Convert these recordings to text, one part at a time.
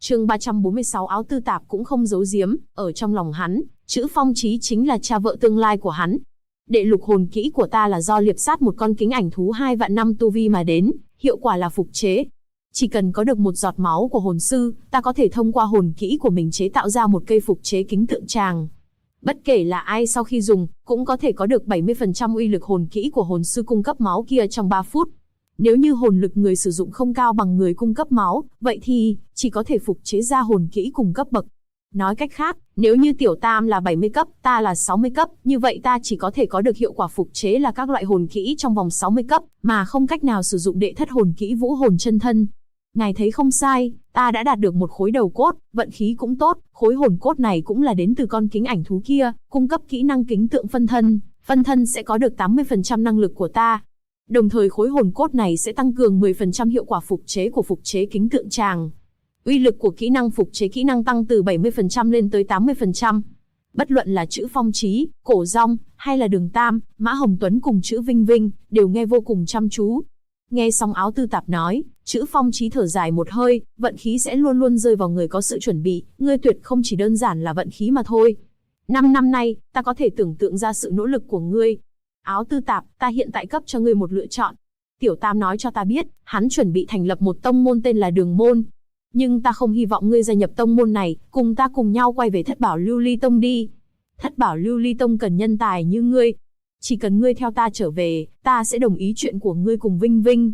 Chương 346 Áo Tư Tạp cũng không giấu giếm, ở trong lòng hắn, chữ Phong Chí chính là cha vợ tương lai của hắn. Đệ lục hồn kỹ của ta là do liệp sát một con kính ảnh thú 2 vạn năm tu vi mà đến, hiệu quả là phục chế. Chỉ cần có được một giọt máu của hồn sư, ta có thể thông qua hồn kỹ của mình chế tạo ra một cây phục chế kính tượng tràng. Bất kể là ai sau khi dùng, cũng có thể có được 70% uy lực hồn kỹ của hồn sư cung cấp máu kia trong 3 phút. Nếu như hồn lực người sử dụng không cao bằng người cung cấp máu, vậy thì chỉ có thể phục chế ra hồn kỹ cùng cấp bậc. Nói cách khác, nếu như Tiểu Tam là 70 cấp, ta là 60 cấp, như vậy ta chỉ có thể có được hiệu quả phục chế là các loại hồn kỹ trong vòng 60 cấp, mà không cách nào sử dụng đệ thất hồn kỹ vũ hồn chân thân. Ngài thấy không sai, ta đã đạt được một khối đầu cốt, vận khí cũng tốt, khối hồn cốt này cũng là đến từ con kính ảnh thú kia, cung cấp kỹ năng kính tượng phân thân sẽ có được 80% năng lực của ta. Đồng thời khối hồn cốt này sẽ tăng cường 10% hiệu quả phục chế kính tượng tràng. Uy lực của kỹ năng phục chế kỹ năng tăng từ 70% lên tới 80%. Bất luận là chữ Phong Chí, Cổ Rong, hay là Đường Tam, Mã Hồng Tuấn cùng chữ Vinh Vinh, đều nghe vô cùng chăm chú. Nghe xong Áo Tư Tạp nói, chữ Phong Chí thở dài một hơi, vận khí sẽ luôn luôn rơi vào người có sự chuẩn bị, ngươi tuyệt không chỉ đơn giản là vận khí mà thôi. 5 năm nay, ta có thể tưởng tượng ra sự nỗ lực của ngươi. Áo Tư Tạp, ta hiện tại cấp cho ngươi một lựa chọn. Tiểu Tam nói cho ta biết, hắn chuẩn bị thành lập một tông môn tên là Đường Môn. Nhưng ta không hy vọng ngươi gia nhập tông môn này, cùng ta cùng nhau quay về Thất Bảo Lưu Ly Tông đi. Thất Bảo Lưu Ly Tông cần nhân tài như ngươi. Chỉ cần ngươi theo ta trở về, ta sẽ đồng ý chuyện của ngươi cùng Vinh Vinh.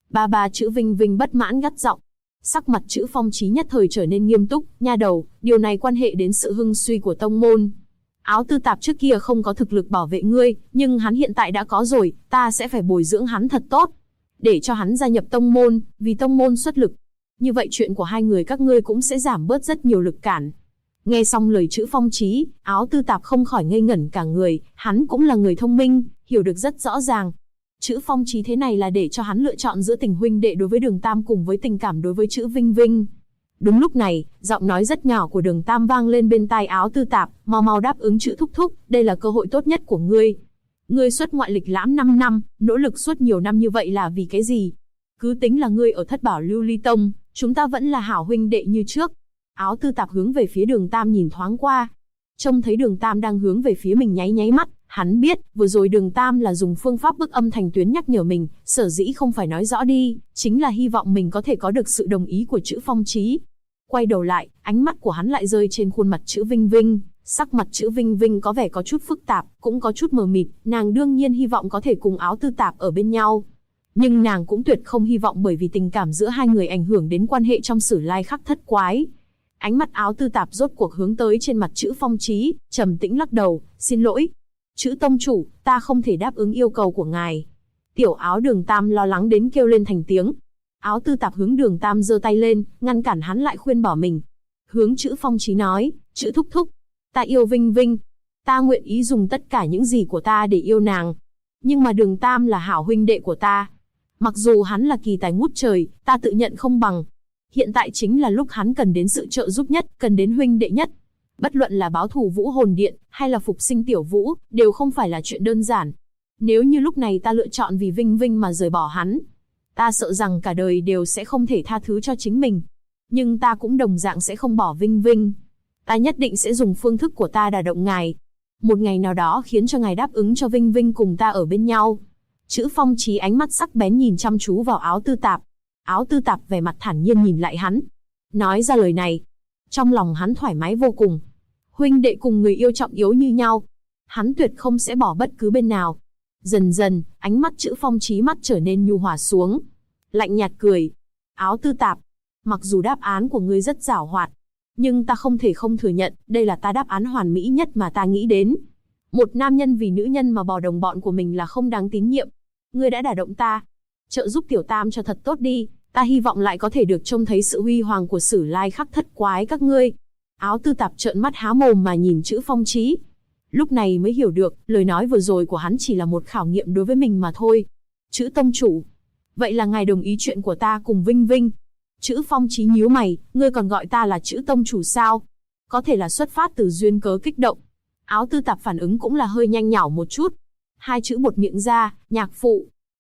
Ba chữ Vinh Vinh bất mãn gắt giọng. Sắc mặt chữ Phong Chí nhất thời trở nên nghiêm túc, nha đầu, điều này quan hệ đến sự hưng suy của tông môn. Áo Tư Tạp trước kia không có thực lực bảo vệ ngươi, nhưng hắn hiện tại đã có rồi, ta sẽ phải bồi dưỡng hắn thật tốt. Để cho hắn gia nhập tông môn, vì tông môn xuất lực. Như vậy chuyện của hai người các ngươi cũng sẽ giảm bớt rất nhiều lực cản. Nghe xong lời chữ Phong Chí, Áo Tư Tạp không khỏi ngây ngẩn cả người, hắn cũng là người thông minh, hiểu được rất rõ ràng. Chữ Phong Chí thế này là để cho hắn lựa chọn giữa tình huynh đệ đối với Đường Tam cùng với tình cảm đối với chữ Vinh Vinh. Đúng lúc này, giọng nói rất nhỏ của Đường Tam vang lên bên tai Áo Tư Tạp, mau đáp ứng chữ thúc thúc, đây là cơ hội tốt nhất của ngươi. Ngươi xuất ngoại lịch lãm 5 năm, nỗ lực suốt nhiều năm như vậy là vì cái gì? Cứ tính là ngươi ở Thất Bảo Lưu Ly Tông, chúng ta vẫn là hảo huynh đệ như trước. Áo Tư Tạp hướng về phía Đường Tam nhìn thoáng qua. Trông thấy Đường Tam đang hướng về phía mình nháy mắt, hắn biết, vừa rồi Đường Tam là dùng phương pháp bức âm thành tuyến nhắc nhở mình, sở dĩ không phải nói rõ đi, chính là hy vọng mình có thể có được sự đồng ý của chữ Phong Chí. Quay đầu lại, ánh mắt của hắn lại rơi trên khuôn mặt chữ Vinh Vinh, sắc mặt chữ Vinh Vinh có vẻ có chút phức tạp, cũng có chút mờ mịt, nàng đương nhiên hy vọng có thể cùng Áo Tư Tạp ở bên nhau. Nhưng nàng cũng tuyệt không hy vọng bởi vì tình cảm giữa hai người ảnh hưởng đến quan hệ trong Sử Lai Khắc Thất Quái. Ánh mắt Áo Tư Tạp rốt cuộc hướng tới trên mặt chữ Phong Chí, trầm tĩnh lắc đầu, xin lỗi. Chữ tông chủ, ta không thể đáp ứng yêu cầu của ngài. Tiểu Áo Đường Tam lo lắng đến kêu lên thành tiếng. Áo Tư Tạp hướng Đường Tam giơ tay lên, ngăn cản hắn lại khuyên bảo mình. Hướng chữ Phong Chí nói, chữ thúc thúc, ta yêu Vinh Vinh. Ta nguyện ý dùng tất cả những gì của ta để yêu nàng. Nhưng mà Đường Tam là hảo huynh đệ của ta. Mặc dù hắn là kỳ tài ngút trời, ta tự nhận không bằng. Hiện tại chính là lúc hắn cần đến sự trợ giúp nhất, cần đến huynh đệ nhất. Bất luận là báo thù Vũ Hồn Điện, hay là phục sinh Tiểu Vũ, đều không phải là chuyện đơn giản. Nếu như lúc này ta lựa chọn vì Vinh Vinh mà rời bỏ hắn, ta sợ rằng cả đời đều sẽ không thể tha thứ cho chính mình. Nhưng ta cũng đồng dạng sẽ không bỏ Vinh Vinh. Ta nhất định sẽ dùng phương thức của ta đả động ngài. Một ngày nào đó khiến cho ngài đáp ứng cho Vinh Vinh cùng ta ở bên nhau. Chữ Phong Chí ánh mắt sắc bén nhìn chăm chú vào Áo Tư Tạp. Áo Tư Tạp vẻ mặt thản nhiên nhìn lại hắn. Nói ra lời này, trong lòng hắn thoải mái vô cùng. Huynh đệ cùng người yêu trọng yếu như nhau. Hắn tuyệt không sẽ bỏ bất cứ bên nào. Dần dần, ánh mắt chữ Phong Chí mắt trở nên nhu hòa xuống. Lạnh nhạt cười. Áo Tư Tạp, mặc dù đáp án của ngươi rất giảo hoạt, nhưng ta không thể không thừa nhận, đây là ta đáp án hoàn mỹ nhất mà ta nghĩ đến. Một nam nhân vì nữ nhân mà bỏ đồng bọn của mình là không đáng tín nhiệm. Ngươi đã đả động ta. Trợ giúp Tiểu Tam cho thật tốt đi, ta hy vọng lại có thể được trông thấy sự huy hoàng của Sử Lai Khắc Thất Quái các ngươi. Áo Tư Tạp trợn mắt há mồm mà nhìn chữ Phong Chí. Lúc này mới hiểu được, lời nói vừa rồi của hắn chỉ là một khảo nghiệm đối với mình mà thôi. Chữ tông chủ, vậy là ngài đồng ý chuyện của ta cùng Vinh Vinh? Chữ Phong Chí nhíu mày, ngươi còn gọi ta là chữ tông chủ sao? Có thể là xuất phát từ duyên cớ kích động. Áo Tư Tạp phản ứng cũng là hơi nhanh nhảu một chút. Hai chữ buột miệng ra, nhạc phụ.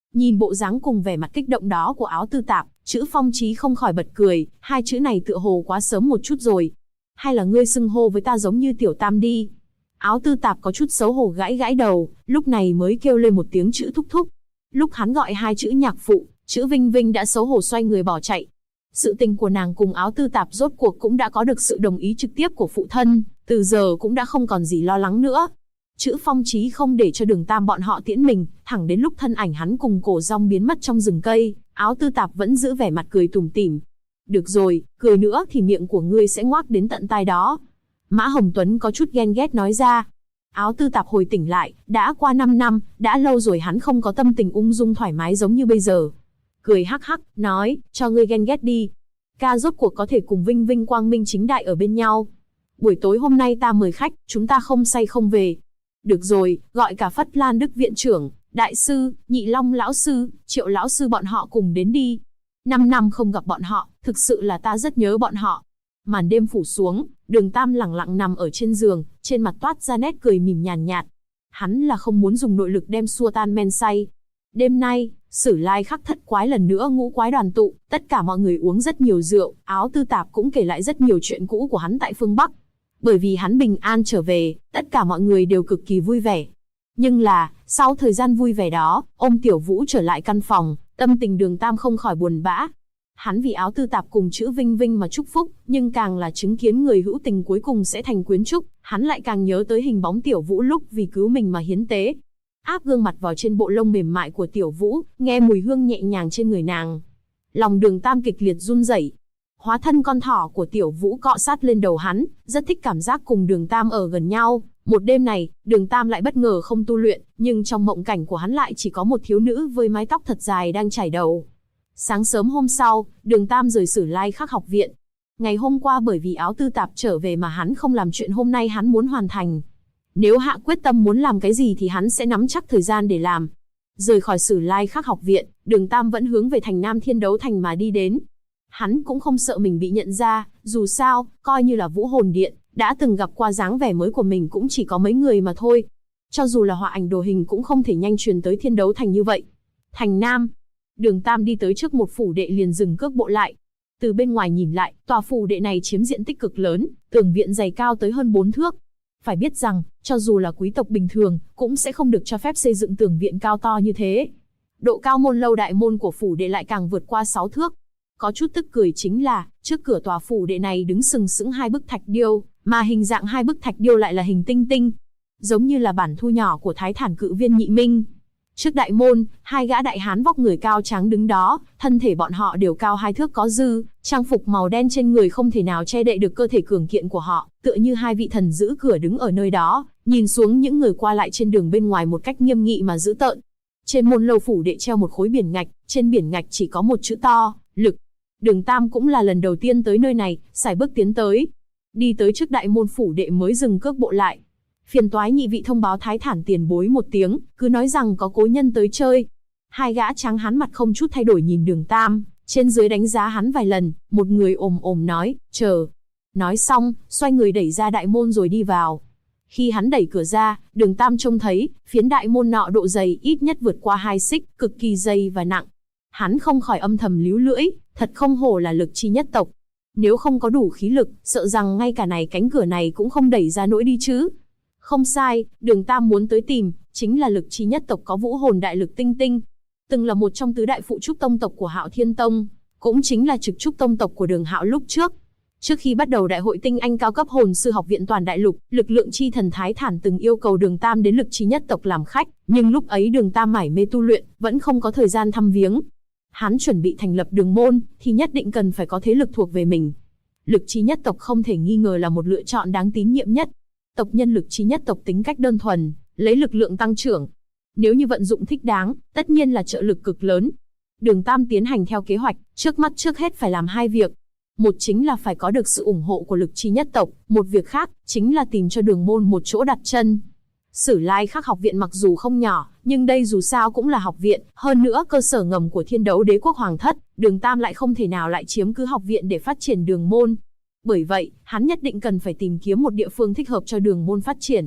Nhìn bộ dáng cùng vẻ mặt kích động đó của Áo Tư Tạp, Chữ Phong Chí không khỏi bật cười, hai chữ này tựa hồ quá sớm một chút rồi. Hay là ngươi xưng hô với ta giống như tiểu tam đi. Áo Tư Tạp có chút xấu hổ gãi gãi đầu, lúc này mới kêu lên một tiếng chữ thúc thúc. Lúc hắn gọi hai chữ nhạc phụ, Chữ Vinh Vinh đã xấu hổ xoay người bỏ chạy. Sự tình của nàng cùng Áo Tư Tạp rốt cuộc cũng đã có được sự đồng ý trực tiếp của phụ thân, từ giờ cũng đã không còn gì lo lắng nữa. Chữ Phong Chí không để cho Đường Tam bọn họ tiễn mình, thẳng đến lúc thân ảnh hắn cùng Cổ Rong biến mất trong rừng cây, Áo Tư Tạp vẫn giữ vẻ mặt cười tủm tỉm. Được rồi, cười nữa thì miệng của ngươi sẽ ngoác đến tận tai đó. Mã Hồng Tuấn có chút ghen ghét nói ra. Áo Tư Tạp hồi tỉnh lại, đã qua 5 năm, đã lâu rồi hắn không có tâm tình ung dung thoải mái giống như bây giờ. Cười hắc hắc, nói, cho ngươi ghen ghét đi. Ca rốt cuộc có thể cùng Vinh Vinh quang minh chính đại ở bên nhau. Buổi tối hôm nay ta mời khách, chúng ta không say không về. Được rồi, gọi cả Phất Lan Đức viện trưởng, đại sư, Nhị Long lão sư, Triệu lão sư bọn họ cùng đến đi. 5 năm không gặp bọn họ, thực sự là ta rất nhớ bọn họ. Màn đêm phủ xuống, Đường Tam lẳng lặng nằm ở trên giường, trên mặt toát ra nét cười mỉm nhàn nhạt. Hắn là không muốn dùng nội lực đem xua tan men say. Đêm nay, Sử Lai Khắc thất quái lần nữa ngũ quái đoàn tụ, tất cả mọi người uống rất nhiều rượu, Áo Tư Tạp cũng kể lại rất nhiều chuyện cũ của hắn tại phương Bắc. Bởi vì hắn bình an trở về, tất cả mọi người đều cực kỳ vui vẻ. Nhưng là, sau thời gian vui vẻ đó, ôm Tiểu Vũ trở lại căn phòng, tâm tình Đường Tam không khỏi buồn bã. Hắn vì Áo Tư Tạp cùng Chữ Vinh Vinh mà chúc phúc, nhưng càng là chứng kiến người hữu tình cuối cùng sẽ thành quyến trúc, hắn lại càng nhớ tới hình bóng Tiểu Vũ lúc vì cứu mình mà hiến tế. Áp gương mặt vào trên bộ lông mềm mại của Tiểu Vũ, nghe mùi hương nhẹ nhàng trên người nàng. Lòng Đường Tam kịch liệt run rẩy. Hóa thân con thỏ của Tiểu Vũ cọ sát lên đầu hắn, rất thích cảm giác cùng Đường Tam ở gần nhau. Một đêm này, Đường Tam lại bất ngờ không tu luyện, nhưng trong mộng cảnh của hắn lại chỉ có một thiếu nữ với mái tóc thật dài đang chải đầu. Sáng sớm hôm sau, Đường Tam rời Sử Lai Khắc học viện. Ngày hôm qua bởi vì Áo Tư Tạp trở về mà hắn không làm chuyện hôm nay hắn muốn hoàn thành. Nếu hạ quyết tâm muốn làm cái gì thì hắn sẽ nắm chắc thời gian để làm. Rời khỏi Sử Lai Khắc học viện, Đường Tam vẫn hướng về thành Nam Thiên Đấu Thành mà đi đến. Hắn cũng không sợ mình bị nhận ra, dù sao, coi như là Vũ Hồn Điện, đã từng gặp qua dáng vẻ mới của mình cũng chỉ có mấy người mà thôi. Cho dù là họa ảnh đồ hình cũng không thể nhanh truyền tới Thiên Đấu Thành như vậy. Thành Nam, Đường Tam đi tới trước một phủ đệ liền dừng cước bộ lại. Từ bên ngoài nhìn lại, tòa phủ đệ này chiếm diện tích cực lớn, tường viện dày cao tới hơn 4 thước. Phải biết rằng, cho dù là quý tộc bình thường, cũng sẽ không được cho phép xây dựng tường viện cao to như thế. Độ cao môn lâu đại môn của phủ đệ lại càng vượt qua 6 thước. Có chút tức cười chính là, trước cửa tòa phủ đệ này đứng sừng sững hai bức thạch điêu, mà hình dạng hai bức thạch điêu lại là hình tinh tinh. Giống như là bản thu nhỏ của Thái Thản Cự Viên Nhị Minh. Trước đại môn, hai gã đại hán vóc người cao tráng đứng đó, thân thể bọn họ đều cao 2 thước có dư, trang phục màu đen trên người không thể nào che đậy được cơ thể cường kiện của họ, tựa như hai vị thần giữ cửa đứng ở nơi đó, nhìn xuống những người qua lại trên đường bên ngoài một cách nghiêm nghị mà dữ tợn. Trên môn lâu phủ đệ treo một khối biển ngạch, trên biển ngạch chỉ có một chữ to, lực. Đường Tam cũng là lần đầu tiên tới nơi này, sải bước tiến tới. Đi tới trước đại môn phủ đệ mới dừng cước bộ lại. Phiền toái nhị vị thông báo Thái Thản tiền bối một tiếng, cứ nói rằng có cố nhân tới chơi. Hai gã trắng hán mặt không chút thay đổi nhìn Đường Tam, trên dưới đánh giá hắn vài lần, một người ồm ồm nói, chờ. Nói xong, xoay người đẩy ra đại môn rồi đi vào. Khi hắn đẩy cửa ra, Đường Tam trông thấy, phiến đại môn nọ độ dày ít nhất vượt qua 2 xích, cực kỳ dày và nặng. Hắn không khỏi âm thầm líu lưỡi, thật không hổ là lực chi nhất tộc. Nếu không có đủ khí lực, sợ rằng ngay cả này cánh cửa này cũng không đẩy ra nổi đi chứ. Không sai, Đường Tam muốn tới tìm, chính là lực chi nhất tộc có vũ hồn đại lực tinh tinh. Từng là một trong tứ đại phụ trúc tông tộc của Hạo Thiên Tông, cũng chính là trực trúc tông tộc của Đường Hạo lúc trước. Trước khi bắt đầu đại hội tinh anh cao cấp hồn sư học viện toàn đại lục, lực lượng chi thần Thái Thản từng yêu cầu Đường Tam đến lực chi nhất tộc làm khách, nhưng lúc ấy Đường Tam mải mê tu luyện, vẫn không có thời gian thăm viếng. Hắn chuẩn bị thành lập đường môn, thì nhất định cần phải có thế lực thuộc về mình. Lực chi nhất tộc không thể nghi ngờ là một lựa chọn đáng tín nhiệm nhất. Tộc nhân lực chi nhất tộc tính cách đơn thuần, lấy lực lượng tăng trưởng. Nếu như vận dụng thích đáng, tất nhiên là trợ lực cực lớn. Đường Tam tiến hành theo kế hoạch, trước mắt trước hết phải làm 2 việc. Một chính là phải có được sự ủng hộ của lực chi nhất tộc, một việc khác chính là tìm cho đường môn một chỗ đặt chân. Sử Lai Khắc học viện mặc dù không nhỏ, nhưng đây dù sao cũng là học viện, hơn nữa cơ sở ngầm của Thiên Đấu Đế quốc Hoàng thất, Đường Tam lại không thể nào lại chiếm cứ học viện để phát triển đường môn. Bởi vậy, hắn nhất định cần phải tìm kiếm một địa phương thích hợp cho đường môn phát triển.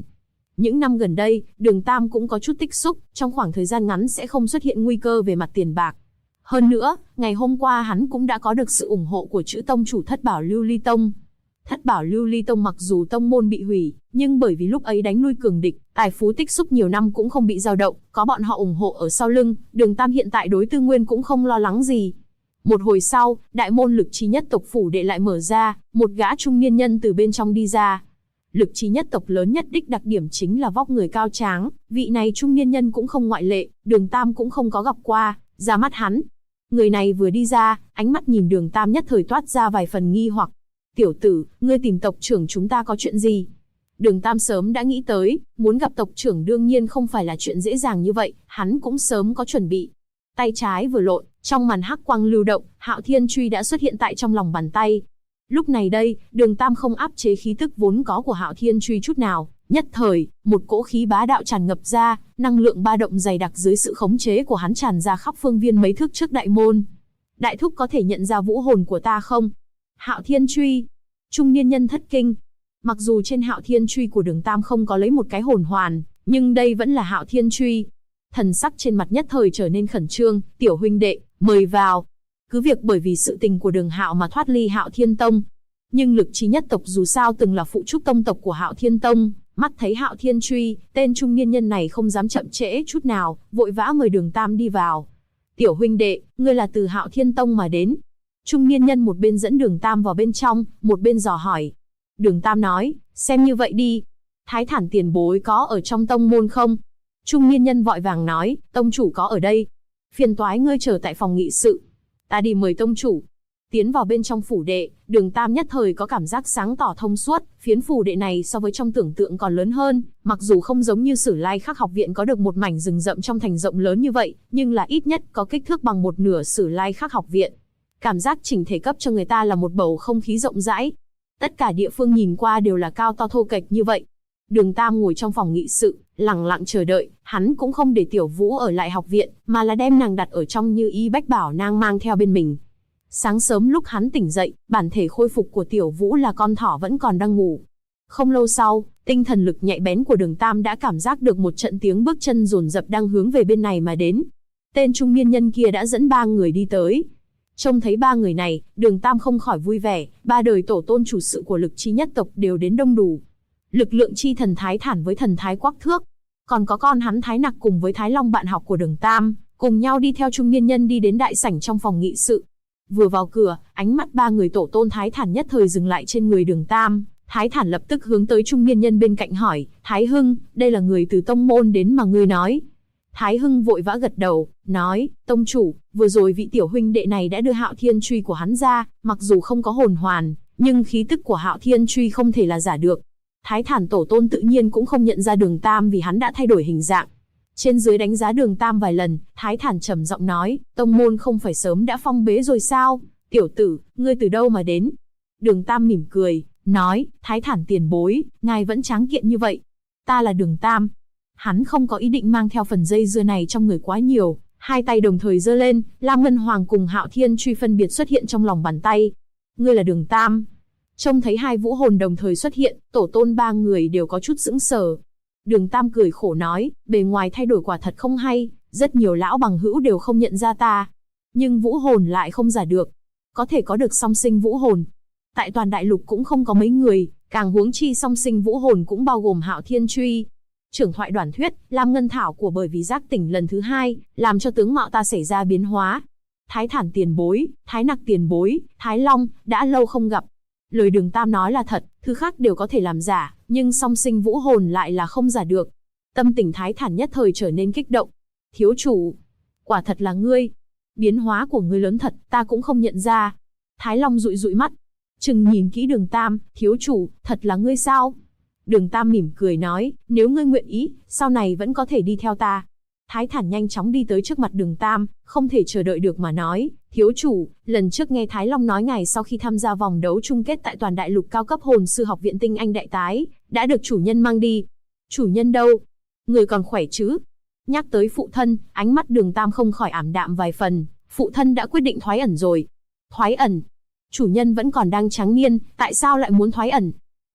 Những năm gần đây, Đường Tam cũng có chút tích xúc, trong khoảng thời gian ngắn sẽ không xuất hiện nguy cơ về mặt tiền bạc. Hơn nữa, ngày hôm qua hắn cũng đã có được sự ủng hộ của chữ tông chủ Thất Bảo Lưu Ly Tông. Thất Bảo Lưu Ly Tông mặc dù tông môn bị hủy, nhưng bởi vì lúc ấy đánh lui cường địch, tài phú tích xúc nhiều năm cũng không bị dao động, có bọn họ ủng hộ ở sau lưng, Đường Tam hiện tại đối tư nguyên cũng không lo lắng gì. Một hồi sau, đại môn Lực Chi Nhất tộc phủ đệ lại mở ra, một gã trung niên nhân từ bên trong đi ra. Lực Chi Nhất tộc lớn nhất đích đặc điểm chính là vóc người cao tráng, vị này trung niên nhân cũng không ngoại lệ, Đường Tam cũng không có gặp qua, ra mắt hắn. Người này vừa đi ra, ánh mắt nhìn Đường Tam nhất thời toát ra vài phần nghi hoặc. Tiểu tử, ngươi tìm tộc trưởng chúng ta có chuyện gì? Đường Tam sớm đã nghĩ tới, muốn gặp tộc trưởng đương nhiên không phải là chuyện dễ dàng như vậy, hắn cũng sớm có chuẩn bị. Tay trái vừa lộn, trong màn hắc quang lưu động, Hạo Thiên Truy đã xuất hiện tại trong lòng bàn tay. Lúc này đây, Đường Tam không áp chế khí tức vốn có của Hạo Thiên Truy chút nào, nhất thời, một cỗ khí bá đạo tràn ngập ra, năng lượng ba động dày đặc dưới sự khống chế của hắn tràn ra khắp phương viên mấy thước trước đại môn. Đại thúc có thể nhận ra vũ hồn của ta không? Hạo Thiên Truy. Trung niên nhân thất kinh. Mặc dù trên Hạo Thiên Truy của Đường Tam không có lấy một cái hồn hoàn, nhưng đây vẫn là Hạo Thiên Truy. Thần sắc trên mặt nhất thời trở nên khẩn trương, tiểu huynh đệ, mời vào. Cứ việc bởi vì sự tình của Đường Hạo mà thoát ly Hạo Thiên Tông. Nhưng Lực Chi Nhất tộc dù sao từng là phụ trúc tông tộc của Hạo Thiên Tông, mắt thấy Hạo Thiên Truy, tên trung niên nhân này không dám chậm trễ chút nào, vội vã mời Đường Tam đi vào. Tiểu huynh đệ, ngươi là từ Hạo Thiên Tông mà đến. Trung niên nhân một bên dẫn Đường Tam vào bên trong, một bên dò hỏi. Đường Tam nói, xem như vậy đi. Thái Thản tiền bối có ở trong tông môn không? Trung niên nhân vội vàng nói, tông chủ có ở đây. Phiền toái ngươi chờ tại phòng nghị sự. Ta đi mời tông chủ. Tiến vào bên trong phủ đệ, Đường Tam nhất thời có cảm giác sáng tỏ thông suốt, phiến phủ đệ này so với trong tưởng tượng còn lớn hơn, mặc dù không giống như Sử Lai Khắc học viện có được một mảnh rừng rậm trong thành rộng lớn như vậy, nhưng là ít nhất có kích thước bằng một nửa Sử Lai Khắc học viện. Cảm giác chỉnh thể cấp cho người ta là một bầu không khí rộng rãi. Tất cả địa phương nhìn qua đều là cao to thô kệch như vậy. Đường Tam ngồi trong phòng nghị sự, lặng lặng chờ đợi, hắn cũng không để Tiểu Vũ ở lại học viện, mà là đem nàng đặt ở trong Như Ý Bách Bảo Nang mang theo bên mình. Sáng sớm lúc hắn tỉnh dậy, bản thể khôi phục của Tiểu Vũ là con thỏ vẫn còn đang ngủ. Không lâu sau, tinh thần lực nhạy bén của Đường Tam đã cảm giác được một trận tiếng bước chân dồn dập đang hướng về bên này mà đến. Tên trung niên nhân kia đã dẫn 3 người đi tới. Trông thấy 3 người này, Đường Tam không khỏi vui vẻ, 3 đời tổ tôn chủ sự của Lực Chi Nhất tộc đều đến đông đủ. Lực lượng chi thần Thái Thản với thần Thái Quắc Thước, còn có con hắn Thái Nặc cùng với Thái Long bạn học của Đường Tam, cùng nhau đi theo trung niên nhân đi đến đại sảnh trong phòng nghị sự. Vừa vào cửa, ánh mắt 3 người tổ tôn Thái Thản nhất thời dừng lại trên người Đường Tam. Thái Thản lập tức hướng tới trung niên nhân bên cạnh hỏi, Thái Hưng, đây là người từ tông môn đến mà ngươi nói. Thái Hưng vội vã gật đầu, nói, tông chủ, vừa rồi vị tiểu huynh đệ này đã đưa Hạo Thiên Truy của hắn ra, mặc dù không có hồn hoàn, nhưng khí tức của Hạo Thiên Truy không thể là giả được. Thái Thản tổ tôn tự nhiên cũng không nhận ra Đường Tam vì hắn đã thay đổi hình dạng. Trên dưới đánh giá Đường Tam vài lần, Thái Thản trầm giọng nói, tông môn không phải sớm đã phong bế rồi sao? Tiểu tử, ngươi từ đâu mà đến? Đường Tam mỉm cười, nói, Thái Thản tiền bối, ngài vẫn tráng kiện như vậy. Ta là Đường Tam. Hắn không có ý định mang theo phần dây dưa này trong người quá nhiều, hai tay đồng thời giơ lên, Lam Ngân Hoàng cùng Hạo Thiên Truy phân biệt xuất hiện trong lòng bàn tay. Ngươi là Đường Tam. Trông thấy hai vũ hồn đồng thời xuất hiện, tổ tôn 3 người đều có chút sững sờ. Đường Tam cười khổ nói, bề ngoài thay đổi quả thật không hay, rất nhiều lão bằng hữu đều không nhận ra ta. Nhưng vũ hồn lại không giả được. Có thể có được song sinh vũ hồn. Tại toàn đại lục cũng không có mấy người, càng huống chi song sinh vũ hồn cũng bao gồm Hạo Thiên Truy. Trưởng thoại Đoàn thuyết, Lam Ngân Thảo của bởi vì giác tỉnh lần thứ 2, làm cho tướng mạo ta xảy ra biến hóa. Thái Thản tiền bối, Thái Nặc tiền bối, Thái Long, đã lâu không gặp. Lời Đường Tam nói là thật, thứ khác đều có thể làm giả, nhưng song sinh vũ hồn lại là không giả được. Tâm tình Thái Thản nhất thời trở nên kích động. Thiếu chủ, quả thật là ngươi. Biến hóa của ngươi lớn thật, ta cũng không nhận ra. Thái Long dụi dụi mắt, chừng nhìn kỹ Đường Tam, thiếu chủ, thật là ngươi sao? Đường Tam mỉm cười nói, nếu ngươi nguyện ý, sau này vẫn có thể đi theo ta. Thái Thản nhanh chóng đi tới trước mặt Đường Tam, không thể chờ đợi được mà nói, thiếu chủ, lần trước nghe Thái Long nói ngài sau khi tham gia vòng đấu chung kết tại toàn đại lục cao cấp hồn sư học viện tinh anh đại tái, đã được chủ nhân mang đi. Chủ nhân đâu? Người còn khỏe chứ? Nhắc tới phụ thân, ánh mắt Đường Tam không khỏi ảm đạm vài phần, phụ thân đã quyết định thoái ẩn rồi. Thoái ẩn? Chủ nhân vẫn còn đang trắng niên, tại sao lại muốn thoái ẩn?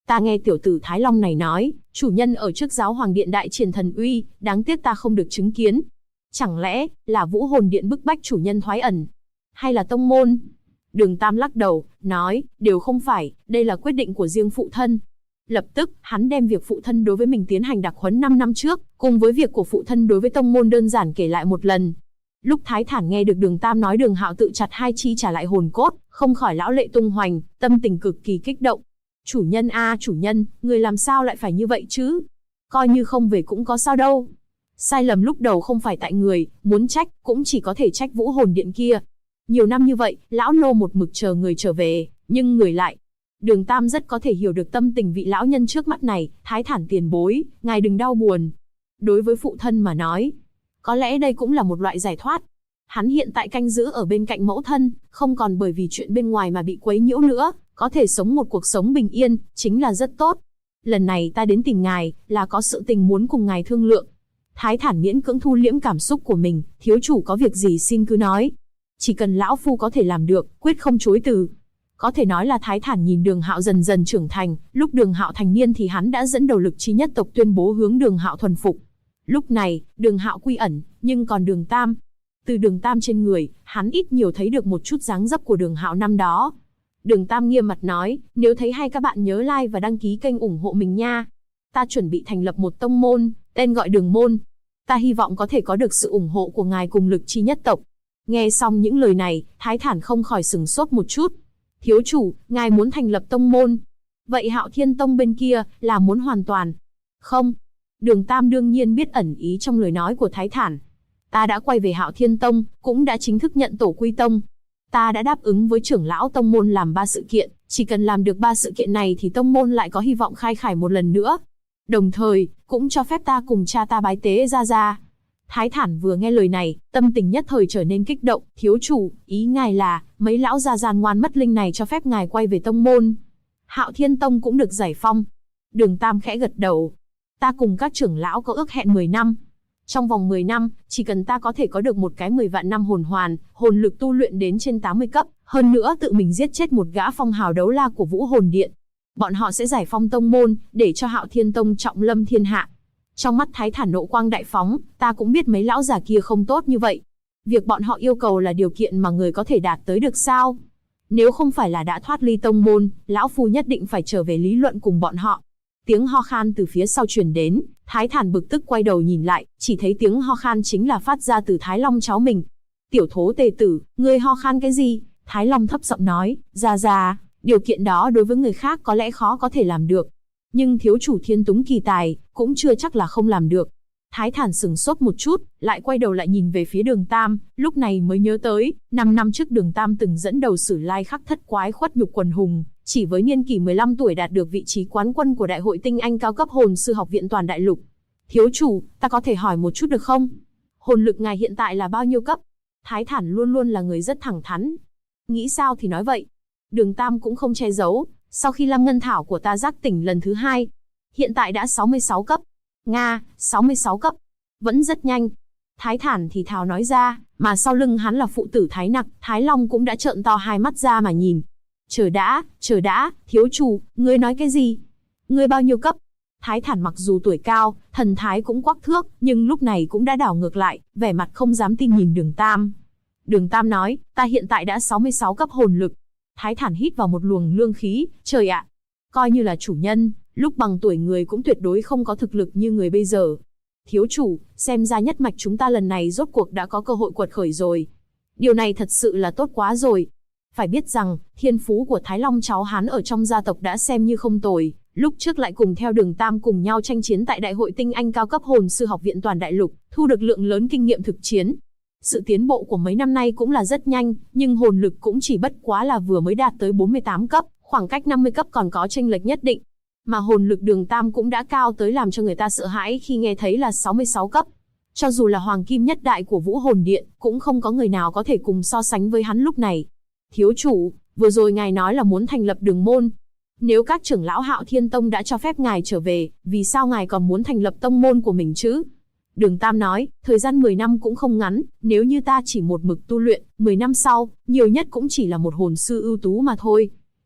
Ta nghe tiểu tử Thái Long này nói, chủ nhân ở trước giáo hoàng điện đại triển thần uy, đáng tiếc ta không được chứng kiến. Chẳng lẽ là Vũ Hồn Điện bức bách chủ nhân thoái ẩn? Hay là tông môn? Đường Tam lắc đầu, nói, đều không phải, đây là quyết định của riêng phụ thân. Lập tức, hắn đem việc phụ thân đối với mình tiến hành đặc huấn 5 năm trước, cùng với việc của phụ thân đối với tông môn đơn giản kể lại một lần. Lúc Thái Thản nghe được Đường Tam nói Đường Hạo tự chặt hai chi trả lại hồn cốt, không khỏi lão lệ tung hoành, tâm tình cực kỳ kích động. Chủ nhân a, chủ nhân, người làm sao lại phải như vậy chứ? Coi như không về cũng có sao đâu. Sai lầm lúc đầu không phải tại người, muốn trách, cũng chỉ có thể trách Vũ Hồn Điện kia. Nhiều năm như vậy, lão nô một mực chờ người trở về, nhưng người lại. Đường Tam rất có thể hiểu được tâm tình vị lão nhân trước mắt này, Thái Thản tiền bối, ngài đừng đau buồn. Đối với phụ thân mà nói, có lẽ đây cũng là một loại giải thoát. Hắn hiện tại canh giữ ở bên cạnh mẫu thân, không còn bởi vì chuyện bên ngoài mà bị quấy nhiễu nữa, có thể sống một cuộc sống bình yên, chính là rất tốt. Lần này ta đến tìm ngài, là có sự tình muốn cùng ngài thương lượng. Thái Thản miễn cưỡng thu liễm cảm xúc của mình, thiếu chủ có việc gì xin cứ nói. Chỉ cần lão phu có thể làm được, quyết không chối từ. Có thể nói là Thái Thản nhìn Đường Hạo dần dần trưởng thành, lúc Đường Hạo thành niên thì hắn đã dẫn đầu lực chi nhất tộc tuyên bố hướng Đường Hạo thuần phục. Lúc này, Đường Hạo quy ẩn, nhưng còn Đường Tam. Từ Đường Tam trên người, hắn ít nhiều thấy được một chút dáng dấp của Đường Hạo năm đó. Đường Tam nghiêm mặt nói, nếu thấy hay các bạn nhớ like và đăng ký kênh ủng hộ mình nha. Ta chuẩn bị thành lập một tông môn, tên gọi Đường Môn. Ta hy vọng có thể có được sự ủng hộ của ngài cùng lực chi nhất tộc. Nghe xong những lời này, Thái Thản không khỏi sửng sốt một chút. Thiếu chủ, ngài muốn thành lập tông môn. Vậy Hạo Thiên Tông bên kia, là muốn hoàn toàn? Không. Đường Tam đương nhiên biết ẩn ý trong lời nói của Thái Thản. Ta đã quay về Hạo Thiên Tông, cũng đã chính thức nhận tổ quy tông. Ta đã đáp ứng với trưởng lão tông môn làm 3 sự kiện, chỉ cần làm được 3 sự kiện này thì tông môn lại có hy vọng khai khải một lần nữa. Đồng thời, cũng cho phép ta cùng cha ta bái tế Gia Gia. Thái Thản vừa nghe lời này, tâm tình nhất thời trở nên kích động, thiếu chủ, ý ngài là, mấy lão gia gian ngoan mất linh này cho phép ngài quay về tông môn. Hạo Thiên Tông cũng được giải phong. Đường Tam khẽ gật đầu. Ta cùng các trưởng lão có ước hẹn 10 năm. Trong vòng 10 năm, chỉ cần ta có thể có được một cái 10 vạn năm hồn hoàn, hồn lực tu luyện đến trên 80 cấp, hơn nữa tự mình giết chết một gã phong hào đấu la của Vũ Hồn Điện. Bọn họ sẽ giải phong tông môn, để cho Hạo Thiên Tông trọng lâm thiên hạ. Trong mắt Thái Thản nộ quang đại phóng, ta cũng biết mấy lão già kia không tốt như vậy. Việc bọn họ yêu cầu là điều kiện mà người có thể đạt tới được sao? Nếu không phải là đã thoát ly tông môn, lão phu nhất định phải trở về lý luận cùng bọn họ. Tiếng ho khan từ phía sau truyền đến, Thái Thản bực tức quay đầu nhìn lại, chỉ thấy tiếng ho khan chính là phát ra từ Thái Long cháu mình. Tiểu thố tề tử, ngươi ho khan cái gì? Thái Long thấp giọng nói, Gia, điều kiện đó đối với người khác có lẽ khó có thể làm được. Nhưng thiếu chủ thiên túng kỳ tài, cũng chưa chắc là không làm được. Thái Thản sừng sốt một chút, lại quay đầu lại nhìn về phía Đường Tam, lúc này mới nhớ tới, 5 năm trước Đường Tam từng dẫn đầu Sử Lai Khắc Thất Quái Khuất Nhục Quần Hùng, chỉ với niên kỷ 15 tuổi đạt được vị trí quán quân của Đại hội Tinh Anh cao cấp hồn sư học viện toàn đại lục. Thiếu chủ, ta có thể hỏi một chút được không? Hồn lực ngài hiện tại là bao nhiêu cấp? Thái Thản luôn luôn là người rất thẳng thắn. Nghĩ sao thì nói vậy. Đường Tam cũng không che giấu, sau khi Lam Ngân Thảo của ta giác tỉnh lần thứ 2, hiện tại đã 66 cấp. Nga, 66 cấp. Vẫn rất nhanh. Thái Thản thì thào nói ra, mà sau lưng hắn là phụ tử Thái Nặc, Thái Long cũng đã trợn to hai mắt ra mà nhìn. Chờ đã, thiếu chủ, ngươi nói cái gì? Ngươi bao nhiêu cấp? Thái Thản mặc dù tuổi cao, thần thái cũng quắc thước, nhưng lúc này cũng đã đảo ngược lại, vẻ mặt không dám tin nhìn Đường Tam. Đường Tam nói, ta hiện tại đã 66 cấp hồn lực. Thái Thản hít vào một luồng lương khí, trời ạ. Coi như là chủ nhân, lúc bằng tuổi người cũng tuyệt đối không có thực lực như người bây giờ. Thiếu chủ, xem ra nhất mạch chúng ta lần này rốt cuộc đã có cơ hội quật khởi rồi. Điều này thật sự là tốt quá rồi. Phải biết rằng, thiên phú của Thái Long cháu hắn ở trong gia tộc đã xem như không tồi, lúc trước lại cùng theo Đường Tam cùng nhau tranh chiến tại Đại hội Tinh Anh cao cấp hồn sư học viện toàn đại lục, thu được lượng lớn kinh nghiệm thực chiến. Sự tiến bộ của mấy năm nay cũng là rất nhanh, nhưng hồn lực cũng chỉ bất quá là vừa mới đạt tới 48 cấp, khoảng cách 50 cấp còn có chênh lệch nhất định. Mà hồn lực Đường Tam cũng đã cao tới làm cho người ta sợ hãi khi nghe thấy là 66 cấp. Cho dù là hoàng kim nhất đại của Vũ Hồn Điện, cũng không có người nào có thể cùng so sánh với hắn lúc này. Thiếu chủ, vừa rồi ngài nói là muốn thành lập Đường môn. Nếu các trưởng lão Hạo Thiên Tông đã cho phép ngài trở về, vì sao ngài còn muốn thành lập tông môn của mình chứ? Đường Tam nói, thời gian 10 năm cũng không ngắn, nếu như ta chỉ một mực tu luyện, 10 năm sau, nhiều nhất cũng chỉ là một hồn sư ưu tú mà thôi.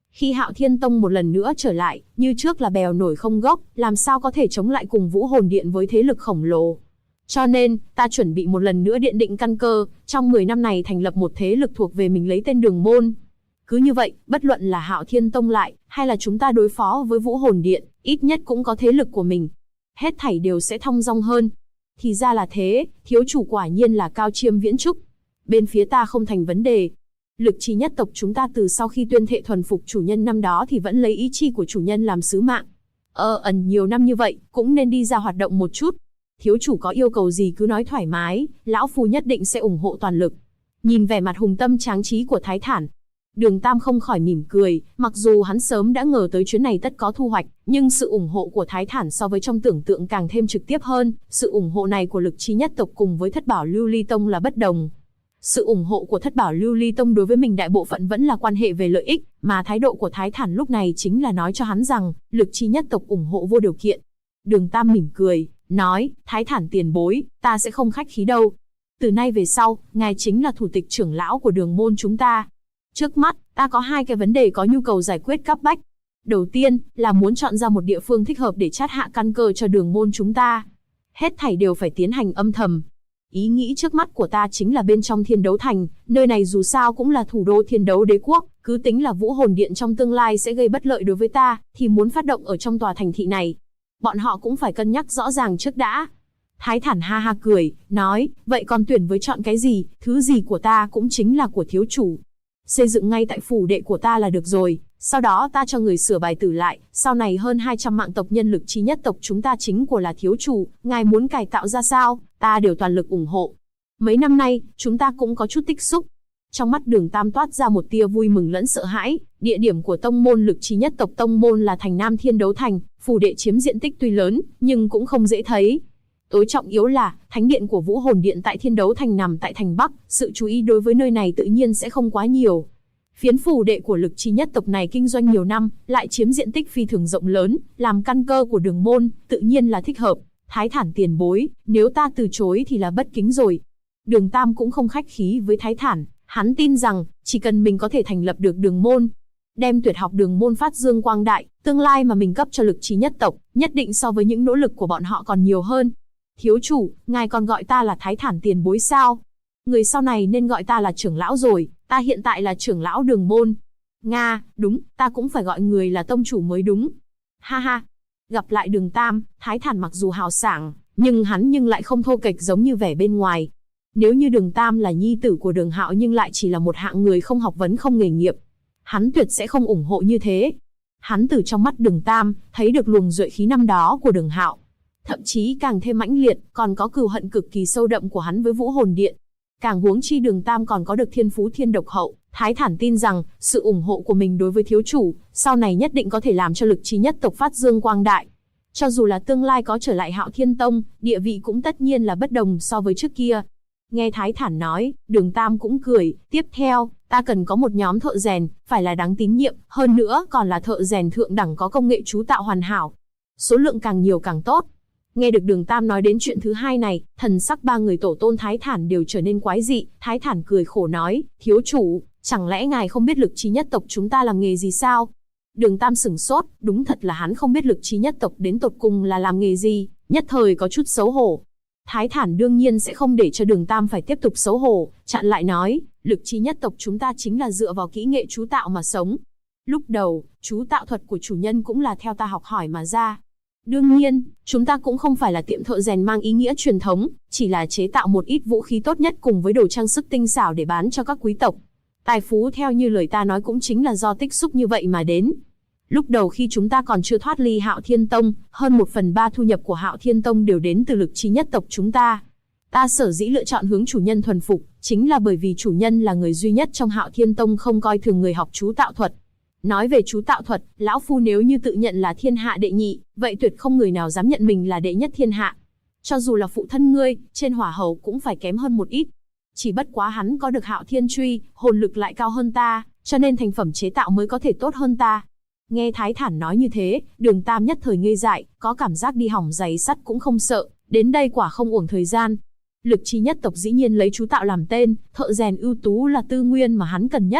Khi Hạo Thiên Tông một lần nữa trở lại, như trước là bèo nổi không gốc, làm sao có thể chống lại cùng Vũ Hồn Điện với thế lực khổng lồ. Cho nên, ta chuẩn bị một lần nữa điện định căn cơ, trong 10 năm này thành lập một thế lực thuộc về mình lấy tên Đường Môn. Cứ như vậy, bất luận là Hạo Thiên Tông lại, hay là chúng ta đối phó với Vũ Hồn Điện, ít nhất cũng có thế lực của mình. Hết thảy đều sẽ thong dong hơn. Thì ra là thế, thiếu chủ quả nhiên là Cao Chiêm Viễn Trúc. Bên phía ta không thành vấn đề. Lực Chi nhất tộc chúng ta từ sau khi tuyên thệ thuần phục chủ nhân năm đó thì vẫn lấy ý chi của chủ nhân làm sứ mạng. Nhiều năm như vậy, cũng nên đi ra hoạt động một chút. Thiếu chủ có yêu cầu gì cứ nói thoải mái, lão phu nhất định sẽ ủng hộ toàn lực. Nhìn vẻ mặt hùng tâm tráng trí của Thái Thản, Đường Tam không khỏi mỉm cười, mặc dù hắn sớm đã ngờ tới chuyến này tất có thu hoạch, nhưng sự ủng hộ của Thái Thản so với trong tưởng tượng càng thêm trực tiếp hơn, sự ủng hộ này của Lực Chi nhất tộc cùng với Thất Bảo Lưu Ly Tông là bất đồng. Sự ủng hộ của Thất Bảo Lưu Ly Tông đối với mình đại bộ phận vẫn là quan hệ về lợi ích, mà thái độ của Thái Thản lúc này chính là nói cho hắn rằng, Lực Chi nhất tộc ủng hộ vô điều kiện. Đường Tam mỉm cười, nói, Thái Thản tiền bối, ta sẽ không khách khí đâu. Từ nay về sau, ngài chính là thủ tịch trưởng lão của Đường môn chúng ta. Trước mắt, ta có 2 cái vấn đề có nhu cầu giải quyết cấp bách. Đầu tiên, là muốn chọn ra một địa phương thích hợp để chát hạ căn cơ cho Đường môn chúng ta. Hết thảy đều phải tiến hành âm thầm. Ý nghĩ trước mắt của ta chính là bên trong Thiên Đấu Thành, nơi này dù sao cũng là thủ đô Thiên Đấu Đế Quốc, cứ tính là Vũ Hồn Điện trong tương lai sẽ gây bất lợi đối với ta, thì muốn phát động ở trong tòa thành thị này. Bọn họ cũng phải cân nhắc rõ ràng trước đã. Thái Thản ha ha cười, nói, vậy còn tuyển với chọn cái gì, thứ gì của ta cũng chính là của thiếu chủ. Xây dựng ngay tại phủ đệ của ta là được rồi, sau đó ta cho người sửa bài tử lại, sau này hơn 200 mạng tộc nhân Lực Chi nhất tộc chúng ta chính của là thiếu chủ, ngài muốn cải tạo ra sao, ta đều toàn lực ủng hộ. Mấy năm nay, chúng ta cũng có chút tích xúc. Trong mắt Đường Tam toát ra một tia vui mừng lẫn sợ hãi, địa điểm của tông môn Lực Chi nhất tộc tông môn là thành Nam Thiên Đấu Thành, phủ đệ chiếm diện tích tuy lớn, nhưng cũng không dễ thấy. Tối trọng yếu là, thánh điện của Vũ Hồn Điện tại Thiên Đấu Thành nằm tại thành Bắc, sự chú ý đối với nơi này tự nhiên sẽ không quá nhiều. Phiến phủ đệ của Lực Chi nhất tộc này kinh doanh nhiều năm, lại chiếm diện tích phi thường rộng lớn, làm căn cơ của Đường môn, tự nhiên là thích hợp. Thái Thản tiền bối, nếu ta từ chối thì là bất kính rồi. Đường Tam cũng không khách khí với Thái Thản, hắn tin rằng, chỉ cần mình có thể thành lập được Đường môn, đem tuyệt học Đường môn phát dương quang đại, tương lai mà mình cấp cho Lực Chi nhất tộc, nhất định so với những nỗ lực của bọn họ còn nhiều hơn. Thiếu chủ, ngài còn gọi ta là Thái Thản tiền bối sao? Người sau này nên gọi ta là trưởng lão rồi, ta hiện tại là trưởng lão Đường môn. Nga, đúng, ta cũng phải gọi người là tông chủ mới đúng. Ha ha. Gặp lại Đường Tam, Thái Thản mặc dù hào sảng, nhưng hắn lại không thô kệch giống như vẻ bên ngoài. Nếu như Đường Tam là nhi tử của Đường Hạo nhưng lại chỉ là một hạng người không học vấn không nghề nghiệp, hắn tuyệt sẽ không ủng hộ như thế. Hắn từ trong mắt Đường Tam, thấy được luồng duệ khí năm đó của Đường Hạo. Thậm chí càng thêm mãnh liệt, còn có cừu hận cực kỳ sâu đậm của hắn với Vũ Hồn Điện. Càng huống chi Đường Tam còn có được thiên phú thiên độc hậu, Thái Thản tin rằng, sự ủng hộ của mình đối với thiếu chủ, sau này nhất định có thể làm cho Lực Chi nhất tộc phát dương quang đại. Cho dù là tương lai có trở lại Hạo Thiên Tông, địa vị cũng tất nhiên là bất đồng so với trước kia. Nghe Thái Thản nói, Đường Tam cũng cười, tiếp theo, ta cần có một nhóm thợ rèn, phải là đáng tín nhiệm, hơn nữa còn là thợ rèn thượng đẳng có công nghệ chú tạo hoàn hảo. Số lượng càng nhiều càng tốt. Nghe được Đường Tam nói đến chuyện thứ hai này, thần sắc 3 người tổ tôn Thái Thản đều trở nên quái dị. Thái Thản cười khổ nói, thiếu chủ, chẳng lẽ ngài không biết Lực Chi nhất tộc chúng ta làm nghề gì sao? Đường Tam sửng sốt, đúng thật là hắn không biết Lực Chi nhất tộc đến tột cùng là làm nghề gì, nhất thời có chút xấu hổ. Thái Thản đương nhiên sẽ không để cho Đường Tam phải tiếp tục xấu hổ, chặn lại nói, Lực Chi nhất tộc chúng ta chính là dựa vào kỹ nghệ chú tạo mà sống. Lúc đầu, chú tạo thuật của chủ nhân cũng là theo ta học hỏi mà ra. Đương nhiên, chúng ta cũng không phải là tiệm thợ rèn mang ý nghĩa truyền thống, chỉ là chế tạo một ít vũ khí tốt nhất cùng với đồ trang sức tinh xảo để bán cho các quý tộc. Tài phú theo như lời ta nói cũng chính là do tích xúc như vậy mà đến. Lúc đầu khi chúng ta còn chưa thoát ly Hạo Thiên Tông, hơn 1/3 thu nhập của Hạo Thiên Tông đều đến từ Lực Chi nhất tộc chúng ta. Ta sở dĩ lựa chọn hướng chủ nhân thuần phục, chính là bởi vì chủ nhân là người duy nhất trong Hạo Thiên Tông không coi thường người học chú tạo thuật. Nói về chú tạo thuật, lão phu nếu như tự nhận là thiên hạ đệ nhị, vậy tuyệt không người nào dám nhận mình là đệ nhất thiên hạ. Cho dù là phụ thân ngươi, trên hỏa hầu cũng phải kém hơn một ít. Chỉ bất quá hắn có được Hạo Thiên Truy, hồn lực lại cao hơn ta, cho nên thành phẩm chế tạo mới có thể tốt hơn ta. Nghe Thái Thản nói như thế, Đường Tam nhất thời ngây dại, có cảm giác đi hỏng giày sắt cũng không sợ, đến đây quả không uổng thời gian. Lực Chi nhất tộc dĩ nhiên lấy chú tạo làm tên, thợ rèn ưu tú là tư nguyên mà hắn cần nhất.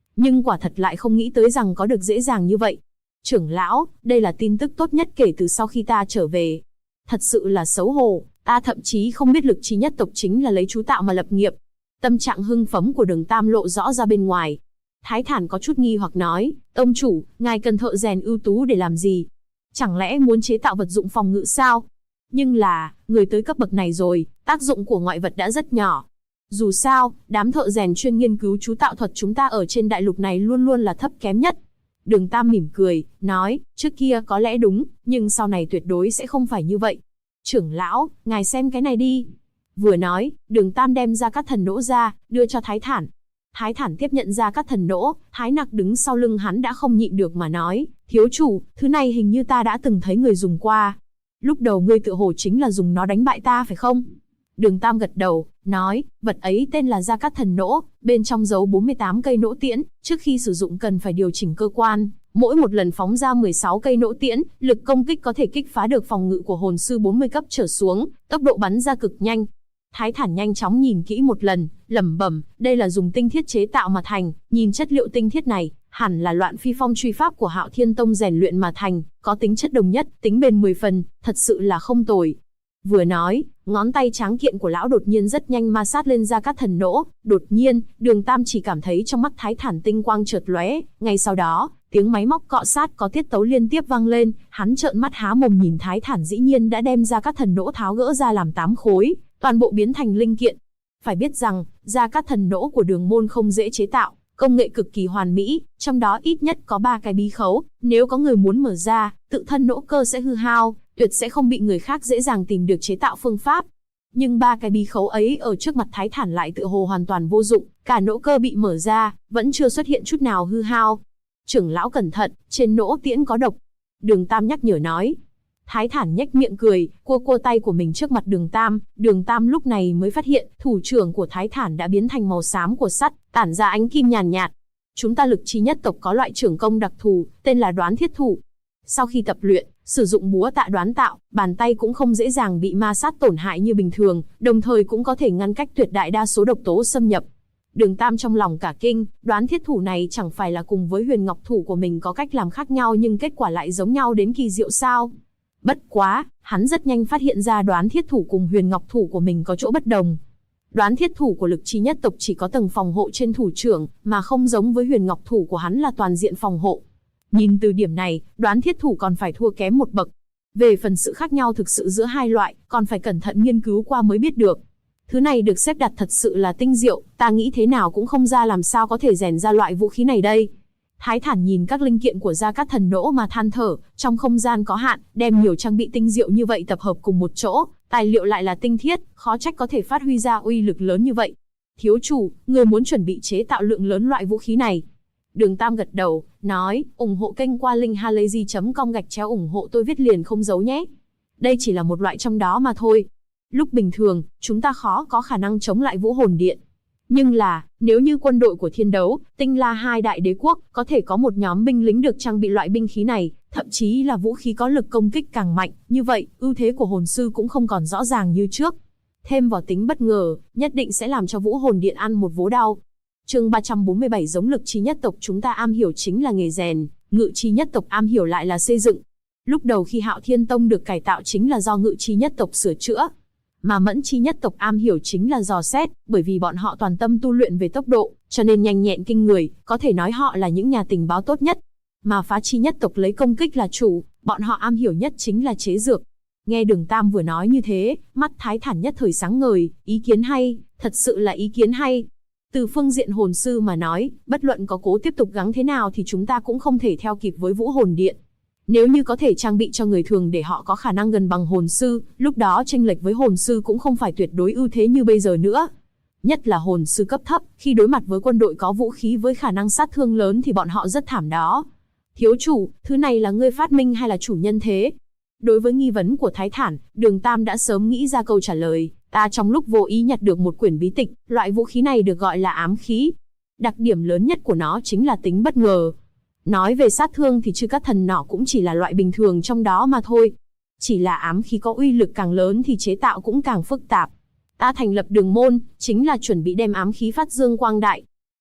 Nhưng quả thật lại không nghĩ tới rằng có được dễ dàng như vậy. Trưởng lão, đây là tin tức tốt nhất kể từ sau khi ta trở về. Thật sự là xấu hổ, ta thậm chí không biết lực chi nhất tộc chính là lấy chú tạo mà lập nghiệp. Tâm trạng hưng phấn của Đường Tam lộ rõ ra bên ngoài. Thái Thản có chút nghi hoặc nói, tông chủ, ngài cần thợ rèn ưu tú để làm gì? Chẳng lẽ muốn chế tạo vật dụng phòng ngự sao? Nhưng là, người tới cấp bậc này rồi, tác dụng của ngoại vật đã rất nhỏ. Dù sao, đám thợ rèn chuyên nghiên cứu chú tạo thuật chúng ta ở trên đại lục này luôn luôn là thấp kém nhất. Đường Tam mỉm cười, nói, trước kia có lẽ đúng, nhưng sau này tuyệt đối sẽ không phải như vậy. Trưởng lão, ngài xem cái này đi. Vừa nói, Đường Tam đem ra các thần nỗ ra, đưa cho Thái Thản. Thái Thản tiếp nhận ra các thần nỗ, Thái Nặc đứng sau lưng hắn đã không nhịn được mà nói, thiếu chủ, thứ này hình như ta đã từng thấy người dùng qua. Lúc đầu ngươi tự hồ chính là dùng nó đánh bại ta phải không? Đường Tam gật đầu, nói, vật ấy tên là Gia Cát Thần Nỗ, bên trong giấu 48 cây nỗ tiễn, trước khi sử dụng cần phải điều chỉnh cơ quan, mỗi một lần phóng ra 16 cây nỗ tiễn, lực công kích có thể kích phá được phòng ngự của hồn sư 40 cấp trở xuống, tốc độ bắn ra cực nhanh. Thái Thản nhanh chóng nhìn kỹ một lần, lẩm bẩm, đây là dùng tinh thiết chế tạo mà thành, nhìn chất liệu tinh thiết này, hẳn là Loạn Phi Phong truy pháp của Hạo Thiên Tông rèn luyện mà thành, có tính chất đồng nhất, tính bền 10 phần, thật sự là không tồi. Vừa nói, ngón tay tráng kiện của lão đột nhiên rất nhanh ma sát lên Gia Cát Thần Nỗ, đột nhiên, Đường Tam chỉ cảm thấy trong mắt Thái Thản tinh quang chợt lóe, ngay sau đó, tiếng máy móc cọ sát có tiết tấu liên tiếp vang lên, hắn trợn mắt há mồm nhìn Thái Thản dĩ nhiên đã đem Gia Cát Thần Nỗ tháo gỡ ra làm 8 khối, toàn bộ biến thành linh kiện. Phải biết rằng, Gia Cát Thần Nỗ của Đường môn không dễ chế tạo, công nghệ cực kỳ hoàn mỹ, trong đó ít nhất có 3 cái bí khấu, nếu có người muốn mở ra, tự thân nỗ cơ sẽ hư hao, tuyệt sẽ không bị người khác dễ dàng tìm được chế tạo phương pháp. Nhưng 3 cái bí khấu ấy ở trước mặt Thái Thản lại tựa hồ hoàn toàn vô dụng, cả nỗ cơ bị mở ra, vẫn chưa xuất hiện chút nào hư hao. Trưởng lão cẩn thận, trên nỗ tiễn có độc. Đường Tam nhắc nhở nói. Thái Thản nhếch miệng cười, cua tay của mình trước mặt Đường Tam lúc này mới phát hiện, thủ trưởng của Thái Thản đã biến thành màu xám của sắt, tản ra ánh kim nhàn nhạt. Chúng ta lực chi nhất tộc có loại trưởng công đặc thù, tên là Đoán Thiết Thủ. Sau khi tập luyện, sử dụng búa tạ đoán tạo, bàn tay cũng không dễ dàng bị ma sát tổn hại như bình thường, đồng thời cũng có thể ngăn cách tuyệt đại đa số độc tố xâm nhập. Đường Tam trong lòng cả kinh, Đoán Thiết Thủ này chẳng phải là cùng với Huyền Ngọc Thủ của mình có cách làm khác nhau nhưng kết quả lại giống nhau đến kỳ diệu sao? Bất quá, hắn rất nhanh phát hiện ra Đoán Thiết Thủ cùng Huyền Ngọc Thủ của mình có chỗ bất đồng. Đoán Thiết Thủ của lực chi nhất tộc chỉ có tầng phòng hộ trên thủ trưởng, mà không giống với Huyền Ngọc Thủ của hắn là toàn diện phòng hộ. Nhìn từ điểm này, Đoán Thiết Thủ còn phải thua kém một bậc. Về phần sự khác nhau thực sự giữa hai loại, còn phải cẩn thận nghiên cứu qua mới biết được. Thứ này được xếp đặt thật sự là tinh diệu, ta nghĩ thế nào cũng không ra làm sao có thể rèn ra loại vũ khí này đây. Thái Thản nhìn các linh kiện của Gia Cát Thần Nỗ mà than thở, trong không gian có hạn, đem nhiều trang bị tinh diệu như vậy tập hợp cùng một chỗ, tài liệu lại là tinh thiết, khó trách có thể phát huy ra uy lực lớn như vậy. Thiếu chủ, người muốn chuẩn bị chế tạo lượng lớn loại vũ khí này. Đường Tam gật đầu, nói, ủng hộ kênh qua link halayzi.com ủng hộ tôi viết liền không giấu nhé. Đây chỉ là một loại trong đó mà thôi. Lúc bình thường, chúng ta khó có khả năng chống lại Vũ Hồn Điện. Nhưng là, nếu như quân đội của Thiên Đấu, Tinh La hai đại đế quốc, có thể có một nhóm binh lính được trang bị loại binh khí này, thậm chí là vũ khí có lực công kích càng mạnh, như vậy, ưu thế của hồn sư cũng không còn rõ ràng như trước. Thêm vào tính bất ngờ, nhất định sẽ làm cho Vũ Hồn Điện ăn một vố đau. Chương 347 giống lực chi nhất tộc chúng ta am hiểu chính là nghề rèn, ngự chi nhất tộc am hiểu lại là xây dựng. Lúc đầu khi Hạo Thiên Tông được cải tạo chính là do ngự chi nhất tộc sửa chữa. Mà Mẫn chi nhất tộc am hiểu chính là dò xét, bởi vì bọn họ toàn tâm tu luyện về tốc độ, cho nên nhanh nhẹn kinh người, có thể nói họ là những nhà tình báo tốt nhất. Mà Phá chi nhất tộc lấy công kích là chủ, bọn họ am hiểu nhất chính là chế dược. Nghe Đường Tam vừa nói như thế, mắt Thái Thản nhất thời sáng ngời, ý kiến hay, thật sự là ý kiến hay. Từ phương diện hồn sư mà nói, bất luận có cố tiếp tục gắng thế nào thì chúng ta cũng không thể theo kịp với Vũ Hồn Điện. Nếu như có thể trang bị cho người thường để họ có khả năng gần bằng hồn sư, lúc đó chênh lệch với hồn sư cũng không phải tuyệt đối ưu thế như bây giờ nữa. Nhất là hồn sư cấp thấp, khi đối mặt với quân đội có vũ khí với khả năng sát thương lớn thì bọn họ rất thảm đó. Thiếu chủ, thứ này là ngươi phát minh hay là chủ nhân thế? Đối với nghi vấn của Thái Thản, Đường Tam đã sớm nghĩ ra câu trả lời. Ta trong lúc vô ý nhặt được một quyển bí tịch, loại vũ khí này được gọi là ám khí. Đặc điểm lớn nhất của nó chính là tính bất ngờ. Nói về sát thương thì Chư Cát Thần Nỏ cũng chỉ là loại bình thường trong đó mà thôi. Chỉ là ám khí có uy lực càng lớn thì chế tạo cũng càng phức tạp. Ta thành lập Đường môn, chính là chuẩn bị đem ám khí phát dương quang đại.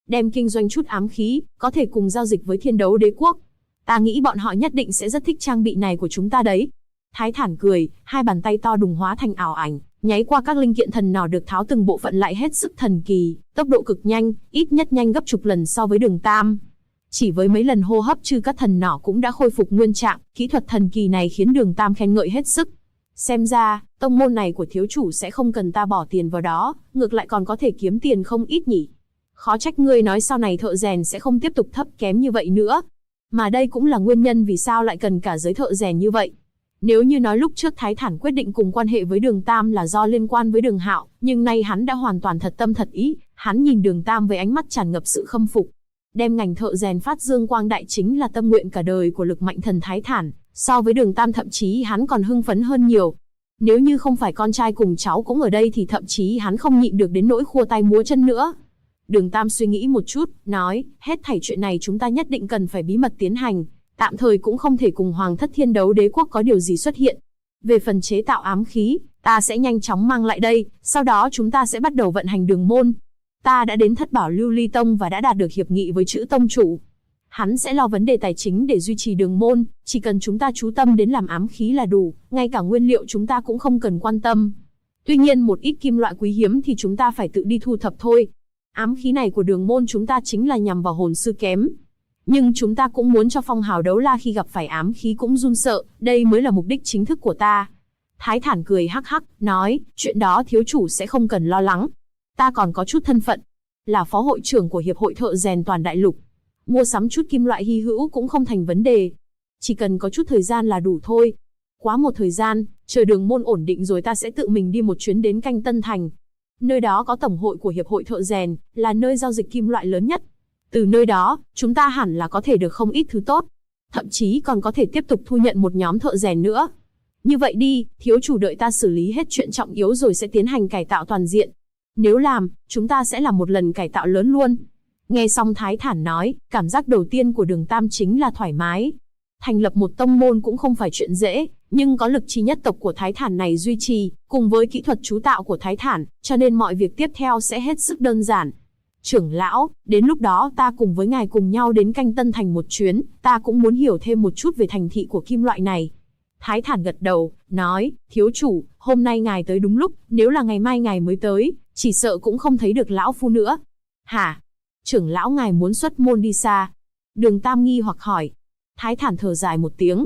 đem kinh doanh chút ám khí, có thể cùng giao dịch với Thiên Đấu Đế quốc. Ta nghĩ bọn họ nhất định sẽ rất thích trang bị này của chúng ta đấy. Thái Thản cười, hai bàn tay to đùng hóa thành ảo ảnh, nháy qua các linh kiện thần nỏ được tháo từng bộ phận lại hết sức thần kỳ, tốc độ cực nhanh, ít nhất nhanh gấp chục lần so với Đường Tam. Chỉ với mấy lần hô hấp chư các thần nỏ cũng đã khôi phục nguyên trạng, kỹ thuật thần kỳ này khiến Đường Tam khen ngợi hết sức. Xem ra, tông môn này của thiếu chủ sẽ không cần ta bỏ tiền vào đó, ngược lại còn có thể kiếm tiền không ít nhỉ. Khó trách ngươi nói sau này thợ rèn sẽ không tiếp tục thấp kém như vậy nữa. Mà đây cũng là nguyên nhân vì sao lại cần cả giới thợ rèn như vậy. Nếu như nói lúc trước Thái Thản quyết định cùng quan hệ với Đường Tam là do liên quan với Đường Hạo, nhưng nay hắn đã hoàn toàn thật tâm thật ý, hắn nhìn Đường Tam với ánh mắt tràn ngập sự khâm phục. Đem ngành thợ rèn phát dương quang đại chính là tâm nguyện cả đời của Lực Mạnh Thần Thái Thản, so với Đường Tam thậm chí hắn còn hưng phấn hơn nhiều. Nếu như không phải con trai cùng cháu cũng ở đây thì thậm chí hắn không nhịn được đến nỗi khua tay múa chân nữa. Đường Tam suy nghĩ một chút, nói, hết thảy chuyện này chúng ta nhất định cần phải bí mật tiến hành, tạm thời cũng không thể cùng Hoàng thất Thiên Đấu Đế quốc có điều gì xuất hiện. Về phần chế tạo ám khí, ta sẽ nhanh chóng mang lại đây, sau đó chúng ta sẽ bắt đầu vận hành đường môn. Ta đã đến Thất Bảo Lưu Ly Tông và đã đạt được hiệp nghị với Trữ Tông chủ. Hắn sẽ lo vấn đề tài chính để duy trì đường môn, chỉ cần chúng ta chú tâm đến làm ám khí là đủ, ngay cả nguyên liệu chúng ta cũng không cần quan tâm. Tuy nhiên một ít kim loại quý hiếm thì chúng ta phải tự đi thu thập thôi. Ám khí này của đường môn chúng ta chính là nhằm vào hồn sư kém. Nhưng chúng ta cũng muốn cho phong hào đấu la khi gặp phải ám khí cũng run sợ, đây mới là mục đích chính thức của ta. Thái Thản cười hắc hắc, nói, chuyện đó thiếu chủ sẽ không cần lo lắng. Ta còn có chút thân phận, là phó hội trưởng của Hiệp hội Thợ rèn toàn đại lục. Mua sắm chút kim loại hy hữu cũng không thành vấn đề. Chỉ cần có chút thời gian là đủ thôi. Quá một thời gian, chờ đường môn ổn định rồi ta sẽ tự mình đi một chuyến đến Canh Tân Thành. Nơi đó có tổng hội của Hiệp hội Thợ rèn, là nơi giao dịch kim loại lớn nhất. Từ nơi đó, chúng ta hẳn là có thể được không ít thứ tốt. Thậm chí còn có thể tiếp tục thu nhận một nhóm thợ rèn nữa. Như vậy đi, thiếu chủ đợi ta xử lý hết chuyện trọng yếu rồi sẽ tiến hành cải tạo toàn diện. Nếu làm, chúng ta sẽ làm một lần cải tạo lớn luôn. Nghe xong Thái Thản nói, cảm giác đầu tiên của Đường Tam chính là thoải mái. Thành lập một tông môn cũng không phải chuyện dễ, nhưng có lực chi nhất tộc của Thái Thản này duy trì, cùng với kỹ thuật chú tạo của Thái Thản, cho nên mọi việc tiếp theo sẽ hết sức đơn giản. Trưởng lão, đến lúc đó ta cùng với ngài cùng nhau đến Canh Tân Thành một chuyến, ta cũng muốn hiểu thêm một chút về thành thị của kim loại này. Thái Thản gật đầu, nói, thiếu chủ, hôm nay ngài tới đúng lúc, nếu là ngày mai ngài mới tới, chỉ sợ cũng không thấy được lão phu nữa. Hả? Trưởng lão ngài muốn xuất môn đi xa? Đường Tam nghi hoặc hỏi. Thái Thản thở dài một tiếng,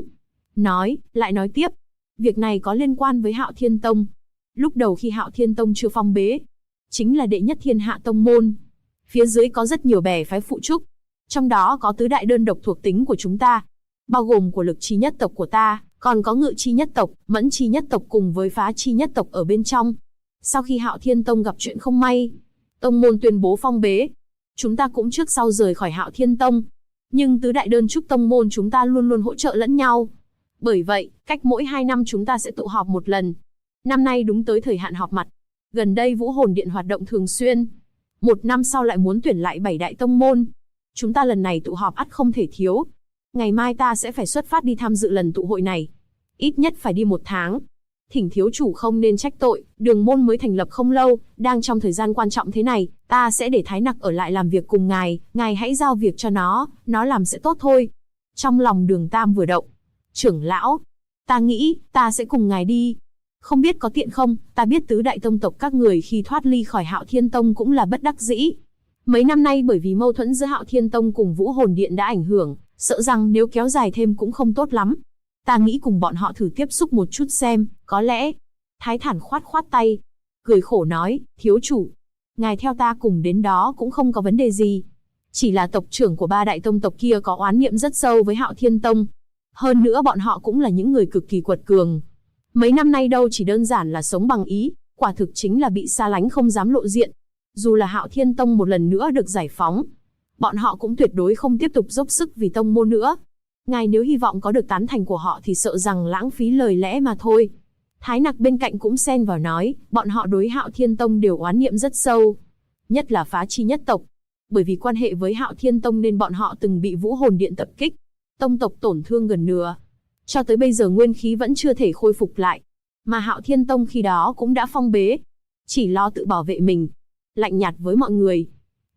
lại nói tiếp, việc này có liên quan với Hạo Thiên Tông. Lúc đầu khi Hạo Thiên Tông chưa phong bế, chính là đệ nhất thiên hạ tông môn. Phía dưới có rất nhiều bè phái phụ trúc, trong đó có tứ đại đơn độc thuộc tính của chúng ta, bao gồm của lực chi nhất tộc của ta, còn có ngự chi nhất tộc, mẫn chi nhất tộc cùng với phá chi nhất tộc ở bên trong. Sau khi Hạo Thiên Tông gặp chuyện không may, tông môn tuyên bố phong bế, chúng ta cũng trước sau rời khỏi Hạo Thiên Tông. Nhưng tứ đại đơn trúc tông môn chúng ta luôn luôn hỗ trợ lẫn nhau. Bởi vậy, cách mỗi 2 năm chúng ta sẽ tụ họp một lần. Năm nay đúng tới thời hạn họp mặt. Gần đây Vũ Hồn Điện hoạt động thường xuyên. 1 năm sau lại muốn tuyển lại 7 đại tông môn. Chúng ta lần này tụ họp ắt không thể thiếu. Ngày mai ta sẽ phải xuất phát đi tham dự lần tụ hội này. Ít nhất phải đi 1 tháng. Thỉnh thiếu chủ không nên trách tội, đường môn mới thành lập không lâu, đang trong thời gian quan trọng thế này, ta sẽ để Thái Nặc ở lại làm việc cùng ngài hãy giao việc cho nó làm sẽ tốt thôi. Trong lòng Đường Tam vừa động. Trưởng lão, ta nghĩ, ta sẽ cùng ngài đi. Không biết có tiện không, ta biết tứ đại tông tộc các người khi thoát ly khỏi Hạo Thiên Tông cũng là bất đắc dĩ. Mấy năm nay bởi vì mâu thuẫn giữa Hạo Thiên Tông cùng Vũ Hồn Điện đã ảnh hưởng, sợ rằng nếu kéo dài thêm cũng không tốt lắm. Ta nghĩ cùng bọn họ thử tiếp xúc một chút xem, có lẽ. Thái Thản khoát khoát tay, cười khổ nói, thiếu chủ, ngài theo ta cùng đến đó cũng không có vấn đề gì. Chỉ là tộc trưởng của 3 đại tông tộc kia có oán niệm rất sâu với Hạo Thiên Tông. Hơn nữa bọn họ cũng là những người cực kỳ quật cường. Mấy năm nay đâu chỉ đơn giản là sống bằng ý, quả thực chính là bị xa lánh không dám lộ diện. Dù là Hạo Thiên Tông một lần nữa được giải phóng, bọn họ cũng tuyệt đối không tiếp tục dốc sức vì tông môn nữa. Ngài nếu hy vọng có được tán thành của họ thì sợ rằng lãng phí lời lẽ mà thôi. Thái Nặc bên cạnh cũng xen vào nói, bọn họ đối Hạo Thiên Tông đều oán niệm rất sâu. Nhất là phá chi nhất tộc. Bởi vì quan hệ với Hạo Thiên Tông nên bọn họ từng bị Vũ Hồn Điện tập kích. Tông tộc tổn thương gần nửa. Cho tới bây giờ nguyên khí vẫn chưa thể khôi phục lại. Mà Hạo Thiên Tông khi đó cũng đã phong bế. Chỉ lo tự bảo vệ mình. Lạnh nhạt với mọi người.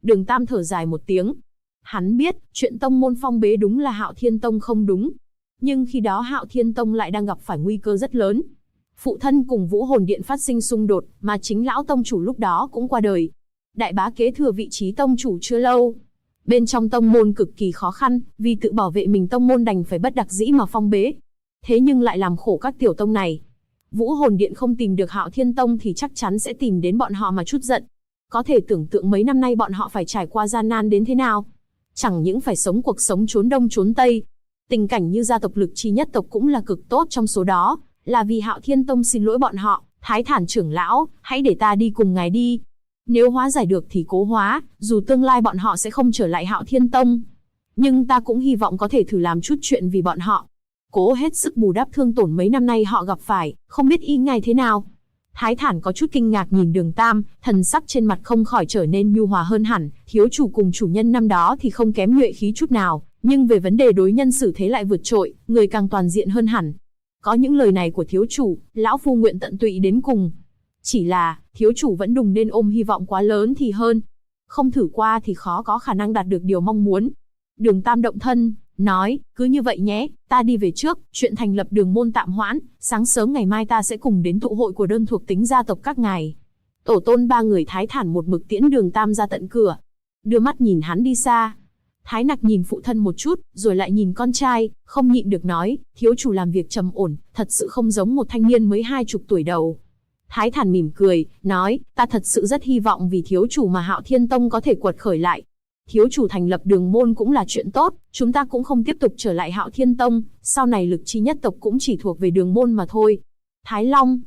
Đường Tam thở dài một tiếng. Hắn biết, chuyện tông môn phong bế đúng là Hạo Thiên Tông không đúng. Nhưng khi đó Hạo Thiên Tông lại đang gặp phải nguy cơ rất lớn. Phụ thân cùng Vũ Hồn Điện phát sinh xung đột, mà chính lão tông chủ lúc đó cũng qua đời. Đại bá kế thừa vị trí tông chủ chưa lâu. Bên trong tông môn cực kỳ khó khăn, vì tự bảo vệ mình tông môn đành phải bất đắc dĩ mà phong bế. Thế nhưng lại làm khổ các tiểu tông này. Vũ Hồn Điện không tìm được Hạo Thiên Tông thì chắc chắn sẽ tìm đến bọn họ mà trút giận. Có thể tưởng tượng mấy năm nay bọn họ phải trải qua gian nan đến thế nào. Chẳng những phải sống cuộc sống trốn đông trốn tây. Tình cảnh như gia tộc Lực Chi nhất tộc cũng là cực tốt trong số đó, là vì Hạo Thiên Tông xin lỗi bọn họ, Thái Thản trưởng lão, hãy để ta đi cùng ngài đi. Nếu hóa giải được thì cố hóa, dù tương lai bọn họ sẽ không trở lại Hạo Thiên Tông. Nhưng ta cũng hy vọng có thể thử làm chút chuyện vì bọn họ. Cố hết sức bù đắp thương tổn mấy năm nay họ gặp phải, không biết y ngài thế nào. Thái Thản có chút kinh ngạc nhìn Đường Tam, thần sắc trên mặt không khỏi trở nên nhu hòa hơn hẳn, thiếu chủ cùng chủ nhân năm đó thì không kém nhuệ khí chút nào, nhưng về vấn đề đối nhân xử thế lại vượt trội, người càng toàn diện hơn hẳn. Có những lời này của thiếu chủ, lão phu nguyện tận tụy đến cùng. Chỉ là, thiếu chủ vẫn đừng nên ôm hy vọng quá lớn thì hơn. Không thử qua thì khó có khả năng đạt được điều mong muốn. Đường Tam động thân, nói, cứ như vậy nhé, ta đi về trước, chuyện thành lập đường môn tạm hoãn, sáng sớm ngày mai ta sẽ cùng đến tụ hội của đơn thuộc tính gia tộc các ngài. Tổ tôn ba người Thái Thản một mực tiễn Đường Tam ra tận cửa, đưa mắt nhìn hắn đi xa. Thái Nặc nhìn phụ thân một chút, rồi lại nhìn con trai, không nhịn được nói, thiếu chủ làm việc trầm ổn, thật sự không giống một thanh niên mới 20 tuổi đầu. Thái Thản mỉm cười, nói, ta thật sự rất hy vọng vì thiếu chủ mà Hạo Thiên Tông có thể quật khởi lại. Thiếu chủ thành lập đường môn cũng là chuyện tốt, chúng ta cũng không tiếp tục trở lại Hạo Thiên Tông, sau này Lực Chi nhất tộc cũng chỉ thuộc về đường môn mà thôi. Thái Long,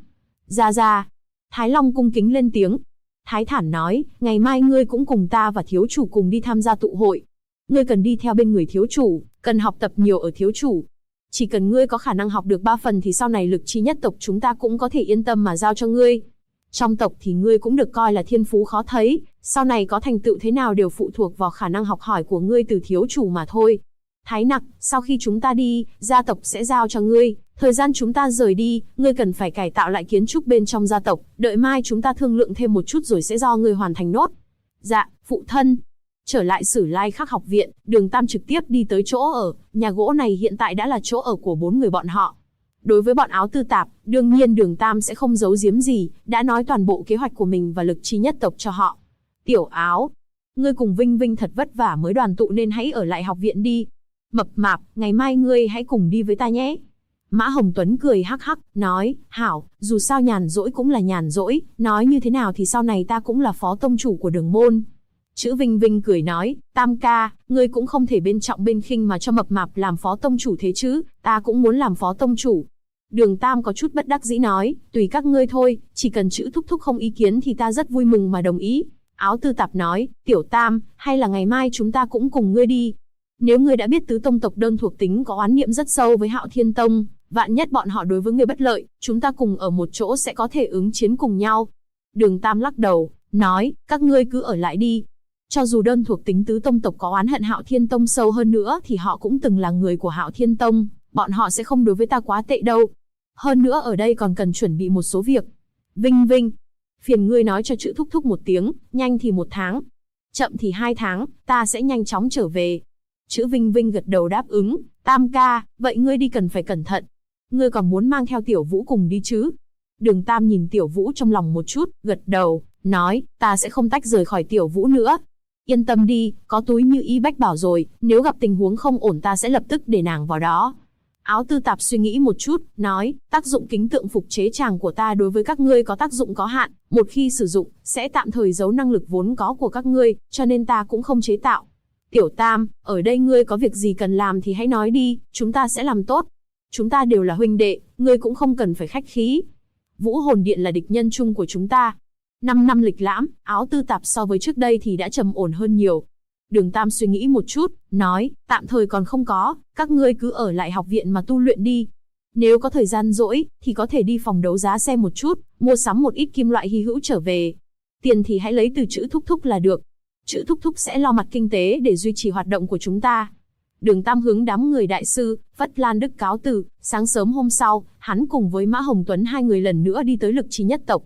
ra. Thái Long cung kính lên tiếng. Thái Thản nói, ngày mai ngươi cũng cùng ta và thiếu chủ cùng đi tham gia tụ hội. Ngươi cần đi theo bên người thiếu chủ, cần học tập nhiều ở thiếu chủ. Chỉ cần ngươi có khả năng học được 3 phần thì sau này Lực Chi nhất tộc chúng ta cũng có thể yên tâm mà giao cho ngươi. Trong tộc thì ngươi cũng được coi là thiên phú khó thấy, sau này có thành tựu thế nào đều phụ thuộc vào khả năng học hỏi của ngươi từ thiếu chủ mà thôi. Thái Nặc, sau khi chúng ta đi, gia tộc sẽ giao cho ngươi, thời gian chúng ta rời đi, ngươi cần phải cải tạo lại kiến trúc bên trong gia tộc, đợi mai chúng ta thương lượng thêm một chút rồi sẽ do ngươi hoàn thành nốt. Dạ, phụ thân. Trở lại Sử Lai Khắc học viện, Đường Tam trực tiếp đi tới chỗ ở, nhà gỗ này hiện tại đã là chỗ ở của 4 người bọn họ. Đối với bọn Áo Tư Tạp, đương nhiên Đường Tam sẽ không giấu giếm gì, đã nói toàn bộ kế hoạch của mình và Lực Chi nhất tộc cho họ. Tiểu Áo, ngươi cùng Vinh Vinh thật vất vả mới đoàn tụ nên hãy ở lại học viện đi. Mập Mạp, ngày mai ngươi hãy cùng đi với ta nhé. Mã Hồng Tuấn cười hắc hắc, nói, hảo, dù sao nhàn rỗi cũng là nhàn rỗi, nói như thế nào thì sau này ta cũng là phó tông chủ của đường môn. Chữ Vinh Vinh cười nói, Tam ca, ngươi cũng không thể bên trọng bên khinh mà cho Mập Mạp làm phó tông chủ thế chứ, ta cũng muốn làm phó tông chủ. Đường Tam có chút bất đắc dĩ nói, tùy các ngươi thôi, chỉ cần chữ thúc thúc không ý kiến thì ta rất vui mừng mà đồng ý. Áo Tư Tạp nói, Tiểu Tam, hay là ngày mai chúng ta cũng cùng ngươi đi. Nếu ngươi đã biết tứ tông tộc đơn thuộc tính có oán niệm rất sâu với Hạo Thiên Tông, vạn nhất bọn họ đối với ngươi bất lợi, chúng ta cùng ở một chỗ sẽ có thể ứng chiến cùng nhau. Đường Tam lắc đầu, nói, các ngươi cứ ở lại đi. Cho dù đơn thuộc tính tứ tông tộc có oán hận Hạo Thiên Tông sâu hơn nữa thì họ cũng từng là người của Hạo Thiên Tông, bọn họ sẽ không đối với ta quá tệ đâu. Hơn nữa ở đây còn cần chuẩn bị một số việc. Vinh Vinh, phiền ngươi nói cho chữ thúc thúc một tiếng, nhanh thì 1 tháng, chậm thì 2 tháng, ta sẽ nhanh chóng trở về. Chữ Vinh Vinh gật đầu đáp ứng, Tam ca, vậy ngươi đi cần phải cẩn thận. Ngươi còn muốn mang theo Tiểu Vũ cùng đi chứ? Đường Tam nhìn Tiểu Vũ trong lòng một chút, gật đầu, nói, ta sẽ không tách rời khỏi Tiểu Vũ nữa. Yên tâm đi, có túi như y bách bảo rồi, nếu gặp tình huống không ổn ta sẽ lập tức để nàng vào đó. Áo Tư Tạp suy nghĩ một chút, nói, tác dụng kính tượng phục chế tràng của ta đối với các ngươi có tác dụng có hạn, một khi sử dụng, sẽ tạm thời giấu năng lực vốn có của các ngươi, cho nên ta cũng không chế tạo. Tiểu Tam, ở đây ngươi có việc gì cần làm thì hãy nói đi, chúng ta sẽ làm tốt. Chúng ta đều là huynh đệ, ngươi cũng không cần phải khách khí. Vũ Hồn Điện là địch nhân chung của chúng ta. 5 năm lịch lãm, Áo Tư Tạp so với trước đây thì đã trầm ổn hơn nhiều. Đường Tam suy nghĩ một chút, nói, tạm thời còn không có, các ngươi cứ ở lại học viện mà tu luyện đi. Nếu có thời gian rỗi, thì có thể đi phòng đấu giá xem một chút, mua sắm một ít kim loại hy hữu trở về. Tiền thì hãy lấy từ chữ thúc thúc là được. Chữ thúc thúc sẽ lo mặt kinh tế để duy trì hoạt động của chúng ta. Đường Tam hướng đám người đại sư, Phất Lan Đức cáo từ, sáng sớm hôm sau, hắn cùng với Mã Hồng Tuấn 2 người lần nữa đi tới Lực Chi nhất tộc.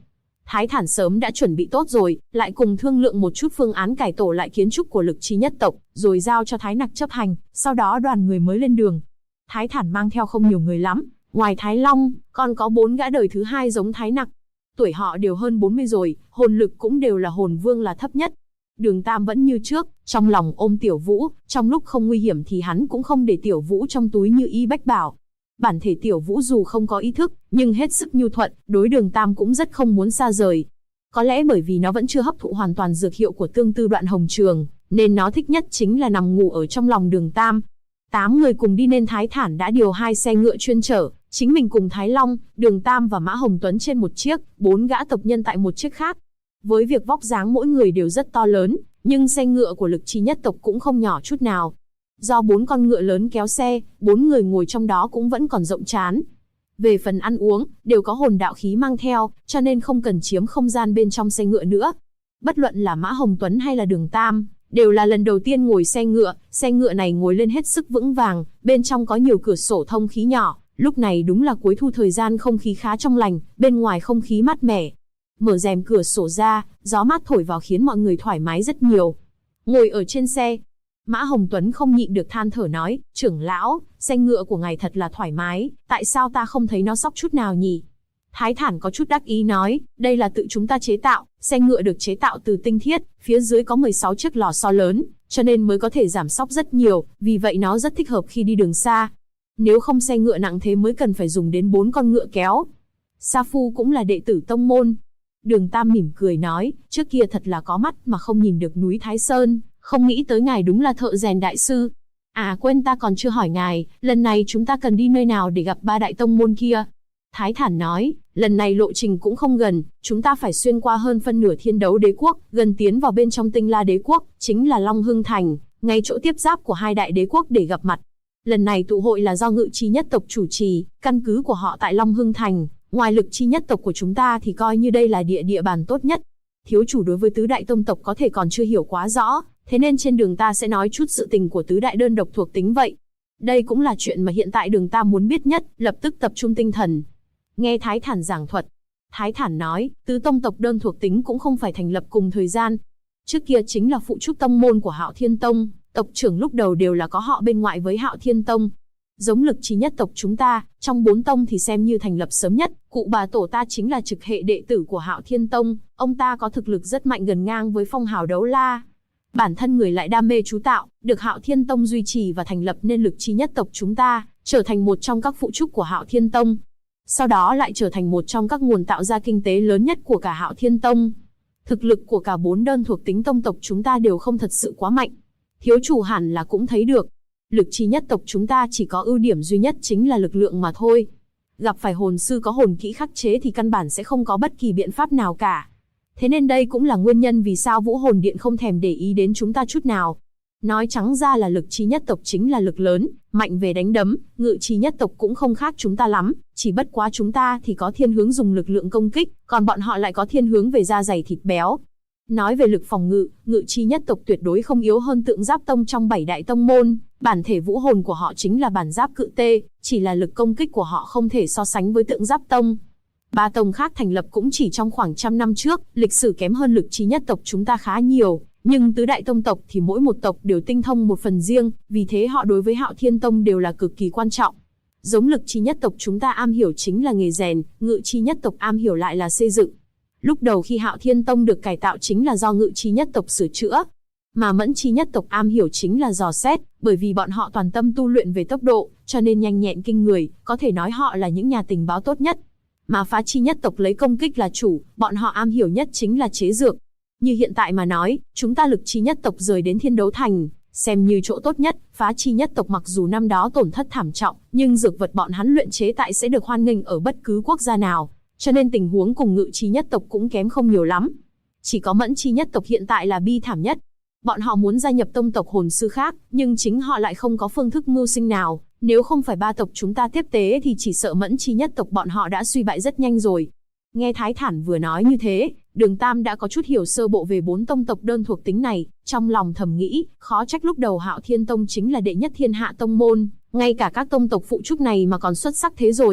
Thái Thản sớm đã chuẩn bị tốt rồi, lại cùng thương lượng một chút phương án cải tổ lại kiến trúc của Lực Chi nhất tộc, rồi giao cho Thái Nặc chấp hành, sau đó đoàn người mới lên đường. Thái Thản mang theo không nhiều người lắm, ngoài Thái Long, còn có 4 gã đời thứ 2 giống Thái Nặc. Tuổi họ đều hơn 40 rồi, hồn lực cũng đều là hồn vương là thấp nhất. Đường Tam vẫn như trước, trong lòng ôm Tiểu Vũ, trong lúc không nguy hiểm thì hắn cũng không để Tiểu Vũ trong túi như y bách bảo. Bản thể Tiểu Vũ dù không có ý thức, nhưng hết sức nhu thuận, đối Đường Tam cũng rất không muốn xa rời. Có lẽ bởi vì nó vẫn chưa hấp thụ hoàn toàn dược hiệu của tương tư đoạn hồng trường, nên nó thích nhất chính là nằm ngủ ở trong lòng Đường Tam. 8 người cùng đi nên Thái Thản đã điều 2 xe ngựa chuyên chở, chính mình cùng Thái Long, Đường Tam và Mã Hồng Tuấn trên một chiếc, 4 gã tộc nhân tại một chiếc khác. Với việc vóc dáng mỗi người đều rất to lớn, nhưng xe ngựa của Lực Chi nhất tộc cũng không nhỏ chút nào. Do 4 con ngựa lớn kéo xe, 4 người ngồi trong đó cũng vẫn còn rộng trán. Về phần ăn uống, đều có hồn đạo khí mang theo, cho nên không cần chiếm không gian bên trong xe ngựa nữa. Bất luận là Mã Hồng Tuấn hay là Đường Tam, đều là lần đầu tiên ngồi xe ngựa này ngồi lên hết sức vững vàng, bên trong có nhiều cửa sổ thông khí nhỏ, lúc này đúng là cuối thu thời gian không khí khá trong lành, bên ngoài không khí mát mẻ. Mở rèm cửa sổ ra, gió mát thổi vào khiến mọi người thoải mái rất nhiều. Ngồi ở trên xe, Mã Hồng Tuấn không nhịn được than thở nói, trưởng lão, xe ngựa của ngài thật là thoải mái, tại sao ta không thấy nó xóc chút nào nhỉ? Thái Thản có chút đắc ý nói, đây là tự chúng ta chế tạo, xe ngựa được chế tạo từ tinh thiết, phía dưới có 16 chiếc lò xo lớn, cho nên mới có thể giảm xóc rất nhiều, vì vậy nó rất thích hợp khi đi đường xa. Nếu không xe ngựa nặng thế mới cần phải dùng đến 4 con ngựa kéo. Sa Phu cũng là đệ tử tông môn. Đường Tam mỉm cười nói, trước kia thật là có mắt mà không nhìn được núi Thái Sơn, không nghĩ tới ngài đúng là thợ rèn đại sư. À quên ta còn chưa hỏi ngài, lần này chúng ta cần đi nơi nào để gặp 3 đại tông môn kia? Thái Thản nói, lần này lộ trình cũng không gần, chúng ta phải xuyên qua hơn phân nửa Thiên Đấu Đế quốc, gần tiến vào bên trong Tinh La Đế quốc, chính là Long Hưng Thành, ngay chỗ tiếp giáp của 2 đại đế quốc để gặp mặt. Lần này tụ hội là do Ngự Chi nhất tộc chủ trì, căn cứ của họ tại Long Hưng Thành, ngoài Lực Chi nhất tộc của chúng ta thì coi như đây là địa bàn tốt nhất. Thiếu chủ đối với tứ đại tông tộc có thể còn chưa hiểu quá rõ, thế nên trên đường ta sẽ nói chút sự tình của tứ đại đơn độc thuộc tính vậy. Đây cũng là chuyện mà hiện tại Đường Tam muốn biết nhất, lập tức tập trung tinh thần. Nghe Thái Thản giảng thuật, Thái Thản nói, tứ tông tộc đơn thuộc tính cũng không phải thành lập cùng thời gian. Trước kia chính là phụ trúc tông môn của Hạo Thiên Tông, tộc trưởng lúc đầu đều là có họ bên ngoại với Hạo Thiên Tông. Giống Lực Chi nhất tộc chúng ta, trong 4 tông thì xem như thành lập sớm nhất, cụ bà tổ ta chính là trực hệ đệ tử của Hạo Thiên Tông, ông ta có thực lực rất mạnh gần ngang với phong hào đấu la. Bản thân người lại đam mê chú tạo, được Hạo Thiên Tông duy trì và thành lập nên Lực Chi nhất tộc chúng ta, trở thành một trong các phụ trúc của Hạo Thiên Tông. Sau đó lại trở thành một trong các nguồn tạo ra kinh tế lớn nhất của cả Hạo Thiên Tông. Thực lực của cả 4 đơn thuộc tính tông tộc chúng ta đều không thật sự quá mạnh. Thiếu chủ hẳn là cũng thấy được. Lực Chi nhất tộc chúng ta chỉ có ưu điểm duy nhất chính là lực lượng mà thôi. Gặp phải hồn sư có hồn kỹ khắc chế thì căn bản sẽ không có bất kỳ biện pháp nào cả. Thế nên đây cũng là nguyên nhân vì sao Vũ Hồn Điện không thèm để ý đến chúng ta chút nào. Nói trắng ra là Lực Chi nhất tộc chính là lực lớn, mạnh về đánh đấm, Ngự Chi nhất tộc cũng không khác chúng ta lắm, chỉ bất quá chúng ta thì có thiên hướng dùng lực lượng công kích, còn bọn họ lại có thiên hướng về da dày thịt béo. Nói về lực phòng ngự, Ngự Chi nhất tộc tuyệt đối không yếu hơn Tượng Giáp Tông trong 7 đại tông môn, bản thể vũ hồn của họ chính là bản giáp cự tê, chỉ là lực công kích của họ không thể so sánh với Tượng Giáp Tông. 3 tông khác thành lập cũng chỉ trong khoảng trăm năm trước, lịch sử kém hơn Lực Chi nhất tộc chúng ta khá nhiều, nhưng tứ đại tông tộc thì mỗi một tộc đều tinh thông một phần riêng, vì thế họ đối với Hạo Thiên Tông đều là cực kỳ quan trọng. Giống Lực Chi nhất tộc chúng ta am hiểu chính là nghề rèn, Ngự Chi nhất tộc am hiểu lại là xây dựng. Lúc đầu khi Hạo Thiên Tông được cải tạo chính là do Ngự Chi nhất tộc sửa chữa, mà Mẫn Chi nhất tộc am hiểu chính là dò xét, bởi vì bọn họ toàn tâm tu luyện về tốc độ, cho nên nhanh nhẹn kinh người, có thể nói họ là những nhà tình báo tốt nhất. Mà Phá Chi nhất tộc lấy công kích là chủ, bọn họ am hiểu nhất chính là chế dược. Như hiện tại mà nói, chúng ta Lực Chi nhất tộc rời đến Thiên Đấu Thành, xem như chỗ tốt nhất. Phá Chi nhất tộc mặc dù năm đó tổn thất thảm trọng, nhưng dược vật bọn hắn luyện chế tại sẽ được hoan nghênh ở bất cứ quốc gia nào, cho nên tình huống cùng Ngự Chi nhất tộc cũng kém không nhiều lắm. Chỉ có Mẫn Chi nhất tộc hiện tại là bi thảm nhất. Bọn họ muốn gia nhập tông tộc hồn sư khác, nhưng chính họ lại không có phương thức mưu sinh nào. Nếu không phải 3 tộc chúng ta tiếp tế thì chỉ sợ Mẫn Chi nhất tộc bọn họ đã suy bại rất nhanh rồi. Nghe Thái Thản vừa nói như thế, Đường Tam đã có chút hiểu sơ bộ về 4 tông tộc đơn thuộc tính này, trong lòng thầm nghĩ, khó trách lúc đầu Hạo Thiên Tông chính là đệ nhất thiên hạ tông môn, ngay cả các tông tộc phụ trúc này mà còn xuất sắc thế rồi.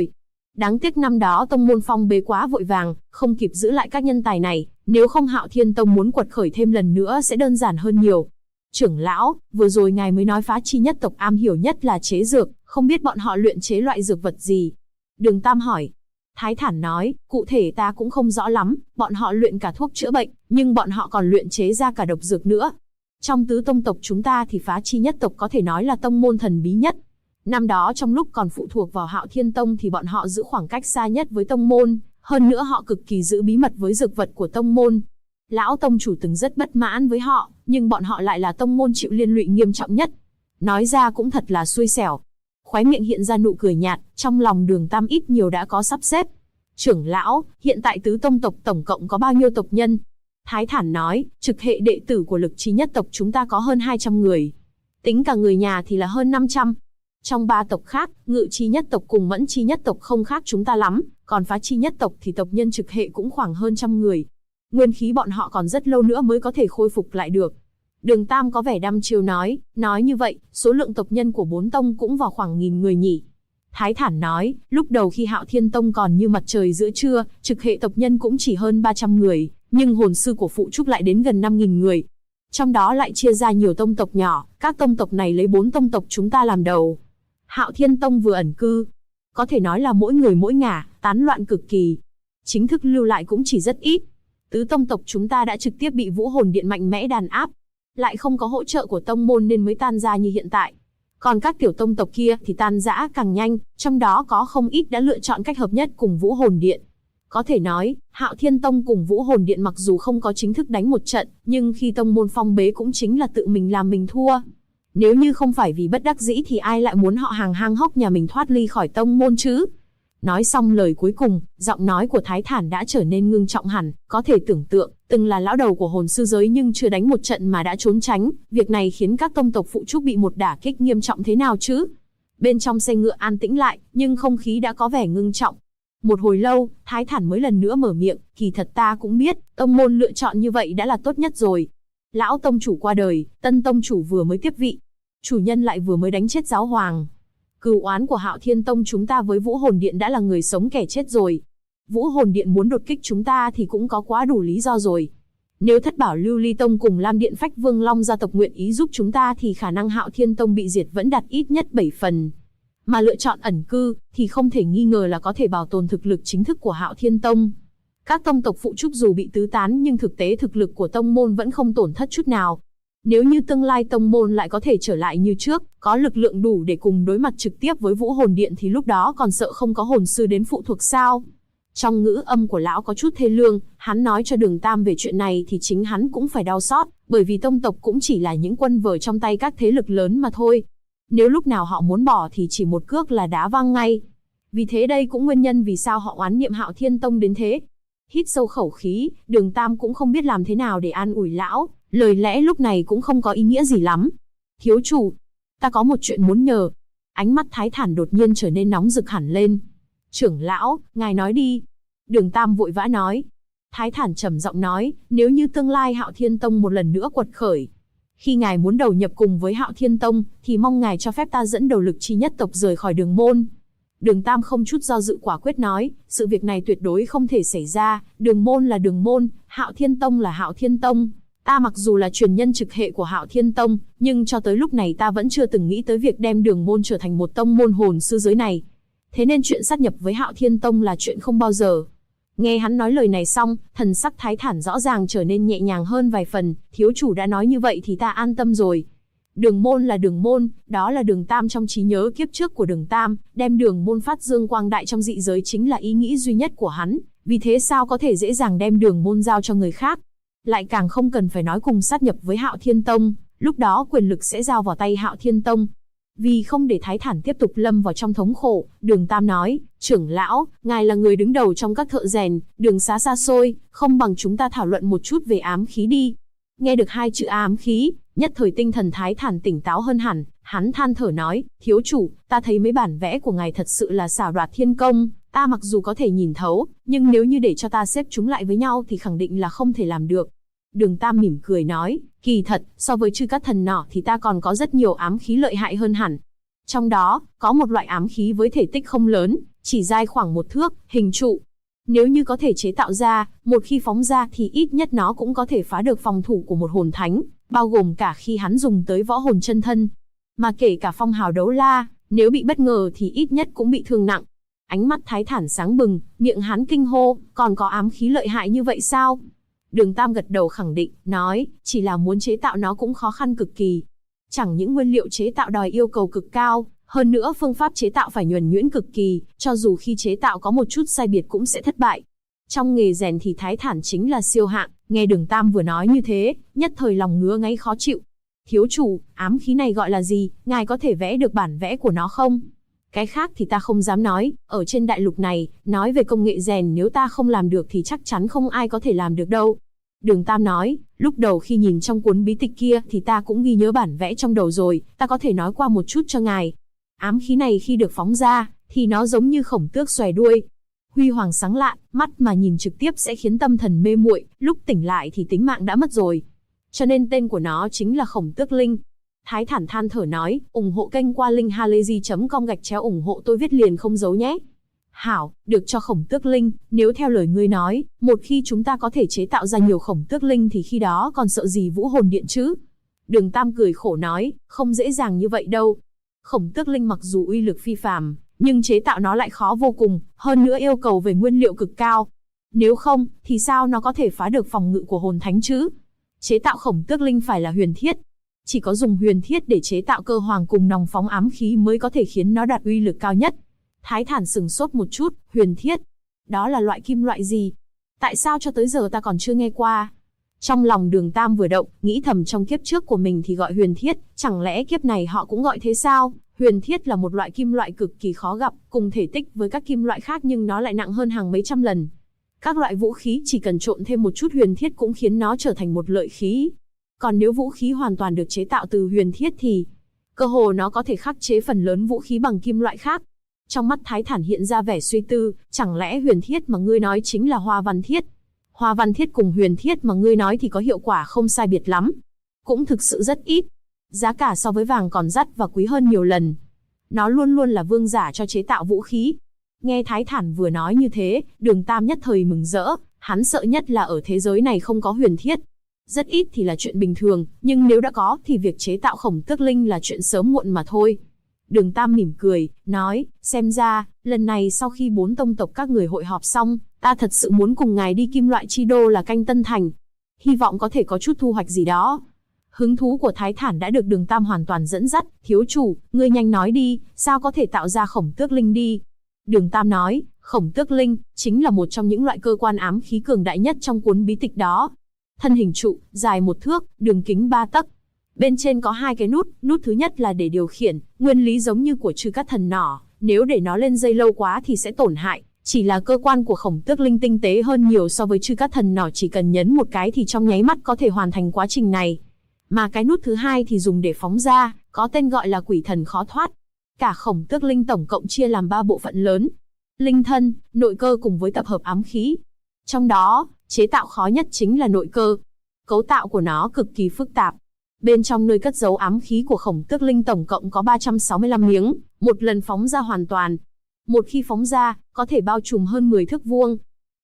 Đáng tiếc năm đó tông môn phong bế quá vội vàng, không kịp giữ lại các nhân tài này, nếu không Hạo Thiên Tông muốn quật khởi thêm lần nữa sẽ đơn giản hơn nhiều. Trưởng lão, vừa rồi ngài mới nói phá chi nhất tộc am hiểu nhất là chế dược, không biết bọn họ luyện chế loại dược vật gì? Đường Tam hỏi. Thái Thản nói, cụ thể ta cũng không rõ lắm, bọn họ luyện cả thuốc chữa bệnh, nhưng bọn họ còn luyện chế ra cả độc dược nữa. Trong tứ tông tộc chúng ta thì phá chi nhất tộc có thể nói là tông môn thần bí nhất. Năm đó trong lúc còn phụ thuộc vào Hạo Thiên Tông thì bọn họ giữ khoảng cách xa nhất với tông môn, hơn nữa họ cực kỳ giữ bí mật với dược vật của tông môn. Lão tông chủ từng rất bất mãn với họ, nhưng bọn họ lại là tông môn chịu liên lụy nghiêm trọng nhất. Nói ra cũng thật là xui xẻo. Khóe miệng hiện ra nụ cười nhạt, trong lòng Đường Tam ít nhiều đã có sắp xếp. Trưởng lão, hiện tại tứ tông tộc tổng cộng có bao nhiêu tộc nhân? Thái Thản nói, trực hệ đệ tử của Lực Chi nhất tộc chúng ta có hơn 200 người. Tính cả người nhà thì là hơn 500. Trong 3 tộc khác, Ngự Chi nhất tộc cùng Mẫn Chi nhất tộc không khác chúng ta lắm, còn Phá Chi nhất tộc thì tộc nhân trực hệ cũng khoảng hơn 100 người. Nguyên khí bọn họ còn rất lâu nữa mới có thể khôi phục lại được. Đường Tam có vẻ đăm chiêu nói như vậy, số lượng tộc nhân của 4 tông cũng vào khoảng 1000 người nhỉ. Thái Thản nói, lúc đầu khi Hạo Thiên Tông còn như mặt trời giữa trưa, trực hệ tộc nhân cũng chỉ hơn 300 người, nhưng hồn sư của Phụ Trúc lại đến gần 5000 người. Trong đó lại chia ra nhiều tông tộc nhỏ, các tông tộc này lấy 4 tông tộc chúng ta làm đầu. Hạo Thiên Tông vừa ẩn cư, có thể nói là mỗi người mỗi ngả, tán loạn cực kỳ. Chính thức lưu lại cũng chỉ rất ít. Tứ tông tộc chúng ta đã trực tiếp bị Vũ Hồn Điện mạnh mẽ đàn áp, lại không có hỗ trợ của tông môn nên mới tan ra như hiện tại. Còn các tiểu tông tộc kia thì tan rã càng nhanh, trong đó có không ít đã lựa chọn cách hợp nhất cùng Vũ Hồn Điện. Có thể nói, Hạo Thiên Tông cùng Vũ Hồn Điện mặc dù không có chính thức đánh một trận, nhưng khi tông môn phong bế cũng chính là tự mình làm mình thua. Nếu như không phải vì bất đắc dĩ thì ai lại muốn họ hàng hang hốc nhà mình thoát ly khỏi tông môn chứ? Nói xong lời cuối cùng, giọng nói của Thái Thản đã trở nên ngưng trọng hẳn, có thể tưởng tượng, từng là lão đầu của hồn sư giới nhưng chưa đánh một trận mà đã trốn tránh, việc này khiến các tông tộc Phụ Trúc bị một đả kích nghiêm trọng thế nào chứ? Bên trong xe ngựa an tĩnh lại, nhưng không khí đã có vẻ ngưng trọng. Một hồi lâu, Thái Thản mới lần nữa mở miệng, kỳ thật ta cũng biết, tông môn lựa chọn như vậy đã là tốt nhất rồi. Lão tông chủ qua đời, tân tông chủ vừa mới tiếp vị, chủ nhân lại vừa mới đánh chết giáo hoàng. Cừu oán của Hạo Thiên Tông chúng ta với Vũ Hồn Điện đã là người sống kẻ chết rồi. Vũ Hồn Điện muốn đột kích chúng ta thì cũng có quá đủ lý do rồi. Nếu Thất Bảo Lưu Ly Tông cùng Lam Điện Phách Vương Long gia tộc nguyện ý giúp chúng ta thì khả năng Hạo Thiên Tông bị diệt vẫn đạt ít nhất 7 phần. Mà lựa chọn ẩn cư thì không thể nghi ngờ là có thể bảo tồn thực lực chính thức của Hạo Thiên Tông. Các tông tộc Phụ Trúc dù bị tứ tán nhưng thực tế thực lực của tông môn vẫn không tổn thất chút nào. Nếu như tương lai tông môn lại có thể trở lại như trước, có lực lượng đủ để cùng đối mặt trực tiếp với Vũ Hồn Điện thì lúc đó còn sợ không có hồn sư đến phụ thuộc sao? Trong ngữ âm của lão có chút thê lương, hắn nói cho Đường Tam về chuyện này thì chính hắn cũng phải đau xót, bởi vì tông tộc cũng chỉ là những quân vở trong tay các thế lực lớn mà thôi. Nếu lúc nào họ muốn bỏ thì chỉ một cước là đá văng ngay. Vì thế đây cũng nguyên nhân vì sao họ oán niệm Hạo Thiên Tông đến thế. Hít sâu khẩu khí, Đường Tam cũng không biết làm thế nào để an ủi lão, lời lẽ lúc này cũng không có ý nghĩa gì lắm. Thiếu chủ, ta có một chuyện muốn nhờ. Ánh mắt Thái Thản đột nhiên trở nên nóng rực hẳn lên. Trưởng lão, ngài nói đi. Đường Tam vội vã nói. Thái Thản trầm giọng nói, nếu như tương lai Hạo Thiên Tông một lần nữa quật khởi, khi ngài muốn đầu nhập cùng với Hạo Thiên Tông, thì mong ngài cho phép ta dẫn đầu Lực Chi nhất tộc rời khỏi Đường môn. Đường Tam không chút do dự quả quyết nói, sự việc này tuyệt đối không thể xảy ra, Đường môn là Đường môn, Hạo Thiên Tông là Hạo Thiên Tông. Ta mặc dù là truyền nhân trực hệ của Hạo Thiên Tông, nhưng cho tới lúc này ta vẫn chưa từng nghĩ tới việc đem Đường môn trở thành một tông môn hồn sư giới này. Thế nên chuyện sát nhập với Hạo Thiên Tông là chuyện không bao giờ. Nghe hắn nói lời này xong, thần sắc Thái Thản rõ ràng trở nên nhẹ nhàng hơn vài phần, thiếu chủ đã nói như vậy thì ta an tâm rồi. Đường môn là Đường môn, đó là Đường Tam trong trí nhớ kiếp trước của Đường Tam, đem Đường môn phát dương quang đại trong dị giới chính là ý nghĩ duy nhất của hắn, vì thế sao có thể dễ dàng đem Đường môn giao cho người khác. Lại càng không cần phải nói cùng sát nhập với Hạo Thiên Tông, lúc đó quyền lực sẽ giao vào tay Hạo Thiên Tông. Vì không để Thái Thản tiếp tục lâm vào trong thống khổ, Đường Tam nói, trưởng lão, ngài là người đứng đầu trong các thợ rèn, đường xá xa xôi, không bằng chúng ta thảo luận một chút về ám khí đi. Nghe được hai chữ ám khí, nhất thời tinh thần Thái Thản tỉnh táo hơn hẳn, hắn than thở nói, thiếu chủ, ta thấy mấy bản vẽ của ngài thật sự là xảo đoạt thiên công, ta mặc dù có thể nhìn thấu, nhưng nếu như để cho ta xếp chúng lại với nhau thì khẳng định là không thể làm được. Đường Tam mỉm cười nói, kỳ thật, so với chư các thần nỏ thì ta còn có rất nhiều ám khí lợi hại hơn hẳn. Trong đó, có một loại ám khí với thể tích không lớn, chỉ dài khoảng 1 thước, hình trụ. Nếu như có thể chế tạo ra, một khi phóng ra thì ít nhất nó cũng có thể phá được phòng thủ của một hồn thánh, bao gồm cả khi hắn dùng tới võ hồn chân thân. Mà kể cả phong hào đấu la, nếu bị bất ngờ thì ít nhất cũng bị thương nặng. Ánh mắt Thái Thản sáng bừng, miệng hắn kinh hô, còn có ám khí lợi hại như vậy sao? Đường Tam gật đầu khẳng định, nói, chỉ là muốn chế tạo nó cũng khó khăn cực kỳ. Chẳng những nguyên liệu chế tạo đòi yêu cầu cực cao, hơn nữa phương pháp chế tạo phải nhuần nhuyễn cực kỳ, cho dù khi chế tạo có một chút sai biệt cũng sẽ thất bại. Trong nghề rèn thì Thái Thản chính là siêu hạng, nghe Đường Tam vừa nói như thế, nhất thời lòng ngứa ngáy khó chịu. Thiếu chủ, ám khí này gọi là gì, ngài có thể vẽ được bản vẽ của nó không? Cái khác thì ta không dám nói, ở trên đại lục này, nói về công nghệ rèn nếu ta không làm được thì chắc chắn không ai có thể làm được đâu. Đường Tam nói, lúc đầu khi nhìn trong cuốn bí tịch kia thì ta cũng ghi nhớ bản vẽ trong đầu rồi, ta có thể nói qua một chút cho ngài. Ám khí này khi được phóng ra, thì nó giống như khổng tước xòe đuôi. Huy hoàng sáng lạn, mắt mà nhìn trực tiếp sẽ khiến tâm thần mê muội, lúc tỉnh lại thì tính mạng đã mất rồi. Cho nên tên của nó chính là khổng tước linh. Thái Thản than thở nói, ủng hộ kênh qua link halayzi.com ủng hộ tôi viết liền không giấu nhé. Hảo, được cho khổng tước linh, nếu theo lời ngươi nói, một khi chúng ta có thể chế tạo ra nhiều khổng tước linh thì khi đó còn sợ gì vũ hồn điện chứ? Đường Tam cười khổ nói, không dễ dàng như vậy đâu. Khổng tước linh mặc dù uy lực phi phàm, nhưng chế tạo nó lại khó vô cùng, hơn nữa yêu cầu về nguyên liệu cực cao. Nếu không, thì sao nó có thể phá được phòng ngự của hồn thánh chứ? Chế tạo khổng tước linh phải là huyền thiết. Chỉ có dùng huyền thiết để chế tạo cơ hoàng cùng nòng phóng ám khí mới có thể khiến nó đạt uy lực cao nhất. Thái Thản sừng sốt một chút, huyền thiết. Đó là loại kim loại gì? Tại sao cho tới giờ ta còn chưa nghe qua? Trong lòng Đường Tam vừa động, nghĩ thầm trong kiếp trước của mình thì gọi huyền thiết, chẳng lẽ kiếp này họ cũng gọi thế sao? Huyền thiết là một loại kim loại cực kỳ khó gặp, cùng thể tích với các kim loại khác nhưng nó lại nặng hơn hàng mấy trăm lần. Các loại vũ khí chỉ cần trộn thêm một chút huyền thiết cũng khiến nó trở thành một lợi khí. Còn nếu vũ khí hoàn toàn được chế tạo từ huyền thiết thì cơ hồ nó có thể khắc chế phần lớn vũ khí bằng kim loại khác. Trong mắt Thái Thản hiện ra vẻ suy tư, chẳng lẽ huyền thiết mà ngươi nói chính là hoa văn thiết? Hoa văn thiết cùng huyền thiết mà ngươi nói thì có hiệu quả không sai biệt lắm. Cũng thực sự rất ít. Giá cả so với vàng còn đắt và quý hơn nhiều lần. Nó luôn luôn là vương giả cho chế tạo vũ khí. Nghe Thái Thản vừa nói như thế, Đường Tam nhất thời mừng rỡ, hắn sợ nhất là ở thế giới này không có huyền thiết. Rất ít thì là chuyện bình thường, nhưng nếu đã có thì việc chế tạo khổng tước linh là chuyện sớm muộn mà thôi. Đường Tam mỉm cười, nói, xem ra, lần này sau khi 4 tông tộc các người hội họp xong, ta thật sự muốn cùng ngài đi kim loại chi đô là Canh Tân Thành. Hy vọng có thể có chút thu hoạch gì đó. Hứng thú của Thái Thản đã được Đường Tam hoàn toàn dẫn dắt, thiếu chủ, ngươi nhanh nói đi, sao có thể tạo ra khổng tước linh đi. Đường Tam nói, khổng tước linh, chính là một trong những loại cơ quan ám khí cường đại nhất trong cuốn bí tịch đó. Thân hình trụ, dài 1 thước, đường kính 3 tấc. Bên trên có 2 cái nút, nút thứ nhất là để điều khiển, nguyên lý giống như của trư cát thần nỏ, nếu để nó lên dây lâu quá thì sẽ tổn hại. Chỉ là cơ quan của khổng tước linh tinh tế hơn nhiều so với trư cát thần nỏ, chỉ cần nhấn một cái thì trong nháy mắt có thể hoàn thành quá trình này. Mà cái nút thứ hai thì dùng để phóng ra, có tên gọi là quỷ thần khó thoát. Cả khổng tước linh tổng cộng chia làm 3 bộ phận lớn. Linh thân, nội cơ cùng với tập hợp ám khí. Trong đó, chế tạo khó nhất chính là nội cơ. Cấu tạo của nó cực kỳ phức tạp. Bên trong nơi cất giấu ám khí của khổng tước linh tổng cộng có 365 miếng, một lần phóng ra hoàn toàn. Một khi phóng ra, có thể bao trùm hơn 10 thước vuông.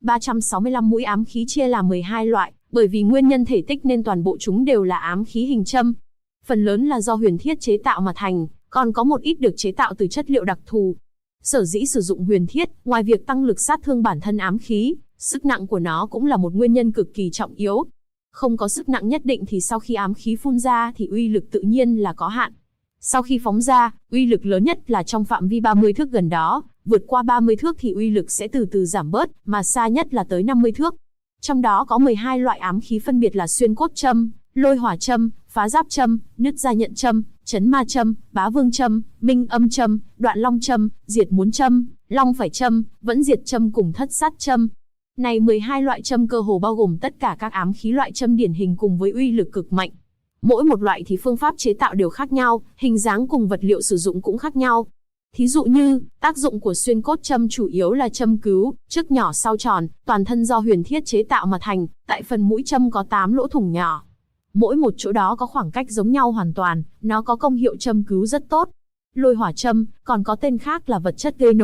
365 mũi ám khí chia làm 12 loại, bởi vì nguyên nhân thể tích nên toàn bộ chúng đều là ám khí hình châm. Phần lớn là do huyền thiết chế tạo mà thành, còn có một ít được chế tạo từ chất liệu đặc thù. Sở dĩ sử dụng huyền thiết, ngoài việc tăng lực sát thương bản thân ám khí, sức nặng của nó cũng là một nguyên nhân cực kỳ trọng yếu. Không có sức nặng nhất định thì sau khi ám khí phun ra thì uy lực tự nhiên là có hạn. Sau khi phóng ra, uy lực lớn nhất là trong phạm vi 30 thước gần đó, vượt qua 30 thước thì uy lực sẽ từ từ giảm bớt, mà xa nhất là tới 50 thước. Trong đó có 12 loại ám khí phân biệt là xuyên cốt châm, lôi hỏa châm, phá giáp châm, nứt da nhận châm, chấn ma châm, bá vương châm, minh âm châm, đoạn long châm, diệt muốn châm, long phải châm, vẫn diệt châm cùng thất sát châm. Này 12 loại châm cơ hồ bao gồm tất cả các ám khí loại châm điển hình cùng với uy lực cực mạnh. Mỗi một loại thì phương pháp chế tạo đều khác nhau, hình dáng cùng vật liệu sử dụng cũng khác nhau. Thí dụ như, tác dụng của xuyên cốt châm chủ yếu là châm cứu, trước nhỏ sau tròn, toàn thân do huyền thiết chế tạo mà thành, tại phần mũi châm có 8 lỗ thủng nhỏ. Mỗi một chỗ đó có khoảng cách giống nhau hoàn toàn, nó có công hiệu châm cứu rất tốt. Lôi hỏa châm, còn có tên khác là vật chất gây nổ,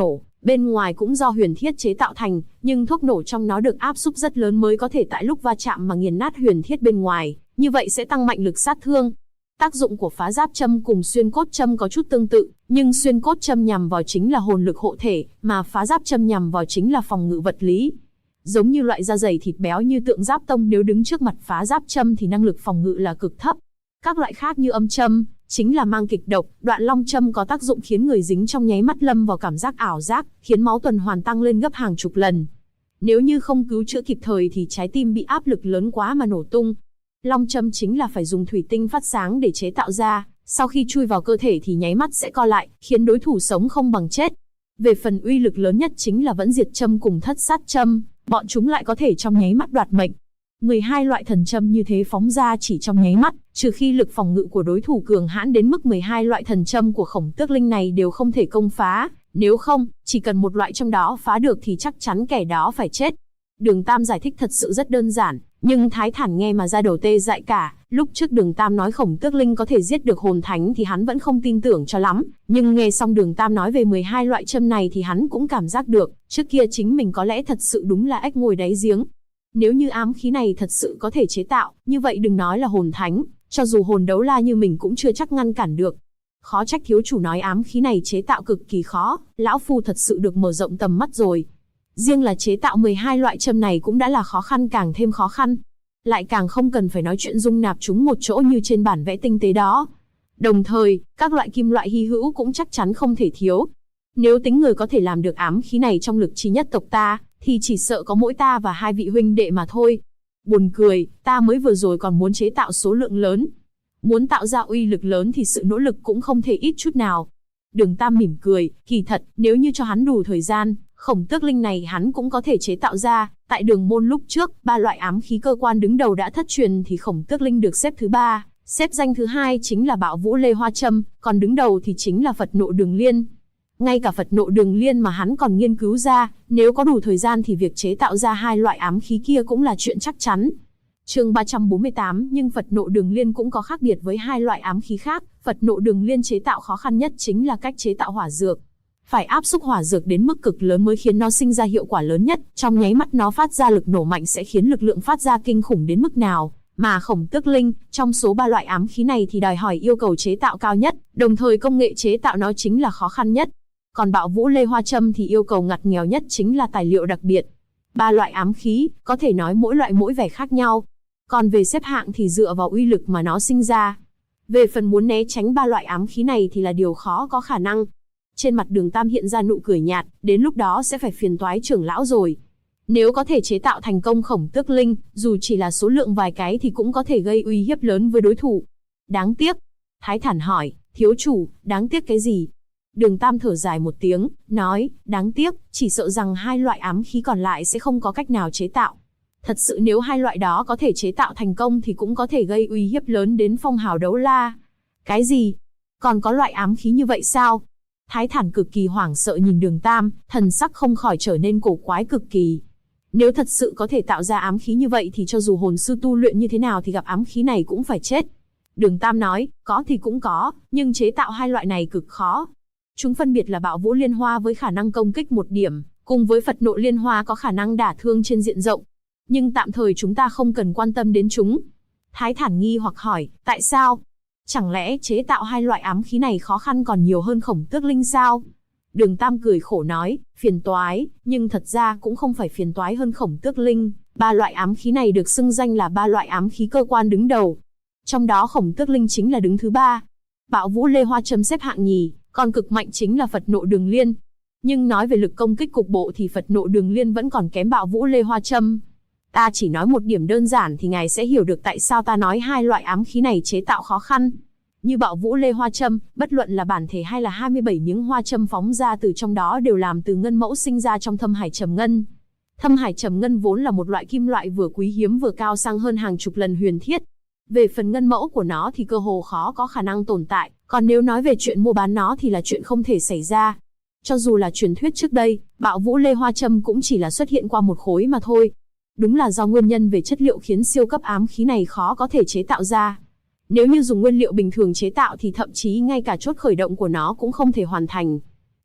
Bên ngoài cũng do huyền thiết chế tạo thành, nhưng thuốc nổ trong nó được áp suất rất lớn mới có thể tại lúc va chạm mà nghiền nát huyền thiết bên ngoài, như vậy sẽ tăng mạnh lực sát thương. Tác dụng của phá giáp châm cùng xuyên cốt châm có chút tương tự, nhưng xuyên cốt châm nhằm vào chính là hồn lực hộ thể, mà phá giáp châm nhằm vào chính là phòng ngự vật lý. Giống như loại da dày thịt béo như tượng giáp tông nếu đứng trước mặt phá giáp châm thì năng lực phòng ngự là cực thấp. Các loại khác như âm châm, chính là mang kịch độc, đoạn long châm có tác dụng khiến người dính trong nháy mắt lâm vào cảm giác ảo giác, khiến máu tuần hoàn tăng lên gấp hàng chục lần. Nếu như không cứu chữa kịp thời thì trái tim bị áp lực lớn quá mà nổ tung. Long châm chính là phải dùng thủy tinh phát sáng để chế tạo ra, sau khi chui vào cơ thể thì nháy mắt sẽ co lại, khiến đối thủ sống không bằng chết. Về phần uy lực lớn nhất chính là vẫn diệt châm cùng thất sát châm, bọn chúng lại có thể trong nháy mắt đoạt mệnh. 12 loại thần châm như thế phóng ra chỉ trong nháy mắt, trừ khi lực phòng ngự của đối thủ cường hãn đến mức 12 loại thần châm của Khổng Tước Linh này đều không thể công phá, nếu không, chỉ cần một loại trong đó phá được thì chắc chắn kẻ đó phải chết. Đường Tam giải thích thật sự rất đơn giản, nhưng Thái Thản nghe mà da đầu tê dại cả. Lúc trước Đường Tam nói Khổng Tước Linh có thể giết được hồn thánh thì hắn vẫn không tin tưởng cho lắm, nhưng nghe xong Đường Tam nói về 12 loại châm này thì hắn cũng cảm giác được, trước kia chính mình có lẽ thật sự đúng là ếch ngồi đáy giếng. Nếu như ám khí này thật sự có thể chế tạo, như vậy đừng nói là hồn thánh, cho dù hồn đấu la như mình cũng chưa chắc ngăn cản được. Khó trách thiếu chủ nói ám khí này chế tạo cực kỳ khó, lão phu thật sự được mở rộng tầm mắt rồi. Riêng là chế tạo 12 loại châm này cũng đã là khó khăn càng thêm khó khăn. Lại càng không cần phải nói chuyện dung nạp chúng một chỗ như trên bản vẽ tinh tế đó. Đồng thời, các loại kim loại hy hữu cũng chắc chắn không thể thiếu. Nếu tính người có thể làm được ám khí này trong lực chi nhất tộc ta, thì chỉ sợ có mỗi ta và hai vị huynh đệ mà thôi. Buồn cười, ta mới vừa rồi còn muốn chế tạo số lượng lớn. Muốn tạo ra uy lực lớn thì sự nỗ lực cũng không thể ít chút nào. Đường Tam mỉm cười, kỳ thật, nếu như cho hắn đủ thời gian, Khổng Tước Linh này hắn cũng có thể chế tạo ra. Tại Đường Môn lúc trước, 3 loại ám khí cơ quan đứng đầu đã thất truyền thì Khổng Tước Linh được xếp thứ 3, xếp danh thứ 2 chính là Bạo Vũ Lê Hoa Châm, còn đứng đầu thì chính là Phật Nộ Đường Liên. Ngay cả Phật Nộ Đường Liên mà hắn còn nghiên cứu ra, nếu có đủ thời gian thì việc chế tạo ra 2 loại ám khí kia cũng là chuyện chắc chắn. Chương 348, nhưng Phật Nộ Đường Liên cũng có khác biệt với 2 loại ám khí khác. Phật Nộ Đường Liên chế tạo khó khăn nhất chính là cách chế tạo hỏa dược. Phải áp xúc hỏa dược đến mức cực lớn mới khiến nó sinh ra hiệu quả lớn nhất, trong nháy mắt nó phát ra lực nổ mạnh sẽ khiến lực lượng phát ra kinh khủng đến mức nào. Mà Khổng Tước Linh, trong số 3 loại ám khí này thì đòi hỏi yêu cầu chế tạo cao nhất, đồng thời công nghệ chế tạo nó chính là khó khăn nhất. Còn Bạo Vũ Lê Hoa Châm thì yêu cầu ngặt nghèo nhất chính là tài liệu đặc biệt. 3 loại ám khí, có thể nói mỗi loại mỗi vẻ khác nhau. Còn về xếp hạng thì dựa vào uy lực mà nó sinh ra. Về phần muốn né tránh 3 loại ám khí này thì là điều khó có khả năng. Trên mặt Đường Tam hiện ra nụ cười nhạt, đến lúc đó sẽ phải phiền toái trưởng lão rồi. Nếu có thể chế tạo thành công Khổng Tước Linh, dù chỉ là số lượng vài cái thì cũng có thể gây uy hiếp lớn với đối thủ. Đáng tiếc. Thái Thản hỏi, thiếu chủ, đáng tiếc cái gì? Đường Tam thở dài một tiếng, nói, đáng tiếc, chỉ sợ rằng 2 loại ám khí còn lại sẽ không có cách nào chế tạo. Thật sự nếu 2 loại đó có thể chế tạo thành công thì cũng có thể gây uy hiếp lớn đến phong hào đấu la. Cái gì? Còn có loại ám khí như vậy sao? Thái Thản cực kỳ hoảng sợ nhìn Đường Tam, thần sắc không khỏi trở nên cổ quái cực kỳ. Nếu thật sự có thể tạo ra ám khí như vậy thì cho dù hồn sư tu luyện như thế nào thì gặp ám khí này cũng phải chết. Đường Tam nói, có thì cũng có, nhưng chế tạo 2 loại này cực khó. Chúng phân biệt là Bạo Vũ Liên Hoa với khả năng công kích 1 điểm, cùng với Phật Nộ Liên Hoa có khả năng đả thương trên diện rộng. Nhưng tạm thời chúng ta không cần quan tâm đến chúng. Thái Thản nghi hoặc hỏi, tại sao? Chẳng lẽ chế tạo 2 loại ám khí này khó khăn còn nhiều hơn Khổng Tước Linh sao? Đường Tam cười khổ nói, phiền toái, nhưng thật ra cũng không phải phiền toái hơn Khổng Tước Linh. 3 loại ám khí này được xưng danh là 3 loại ám khí cơ quan đứng đầu. Trong đó Khổng Tước Linh chính là đứng thứ 3. Bạo Vũ Lê Hoa Châm xếp hạng nhì, còn cực mạnh chính là Phật Nộ Đường Liên. Nhưng nói về lực công kích cục bộ thì Phật Nộ Đường Liên vẫn còn kém Bạo Vũ Lê Hoa Châm. Ta chỉ nói một điểm đơn giản thì ngài sẽ hiểu được tại sao ta nói 2 loại ám khí này chế tạo khó khăn. Như Bạo Vũ Lê Hoa Châm, bất luận là bản thể hay là 27 miếng hoa châm phóng ra từ trong đó đều làm từ ngân mẫu sinh ra trong Thâm Hải Trầm Ngân. Thâm Hải Trầm Ngân vốn là một loại kim loại vừa quý hiếm vừa cao sang hơn hàng chục lần huyền thiết. Về phần ngân mẫu của nó thì cơ hồ khó có khả năng tồn tại, còn nếu nói về chuyện mua bán nó thì là chuyện không thể xảy ra. Cho dù là truyền thuyết trước đây, Bạo Vũ Lê Hoa Châm cũng chỉ là xuất hiện qua một khối mà thôi. Đúng là do nguyên nhân về chất liệu khiến siêu cấp ám khí này khó có thể chế tạo ra. Nếu như dùng nguyên liệu bình thường chế tạo thì thậm chí ngay cả chốt khởi động của nó cũng không thể hoàn thành.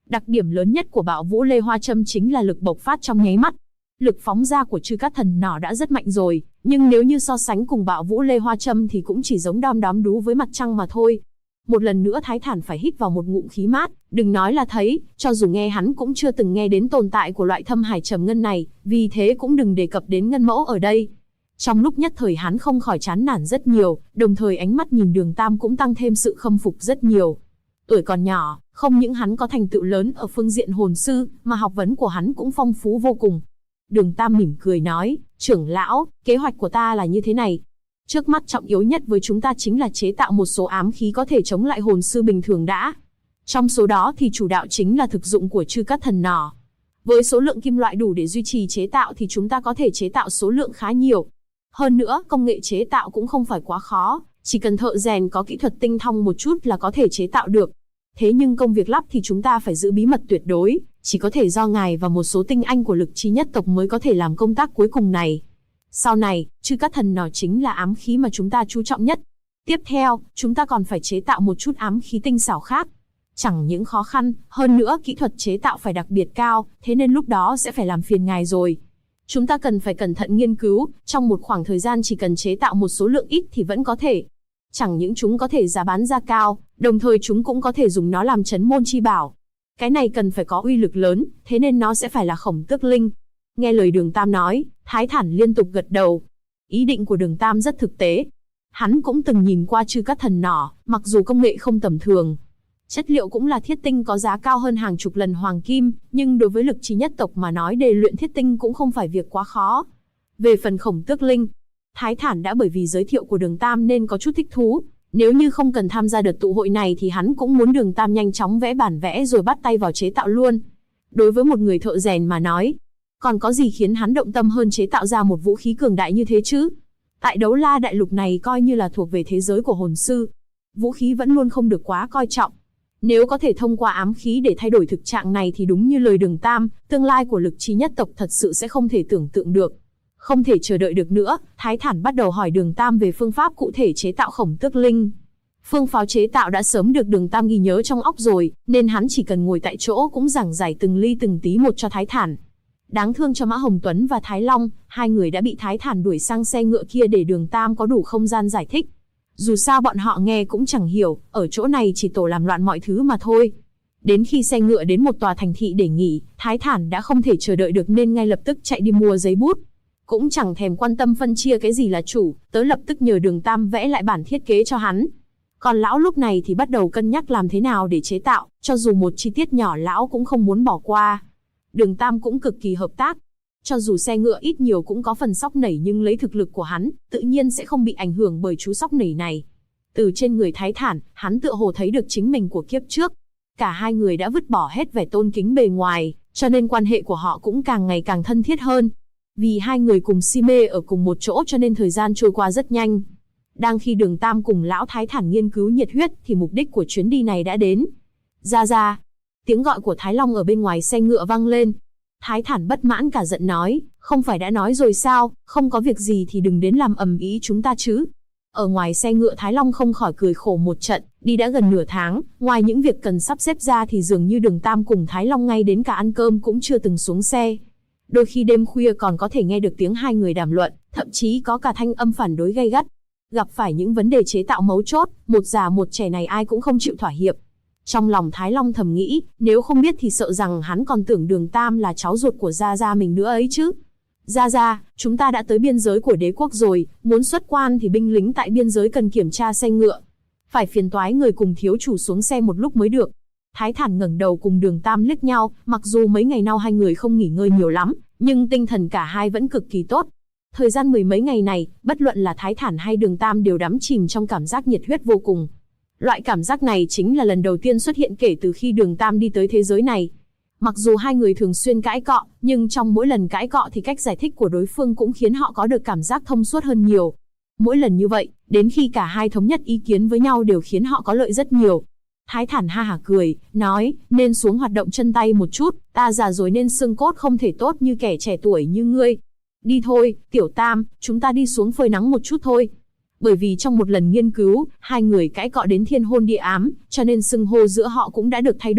Đặc điểm lớn nhất của Bạo Vũ Lê Hoa Châm chính là lực bộc phát trong nháy mắt. Lực phóng ra của Chư Cát Thần Nỏ đã rất mạnh rồi, nhưng nếu như so sánh cùng Bạo Vũ Lê Hoa Châm thì cũng chỉ giống đom đóm đú với mặt trăng mà thôi. Một lần nữa Thái Thản phải hít vào một ngụm khí mát, đừng nói là thấy, cho dù nghe hắn cũng chưa từng nghe đến tồn tại của loại thâm hải trầm ngân này, vì thế cũng đừng đề cập đến ngân mẫu ở đây. Trong lúc nhất thời hắn không khỏi chán nản rất nhiều, đồng thời ánh mắt nhìn Đường Tam cũng tăng thêm sự khâm phục rất nhiều. Tuổi còn nhỏ, không những hắn có thành tựu lớn ở phương diện hồn sư, mà học vấn của hắn cũng phong phú vô cùng. Đường Tam mỉm cười nói, trưởng lão, kế hoạch của ta là như thế này. Trước mắt trọng yếu nhất với chúng ta chính là chế tạo một số ám khí có thể chống lại hồn sư bình thường đã. Trong số đó thì chủ đạo chính là thực dụng của Chư Cát Thần Nỏ. Với số lượng kim loại đủ để duy trì chế tạo thì chúng ta có thể chế tạo số lượng khá nhiều. Hơn nữa, công nghệ chế tạo cũng không phải quá khó, chỉ cần thợ rèn có kỹ thuật tinh thông một chút là có thể chế tạo được. Thế nhưng công việc lắp thì chúng ta phải giữ bí mật tuyệt đối, chỉ có thể do ngài và một số tinh anh của Lực Chi nhất tộc mới có thể làm công tác cuối cùng này. Sau này, Chư Cát Thần Nỏ chính là ám khí mà chúng ta chú trọng nhất. Tiếp theo, chúng ta còn phải chế tạo một chút ám khí tinh xảo khác. Chẳng những khó khăn, hơn nữa kỹ thuật chế tạo phải đặc biệt cao, thế nên lúc đó sẽ phải làm phiền ngài rồi. Chúng ta cần phải cẩn thận nghiên cứu, trong một khoảng thời gian chỉ cần chế tạo một số lượng ít thì vẫn có thể. Chẳng những chúng có thể giá bán ra cao, đồng thời chúng cũng có thể dùng nó làm trấn môn chi bảo. Cái này cần phải có uy lực lớn, thế nên nó sẽ phải là Khổng Tước Linh. Nghe lời Đường Tam nói, Thái Thản liên tục gật đầu. Ý định của Đường Tam rất thực tế. Hắn cũng từng nhìn qua Chư Cát Thần Nỏ, mặc dù công nghệ không tầm thường. Chất liệu cũng là thiết tinh có giá cao hơn hàng chục lần hoàng kim, nhưng đối với Lực Chi nhất tộc mà nói để luyện thiết tinh cũng không phải việc quá khó. Về phần Khổng Tước Linh, Thái Thản đã bởi vì giới thiệu của Đường Tam nên có chút thích thú. Nếu như không cần tham gia đợt tụ hội này thì hắn cũng muốn Đường Tam nhanh chóng vẽ bản vẽ rồi bắt tay vào chế tạo luôn. Đối với một người thợ rèn mà nói, còn có gì khiến hắn động tâm hơn chế tạo ra một vũ khí cường đại như thế chứ? Tại Đấu La đại lục này coi như là thuộc về thế giới của hồn sư. Vũ khí vẫn luôn không được quá coi trọng. Nếu có thể thông qua ám khí để thay đổi thực trạng này thì đúng như lời Đường Tam, tương lai của Lực Chi nhất tộc thật sự sẽ không thể tưởng tượng được. Không thể chờ đợi được nữa, Thái Thản bắt đầu hỏi Đường Tam về phương pháp cụ thể chế tạo Khổng Tước Linh. Phương pháp chế tạo đã sớm được Đường Tam ghi nhớ trong óc rồi, nên hắn chỉ cần ngồi tại chỗ cũng giảng giải từng ly từng tí một cho Thái Thản. Đáng thương cho Mã Hồng Tuấn và Thái Long, hai người đã bị Thái Thản đuổi sang xe ngựa kia để Đường Tam có đủ không gian giải thích. Dù sao bọn họ nghe cũng chẳng hiểu, ở chỗ này chỉ tổ làm loạn mọi thứ mà thôi. Đến khi xe ngựa đến một tòa thành thị để nghỉ, Thái Thản đã không thể chờ đợi được nên ngay lập tức chạy đi mua giấy bút. Cũng chẳng thèm quan tâm phân chia cái gì là chủ, tớ lập tức nhờ Đường Tam vẽ lại bản thiết kế cho hắn. Còn lão lúc này thì bắt đầu cân nhắc làm thế nào để chế tạo, cho dù một chi tiết nhỏ lão cũng không muốn bỏ qua. Đường Tam cũng cực kỳ hợp tác. Cho dù xe ngựa ít nhiều cũng có phần sóc nảy nhưng lấy thực lực của hắn, tự nhiên sẽ không bị ảnh hưởng bởi chú sóc nảy này. Từ trên người Thái Thản, hắn tựa hồ thấy được chính mình của kiếp trước. Cả hai người đã vứt bỏ hết vẻ tôn kính bề ngoài, cho nên quan hệ của họ cũng càng ngày càng thân thiết hơn. Vì hai người cùng si mê ở cùng một chỗ cho nên thời gian trôi qua rất nhanh. Đang khi Đường Tam cùng lão Thái Thản nghiên cứu nhiệt huyết thì mục đích của chuyến đi này đã đến. Ra ra. Tiếng gọi của Thái Long ở bên ngoài xe ngựa vang lên. Thái Thản bất mãn cả giận nói, không phải đã nói rồi sao, không có việc gì thì đừng đến làm ầm ĩ chúng ta chứ. Ở ngoài xe ngựa Thái Long không khỏi cười khổ một trận, đi đã gần nửa tháng, ngoài những việc cần sắp xếp ra thì dường như Đường Tam cùng Thái Long ngay đến cả ăn cơm cũng chưa từng xuống xe. Đôi khi đêm khuya còn có thể nghe được tiếng hai người đàm luận, thậm chí có cả thanh âm phản đối gay gắt. Gặp phải những vấn đề chế tạo mấu chốt, một già một trẻ này ai cũng không chịu thỏa hiệp. Trong lòng Thái Long thầm nghĩ, nếu không biết thì sợ rằng hắn còn tưởng Đường Tam là cháu ruột của Gia Gia mình nữa ấy chứ. Gia Gia, chúng ta đã tới biên giới của đế quốc rồi, muốn xuất quan thì binh lính tại biên giới cần kiểm tra xe ngựa. Phải phiền toái người cùng thiếu chủ xuống xe một lúc mới được. Thái Thản ngẩng đầu cùng Đường Tam liếc nhau, mặc dù mấy ngày nay hai người không nghỉ ngơi nhiều lắm, nhưng tinh thần cả hai vẫn cực kỳ tốt. Thời gian mười mấy ngày này, bất luận là Thái Thản hay Đường Tam đều đắm chìm trong cảm giác nhiệt huyết vô cùng. Loại cảm giác này chính là lần đầu tiên xuất hiện kể từ khi Đường Tam đi tới thế giới này. Mặc dù hai người thường xuyên cãi cọ, nhưng trong mỗi lần cãi cọ thì cách giải thích của đối phương cũng khiến họ có được cảm giác thông suốt hơn nhiều. Mỗi lần như vậy, đến khi cả hai thống nhất ý kiến với nhau đều khiến họ có lợi rất nhiều. Thái Thản ha hả cười, nói, nên xuống hoạt động chân tay một chút, ta già rồi nên xương cốt không thể tốt như kẻ trẻ tuổi như ngươi. Đi thôi, Tiểu Tam, chúng ta đi xuống phơi nắng một chút thôi. Bởi vì trong một lần nghiên cứu, hai người cãi cọ đến thiên hôn địa ám, cho nên xưng hô giữa họ cũng đã được thay đổi,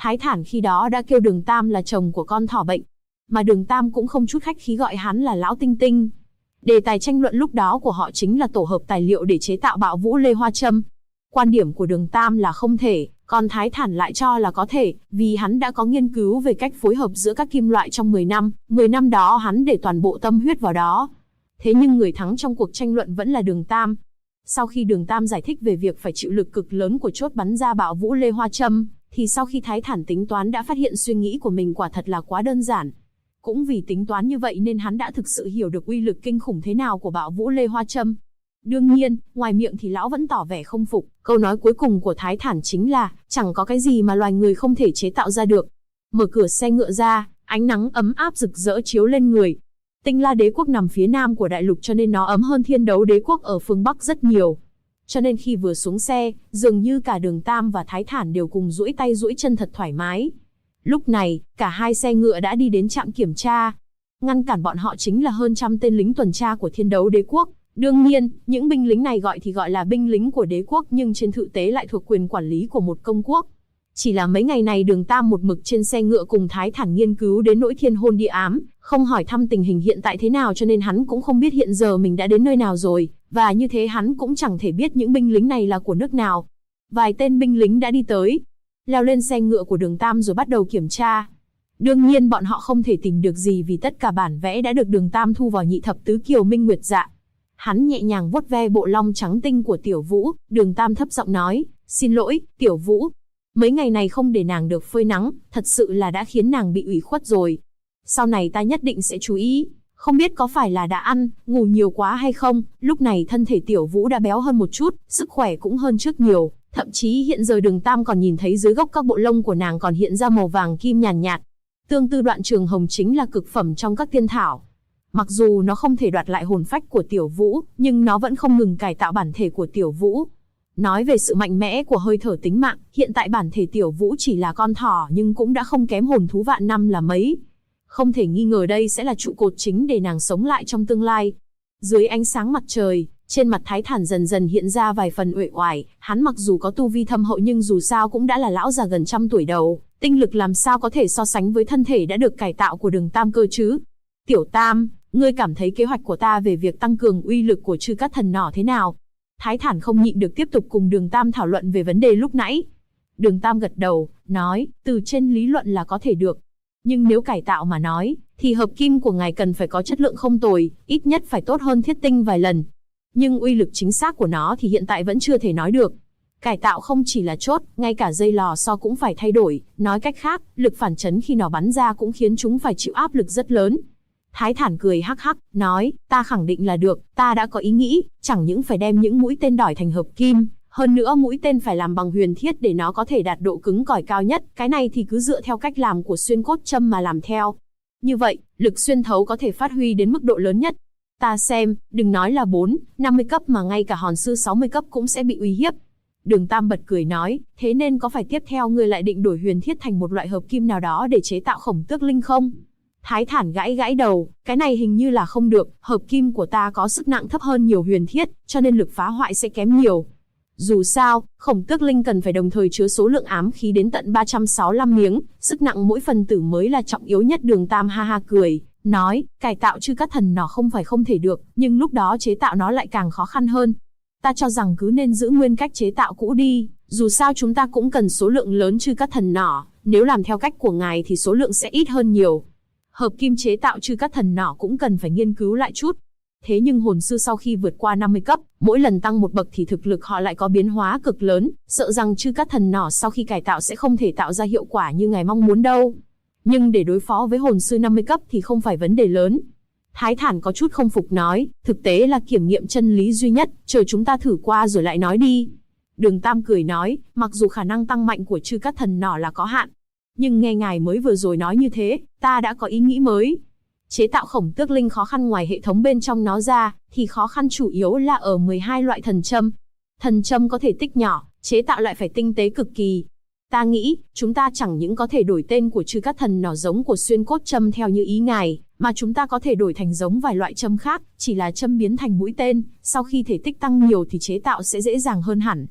Thái Thản khi đó đã kêu Đường Tam là chồng của con thỏ bệnh, mà Đường Tam cũng không chút khách khí gọi hắn là Lão Tinh Tinh. Đề tài tranh luận lúc đó của họ chính là tổ hợp tài liệu để chế tạo bạo vũ lê hoa châm. Quan điểm của Đường Tam là không thể, còn Thái Thản lại cho là có thể, vì hắn đã có nghiên cứu về cách phối hợp giữa các kim loại trong 10 năm, 10 năm đó hắn để toàn bộ tâm huyết vào đó. Thế nhưng người thắng trong cuộc tranh luận vẫn là Đường Tam. Sau khi Đường Tam giải thích về việc phải chịu lực cực lớn của chốt bắn ra bạo vũ lê hoa châm, thì sau khi Thái Thản tính toán đã phát hiện suy nghĩ của mình quả thật là quá đơn giản. Cũng vì tính toán như vậy nên hắn đã thực sự hiểu được uy lực kinh khủng thế nào của bạo vũ lê hoa châm. Đương nhiên, ngoài miệng thì lão vẫn tỏ vẻ không phục, câu nói cuối cùng của Thái Thản chính là, chẳng có cái gì mà loài người không thể chế tạo ra được. Mở cửa xe ngựa ra, ánh nắng ấm áp rực rỡ chiếu lên người. Tinh La Đế quốc nằm phía nam của đại lục cho nên nó ấm hơn Thiên Đấu Đế quốc ở phương Bắc rất nhiều. Cho nên khi vừa xuống xe, dường như cả Đường Tam và Thái Thản đều cùng duỗi tay duỗi chân thật thoải mái. Lúc này, cả hai xe ngựa đã đi đến trạm kiểm tra. Ngăn cản bọn họ chính là hơn trăm tên lính tuần tra của Thiên Đấu Đế quốc. Đương nhiên, những binh lính này gọi thì gọi là binh lính của đế quốc nhưng trên thực tế lại thuộc quyền quản lý của một công quốc. Chỉ là mấy ngày này Đường Tam một mực trên xe ngựa cùng Thái Thản nghiên cứu đến nỗi thiên hôn địa ám, không hỏi thăm tình hình hiện tại thế nào cho nên hắn cũng không biết hiện giờ mình đã đến nơi nào rồi, và như thế hắn cũng chẳng thể biết những binh lính này là của nước nào. Vài tên binh lính đã đi tới, leo lên xe ngựa của Đường Tam rồi bắt đầu kiểm tra. Đương nhiên bọn họ không thể tìm được gì vì tất cả bản vẽ đã được Đường Tam thu vào Nhị Thập Tứ Kiều Minh Nguyệt Dạ. Hắn nhẹ nhàng vuốt ve bộ lông trắng tinh của Tiểu Vũ, Đường Tam thấp giọng nói, xin lỗi, Tiểu Vũ. Mấy ngày này không để nàng được phơi nắng, thật sự là đã khiến nàng bị ủy khuất rồi. Sau này ta nhất định sẽ chú ý, không biết có phải là đã ăn, ngủ nhiều quá hay không, lúc này thân thể Tiểu Vũ đã béo hơn một chút, sức khỏe cũng hơn trước nhiều, thậm chí hiện giờ Đường Tam còn nhìn thấy dưới gốc các bộ lông của nàng còn hiện ra màu vàng kim nhàn nhạt. Tương tư đoạn trường hồng chính là cực phẩm trong các tiên thảo. Mặc dù nó không thể đoạt lại hồn phách của Tiểu Vũ, nhưng nó vẫn không ngừng cải tạo bản thể của Tiểu Vũ. Nói về sự mạnh mẽ của hơi thở tính mạng, hiện tại bản thể Tiểu Vũ chỉ là con thỏ nhưng cũng đã không kém hồn thú vạn năm là mấy. Không thể nghi ngờ đây sẽ là trụ cột chính để nàng sống lại trong tương lai. Dưới ánh sáng mặt trời, trên mặt Thái Thản dần dần hiện ra vài phần uể oải, hắn mặc dù có tu vi thâm hậu nhưng dù sao cũng đã là lão già gần trăm tuổi đầu, tinh lực làm sao có thể so sánh với thân thể đã được cải tạo của Đường Tam cơ chứ. Tiểu Tam, ngươi cảm thấy kế hoạch của ta về việc tăng cường uy lực của Trư Cát Thần Nỏ thế nào? Thái Thản không nhịn được tiếp tục cùng Đường Tam thảo luận về vấn đề lúc nãy. Đường Tam gật đầu, nói, từ trên lý luận là có thể được. Nhưng nếu cải tạo mà nói, thì hợp kim của ngài cần phải có chất lượng không tồi, ít nhất phải tốt hơn thiết tinh vài lần. Nhưng uy lực chính xác của nó thì hiện tại vẫn chưa thể nói được. Cải tạo không chỉ là chốt, ngay cả dây lò xo cũng phải thay đổi, nói cách khác, lực phản chấn khi nó bắn ra cũng khiến chúng phải chịu áp lực rất lớn. Thái Thản cười hắc hắc, nói, ta khẳng định là được, ta đã có ý nghĩ, chẳng những phải đem những mũi tên đỏi thành hợp kim, hơn nữa mũi tên phải làm bằng huyền thiết để nó có thể đạt độ cứng cỏi cao nhất, cái này thì cứ dựa theo cách làm của xuyên cốt châm mà làm theo. Như vậy, lực xuyên thấu có thể phát huy đến mức độ lớn nhất. Ta xem, đừng nói là 50 cấp mà ngay cả hòn sư 60 cấp cũng sẽ bị uy hiếp. Đường Tam bật cười nói, thế nên có phải tiếp theo ngươi lại định đổi huyền thiết thành một loại hợp kim nào đó để chế tạo Khổng Tước Linh không? Thái Thản gãi gãi đầu, cái này hình như là không được, hợp kim của ta có sức nặng thấp hơn nhiều huyền thiết, cho nên lực phá hoại sẽ kém nhiều. Dù sao, Khổng Tước Linh cần phải đồng thời chứa số lượng ám khí đến tận 365 miếng, sức nặng mỗi phần tử mới là trọng yếu nhất. Đường Tam ha ha cười, nói, cải tạo Trư Cát Thần Nỏ không phải không thể được, nhưng lúc đó chế tạo nó lại càng khó khăn hơn. Ta cho rằng cứ nên giữ nguyên cách chế tạo cũ đi, dù sao chúng ta cũng cần số lượng lớn Trư Cát Thần Nỏ, nếu làm theo cách của ngài thì số lượng sẽ ít hơn nhiều. Hợp kim chế tạo Trư Cát Thần Nỏ cũng cần phải nghiên cứu lại chút. Thế nhưng hồn sư sau khi vượt qua 50 cấp, mỗi lần tăng một bậc thì thực lực họ lại có biến hóa cực lớn, sợ rằng Trư Cát Thần Nỏ sau khi cải tạo sẽ không thể tạo ra hiệu quả như ngài mong muốn đâu. Nhưng để đối phó với hồn sư 50 cấp thì không phải vấn đề lớn. Thái Thản có chút không phục nói, thực tế là kiểm nghiệm chân lý duy nhất, chờ chúng ta thử qua rồi lại nói đi. Đường Tam cười nói, mặc dù khả năng tăng mạnh của Trư Cát Thần Nỏ là có hạn, nhưng nghe ngài mới vừa rồi nói như thế, ta đã có ý nghĩ mới. Chế tạo Khổng Tước Linh khó khăn ngoài hệ thống bên trong nó ra, thì khó khăn chủ yếu là ở 12 loại thần châm. Thần châm có thể tích nhỏ, chế tạo lại phải tinh tế cực kỳ. Ta nghĩ, chúng ta chẳng những có thể đổi tên của Trư Cát Thần Nỏ giống của xuyên cốt châm theo như ý ngài, mà chúng ta có thể đổi thành giống vài loại châm khác, chỉ là châm biến thành mũi tên, sau khi thể tích tăng nhiều thì chế tạo sẽ dễ dàng hơn hẳn.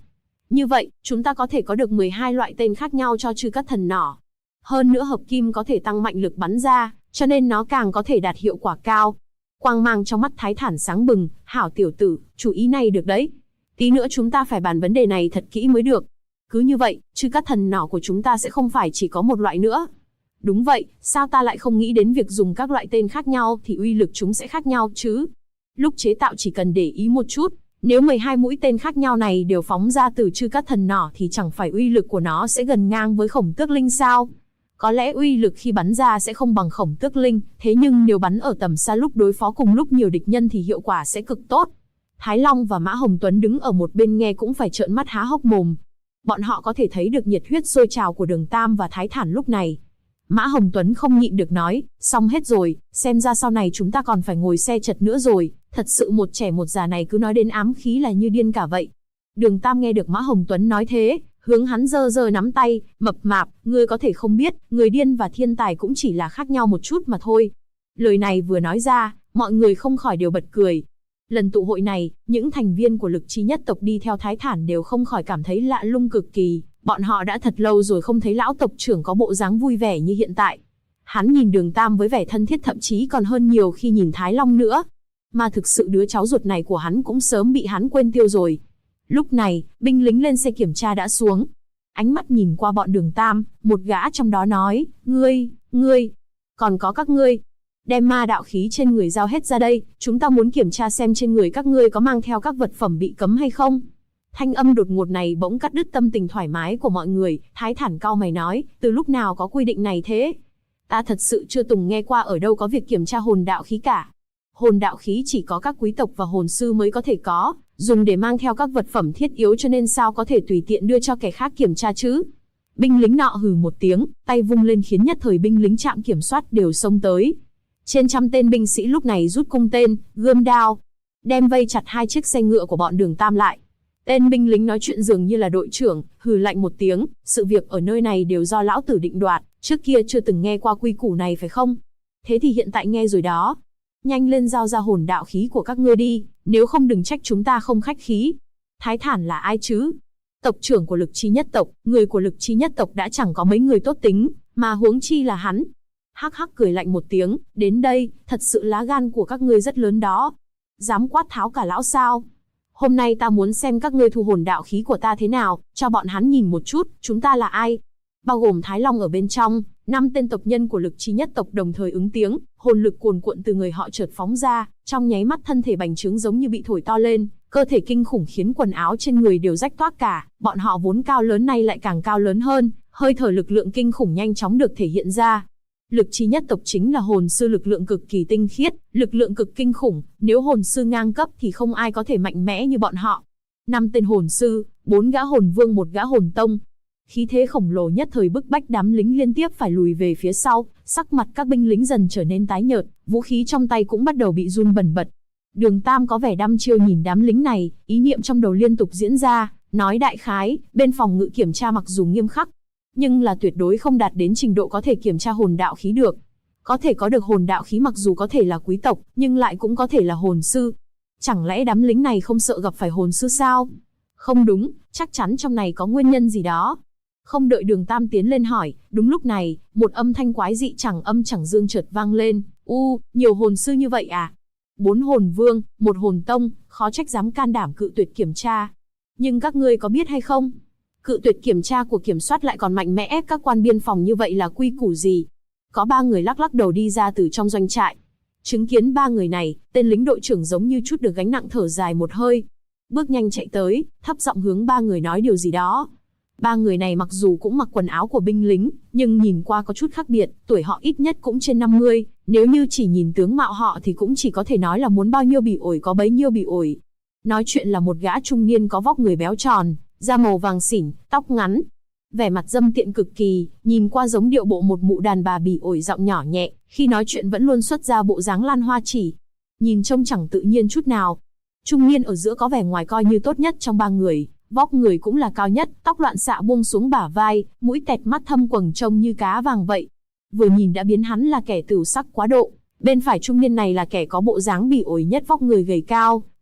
Như vậy, chúng ta có thể có được 12 loại tên khác nhau cho Chư Cát Thần Nỏ. Hơn nữa hợp kim có thể tăng mạnh lực bắn ra, cho nên nó càng có thể đạt hiệu quả cao. Quang mang trong mắt Thái Thản sáng bừng, hảo tiểu tử, chủ ý này được đấy. Tí nữa chúng ta phải bàn vấn đề này thật kỹ mới được. Cứ như vậy, Chư Cát Thần Nỏ của chúng ta sẽ không phải chỉ có một loại nữa. Đúng vậy, sao ta lại không nghĩ đến việc dùng các loại tên khác nhau thì uy lực chúng sẽ khác nhau chứ? Lúc chế tạo chỉ cần để ý một chút, nếu 12 mũi tên khác nhau này đều phóng ra từ Chư Cát Thần Nỏ thì chẳng phải uy lực của nó sẽ gần ngang với Khổng Tước Linh sao? Có lẽ uy lực khi bắn ra sẽ không bằng Khổng Tước Linh, thế nhưng nếu bắn ở tầm xa lúc đối phó cùng lúc nhiều địch nhân thì hiệu quả sẽ cực tốt. Thái Long và Mã Hồng Tuấn đứng ở một bên nghe cũng phải trợn mắt há hốc mồm. Bọn họ có thể thấy được nhiệt huyết sôi trào của Đường Tam và Thái Thản lúc này. Mã Hồng Tuấn không nhịn được nói, xong hết rồi, xem ra sau này chúng ta còn phải ngồi xe chật nữa rồi, thật sự một trẻ một già này cứ nói đến ám khí là như điên cả vậy. Đường Tam nghe được Mã Hồng Tuấn nói thế, hướng hắn giơ giơ nắm tay, mập mạp, ngươi có thể không biết, người điên và thiên tài cũng chỉ là khác nhau một chút mà thôi. Lời này vừa nói ra, mọi người không khỏi đều bật cười. Lần tụ hội này, những thành viên của Lực Chi nhất tộc đi theo Thái Thản đều không khỏi cảm thấy lạ lùng cực kỳ. Bọn họ đã thật lâu rồi không thấy lão tộc trưởng có bộ dáng vui vẻ như hiện tại. Hắn nhìn Đường Tam với vẻ thân thiết thậm chí còn hơn nhiều khi nhìn Thái Long nữa. Mà thực sự đứa cháu ruột này của hắn cũng sớm bị hắn quên tiêu rồi. Lúc này, binh lính lên xe kiểm tra đã xuống. Ánh mắt nhìn qua bọn Đường Tam, một gã trong đó nói, ngươi, còn có các ngươi. Đem ma đạo khí trên người giao hết ra đây, chúng ta muốn kiểm tra xem trên người các ngươi có mang theo các vật phẩm bị cấm hay không. Thanh âm đột ngột này bỗng cắt đứt tâm tình thoải mái của mọi người, Thái Thản cau mày nói, từ lúc nào có quy định này thế? Ta thật sự chưa từng nghe qua ở đâu có việc kiểm tra hồn đạo khí cả. Hồn đạo khí chỉ có các quý tộc và hồn sư mới có thể có, dùng để mang theo các vật phẩm thiết yếu cho nên sao có thể tùy tiện đưa cho kẻ khác kiểm tra chứ? Binh lính nọ hừ một tiếng, tay vung lên khiến nhất thời binh lính trạm kiểm soát đều xông tới. Trên trăm tên binh sĩ lúc này rút cung tên, gươm đao, đem vây chặt hai chiếc xe ngựa của bọn Đường Tam lại. Tên binh lính nói chuyện dường như là đội trưởng, hừ lạnh một tiếng, sự việc ở nơi này đều do lão tử định đoạt, trước kia chưa từng nghe qua quy củ này phải không? Thế thì hiện tại nghe rồi đó. Nhanh lên giao ra hồn đạo khí của các ngươi đi, nếu không đừng trách chúng ta không khách khí. Thái Thản là ai chứ? Tộc trưởng của Lực Chi nhất tộc, người của Lực Chi nhất tộc đã chẳng có mấy người tốt tính, mà huống chi là hắn. Hắc hắc cười lạnh một tiếng, đến đây, thật sự lá gan của các ngươi rất lớn đó. Dám quát tháo cả lão sao? Hôm nay ta muốn xem các ngươi thu hồn đạo khí của ta thế nào, cho bọn hắn nhìn một chút, chúng ta là ai. Bao gồm Thái Long ở bên trong, 5 tên tộc nhân của Lực Chi nhất tộc đồng thời ứng tiếng, hồn lực cuồn cuộn từ người họ chợt phóng ra, trong nháy mắt thân thể bành trướng giống như bị thổi to lên, cơ thể kinh khủng khiến quần áo trên người đều rách toác cả, bọn họ vốn cao lớn nay lại càng cao lớn hơn, hơi thở lực lượng kinh khủng nhanh chóng được thể hiện ra. Lực Chi nhất tộc chính là hồn sư lực lượng cực kỳ tinh khiết, lực lượng cực kinh khủng, nếu hồn sư ngang cấp thì không ai có thể mạnh mẽ như bọn họ. 5 tên hồn sư, 4 gã hồn vương, 1 gã hồn tông. Khí thế khổng lồ nhất thời bức bách đám lính liên tiếp phải lùi về phía sau, sắc mặt các binh lính dần trở nên tái nhợt, vũ khí trong tay cũng bắt đầu bị run bần bật. Đường Tam có vẻ đăm chiêu nhìn đám lính này, ý niệm trong đầu liên tục diễn ra, nói đại khái, bên phòng ngự kiểm tra mặc dù nghiêm khắc, nhưng là tuyệt đối không đạt đến trình độ có thể kiểm tra hồn đạo khí được. Có thể có được hồn đạo khí mặc dù có thể là quý tộc, nhưng lại cũng có thể là hồn sư. Chẳng lẽ đám lính này không sợ gặp phải hồn sư sao? Không đúng, chắc chắn trong này có nguyên nhân gì đó. Không đợi Đường Tam tiến lên hỏi, đúng lúc này, một âm thanh quái dị chẳng âm chẳng dương chợt vang lên. Nhiều hồn sư như vậy à? 4 hồn vương, 1 hồn tông, khó trách dám can đảm cự tuyệt kiểm tra. Nhưng các ngươi có biết hay không? Cự tuyệt kiểm tra của kiểm soát lại còn mạnh mẽ ép các quan biên phòng như vậy là quy củ gì? Có 3 người lắc lắc đầu đi ra từ trong doanh trại. Chứng kiến 3 người này, tên lính đội trưởng giống như chút được gánh nặng thở dài một hơi. Bước nhanh chạy tới, thấp giọng hướng 3 người nói điều gì đó. 3 người này mặc dù cũng mặc quần áo của binh lính, nhưng nhìn qua có chút khác biệt, tuổi họ ít nhất cũng trên 50, nếu như chỉ nhìn tướng mạo họ thì cũng chỉ có thể nói là muốn bao nhiêu bị ổi có bấy nhiêu bị ổi. Nói chuyện là một gã trung niên có vóc người béo tròn, da màu vàng xỉn, tóc ngắn, vẻ mặt dâm tiện cực kỳ, nhìn qua giống điệu bộ một mụ đàn bà bỉ ổi, giọng nhỏ nhẹ, khi nói chuyện vẫn luôn xuất ra bộ dáng Lan Hoa Chỉ, nhìn trông chẳng tự nhiên chút nào. Trung niên ở giữa có vẻ ngoài coi như tốt nhất trong 3 người, vóc người cũng là cao nhất, tóc loạn xạ buông xuống bả vai, mũi tẹt mắt thâm quầng trông như cá vàng vậy. Vừa nhìn đã biến hắn là kẻ tửu sắc quá độ. Bên phải trung niên này là kẻ có bộ dáng bỉ ổi nhất, vóc người gầy cao,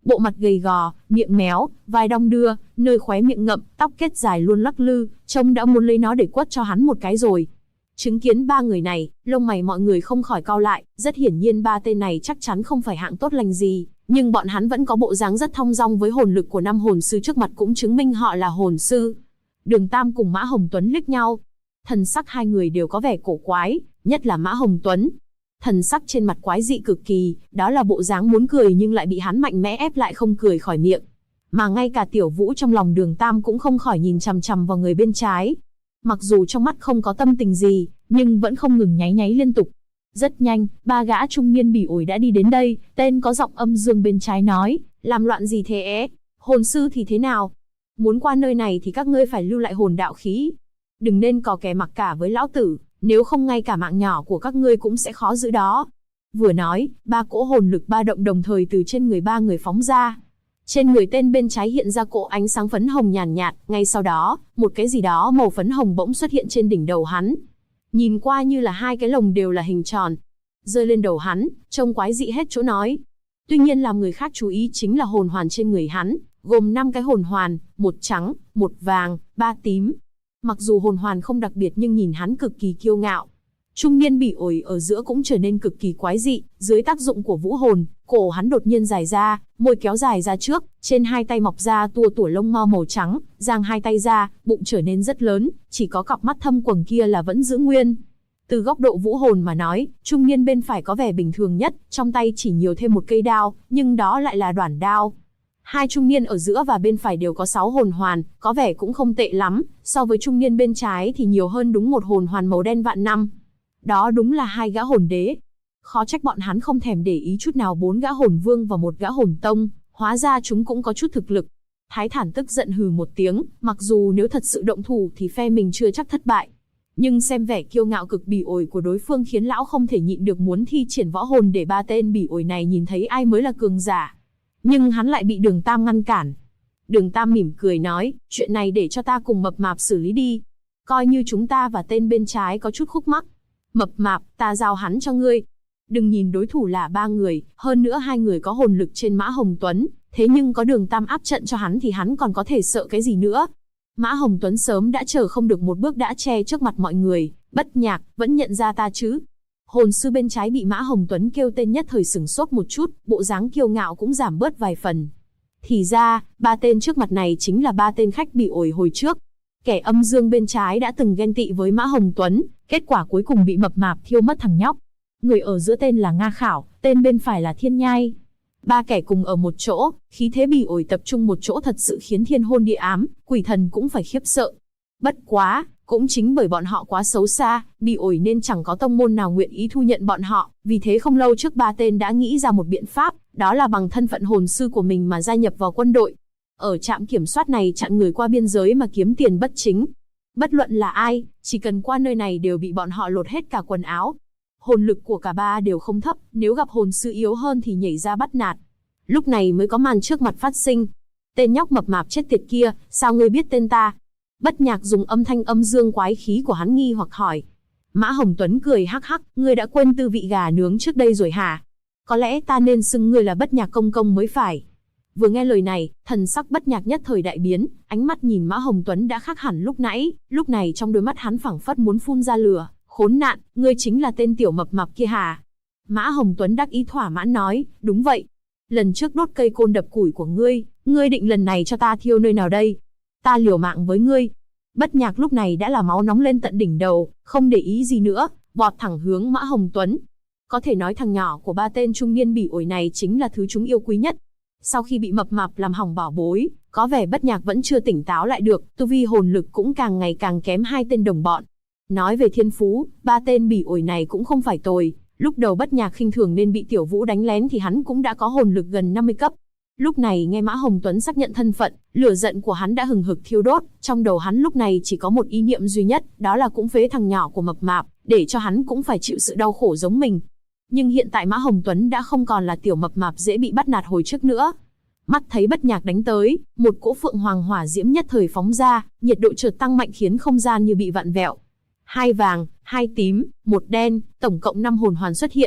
Bộ mặt gầy gò, miệng méo, vai đong đưa, nơi khóe miệng ngậm, tóc kết dài luôn lắc lư, trông đã muốn lấy nó để quất cho hắn một cái rồi. Chứng kiến ba người này, lông mày mọi người không khỏi cau lại, rất hiển nhiên ba tên này chắc chắn không phải hạng tốt lành gì, nhưng bọn hắn vẫn có bộ dáng rất thong dong với hồn lực của năm hồn sư trước mặt cũng chứng minh họ là hồn sư. Đường Tam cùng Mã Hồng Tuấn liếc nhau. Thần sắc hai người đều có vẻ cổ quái, nhất là Mã Hồng Tuấn. Thần sắc trên mặt quái dị cực kỳ, đó là bộ dáng muốn cười nhưng lại bị hắn mạnh mẽ ép lại không cười khỏi miệng. Mà ngay cả Tiểu Vũ trong lòng Đường Tam cũng không khỏi nhìn chằm chằm vào người bên trái. Mặc dù trong mắt không có tâm tình gì, nhưng vẫn không ngừng nháy nháy liên tục. Rất nhanh, ba gã trung niên bỉ ổi đã đi đến đây, tên có giọng âm dương bên trái nói, làm loạn gì thế é? Hồn sư thì thế nào? Muốn qua nơi này thì các ngươi phải lưu lại hồn đạo khí. Đừng nên cò kè mặc cả với lão tử, nếu không ngay cả mạng nhỏ của các ngươi cũng sẽ khó giữ đó. Vừa nói, ba cỗ hồn lực ba động đồng thời từ trên người ba người phóng ra. Trên người tên bên trái hiện ra cỗ ánh sáng phấn hồng nhàn nhạt, ngay sau đó, một cái gì đó màu phấn hồng bỗng xuất hiện trên đỉnh đầu hắn. Nhìn qua như là hai cái lồng đều là hình tròn. Rơi lên đầu hắn, trông quái dị hết chỗ nói. Tuy nhiên làm người khác chú ý chính là hồn hoàn trên người hắn, gồm 5 cái hồn hoàn, một trắng, một vàng, 3 tím. Mặc dù hồn hoàn không đặc biệt nhưng nhìn hắn cực kỳ kiêu ngạo. Trung niên bỉ ổi ở giữa cũng trở nên cực kỳ quái dị, dưới tác dụng của vũ hồn, cổ hắn đột nhiên dài ra, môi kéo dài ra trước, trên hai tay mọc ra tua tủa lông mo màu trắng, giang hai tay ra, bụng trở nên rất lớn, chỉ có cặp mắt thâm quầng kia là vẫn giữ nguyên. Từ góc độ vũ hồn mà nói, trung niên bên phải có vẻ bình thường nhất, trong tay chỉ nhiều thêm một cây đao, nhưng đó lại là đoản đao. Hai trung niên ở giữa và bên phải đều có 6 hồn hoàn, có vẻ cũng không tệ lắm, so với trung niên bên trái thì nhiều hơn đúng một hồn hoàn màu đen vạn năm. Đó đúng là hai gã hồn đế. Khó trách bọn hắn không thèm để ý chút nào 4 gã hồn vương và một gã hồn tông, hóa ra chúng cũng có chút thực lực. Thái Thản tức giận hừ một tiếng, mặc dù nếu thật sự động thủ thì phe mình chưa chắc thất bại. Nhưng xem vẻ kiêu ngạo cực bỉ ổi của đối phương khiến lão không thể nhịn được muốn thi triển võ hồn để ba tên bỉ ổi này nhìn thấy ai mới là cường giả. Nhưng hắn lại bị Đường Tam ngăn cản. Đường Tam mỉm cười nói, chuyện này để cho ta cùng Mập Mạp xử lý đi. Coi như chúng ta và tên bên trái có chút khúc mắc. Mập Mạp, ta giao hắn cho ngươi. Đừng nhìn đối thủ là 3 người, hơn nữa 2 người có hồn lực trên Mã Hồng Tuấn, thế nhưng có Đường Tam áp trận cho hắn thì hắn còn có thể sợ cái gì nữa. Mã Hồng Tuấn sớm đã chờ không được một bước đã che trước mặt mọi người, Bất Nhạc, vẫn nhận ra ta chứ? Hồn sư bên trái bị Mã Hồng Tuấn kêu tên nhất thời sửng sốt một chút, bộ dáng kiêu ngạo cũng giảm bớt vài phần. Thì ra, 3 tên trước mặt này chính là 3 tên khách bị ổi hồi trước. Kẻ âm dương bên trái đã từng ghen tị với Mã Hồng Tuấn, kết quả cuối cùng bị Mập Mạp thiêu mất thằng nhóc. Người ở giữa tên là Nga Khảo, tên bên phải là Thiên Nhai. 3 kẻ cùng ở một chỗ, khí thế bị ổi tập trung một chỗ thật sự khiến thiên hôn địa ám, quỷ thần cũng phải khiếp sợ. Bất quá, cũng chính bởi bọn họ quá xấu xa, bị ổi nên chẳng có tông môn nào nguyện ý thu nhận bọn họ, vì thế không lâu trước 3 tên đã nghĩ ra một biện pháp, đó là bằng thân phận hồn sư của mình mà gia nhập vào quân đội. Ở trạm kiểm soát này chặn người qua biên giới mà kiếm tiền bất chính. Bất luận là ai, chỉ cần qua nơi này đều bị bọn họ lột hết cả quần áo. Hồn lực của cả ba đều không thấp, nếu gặp hồn sư yếu hơn thì nhảy ra bắt nạt. Lúc này mới có màn trước mặt phát sinh. Tên nhóc Mập Mạp chết tiệt kia, sao ngươi biết tên ta? Bất Nhạc dùng âm thanh âm dương quái khí của hắn nghi hoặc hỏi. Mã Hồng Tuấn cười hắc hắc, ngươi đã quên tư vị gà nướng trước đây rồi hả? Có lẽ ta nên xưng ngươi là Bất Nhạc công công mới phải. Vừa nghe lời này, thần sắc Bất Nhạc nhất thời đại biến, ánh mắt nhìn Mã Hồng Tuấn đã khác hẳn lúc nãy, lúc này trong đôi mắt hắn phảng phất muốn phun ra lửa. Khốn nạn, ngươi chính là tên tiểu Mập Mạp kia hả? Mã Hồng Tuấn đắc ý thỏa mãn nói, đúng vậy. Lần trước đốt cây côn đập củi của ngươi định lần này cho ta thiêu nơi nào đây? Ta liều mạng với ngươi. Bất Nhạc lúc này đã là máu nóng lên tận đỉnh đầu, không để ý gì nữa, vọt thẳng hướng Mã Hồng Tuấn. Có thể nói thằng nhỏ của 3 tên trung niên bỉ ổi này chính là thứ chúng yêu quý nhất. Sau khi bị Mập Mạp làm hỏng bảo bối, có vẻ Bất Nhạc vẫn chưa tỉnh táo lại được, tu vi hồn lực cũng càng ngày càng kém 2 tên đồng bọn. Nói về thiên phú, 3 tên bỉ ổi này cũng không phải tồi. Lúc đầu Bất Nhạc khinh thường nên bị Tiểu Vũ đánh lén thì hắn cũng đã có hồn lực gần 50 cấp. Lúc này nghe Mã Hồng Tuấn xác nhận thân phận, lửa giận của hắn đã hừng hực thiêu đốt, trong đầu hắn lúc này chỉ có một ý niệm duy nhất, đó là cũng phế thằng nhỏ của Mập Mạp, để cho hắn cũng phải chịu sự đau khổ giống mình. Nhưng hiện tại Mã Hồng Tuấn đã không còn là tiểu Mập Mạp dễ bị bắt nạt hồi trước nữa. Mắt thấy Bất Nhạc đánh tới, một cỗ phượng hoàng hỏa diễm nhất thời phóng ra, nhiệt độ chợt tăng mạnh khiến không gian như bị vặn vẹo. 2 vàng, 2 tím, 1 đen, tổng cộng 5 hồn hoàn xuất hiện.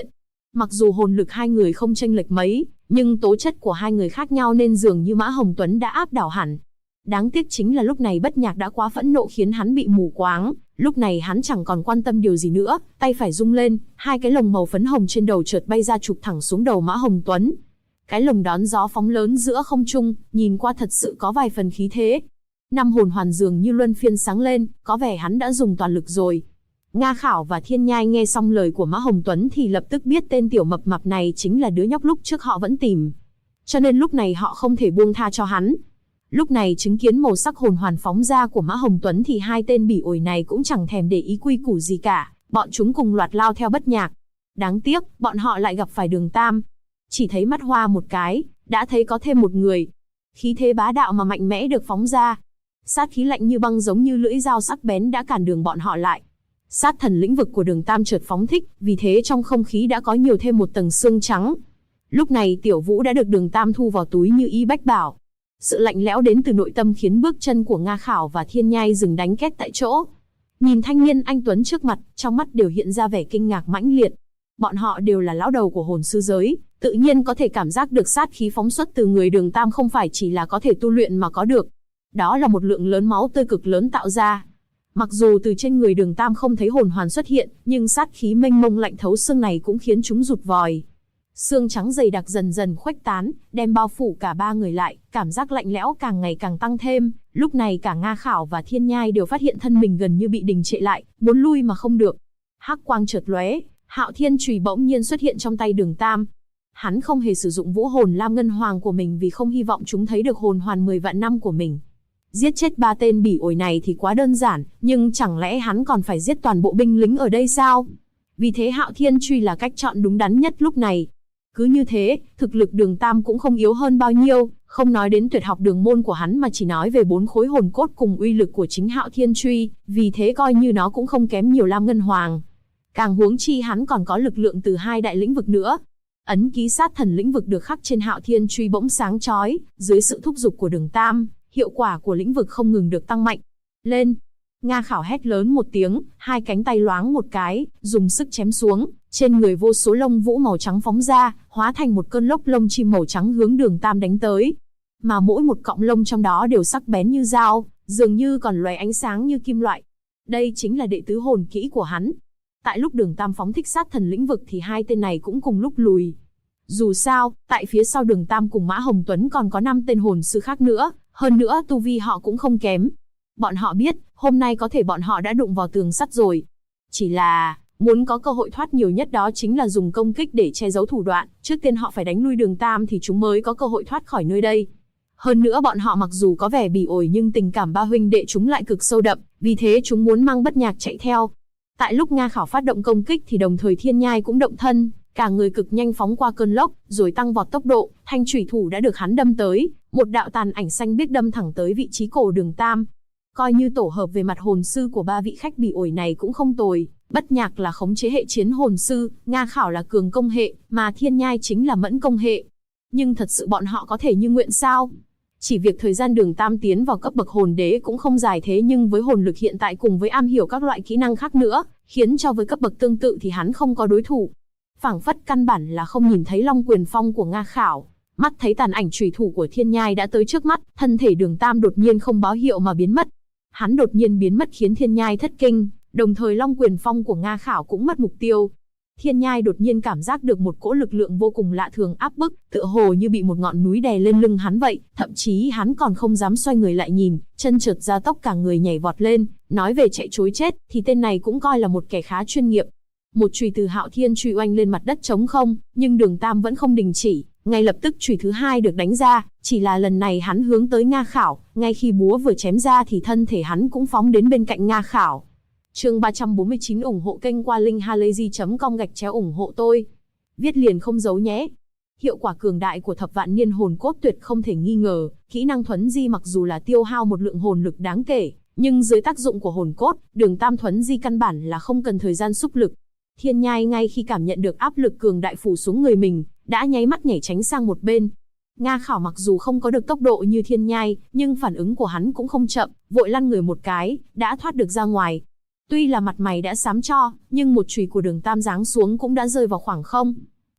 Mặc dù hồn lực hai người không chênh lệch mấy, nhưng tố chất của hai người khác nhau nên dường như Mã Hồng Tuấn đã áp đảo hẳn. Đáng tiếc chính là lúc này Bất Nhạc đã quá phẫn nộ khiến hắn bị mù quáng, lúc này hắn chẳng còn quan tâm điều gì nữa, tay phải rung lên, hai cái lồng màu phấn hồng trên đầu chợt bay ra chụp thẳng xuống đầu Mã Hồng Tuấn. Cái lồng đón gió phóng lớn giữa không trung, nhìn qua thật sự có vài phần khí thế. Năm hồn hoàn dường như luân phiên sáng lên, có vẻ hắn đã dùng toàn lực rồi. Nga Khảo và Thiên Nhai nghe xong lời của Mã Hồng Tuấn thì lập tức biết tên tiểu mập mạp này chính là đứa nhóc lúc trước họ vẫn tìm. Cho nên lúc này họ không thể buông tha cho hắn. Lúc này chứng kiến màu sắc hồn hoàn phóng ra của Mã Hồng Tuấn thì hai tên bỉ ổi này cũng chẳng thèm để ý quy củ gì cả, bọn chúng cùng loạt lao theo Bất Nhạc. Đáng tiếc, bọn họ lại gặp phải Đường Tam. Chỉ thấy mắt hoa một cái, đã thấy có thêm một người. Khí thế bá đạo mà mạnh mẽ được phóng ra. Sát khí lạnh như băng giống như lưỡi dao sắc bén đã cản đường bọn họ lại. Sát thần lĩnh vực của Đường Tam chợt phóng thích, vì thế trong không khí đã có nhiều thêm một tầng sương trắng. Lúc này Tiểu Vũ đã được Đường Tam thu vào túi như y bách bảo. Sự lạnh lẽo đến từ nội tâm khiến bước chân của Nga Khảo và Thiên Nhai dừng đánh két tại chỗ. Nhìn thanh niên anh tuấn trước mặt, trong mắt đều hiện ra vẻ kinh ngạc mãnh liệt. Bọn họ đều là lão đầu của hồn sư giới, tự nhiên có thể cảm giác được sát khí phóng xuất từ người Đường Tam không phải chỉ là có thể tu luyện mà có được. Đó là một lượng lớn máu tươi cực lớn tạo ra. Mặc dù từ trên người Đường Tam không thấy hồn hoàn xuất hiện, nhưng sát khí mênh mông lạnh thấu xương này cũng khiến chúng rụt vòi. Xương trắng dày đặc dần dần khuếch tán, đem bao phủ cả ba người lại, cảm giác lạnh lẽo càng ngày càng tăng thêm. Lúc này cả Nga Khảo và Thiên Nhai đều phát hiện thân mình gần như bị đình trệ lại, muốn lui mà không được. Hắc quang chợt lóe, Hạo Thiên chùy bỗng nhiên xuất hiện trong tay Đường Tam. Hắn không hề sử dụng vũ hồn lam ngân hoàng của mình vì không hy vọng chúng thấy được hồn hoàn 10 vạn năm của mình. Giết chết ba tên bỉ ổi này thì quá đơn giản, nhưng chẳng lẽ hắn còn phải giết toàn bộ binh lính ở đây sao? Vì thế Hạo Thiên Truy là cách chọn đúng đắn nhất lúc này. Cứ như thế, thực lực Đường Tam cũng không yếu hơn bao nhiêu, không nói đến tuyệt học đường môn của hắn mà chỉ nói về 4 khối hồn cốt cùng uy lực của chính Hạo Thiên Truy, vì thế coi như nó cũng không kém nhiều Lam Ngân Hoàng. Càng huống chi hắn còn có lực lượng từ 2 đại lĩnh vực nữa. Ấn ký sát thần lĩnh vực được khắc trên Hạo Thiên Truy bỗng sáng chói, dưới sự thúc giục của Đường Tam, hiệu quả của lĩnh vực không ngừng được tăng mạnh. Lên! Nga Khảo hét lớn một tiếng, hai cánh tay loáng một cái, dùng sức chém xuống, trên người vô số lông vũ màu trắng phóng ra, hóa thành một cơn lốc lông chim màu trắng hướng Đường Tam đánh tới. Mà mỗi một cọng lông trong đó đều sắc bén như dao, dường như còn lóe ánh sáng như kim loại. Đây chính là đệ tứ hồn kỹ của hắn. Tại lúc Đường Tam phóng thích sát thần lĩnh vực thì hai tên này cũng cùng lúc lùi. Dù sao, tại phía sau Đường Tam cùng Mã Hồng Tuấn còn có 5 tên hồn sư khác nữa, hơn nữa tu vi họ cũng không kém. Bọn họ biết, hôm nay có thể bọn họ đã đụng vào tường sắt rồi. Chỉ là, muốn có cơ hội thoát nhiều nhất đó chính là dùng công kích để che giấu thủ đoạn, trước tiên họ phải đánh lui Đường Tam thì chúng mới có cơ hội thoát khỏi nơi đây. Hơn nữa bọn họ mặc dù có vẻ bỉ ổi nhưng tình cảm ba huynh đệ chúng lại cực sâu đậm, vì thế chúng muốn mang Bất Nhạc chạy theo. Tại lúc Nga Khảo phát động công kích thì đồng thời Thiên Nhai cũng động thân, cả người cực nhanh phóng qua cơn lốc, rồi tăng vọt tốc độ, thanh chủy thủ đã được hắn đâm tới, một đạo tàn ảnh xanh biếc đâm thẳng tới vị trí cổ Đường Tam. Coi như tổ hợp về mặt hồn sư của ba vị khách bỉ ổi này cũng không tồi, Bất Nhạc là khống chế hệ chiến hồn sư, Nga Khảo là cường công hệ, mà Thiên Nhai chính là mẫn công hệ. Nhưng thật sự bọn họ có thể như nguyện sao? Chỉ việc thời gian Đường Tam tiến vào cấp bậc hồn đế cũng không dài thế, nhưng với hồn lực hiện tại cùng với am hiểu các loại kỹ năng khác nữa, khiến cho với cấp bậc tương tự thì hắn không có đối thủ. Phảng phất căn bản là không nhìn thấy Long Quyền Phong của Nga Khảo, mắt thấy tàn ảnh chủy thủ của Thiên Nhai đã tới trước mắt, thân thể Đường Tam đột nhiên không báo hiệu mà biến mất. Hắn đột nhiên biến mất khiến Thiên Nhai thất kinh, đồng thời Long Quyền Phong của Nga Khảo cũng mất mục tiêu. Thiên Nhai đột nhiên cảm giác được một cỗ lực lượng vô cùng lạ thường áp bức, tựa hồ như bị một ngọn núi đè lên lưng hắn vậy, thậm chí hắn còn không dám xoay người lại nhìn, chân trượt ra tốc cả người nhảy vọt lên, nói về chạy trối chết, thì tên này cũng coi là một kẻ khá chuyên nghiệp. Một chùy từ Hạo Thiên chùy oanh lên mặt đất trống không, nhưng Đường Tam vẫn không đình chỉ, ngay lập tức chùy thứ hai được đánh ra, chỉ là lần này hắn hướng tới Nga Khảo, ngay khi búa vừa chém ra thì thân thể hắn cũng phóng đến bên cạnh Nga Khảo. Chương 349 ủng hộ kênh qua linkhalazy.com ủng hộ tôi. Viết liền không giấu nhé. Hiệu quả cường đại của thập vạn niên hồn cốt tuyệt không thể nghi ngờ, kỹ năng thuấn di mặc dù là tiêu hao một lượng hồn lực đáng kể, nhưng dưới tác dụng của hồn cốt, Đường Tam thuấn di căn bản là không cần thời gian xúc lực. Thiên Nhai ngay khi cảm nhận được áp lực cường đại phủ xuống người mình, đã nháy mắt nhảy tránh sang một bên. Nga Khảo mặc dù không có được tốc độ như Thiên Nhai, nhưng phản ứng của hắn cũng không chậm, vội lăn người một cái, đã thoát được ra ngoài. Tuy là mặt mày đã xám cho, nhưng một chùy của Đường Tam giáng xuống cũng đã rơi vào khoảng không.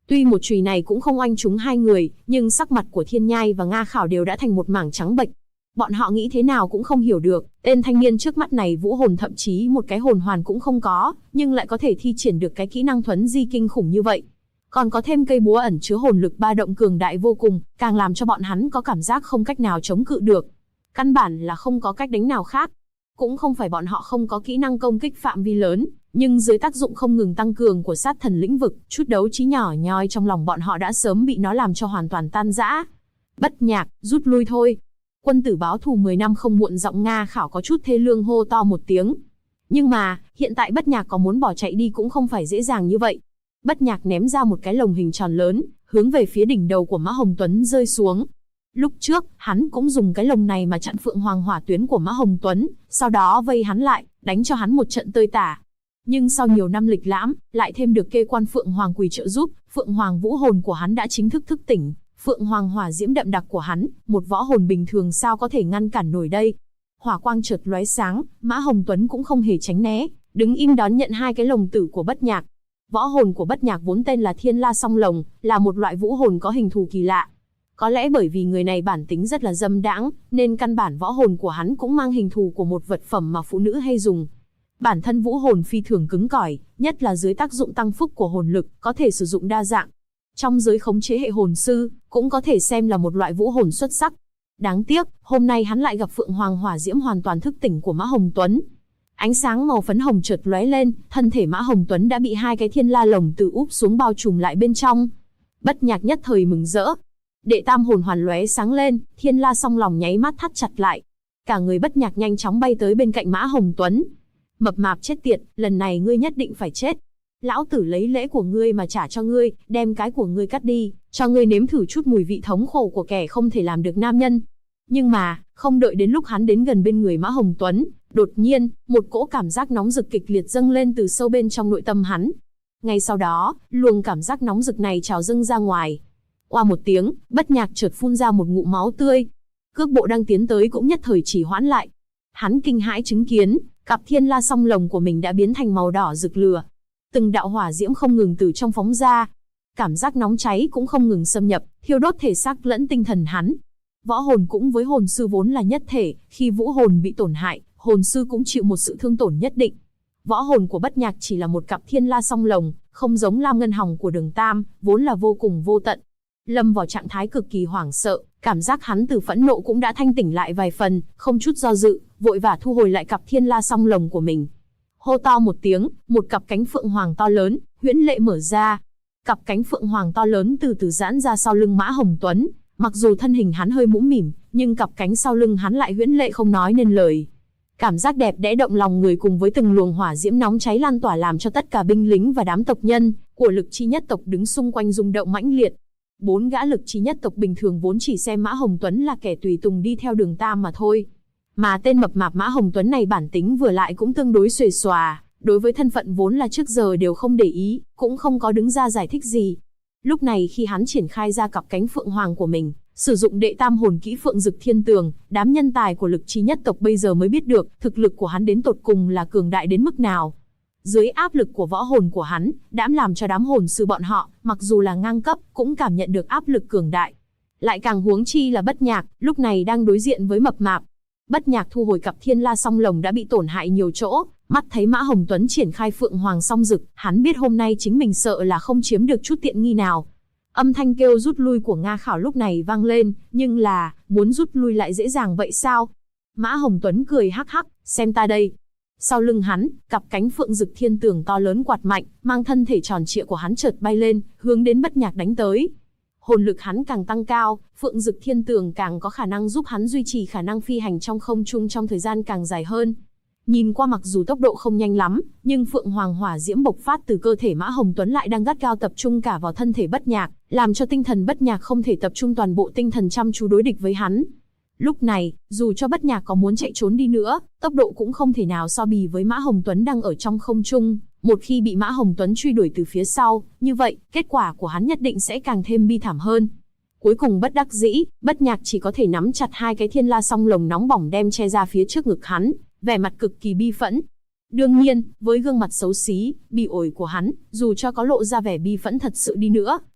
Tuy một chùy này cũng không oanh trúng hai người, nhưng sắc mặt của Thiên Nhai và Nga Khảo đều đã thành một mảng trắng bệch. Bọn họ nghĩ thế nào cũng không hiểu được, tên thanh niên trước mắt này vũ hồn thậm chí một cái hồn hoàn cũng không có, nhưng lại có thể thi triển được cái kỹ năng thuấn di kinh khủng như vậy. Còn có thêm cây búa ẩn chứa hồn lực ba động cường đại vô cùng, càng làm cho bọn hắn có cảm giác không cách nào chống cự được. Căn bản là không có cách đánh nào khác. Cũng không phải bọn họ không có kỹ năng công kích phạm vi lớn, nhưng dưới tác dụng không ngừng tăng cường của sát thần lĩnh vực, chút đấu trí nhỏ nhoi trong lòng bọn họ đã sớm bị nó làm cho hoàn toàn tan rã. Bất Nhạc, rút lui thôi. Quân tử báo thù 10 năm không muộn, giọng Nga Khảo có chút thê lương hô to một tiếng. Nhưng mà, hiện tại Bất Nhạc có muốn bỏ chạy đi cũng không phải dễ dàng như vậy. Bất Nhạc ném ra một cái lồng hình tròn lớn, hướng về phía đỉnh đầu của Mã Hồng Tuấn rơi xuống. Lúc trước, hắn cũng dùng cái lồng này mà chặn Phượng Hoàng hỏa tuyến của Mã Hồng Tuấn, sau đó vây hắn lại, đánh cho hắn một trận tơi tả. Nhưng sau nhiều năm lịch lãm, lại thêm được kê quan Phượng Hoàng Quỳ trợ giúp, Phượng Hoàng vũ hồn của hắn đã chính thức thức tỉnh. Phượng Hoàng hỏa diễm đậm đặc của hắn, một võ hồn bình thường sao có thể ngăn cản nổi đây. Hỏa quang chợt lóe sáng, Mã Hồng Tuấn cũng không hề tránh né, đứng im đón nhận hai cái lồng tử của Bất Nhạc. Võ hồn của Bất Nhạc vốn tên là Thiên La Song Lồng, là một loại vũ hồn có hình thù kỳ lạ. Có lẽ bởi vì người này bản tính rất là dâm đãng, nên căn bản võ hồn của hắn cũng mang hình thù của một vật phẩm mà phụ nữ hay dùng. Bản thân vũ hồn phi thường cứng cỏi, nhất là dưới tác dụng tăng phúc của hồn lực, có thể sử dụng đa dạng. Trong giới khống chế hệ hồn sư, cũng có thể xem là một loại vũ hồn xuất sắc. Đáng tiếc, hôm nay hắn lại gặp Phượng Hoàng hỏa diễm hoàn toàn thức tỉnh của Mã Hồng Tuấn. Ánh sáng màu phấn hồng chợt lóe lên, thân thể Mã Hồng Tuấn đã bị hai cái thiên la lồng từ úp xuống bao trùm lại bên trong. Bất Nhạc nhất thời mừng rỡ. Đệ tam hồn hoàn lóe sáng lên, thiên la song lòng nháy mắt thắt chặt lại. Cả người Bất Nhạc nhanh chóng bay tới bên cạnh Mã Hồng Tuấn. Mập mạp chết tiệt, lần này ngươi nhất định phải chết. Lão tử lấy lễ của ngươi mà trả cho ngươi, đem cái của ngươi cắt đi, cho ngươi nếm thử chút mùi vị thống khổ của kẻ không thể làm được nam nhân. Nhưng mà, không đợi đến lúc hắn đến gần bên người Mã Hồng Tuấn, đột nhiên, một cỗ cảm giác nóng rực kịch liệt dâng lên từ sâu bên trong nội tâm hắn. Ngay sau đó, luồng cảm giác nóng rực này trào dâng ra ngoài. Oa một tiếng, Bất Nhạc chợt phun ra một ngụm máu tươi. Cước bộ đang tiến tới cũng nhất thời chỉ hoãn lại. Hắn kinh hãi chứng kiến, cặp thiên la song lồng của mình đã biến thành màu đỏ rực lửa. Từng đạo hỏa diễm không ngừng từ trong phóng ra. Cảm giác nóng cháy cũng không ngừng xâm nhập, thiêu đốt thể xác lẫn tinh thần hắn. Võ hồn cũng với hồn sư vốn là nhất thể, khi vũ hồn bị tổn hại, hồn sư cũng chịu một sự thương tổn nhất định. Võ hồn của Bất Nhạc chỉ là một cặp thiên la song lồng, không giống Lam Ngân Hồng của Đường Tam, vốn là vô cùng vô tận. Lâm vào trạng thái cực kỳ hoảng sợ, cảm giác hắn từ phẫn nộ cũng đã thanh tỉnh lại vài phần, không chút do dự, vội vã thu hồi lại cặp thiên la song lồng của mình. Hô to một tiếng, một cặp cánh phượng hoàng to lớn, huyễn lệ mở ra. Cặp cánh phượng hoàng to lớn từ từ giãn ra sau lưng Mã Hồng Tuấn, mặc dù thân hình hắn hơi mũm mỉm, nhưng cặp cánh sau lưng hắn lại huyễn lệ không nói nên lời. Cảm giác đẹp đẽ động lòng người cùng với từng luồng hỏa diễm nóng cháy lan tỏa làm cho tất cả binh lính và đám tộc nhân của Lực Chi nhất tộc đứng xung quanh rung động mãnh liệt. 4 gã Lực Chi nhất tộc bình thường vốn chỉ xem Mã Hồng Tuấn là kẻ tùy tùng đi theo Đường Tam mà thôi. Mà tên mập mạp Mã Hồng Tuấn này bản tính vừa lại cũng tương đối xuề xòa, đối với thân phận vốn là trước giờ đều không để ý, cũng không có đứng ra giải thích gì. Lúc này khi hắn triển khai ra cặp cánh phượng hoàng của mình, sử dụng đệ tam hồn kỹ Phượng Dực Thiên Tường, đám nhân tài của Lực Chi nhất tộc bây giờ mới biết được thực lực của hắn đến tột cùng là cường đại đến mức nào. Dưới áp lực của võ hồn của hắn, đã làm cho đám hồn sư bọn họ, mặc dù là ngang cấp, cũng cảm nhận được áp lực cường đại. Lại càng huống chi là Bất Nhạc, lúc này đang đối diện với mập mạp. Bất Nhạc thu hồi cặp thiên la song lồng đã bị tổn hại nhiều chỗ, mắt thấy Mã Hồng Tuấn triển khai Phượng Hoàng song dực, hắn biết hôm nay chính mình sợ là không chiếm được chút tiện nghi nào. Âm thanh kêu rút lui của Nga Khảo lúc này vang lên, nhưng là, muốn rút lui lại dễ dàng vậy sao? Mã Hồng Tuấn cười hắc hắc, xem ta đây. Sau lưng hắn, cặp cánh Phượng Dực Thiên Tường to lớn quạt mạnh, mang thân thể tròn trịa của hắn chợt bay lên, hướng đến Bất Nhạc đánh tới. Hồn lực hắn càng tăng cao, Phượng Dực Thiên Tường càng có khả năng giúp hắn duy trì khả năng phi hành trong không trung trong thời gian càng dài hơn. Nhìn qua mặc dù tốc độ không nhanh lắm, nhưng Phượng Hoàng hỏa diễm bộc phát từ cơ thể Mã Hồng Tuấn lại đang gắt gao tập trung cả vào thân thể Bất Nhạc, làm cho tinh thần Bất Nhạc không thể tập trung toàn bộ tinh thần chăm chú đối địch với hắn. Lúc này, dù cho Bất Nhạc có muốn chạy trốn đi nữa, tốc độ cũng không thể nào so bì với Mã Hồng Tuấn đang ở trong không trung. Một khi bị Mã Hồng Tuấn truy đuổi từ phía sau, như vậy, kết quả của hắn nhất định sẽ càng thêm bi thảm hơn. Cuối cùng bất đắc dĩ, Bất Nhạc chỉ có thể nắm chặt hai cái thiên la song lồng nóng bỏng đem che ra phía trước ngực hắn, vẻ mặt cực kỳ bi phẫn. Đương nhiên, với gương mặt xấu xí, bi ổi của hắn, dù cho có lộ ra vẻ bi phẫn thật sự đi nữa,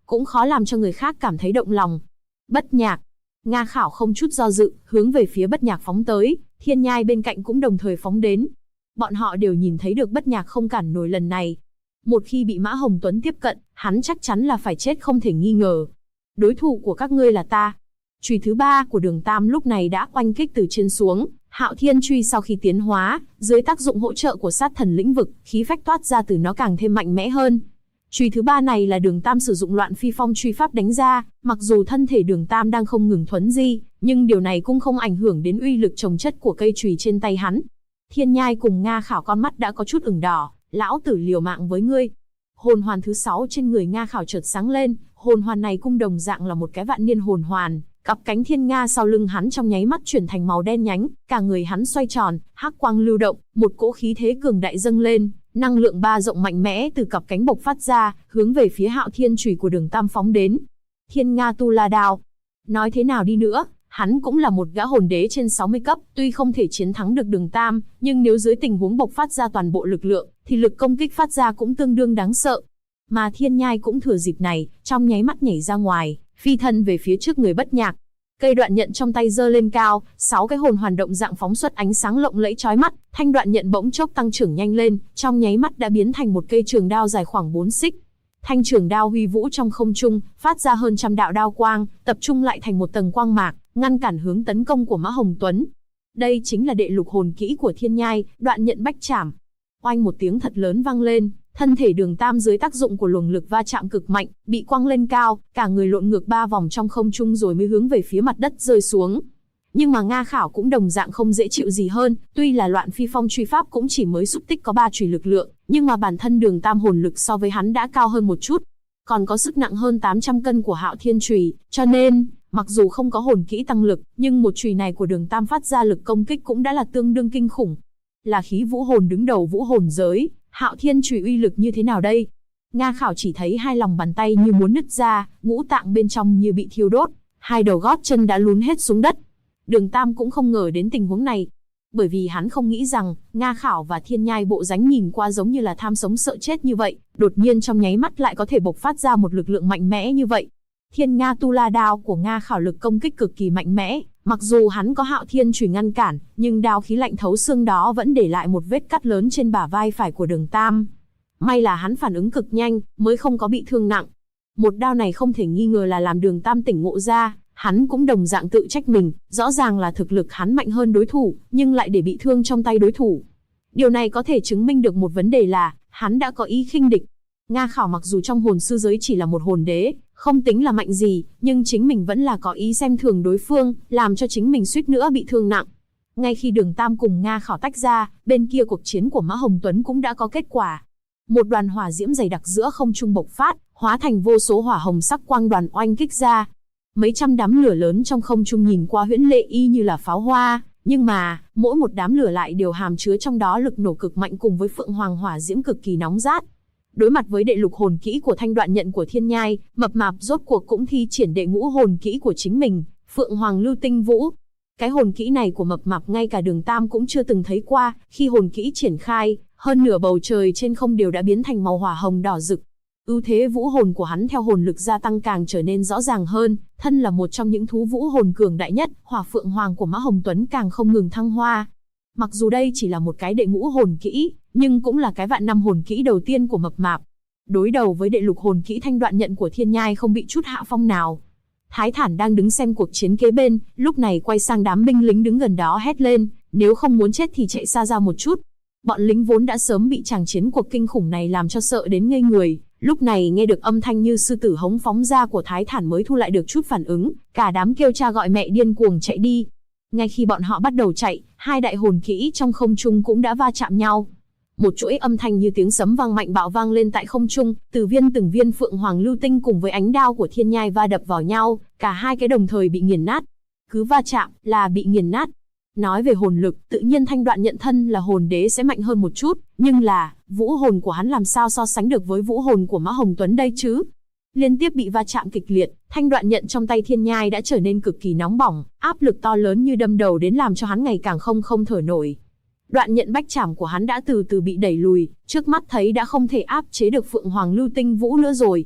cũng khó làm cho người khác cảm thấy động lòng. Bất Nhạc. Nga Khảo không chút do dự, hướng về phía Bất Nhạc phóng tới, Thiên Nhai bên cạnh cũng đồng thời phóng đến. Bọn họ đều nhìn thấy được Bất Nhạc không cản nổi lần này. Một khi bị Mã Hồng Tuấn tiếp cận, hắn chắc chắn là phải chết không thể nghi ngờ. Đối thủ của các ngươi là ta. Chùy thứ 3 của Đường Tam lúc này đã oanh kích từ trên xuống. Hạo Thiên Chùy sau khi tiến hóa, dưới tác dụng hỗ trợ của sát thần lĩnh vực, khí phách toát ra từ nó càng thêm mạnh mẽ hơn. Chùy thứ 3 này là Đường Tam sử dụng Loạn Phi Phong truy pháp đánh ra, mặc dù thân thể Đường Tam đang không ngừng thuấn di, nhưng điều này cũng không ảnh hưởng đến uy lực chồng chất của cây chùy trên tay hắn. Thiên Nhai cùng Nga Khảo con mắt đã có chút ửng đỏ, lão tử liều mạng với ngươi. Hồn hoàn thứ 6 trên người Nga Khảo chợt sáng lên, hồn hoàn này cũng đồng dạng là một cái vạn niên hồn hoàn, cặp cánh thiên nga sau lưng hắn trong nháy mắt chuyển thành màu đen nhánh, cả người hắn xoay tròn, hắc quang lưu động, một cỗ khí thế cường đại dâng lên, năng lượng ba rộng mạnh mẽ từ cặp cánh bộc phát ra, hướng về phía Hạo Thiên Chùy của Đường Tam phóng đến. Thiên Nga Tu La Đao. Nói thế nào đi nữa, hắn cũng là một gã hồn đế trên 60 cấp, tuy không thể chiến thắng được Đường Tam, nhưng nếu dưới tình huống bộc phát ra toàn bộ lực lượng, thì lực công kích phát ra cũng tương đương đáng sợ. Mà Thiên Nhai cũng thừa dịp này, trong nháy mắt nhảy ra ngoài, phi thân về phía trước người Bất Nhạc. Cây đoạn nhận trong tay giơ lên cao, 6 cái hồn hoàn động dạng phóng xuất ánh sáng lộng lẫy chói mắt, thanh đoạn nhận bỗng chốc tăng trưởng nhanh lên, trong nháy mắt đã biến thành một cây trường đao dài khoảng 4 xích. Thanh trường đao huy vũ trong không trung, phát ra hơn trăm đạo đao quang, tập trung lại thành một tầng quang mạc, ngăn cản hướng tấn công của Mã Hồng Tuấn. Đây chính là đệ lục hồn kỹ của Thiên Nhai, đoạn nhận bách trảm. Oanh một tiếng thật lớn vang lên, thân thể Đường Tam dưới tác dụng của luồng lực va chạm cực mạnh, bị quăng lên cao, cả người lộn ngược 3 vòng trong không trung rồi mới hướng về phía mặt đất rơi xuống. Nhưng mà Nga Khảo cũng đồng dạng không dễ chịu gì hơn, tuy là Loạn Phi Phong truy pháp cũng chỉ mới xúc tích có 3 chùy lực lượng, nhưng mà bản thân Đường Tam hồn lực so với hắn đã cao hơn một chút, còn có sức nặng hơn 800 cân của Hạo Thiên Chùy, cho nên, mặc dù không có hồn kỹ tăng lực, nhưng một chùy này của Đường Tam phát ra lực công kích cũng đã là tương đương kinh khủng. Là khí vũ hồn đứng đầu vũ hồn giới, Hạo Thiên Chùy uy lực như thế nào đây? Nga Khảo chỉ thấy hai lòng bàn tay như muốn nứt ra, ngũ tạng bên trong như bị thiêu đốt, hai đầu gót chân đã lún hết xuống đất. Đường Tam cũng không ngờ đến tình huống này, bởi vì hắn không nghĩ rằng Nga Khảo và Thiên Nhai bộ dáng nhìn qua giống như là tham sống sợ chết như vậy, đột nhiên trong nháy mắt lại có thể bộc phát ra một lực lượng mạnh mẽ như vậy. Thiên Nga Tu La Đao của Nga Khảo lực công kích cực kỳ mạnh mẽ, mặc dù hắn có Hạo Thiên Chùy ngăn cản, nhưng đao khí lạnh thấu xương đó vẫn để lại một vết cắt lớn trên bả vai phải của Đường Tam. May là hắn phản ứng cực nhanh, mới không có bị thương nặng. Một đao này không thể nghi ngờ là làm Đường Tam tỉnh ngộ ra, hắn cũng đồng dạng tự trách mình, rõ ràng là thực lực hắn mạnh hơn đối thủ, nhưng lại để bị thương trong tay đối thủ. Điều này có thể chứng minh được một vấn đề là, hắn đã có ý khinh địch. Nga Khảo mặc dù trong hồn sư giới chỉ là một hồn đế, không tính là mạnh gì, nhưng chính mình vẫn là có ý xem thường đối phương, làm cho chính mình suýt nữa bị thương nặng. Ngay khi Đường Tam cùng Nga Khảo tách ra, bên kia cuộc chiến của Mã Hồng Tuấn cũng đã có kết quả. Một đoàn hỏa diễm dày đặc giữa không trung bộc phát, hóa thành vô số hỏa hồng sắc quang đoàn oanh kích ra. Mấy trăm đám lửa lớn trong không trung nhìn qua huyễn lệ y như là pháo hoa, nhưng mà, mỗi một đám lửa lại đều hàm chứa trong đó lực nổ cực mạnh cùng với phượng hoàng hỏa diễm cực kỳ nóng rát. Đối mặt với đệ lục hồn kỹ của thanh đoạn nhận của Thiên Nhai, Mập Mạp rốt cuộc cũng thi triển đệ ngũ hồn kỹ của chính mình, Phượng Hoàng Lưu Tinh Vũ. Cái hồn kỹ này của Mập Mạp ngay cả Đường Tam cũng chưa từng thấy qua, khi hồn kỹ triển khai, hơn nửa bầu trời trên không đều đã biến thành màu hỏa hồng đỏ rực. Ưu thế vũ hồn của hắn theo hồn lực gia tăng càng trở nên rõ ràng hơn, thân là một trong những thú vũ hồn cường đại nhất, Hỏa Phượng Hoàng của Mã Hồng Tuấn càng không ngừng thăng hoa. Mặc dù đây chỉ là một cái đệ ngũ hồn kỹ, nhưng cũng là cái vạn năm hồn kỹ đầu tiên của Mập Mạp. Đối đầu với đệ lục hồn kỹ thanh đoạn nhận của Thiên Nhai không bị chút hạ phong nào. Thái Thản đang đứng xem cuộc chiến kế bên, lúc này quay sang đám binh lính đứng gần đó hét lên, nếu không muốn chết thì chạy xa ra một chút. Bọn lính vốn đã sớm bị tràng chiến cuộc kinh khủng này làm cho sợ đến ngây người, lúc này nghe được âm thanh như sư tử hống phóng ra của Thái Thản mới thu lại được chút phản ứng, cả đám kêu cha gọi mẹ điên cuồng chạy đi. Ngay khi bọn họ bắt đầu chạy, hai đại hồn kỹ trong không trung cũng đã va chạm nhau. Một chuỗi âm thanh như tiếng sấm vang mạnh bạo vang lên tại không trung, từng viên Phượng Hoàng Lưu Tinh cùng với ánh đao của Thiên Nhai va đập vào nhau, cả hai cái đồng thời bị nghiền nát. Cứ va chạm là bị nghiền nát. Nói về hồn lực, tự nhiên thanh đoạn nhận thân là hồn đế sẽ mạnh hơn một chút, nhưng là, vũ hồn của hắn làm sao so sánh được với vũ hồn của Mã Hồng Tuấn đây chứ? Liên tiếp bị va chạm kịch liệt, thanh đoạn nhận trong tay Thiên Nhai đã trở nên cực kỳ nóng bỏng, áp lực to lớn như đâm đầu đến làm cho hắn ngày càng không thở nổi. Đoạn nhận bách trảm của hắn đã từ từ bị đẩy lùi, trước mắt thấy đã không thể áp chế được Phượng Hoàng Lưu Tinh Vũ nữa rồi.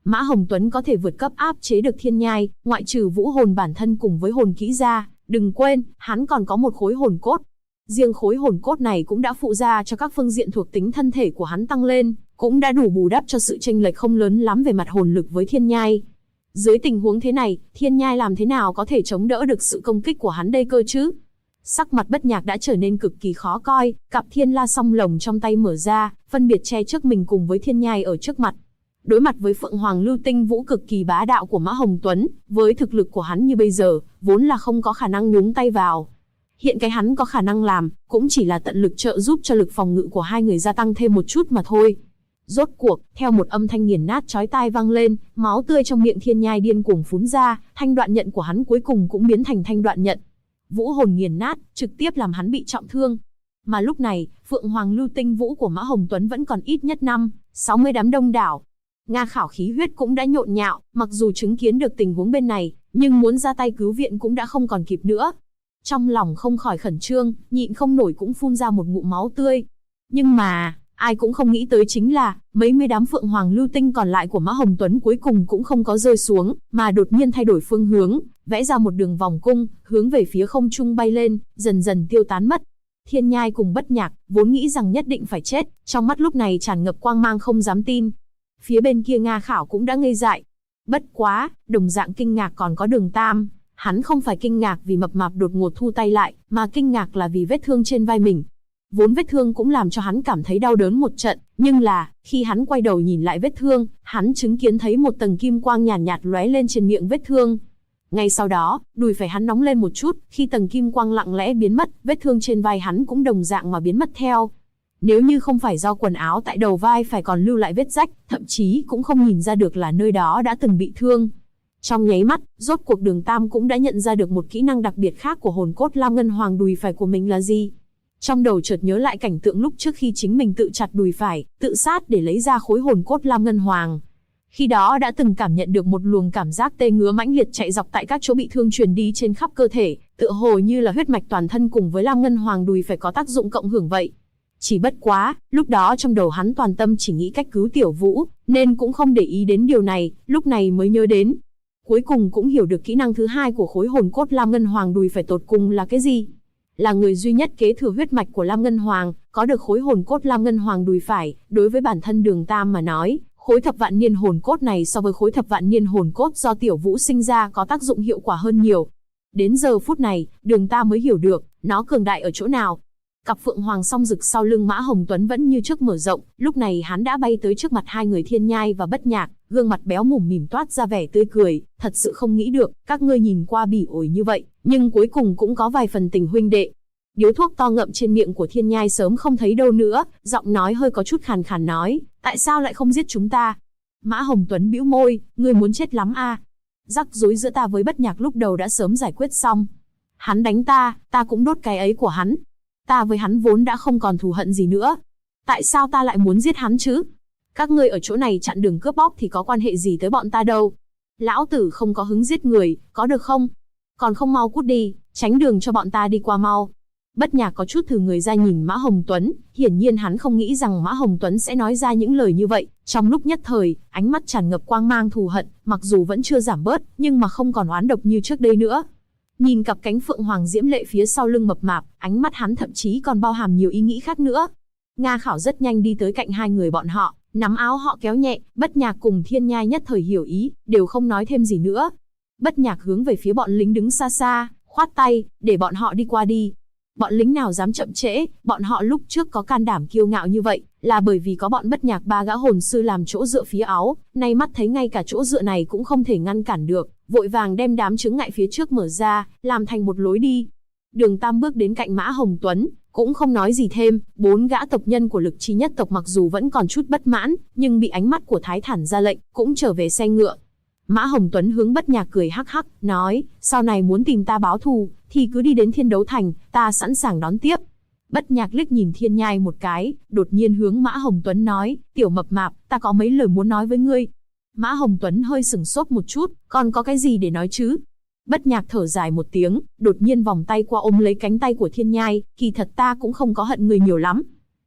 Mã Hồng Tuấn có thể vượt cấp áp chế được thiên nhai, ngoại trừ vũ hồn bản thân cùng với hồn kỹ ra, đừng quên, hắn còn có một khối hồn cốt. Riêng khối hồn cốt này cũng đã phụ ra cho các phương diện thuộc tính thân thể của hắn tăng lên, cũng đã đủ bù đắp cho sự chênh lệch không lớn lắm về mặt hồn lực với thiên nhai. Dưới tình huống thế này, thiên nhai làm thế nào có thể chống đỡ được sự công kích của hắn đây cơ chứ? Sắc mặt Bất Nhạc đã trở nên cực kỳ khó coi, cặp thiên la song lồng trong tay mở ra, phân biệt che trước mình cùng với thiên nhai ở trước mặt. Đối mặt với Phượng Hoàng Lưu Tinh Vũ cực kỳ bá đạo của Mã Hồng Tuấn, với thực lực của hắn như bây giờ, vốn là không có khả năng nhúng tay vào. Hiện cái hắn có khả năng làm, cũng chỉ là tận lực trợ giúp cho lực phòng ngự của hai người gia tăng thêm một chút mà thôi. Rốt cuộc, theo một âm thanh nghiền nát chói tai vang lên, máu tươi trong miệng thiên nhai điên cuồng phún ra, thanh đoạn nhận của hắn cuối cùng cũng biến thành thanh đoạn nhận. Vũ hồn nghiền nát, trực tiếp làm hắn bị trọng thương. Mà lúc này, Phượng Hoàng Lưu Tinh Vũ của Mã Hồng Tuấn vẫn còn ít nhất 60 đám đông đảo. Nga Khảo khí huyết cũng đã nhộn nhạo, mặc dù chứng kiến được tình huống bên này, nhưng muốn ra tay cứu viện cũng đã không còn kịp nữa. Trong lòng không khỏi khẩn trương, nhịn không nổi cũng phun ra một ngụm máu tươi. Nhưng mà, ai cũng không nghĩ tới chính là, mấy mươi đám Phượng Hoàng Lưu Tinh còn lại của Mã Hồng Tuấn cuối cùng cũng không có rơi xuống, mà đột nhiên thay đổi phương hướng, vẽ ra một đường vòng cung, hướng về phía không trung bay lên, dần dần tiêu tán mất. Thiên nhai cùng Bất Nhạc, vốn nghĩ rằng nhất định phải chết, trong mắt lúc này tràn ngập quang mang không dám tin. Phía bên kia Nga Khảo cũng đã ngây dại. Bất quá, đồng dạng kinh ngạc còn có Đường Tam. Hắn không phải kinh ngạc vì mập mạp đột ngột thu tay lại, mà kinh ngạc là vì vết thương trên vai mình. Vốn vết thương cũng làm cho hắn cảm thấy đau đớn một trận, nhưng là, khi hắn quay đầu nhìn lại vết thương, hắn chứng kiến thấy một tầng kim quang nhàn nhạt lóe lên trên miệng vết thương. Ngay sau đó, đùi phải hắn nóng lên một chút, khi tầng kim quang lặng lẽ biến mất, vết thương trên vai hắn cũng đồng dạng mà biến mất theo. Nếu như không phải do quần áo tại đầu vai phải còn lưu lại vết rách, thậm chí cũng không nhìn ra được là nơi đó đã từng bị thương. Trong nháy mắt, rốt cuộc Đường Tam cũng đã nhận ra được một kỹ năng đặc biệt khác của hồn cốt Lam Ngân Hoàng đùi phải của mình là gì. Trong đầu chợt nhớ lại cảnh tượng lúc trước khi chính mình tự chặt đùi phải, tự sát để lấy ra khối hồn cốt Lam Ngân Hoàng. Khi đó đã từng cảm nhận được một luồng cảm giác tê ngứa mãnh liệt chạy dọc tại các chỗ bị thương truyền đi trên khắp cơ thể, tựa hồ như là huyết mạch toàn thân cùng với Lam Ngân Hoàng đùi phải có tác dụng cộng hưởng vậy. Chỉ bất quá, lúc đó trong đầu hắn toàn tâm chỉ nghĩ cách cứu Tiểu Vũ, nên cũng không để ý đến điều này, lúc này mới nhớ đến. Cuối cùng cũng hiểu được kỹ năng thứ hai của khối hồn cốt Lam Ngân Hoàng đùi phải tột cùng là cái gì. Là người duy nhất kế thừa huyết mạch của Lam Ngân Hoàng, có được khối hồn cốt Lam Ngân Hoàng đùi phải, đối với bản thân Đường Tam mà nói, khối thập vạn niên hồn cốt này so với khối thập vạn niên hồn cốt do Tiểu Vũ sinh ra có tác dụng hiệu quả hơn nhiều. Đến giờ phút này, Đường Tam mới hiểu được, nó cường đại ở chỗ nào. Cặp Phượng Hoàng song rực sau lưng Mã Hồng Tuấn vẫn như trước mở rộng, lúc này hắn đã bay tới trước mặt hai người Thiên Nhai và Bất Nhạc, gương mặt béo mủm mỉm toát ra vẻ tươi cười, thật sự không nghĩ được, các ngươi nhìn qua bỉ ổi như vậy, nhưng cuối cùng cũng có vài phần tình huynh đệ. Điếu thuốc to ngậm trên miệng của Thiên Nhai sớm không thấy đâu nữa, giọng nói hơi có chút khàn khàn nói, tại sao lại không giết chúng ta? Mã Hồng Tuấn bĩu môi, ngươi muốn chết lắm à? Rắc rối giữa ta với Bất Nhạc lúc đầu đã sớm giải quyết xong. Hắn đánh ta, ta cũng đốt cái ấy của hắn. Ta với hắn vốn đã không còn thù hận gì nữa. Tại sao ta lại muốn giết hắn chứ? Các ngươi ở chỗ này chặn đường cướp bóc thì có quan hệ gì tới bọn ta đâu. Lão tử không có hứng giết người, có được không? Còn không mau cút đi, tránh đường cho bọn ta đi qua mau. Bất Nhạc có chút thừ người ra nhìn Mã Hồng Tuấn, hiển nhiên hắn không nghĩ rằng Mã Hồng Tuấn sẽ nói ra những lời như vậy. Trong lúc nhất thời, ánh mắt tràn ngập quang mang thù hận, mặc dù vẫn chưa giảm bớt, nhưng mà không còn oán độc như trước đây nữa. Nhìn cặp cánh phượng hoàng diễm lệ phía sau lưng mập mạp, ánh mắt hắn thậm chí còn bao hàm nhiều ý nghĩ khác nữa. Nga Khảo rất nhanh đi tới cạnh hai người bọn họ, nắm áo họ kéo nhẹ, Bất Nhạc cùng Thiên Nhai nhất thời hiểu ý, đều không nói thêm gì nữa. Bất Nhạc hướng về phía bọn lính đứng xa xa, khoát tay, để bọn họ đi qua đi. Bọn lính nào dám chậm trễ, bọn họ lúc trước có can đảm kiêu ngạo như vậy, là bởi vì có bọn Bất Nhạc ba gã hồn sư làm chỗ dựa phía áo, nay mắt thấy ngay cả chỗ dựa này cũng không thể ngăn cản được, vội vàng đem đám chướng ngại phía trước mở ra, làm thành một lối đi. Đường Tam bước đến cạnh Mã Hồng Tuấn, cũng không nói gì thêm, bốn gã tộc nhân của Lực Chi nhất tộc mặc dù vẫn còn chút bất mãn, nhưng bị ánh mắt của Thái Thản ra lệnh, cũng trở về xe ngựa. Mã Hồng Tuấn hướng Bất Nhạc cười hắc hắc, nói, sau này muốn tìm ta báo thù, thì cứ đi đến Thiên Đấu Thành, ta sẵn sàng đón tiếp. Bất Nhạc liếc nhìn Thiên Nhai một cái, đột nhiên hướng Mã Hồng Tuấn nói, tiểu mập mạp, ta có mấy lời muốn nói với ngươi. Mã Hồng Tuấn hơi sửng sốt một chút, còn có cái gì để nói chứ? Bất Nhạc thở dài một tiếng, đột nhiên vòng tay qua ôm lấy cánh tay của Thiên Nhai, kỳ thật ta cũng không có hận người nhiều lắm.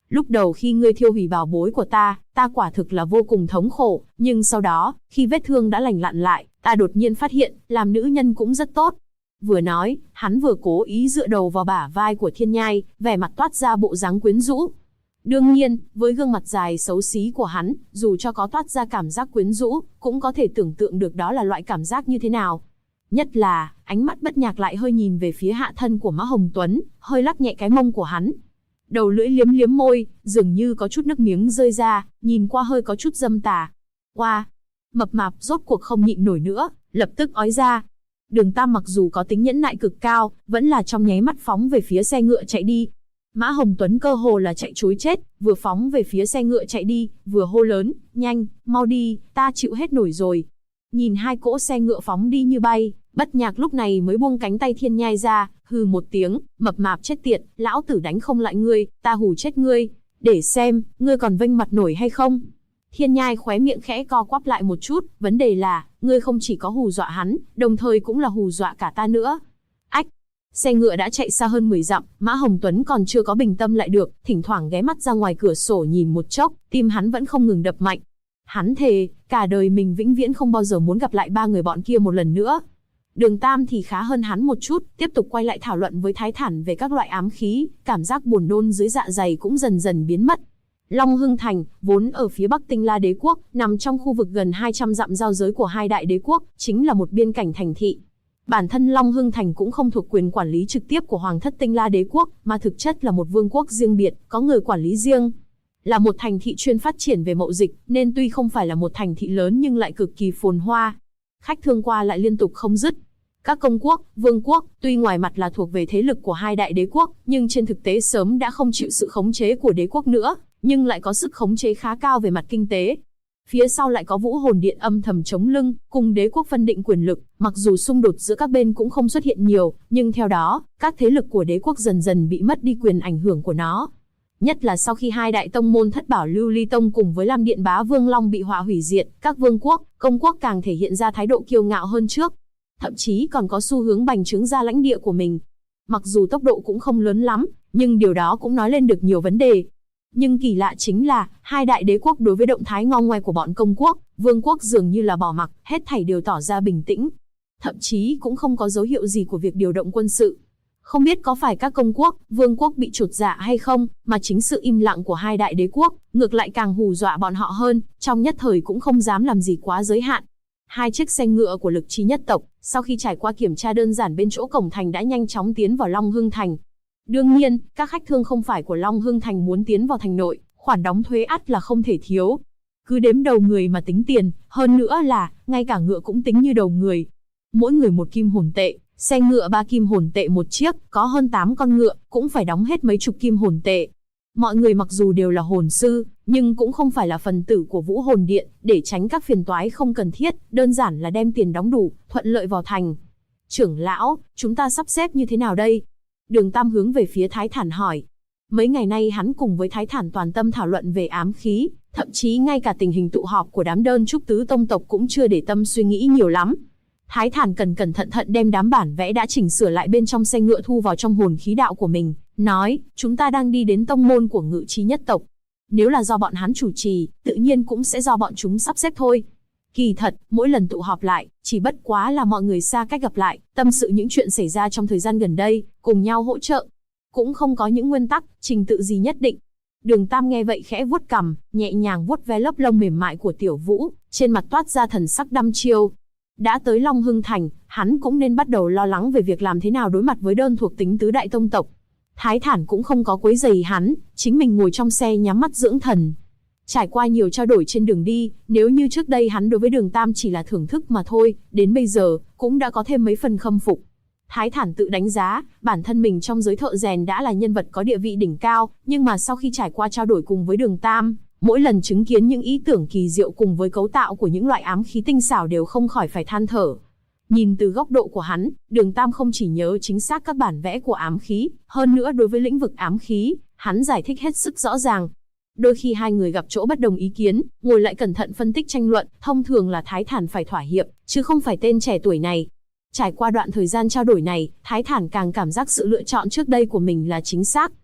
Lúc đầu khi ngươi thiêu hủy bảo bối của ta quả thực là vô cùng thống khổ, nhưng sau đó, khi vết thương đã lành lặn lại, ta đột nhiên phát hiện, làm nữ nhân cũng rất tốt. Vừa nói, hắn vừa cố ý dựa đầu vào bả vai của Thiên Nhai, vẻ mặt toát ra bộ dáng quyến rũ. Đương nhiên, với gương mặt dài xấu xí của hắn, dù cho có toát ra cảm giác quyến rũ, cũng có thể tưởng tượng được đó là loại cảm giác như thế nào. Nhất là, ánh mắt Bất Nhạc lại hơi nhìn về phía hạ thân của Mã Hồng Tuấn, hơi lắc nhẹ cái mông của hắn. Đầu lưỡi liếm liếm môi, dường như có chút nước miếng rơi ra, nhìn qua hơi có chút dâm tà. Wow! Mập mạp rốt cuộc không nhịn nổi nữa, lập tức ói ra. Đường Tam mặc dù có tính nhẫn nại cực cao, vẫn là trong nháy mắt phóng về phía xe ngựa chạy đi. Mã Hồng Tuấn cơ hồ là chạy trối chết, vừa phóng về phía xe ngựa chạy đi, vừa hô lớn, nhanh, mau đi, ta chịu hết nổi rồi. Nhìn hai cỗ xe ngựa phóng đi như bay, Bất Nhạc lúc này mới buông cánh tay Thiên Nhai ra, hừ một tiếng, mập mạp chết tiệt, lão tử đánh không lại ngươi, ta hù chết ngươi, để xem, ngươi còn vênh mặt nổi hay không. Thiên Nhai khóe miệng khẽ co quắp lại một chút, vấn đề là, ngươi không chỉ có hù dọa hắn, đồng thời cũng là hù dọa cả ta nữa. Ách! Xe ngựa đã chạy xa hơn 10 dặm, Mã Hồng Tuấn còn chưa có bình tâm lại được, thỉnh thoảng ghé mắt ra ngoài cửa sổ nhìn một chốc, tim hắn vẫn không ngừng đập mạnh. Hắn thề, cả đời mình vĩnh viễn không bao giờ muốn gặp lại ba người bọn kia một lần nữa. Đường Tam thì khá hơn hắn một chút, tiếp tục quay lại thảo luận với Thái Thản về các loại ám khí, cảm giác buồn nôn dưới dạ dày cũng dần dần biến mất. Long Hưng Thành, vốn ở phía bắc Tinh La Đế quốc, nằm trong khu vực gần 200 dặm giao giới của hai đại đế quốc, chính là một biên cảnh thành thị. Bản thân Long Hưng Thành cũng không thuộc quyền quản lý trực tiếp của Hoàng thất Tinh La Đế quốc, mà thực chất là một vương quốc riêng biệt, có người quản lý riêng. Là một thành thị chuyên phát triển về mậu dịch, nên tuy không phải là một thành thị lớn nhưng lại cực kỳ phồn hoa. Khách thương qua lại liên tục không dứt. Các công quốc, vương quốc, tuy ngoài mặt là thuộc về thế lực của hai đại đế quốc, nhưng trên thực tế sớm đã không chịu sự khống chế của đế quốc nữa, nhưng lại có sức khống chế khá cao về mặt kinh tế. Phía sau lại có Vũ Hồn Điện âm thầm chống lưng, cùng đế quốc phân định quyền lực, mặc dù xung đột giữa các bên cũng không xuất hiện nhiều, nhưng theo đó, các thế lực của đế quốc dần dần bị mất đi quyền ảnh hưởng của nó. Nhất là sau khi hai đại tông môn Thất Bảo Lưu Ly Tông cùng với Lam Điện Bá Vương Long bị họa hủy diệt, các vương quốc, công quốc càng thể hiện ra thái độ kiêu ngạo hơn trước. Thậm chí còn có xu hướng bành trướng ra lãnh địa của mình. Mặc dù tốc độ cũng không lớn lắm, nhưng điều đó cũng nói lên được nhiều vấn đề. Nhưng kỳ lạ chính là, hai đại đế quốc đối với động thái ngo ngoe của bọn công quốc, vương quốc dường như là bỏ mặc, hết thảy đều tỏ ra bình tĩnh. Thậm chí cũng không có dấu hiệu gì của việc điều động quân sự. Không biết có phải các công quốc, vương quốc bị chột dạ hay không, mà chính sự im lặng của hai đại đế quốc, ngược lại càng hù dọa bọn họ hơn, trong nhất thời cũng không dám làm gì quá giới hạn. Hai chiếc xe ngựa của Lực Chi nhất tộc, sau khi trải qua kiểm tra đơn giản bên chỗ cổng thành đã nhanh chóng tiến vào Long Hưng Thành. Đương nhiên, các khách thương không phải của Long Hưng Thành muốn tiến vào thành nội, khoản đóng thuế ắt là không thể thiếu. Cứ đếm đầu người mà tính tiền, hơn nữa là, ngay cả ngựa cũng tính như đầu người. Mỗi người một kim hồn tệ, xe ngựa 3 kim hồn tệ một chiếc, có hơn 8 con ngựa, cũng phải đóng hết mấy chục kim hồn tệ. Mọi người mặc dù đều là hồn sư, nhưng cũng không phải là phần tử của Vũ Hồn Điện, để tránh các phiền toái không cần thiết, đơn giản là đem tiền đóng đủ, thuận lợi vào thành. Trưởng lão, chúng ta sắp xếp như thế nào đây? Đường Tam hướng về phía Thái Thản hỏi. Mấy ngày nay hắn cùng với Thái Thản toàn tâm thảo luận về ám khí, thậm chí ngay cả tình hình tụ họp của đám đơn trúc tứ tông tộc cũng chưa để tâm suy nghĩ nhiều lắm. Thái Thản cẩn thận đem đám bản vẽ đã chỉnh sửa lại bên trong xe ngựa thu vào trong hồn khí đạo của mình, nói, chúng ta đang đi đến tông môn của Ngự Chi nhất tộc. Nếu là do bọn hắn chủ trì, tự nhiên cũng sẽ do bọn chúng sắp xếp thôi. Kỳ thật, mỗi lần tụ họp lại, chỉ bất quá là mọi người xa cách gặp lại, tâm sự những chuyện xảy ra trong thời gian gần đây, cùng nhau hỗ trợ. Cũng không có những nguyên tắc, trình tự gì nhất định. Đường Tam nghe vậy khẽ vuốt cằm, nhẹ nhàng vuốt ve lớp lông mềm mại của Tiểu Vũ, trên mặt toát ra thần sắc đăm chiêu. Đã tới Long Hưng Thành, hắn cũng nên bắt đầu lo lắng về việc làm thế nào đối mặt với đơn thuộc tính tứ đại tông tộc. Thái Thản cũng không có quấy rầy hắn, chính mình ngồi trong xe nhắm mắt dưỡng thần. Trải qua nhiều trao đổi trên đường đi, nếu như trước đây hắn đối với Đường Tam chỉ là thưởng thức mà thôi, đến bây giờ, cũng đã có thêm mấy phần khâm phục. Thái Thản tự đánh giá, bản thân mình trong giới thợ rèn đã là nhân vật có địa vị đỉnh cao, nhưng mà sau khi trải qua trao đổi cùng với Đường Tam, mỗi lần chứng kiến những ý tưởng kỳ diệu cùng với cấu tạo của những loại ám khí tinh xảo đều không khỏi phải than thở. Nhìn từ góc độ của hắn, Đường Tam không chỉ nhớ chính xác các bản vẽ của ám khí, hơn nữa đối với lĩnh vực ám khí, hắn giải thích hết sức rõ ràng. Đôi khi hai người gặp chỗ bất đồng ý kiến, ngồi lại cẩn thận phân tích tranh luận, thông thường là Thái Thản phải thỏa hiệp, chứ không phải tên trẻ tuổi này. Trải qua đoạn thời gian trao đổi này, Thái Thản càng cảm giác sự lựa chọn trước đây của mình là chính xác.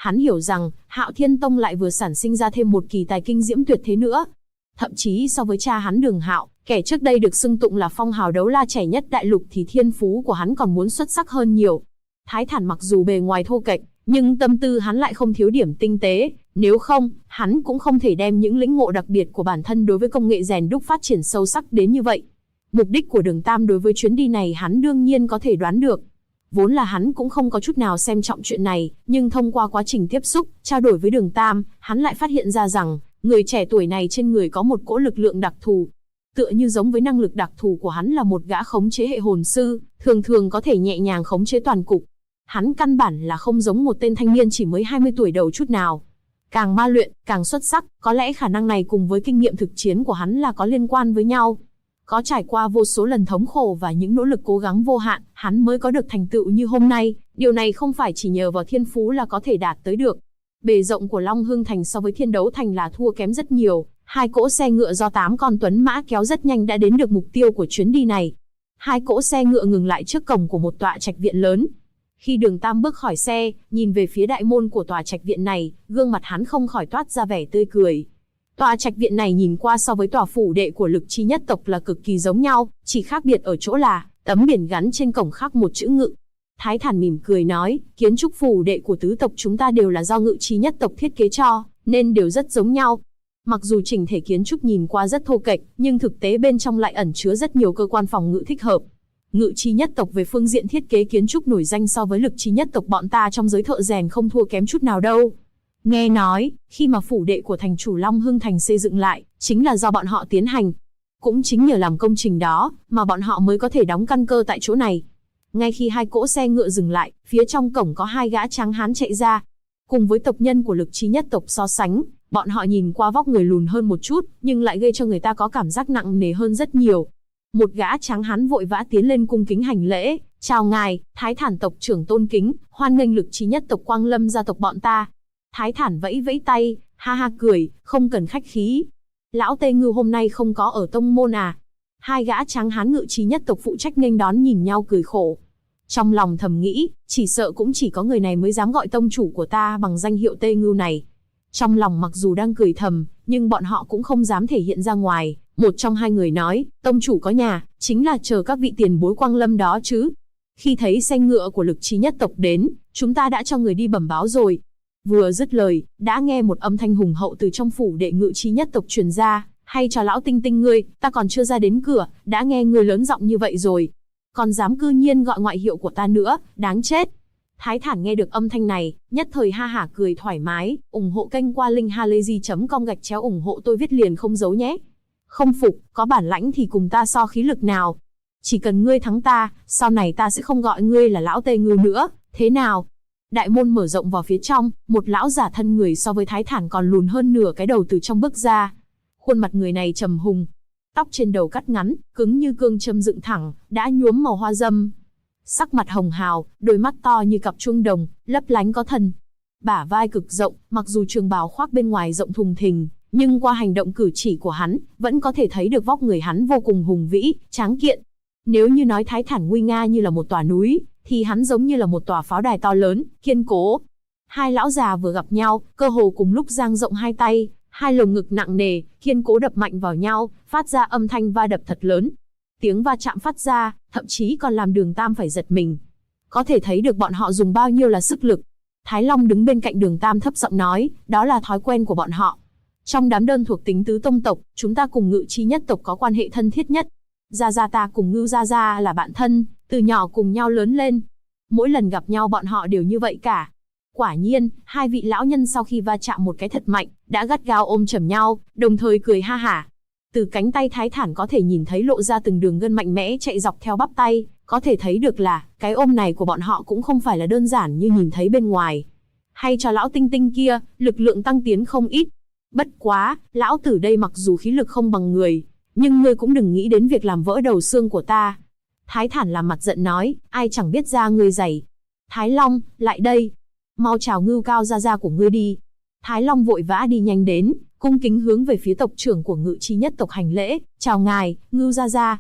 Hắn hiểu rằng, Hạo Thiên Tông lại vừa sản sinh ra thêm một kỳ tài kinh diễm tuyệt thế nữa. Thậm chí so với cha hắn Đường Hạo, kẻ trước đây được xưng tụng là phong hào đấu la trẻ nhất đại lục thì thiên phú của hắn còn muốn xuất sắc hơn nhiều. Thái Thản mặc dù bề ngoài thô kệch, nhưng tâm tư hắn lại không thiếu điểm tinh tế, nếu không, hắn cũng không thể đem những lĩnh ngộ đặc biệt của bản thân đối với công nghệ rèn đúc phát triển sâu sắc đến như vậy. Mục đích của Đường Tam đối với chuyến đi này hắn đương nhiên có thể đoán được. Vốn là hắn cũng không có chút nào xem trọng chuyện này, nhưng thông qua quá trình tiếp xúc, trao đổi với Đường Tam, hắn lại phát hiện ra rằng, người trẻ tuổi này trên người có một cỗ lực lượng đặc thù. Tựa như giống với năng lực đặc thù của hắn là một gã khống chế hệ hồn sư, thường thường có thể nhẹ nhàng khống chế toàn cục. Hắn căn bản là không giống một tên thanh niên chỉ mới 20 tuổi đầu chút nào. Càng ma luyện, càng xuất sắc, có lẽ khả năng này cùng với kinh nghiệm thực chiến của hắn là có liên quan với nhau. Có trải qua vô số lần thống khổ và những nỗ lực cố gắng vô hạn, hắn mới có được thành tựu như hôm nay, điều này không phải chỉ nhờ vào thiên phú là có thể đạt tới được. Bề rộng của Long Hương Thành so với Thiên Đấu Thành là thua kém rất nhiều, 2 cỗ xe ngựa do 8 con tuấn mã kéo rất nhanh đã đến được mục tiêu của chuyến đi này. 2 cỗ xe ngựa ngừng lại trước cổng của một tọa trạch viện lớn. Khi Đường Tam bước khỏi xe, nhìn về phía đại môn của tòa trạch viện này, gương mặt hắn không khỏi toát ra vẻ tươi cười. Tòa trạch viện này nhìn qua so với tòa phủ đệ của Lực Chi nhất tộc là cực kỳ giống nhau, chỉ khác biệt ở chỗ là, tấm biển gắn trên cổng khắc một chữ Ngự. Thái Thản mỉm cười nói, kiến trúc phủ đệ của tứ tộc chúng ta đều là do Ngự Chi nhất tộc thiết kế cho, nên đều rất giống nhau. Mặc dù chỉnh thể kiến trúc nhìn qua rất thô kệch, nhưng thực tế bên trong lại ẩn chứa rất nhiều cơ quan phòng ngự thích hợp. Ngự Chi nhất tộc về phương diện thiết kế kiến trúc nổi danh so với Lực Chi nhất tộc bọn ta trong giới thợ rèn không thua kém chút nào đâu. Nghe nói, khi mà phủ đệ của thành chủ Long Hưng Thành xây dựng lại, chính là do bọn họ tiến hành. Cũng chính nhờ làm công trình đó, mà bọn họ mới có thể đóng căn cơ tại chỗ này. Ngay khi 2 cỗ xe ngựa dừng lại, phía trong cổng có 2 gã tráng hán chạy ra. Cùng với tộc nhân của Lực Chi nhất tộc so sánh, bọn họ nhìn qua vóc người lùn hơn một chút, nhưng lại gây cho người ta có cảm giác nặng nề hơn rất nhiều. Một gã tráng hán vội vã tiến lên cung kính hành lễ, chào ngài, Thái Thản tộc trưởng tôn kính, hoan nghênh Lực Chi nhất tộc quang lâm gia tộc bọn ta. Thái Thản vẫy vẫy tay, ha ha cười, không cần khách khí. Lão Tê Ngưu hôm nay không có ở tông môn à? 2 gã tráng hán Ngự Chi nhất tộc phụ trách nghênh đón nhìn nhau cười khổ. Trong lòng thầm nghĩ, chỉ sợ cũng chỉ có người này mới dám gọi tông chủ của ta bằng danh hiệu Tê Ngưu này. Trong lòng mặc dù đang cười thầm, nhưng bọn họ cũng không dám thể hiện ra ngoài. Một trong 2 người nói, tông chủ có nhà, chính là chờ các vị tiền bối quang lâm đó chứ. Khi thấy xe ngựa của Lực Chi nhất tộc đến, chúng ta đã cho người đi bẩm báo rồi. Vừa dứt lời, đã nghe một âm thanh hùng hậu từ trong phủ đệ Ngự Chi nhất tộc truyền ra, hay cho lão Tinh Tinh ngươi, ta còn chưa ra đến cửa, đã nghe ngươi lớn giọng như vậy rồi. Còn dám cư nhiên gọi ngoại hiệu của ta nữa, đáng chết. Thái Thản nghe được âm thanh này, nhất thời ha hả cười thoải mái, ủng hộ kênh qua link halayzi.com ủng hộ tôi viết liền không giấu nhé. Không phục, có bản lãnh thì cùng ta so khí lực nào. Chỉ cần ngươi thắng ta, sau này ta sẽ không gọi ngươi là lão Tê Ngưu nữa, thế nào? Đại môn mở rộng vào phía trong, một lão giả thân người so với Thái Thản còn lùn hơn nửa cái đầu từ trong bước ra. Khuôn mặt người này trầm hùng, tóc trên đầu cắt ngắn, cứng như cương châm dựng thẳng, đã nhuốm màu hoa dâm. Sắc mặt hồng hào, đôi mắt to như cặp chuông đồng, lấp lánh có thần. Bả vai cực rộng, mặc dù trường bào khoác bên ngoài rộng thùng thình, nhưng qua hành động cử chỉ của hắn, vẫn có thể thấy được vóc người hắn vô cùng hùng vĩ, tráng kiện. Nếu như nói Thái Thản nguy nga như là một tòa núi, thì hắn giống như là một tòa pháo đài to lớn, kiên cố. 2 lão già vừa gặp nhau, cơ hồ cùng lúc dang rộng 2 tay, 2 lồng ngực nặng nề, kiên cố đập mạnh vào nhau, phát ra âm thanh va đập thật lớn. Tiếng va chạm phát ra, thậm chí còn làm Đường Tam phải giật mình. Có thể thấy được bọn họ dùng bao nhiêu là sức lực. Thái Long đứng bên cạnh Đường Tam thấp giọng nói, đó là thói quen của bọn họ. Trong đám đơn thuộc tính tứ tông tộc, chúng ta cùng Ngự Chi nhất tộc có quan hệ thân thiết nhất. Gia Gia ta cùng Ngưu Gia Gia là bạn thân, từ nhỏ cùng nhau lớn lên. Mỗi lần gặp nhau bọn họ đều như vậy cả. Quả nhiên, 2 vị lão nhân sau khi va chạm một cái thật mạnh, đã gắt gao ôm chầm nhau, đồng thời cười ha hả. Từ cánh tay Thái Thản có thể nhìn thấy lộ ra từng đường gân mạnh mẽ chạy dọc theo bắp tay, có thể thấy được là, cái ôm này của bọn họ cũng không phải là đơn giản như nhìn thấy bên ngoài. Hay cho lão Tinh Tinh kia, lực lượng tăng tiến không ít. Bất quá, lão tử đây mặc dù khí lực không bằng người, nhưng ngươi cũng đừng nghĩ đến việc làm vỡ đầu xương của ta. Thái Thản làm mặt giận nói, ai chẳng biết da ngươi dày. Thái Long, lại đây. Mau chào Ngưu Cao Gia Gia của ngươi đi. Thái Long vội vã đi nhanh đến, cung kính hướng về phía tộc trưởng của Ngự Chi nhất tộc hành lễ, chào ngài, Ngưu Gia Gia.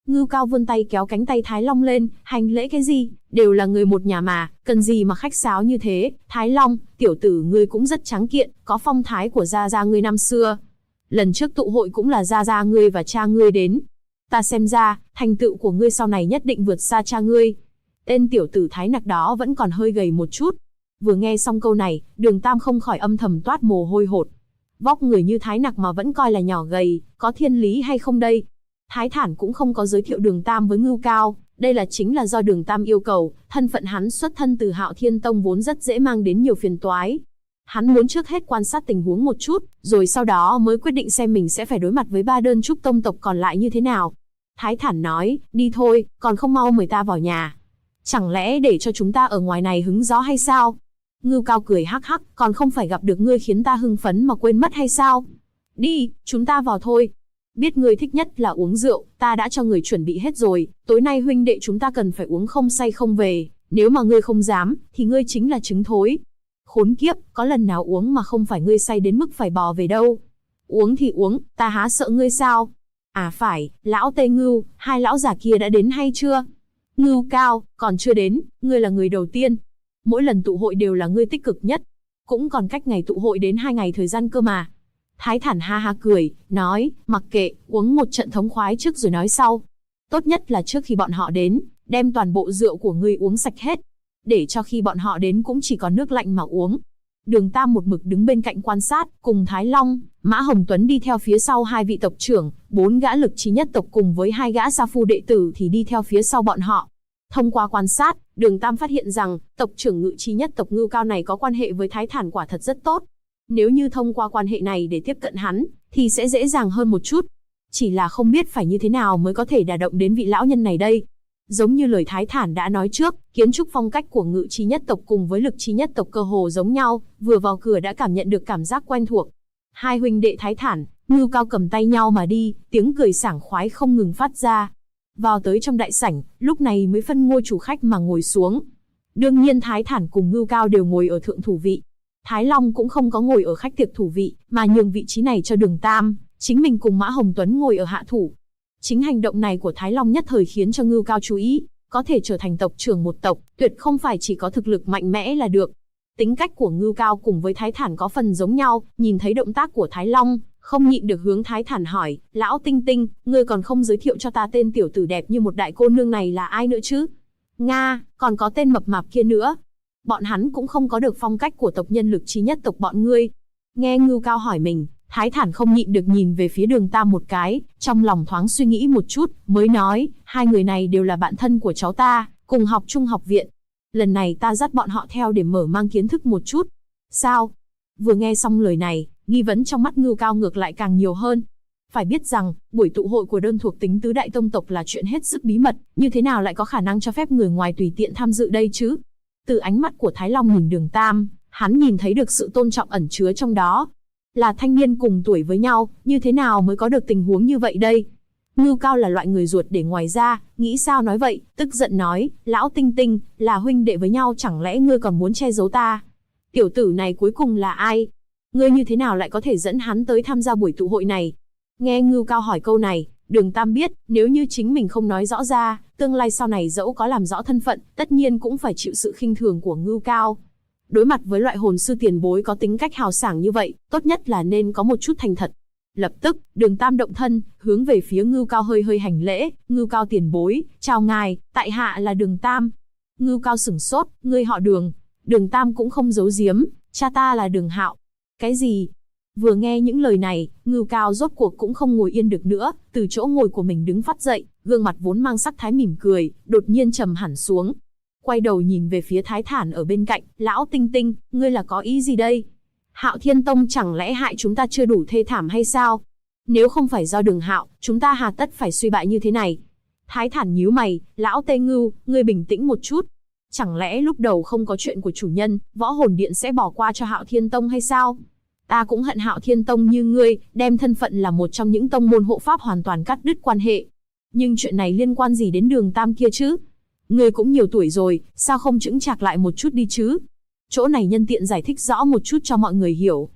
Ngưu Cao vươn tay kéo cánh tay Thái Long lên, hành lễ cái gì, đều là người một nhà mà, cần gì mà khách sáo như thế. Thái Long, tiểu tử ngươi cũng rất tráng kiện, có phong thái của gia gia ngươi năm xưa. Lần trước tụ hội cũng là gia gia ngươi và cha ngươi đến. Ta xem ra, thành tựu của ngươi sau này nhất định vượt xa cha ngươi. Tên tiểu tử Thái Nặc đó vẫn còn hơi gầy một chút. Vừa nghe xong câu này, Đường Tam không khỏi âm thầm toát mồ hôi hột. Vóc người như Thái Nặc mà vẫn coi là nhỏ gầy, có thiên lý hay không đây? Thái Thản cũng không có giới thiệu Đường Tam với Ngưu Cao, đây là chính là do Đường Tam yêu cầu, thân phận hắn xuất thân từ Hạo Thiên Tông vốn rất dễ mang đến nhiều phiền toái. Hắn muốn trước hết quan sát tình huống một chút, rồi sau đó mới quyết định xem mình sẽ phải đối mặt với 3 đơn trúc tông tộc còn lại như thế nào. Thái Thản nói, đi thôi, còn không mau mời ta vào nhà. Chẳng lẽ để cho chúng ta ở ngoài này hứng gió hay sao? Ngưu Cao cười hắc hắc, còn không phải gặp được ngươi khiến ta hưng phấn mà quên mất hay sao? Đi, chúng ta vào thôi. Biết ngươi thích nhất là uống rượu, ta đã cho người chuẩn bị hết rồi, tối nay huynh đệ chúng ta cần phải uống không say không về, nếu mà ngươi không dám, thì ngươi chính là trứng thối. Khốn kiếp, có lần nào uống mà không phải ngươi say đến mức phải bò về đâu. Uống thì uống, ta há sợ ngươi sao? À phải, lão Tây Ngưu, hai lão già kia đã đến hay chưa? Ngưu Cao, còn chưa đến, ngươi là người đầu tiên. Mỗi lần tụ hội đều là ngươi tích cực nhất. Cũng còn cách ngày tụ hội đến 2 ngày thời gian cơ mà. Thái Thản ha ha cười, nói, mặc kệ, uống một trận thống khoái trước rồi nói sau. Tốt nhất là trước khi bọn họ đến, đem toàn bộ rượu của ngươi uống sạch hết. Để cho khi bọn họ đến cũng chỉ còn nước lạnh mà uống. Đường Tam một mực đứng bên cạnh quan sát, cùng Thái Long, Mã Hồng Tuấn đi theo phía sau 2 vị tộc trưởng, 4 gã lực trí nhất tộc cùng với 2 gã sa phu đệ tử thì đi theo phía sau bọn họ. Thông qua quan sát, Đường Tam phát hiện rằng, tộc trưởng ngự trí nhất tộc Ngưu Cao này có quan hệ với Thái Thản quả thật rất tốt. Nếu như thông qua quan hệ này để tiếp cận hắn, thì sẽ dễ dàng hơn một chút. Chỉ là không biết phải như thế nào mới có thể đả động đến vị lão nhân này đây. Giống như lời Thái Thản đã nói trước, kiến trúc phong cách của ngự trí nhất tộc cùng với lực trí nhất tộc cơ hồ giống nhau, vừa vào cửa đã cảm nhận được cảm giác quen thuộc. Hai huynh đệ Thái Thản, Ngưu Cao cầm tay nhau mà đi, tiếng cười sảng khoái không ngừng phát ra. Vào tới trong đại sảnh, lúc này mới phân ngôi chủ khách mà ngồi xuống. Đương nhiên Thái Thản cùng Ngưu Cao đều ngồi ở thượng thủ vị. Thái Long cũng không có ngồi ở khách tiệc thủ vị, mà nhường vị trí này cho Đường Tam, chính mình cùng Mã Hồng Tuấn ngồi ở hạ thủ. Chính hành động này của Thái Long nhất thời khiến cho Ngưu Cao chú ý, có thể trở thành tộc trưởng một tộc, tuyệt không phải chỉ có thực lực mạnh mẽ là được. Tính cách của Ngưu Cao cùng với Thái Thản có phần giống nhau, nhìn thấy động tác của Thái Long, không nhịn được hướng Thái Thản hỏi, lão Tinh Tinh, ngươi còn không giới thiệu cho ta tên tiểu tử đẹp như một đại cô nương này là ai nữa chứ? Nga, còn có tên mập mạp kia nữa. Bọn hắn cũng không có được phong cách của tộc nhân lực trí nhất tộc bọn ngươi. Nghe Ngưu Cao hỏi mình, Thái Thản không nhịn được nhìn về phía Đường Tam một cái, trong lòng thoáng suy nghĩ một chút, mới nói, hai người này đều là bạn thân của cháu ta, cùng học chung học viện. Lần này ta dắt bọn họ theo để mở mang kiến thức một chút. Sao? Vừa nghe xong lời này, nghi vấn trong mắt Ngưu Cao ngược lại càng nhiều hơn. Phải biết rằng, buổi tụ hội của đơn thuộc tính tứ đại tông tộc là chuyện hết sức bí mật, như thế nào lại có khả năng cho phép người ngoài tùy tiện tham dự đây chứ? Từ ánh mắt của Thái Long nhìn Đường Tam, hắn nhìn thấy được sự tôn trọng ẩn chứa trong đó. Là thanh niên cùng tuổi với nhau, như thế nào mới có được tình huống như vậy đây? Ngưu Cao là loại người ruột để ngoài ra, nghĩ sao nói vậy, tức giận nói, lão Tinh Tinh, là huynh đệ với nhau chẳng lẽ ngươi còn muốn che giấu ta? Tiểu tử này cuối cùng là ai? Ngươi như thế nào lại có thể dẫn hắn tới tham gia buổi tụ hội này? Nghe Ngưu Cao hỏi câu này, Đường Tam biết, nếu như chính mình không nói rõ ra, tương lai sau này dẫu có làm rõ thân phận, tất nhiên cũng phải chịu sự khinh thường của Ngưu Cao. Đối mặt với loại hồn sư tiền bối có tính cách hào sảng như vậy, tốt nhất là nên có một chút thành thật. Lập tức, Đường Tam động thân, hướng về phía Ngưu Cao hơi hơi hành lễ, Ngưu Cao tiền bối, chào ngài, tại hạ là Đường Tam. Ngưu Cao sửng sốt, ngươi họ Đường. Đường Tam cũng không giấu giếm, cha ta là Đường Hạo. Cái gì? Vừa nghe những lời này, Ngưu Cao rốt cuộc cũng không ngồi yên được nữa, từ chỗ ngồi của mình đứng phát dậy, gương mặt vốn mang sắc thái mỉm cười, đột nhiên trầm hẳn xuống. Quay đầu nhìn về phía Thái Thản ở bên cạnh, lão Tinh Tinh, ngươi là có ý gì đây? Hạo Thiên Tông chẳng lẽ hại chúng ta chưa đủ thê thảm hay sao? Nếu không phải do Đường Hạo, chúng ta hà tất phải suy bại như thế này? Thái Thản nhíu mày, lão Tây Ngưu, ngươi bình tĩnh một chút. Chẳng lẽ lúc đầu không có chuyện của chủ nhân, Võ Hồn Điện sẽ bỏ qua cho Hạo Thiên Tông hay sao? Ta cũng hận Hạo Thiên Tông như ngươi, đem thân phận là một trong những tông môn hộ pháp hoàn toàn cắt đứt quan hệ. Nhưng chuyện này liên quan gì đến Đường Tam kia chứ? Ngươi cũng nhiều tuổi rồi, sao không chững chạc lại một chút đi chứ? Chỗ này nhân tiện giải thích rõ một chút cho mọi người hiểu.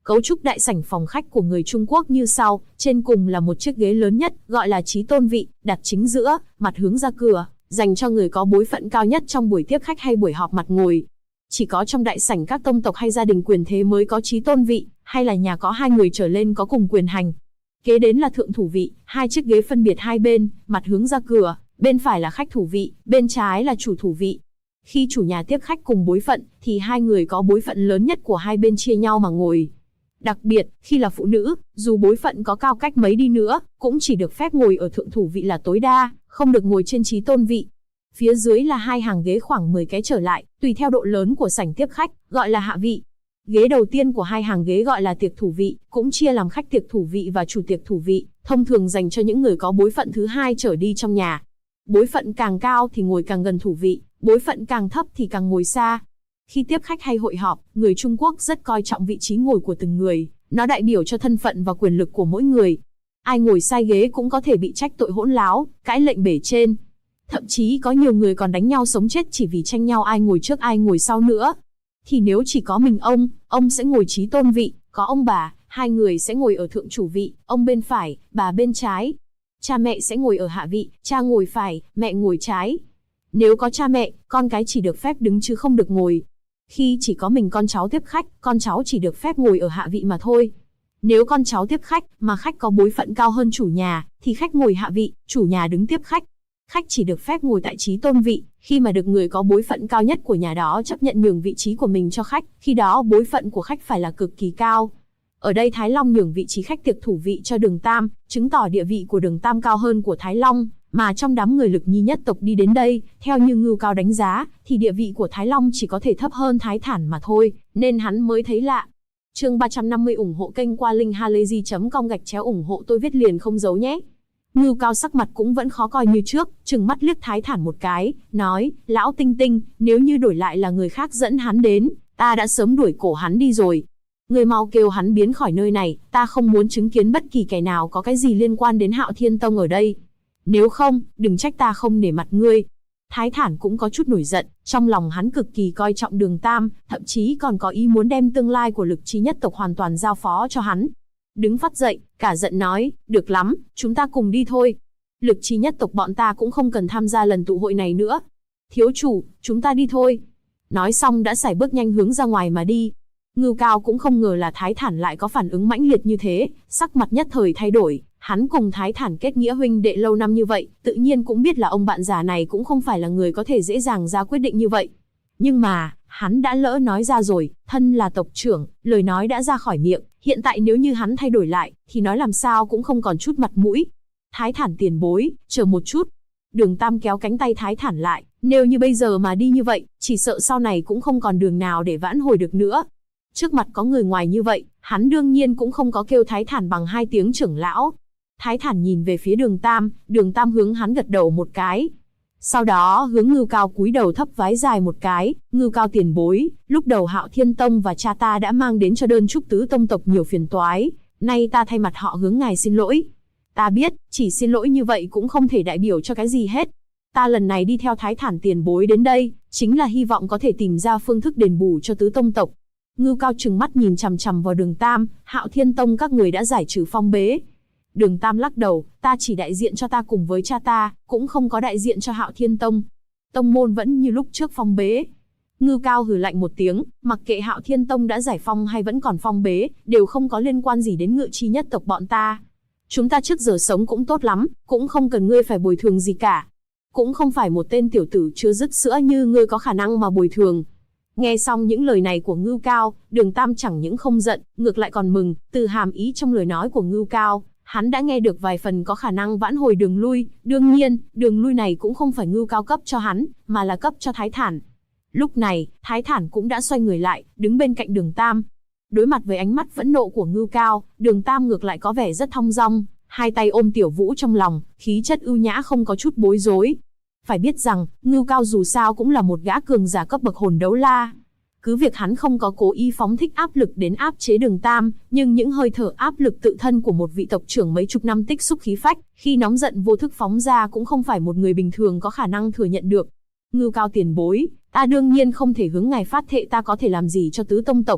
Cấu trúc đại sảnh phòng khách của người Trung Quốc như sau, trên cùng là một chiếc ghế lớn nhất, gọi là chí tôn vị, đặt chính giữa, mặt hướng ra cửa, dành cho người có bối phận cao nhất trong buổi tiếp khách hay buổi họp mặt ngồi. Chỉ có trong đại sảnh các tông tộc hay gia đình quyền thế mới có chí tôn vị, hay là nhà có 2 người trở lên có cùng quyền hành. Kế đến là thượng thủ vị, 2 chiếc ghế phân biệt hai bên, mặt hướng ra cửa, bên phải là khách thủ vị, bên trái là chủ thủ vị. Khi chủ nhà tiếp khách cùng bối phận, thì 2 người có bối phận lớn nhất của hai bên chia nhau mà ngồi. Đặc biệt, khi là phụ nữ, dù bối phận có cao cách mấy đi nữa, cũng chỉ được phép ngồi ở thượng thủ vị là tối đa, không được ngồi trên chí tôn vị. Phía dưới là 2 hàng ghế khoảng 10 cái trở lại, tùy theo độ lớn của sảnh tiếp khách, gọi là hạ vị. Ghế đầu tiên của 2 hàng ghế gọi là tiệc thủ vị, cũng chia làm khách tiệc thủ vị và chủ tiệc thủ vị, thông thường dành cho những người có bối phận thứ 2 trở đi trong nhà. Bối phận càng cao thì ngồi càng gần thủ vị, bối phận càng thấp thì càng ngồi xa. Khi tiếp khách hay hội họp, người Trung Quốc rất coi trọng vị trí ngồi của từng người, nó đại biểu cho thân phận và quyền lực của mỗi người. Ai ngồi sai ghế cũng có thể bị trách tội hỗn láo, cãi lệnh bể trên. Thậm chí có nhiều người còn đánh nhau sống chết chỉ vì tranh nhau ai ngồi trước ai ngồi sau nữa. Thì nếu chỉ có mình ông sẽ ngồi chí tôn vị, có ông bà, 2 người sẽ ngồi ở thượng chủ vị, ông bên phải, bà bên trái. Cha mẹ sẽ ngồi ở hạ vị, cha ngồi phải, mẹ ngồi trái. Nếu có cha mẹ, con cái chỉ được phép đứng chứ không được ngồi. Khi chỉ có mình con cháu tiếp khách, con cháu chỉ được phép ngồi ở hạ vị mà thôi. Nếu con cháu tiếp khách, mà khách có bối phận cao hơn chủ nhà, thì khách ngồi hạ vị, chủ nhà đứng tiếp khách. Khách chỉ được phép ngồi tại chí tôn vị, khi mà được người có bối phận cao nhất của nhà đó chấp nhận nhường vị trí của mình cho khách, khi đó bối phận của khách phải là cực kỳ cao. Ở đây Thái Long nhường vị trí khách tiệc thủ vị cho Đường Tam, chứng tỏ địa vị của Đường Tam cao hơn của Thái Long, mà trong đám người Lực Nhi nhất tộc đi đến đây, theo như Ngưu Cao đánh giá, thì địa vị của Thái Long chỉ có thể thấp hơn Thái Thản mà thôi, nên hắn mới thấy lạ. Chương 350 ủng hộ kênh qua linkhalazy.com ủng hộ tôi viết liền không giấu nhé. Ngưu Cao sắc mặt cũng vẫn khó coi như trước, trừng mắt liếc Thái Thản một cái, nói, lão Tinh Tinh, nếu như đổi lại là người khác dẫn hắn đến, ta đã sớm đuổi cổ hắn đi rồi. Người mau kêu hắn biến khỏi nơi này, ta không muốn chứng kiến bất kỳ kẻ nào có cái gì liên quan đến Hạo Thiên Tông ở đây. Nếu không, đừng trách ta không nể mặt ngươi. Thái Thản cũng có chút nổi giận, trong lòng hắn cực kỳ coi trọng Đường Tam, thậm chí còn có ý muốn đem tương lai của Lực Chi nhất tộc hoàn toàn giao phó cho hắn. Đứng phát dậy, cả giận nói, được lắm, chúng ta cùng đi thôi. Lực Chi nhất tộc bọn ta cũng không cần tham gia lần tụ hội này nữa. Thiếu chủ, chúng ta đi thôi. Nói xong đã sải bước nhanh hướng ra ngoài mà đi. Ngưu Cao cũng không ngờ là Thái Thản lại có phản ứng mãnh liệt như thế, sắc mặt nhất thời thay đổi. Hắn cùng Thái Thản kết nghĩa huynh đệ lâu năm như vậy, tự nhiên cũng biết là ông bạn già này cũng không phải là người có thể dễ dàng ra quyết định như vậy. Nhưng mà, hắn đã lỡ nói ra rồi, thân là tộc trưởng, lời nói đã ra khỏi miệng, hiện tại nếu như hắn thay đổi lại, thì nói làm sao cũng không còn chút mặt mũi. Thái Thản tiền bối, chờ một chút. Đường Tam kéo cánh tay Thái Thản lại, nếu như bây giờ mà đi như vậy, chỉ sợ sau này cũng không còn đường nào để vãn hồi được nữa. Trước mặt có người ngoài như vậy, hắn đương nhiên cũng không có kêu Thái Thản bằng 2 tiếng trưởng lão. Thái Thản nhìn về phía Đường Tam hướng hắn gật đầu một cái. Sau đó hướng Ngưu Cao cúi đầu thấp vái dài một cái, Ngưu Cao tiền bối, lúc đầu Hạo Thiên Tông và cha ta đã mang đến cho đơn trúc tứ tông tộc nhiều phiền toái, nay ta thay mặt họ hướng ngài xin lỗi. Ta biết, chỉ xin lỗi như vậy cũng không thể đại biểu cho cái gì hết. Ta lần này đi theo Thái Thản tiền bối đến đây, chính là hy vọng có thể tìm ra phương thức đền bù cho tứ tông tộc. Ngưu Cao trừng mắt nhìn chằm chằm vào Đường Tam, Hạo Thiên Tông các người đã giải trừ phong bế. Đường Tam lắc đầu, ta chỉ đại diện cho ta cùng với cha ta, cũng không có đại diện cho Hạo Thiên Tông. Tông môn vẫn như lúc trước phong bế. Ngưu Cao hừ lạnh một tiếng, mặc kệ Hạo Thiên Tông đã giải phong hay vẫn còn phong bế, đều không có liên quan gì đến Ngự Chi nhất tộc bọn ta. Chúng ta trước giờ sống cũng tốt lắm, cũng không cần ngươi phải bồi thường gì cả. Cũng không phải một tên tiểu tử chưa dứt sữa như ngươi có khả năng mà bồi thường. Nghe xong những lời này của Ngưu Cao, Đường Tam chẳng những không giận, ngược lại còn mừng, từ hàm ý trong lời nói của Ngưu Cao, hắn đã nghe được vài phần có khả năng vãn hồi đường lui, đương nhiên, đường lui này cũng không phải Ngưu Cao cấp cho hắn, mà là cấp cho Thái Thản. Lúc này, Thái Thản cũng đã xoay người lại, đứng bên cạnh Đường Tam. Đối mặt với ánh mắt phẫn nộ của Ngưu Cao, Đường Tam ngược lại có vẻ rất thong dong, hai tay ôm Tiểu Vũ trong lòng, khí chất ưu nhã không có chút bối rối. Phải biết rằng, Ngưu Cao dù sao cũng là một gã cường giả cấp bậc hồn đấu la. Cứ việc hắn không có cố ý phóng thích áp lực đến áp chế Đường Tam, nhưng những hơi thở áp lực tự thân của một vị tộc trưởng mấy chục năm tích xúc khí phách, khi nóng giận vô thức phóng ra cũng không phải một người bình thường có khả năng thừa nhận được. Ngưu Cao tiền bối, ta đương nhiên không thể hướng ngài phát thệ ta có thể làm gì cho tứ tông tộc.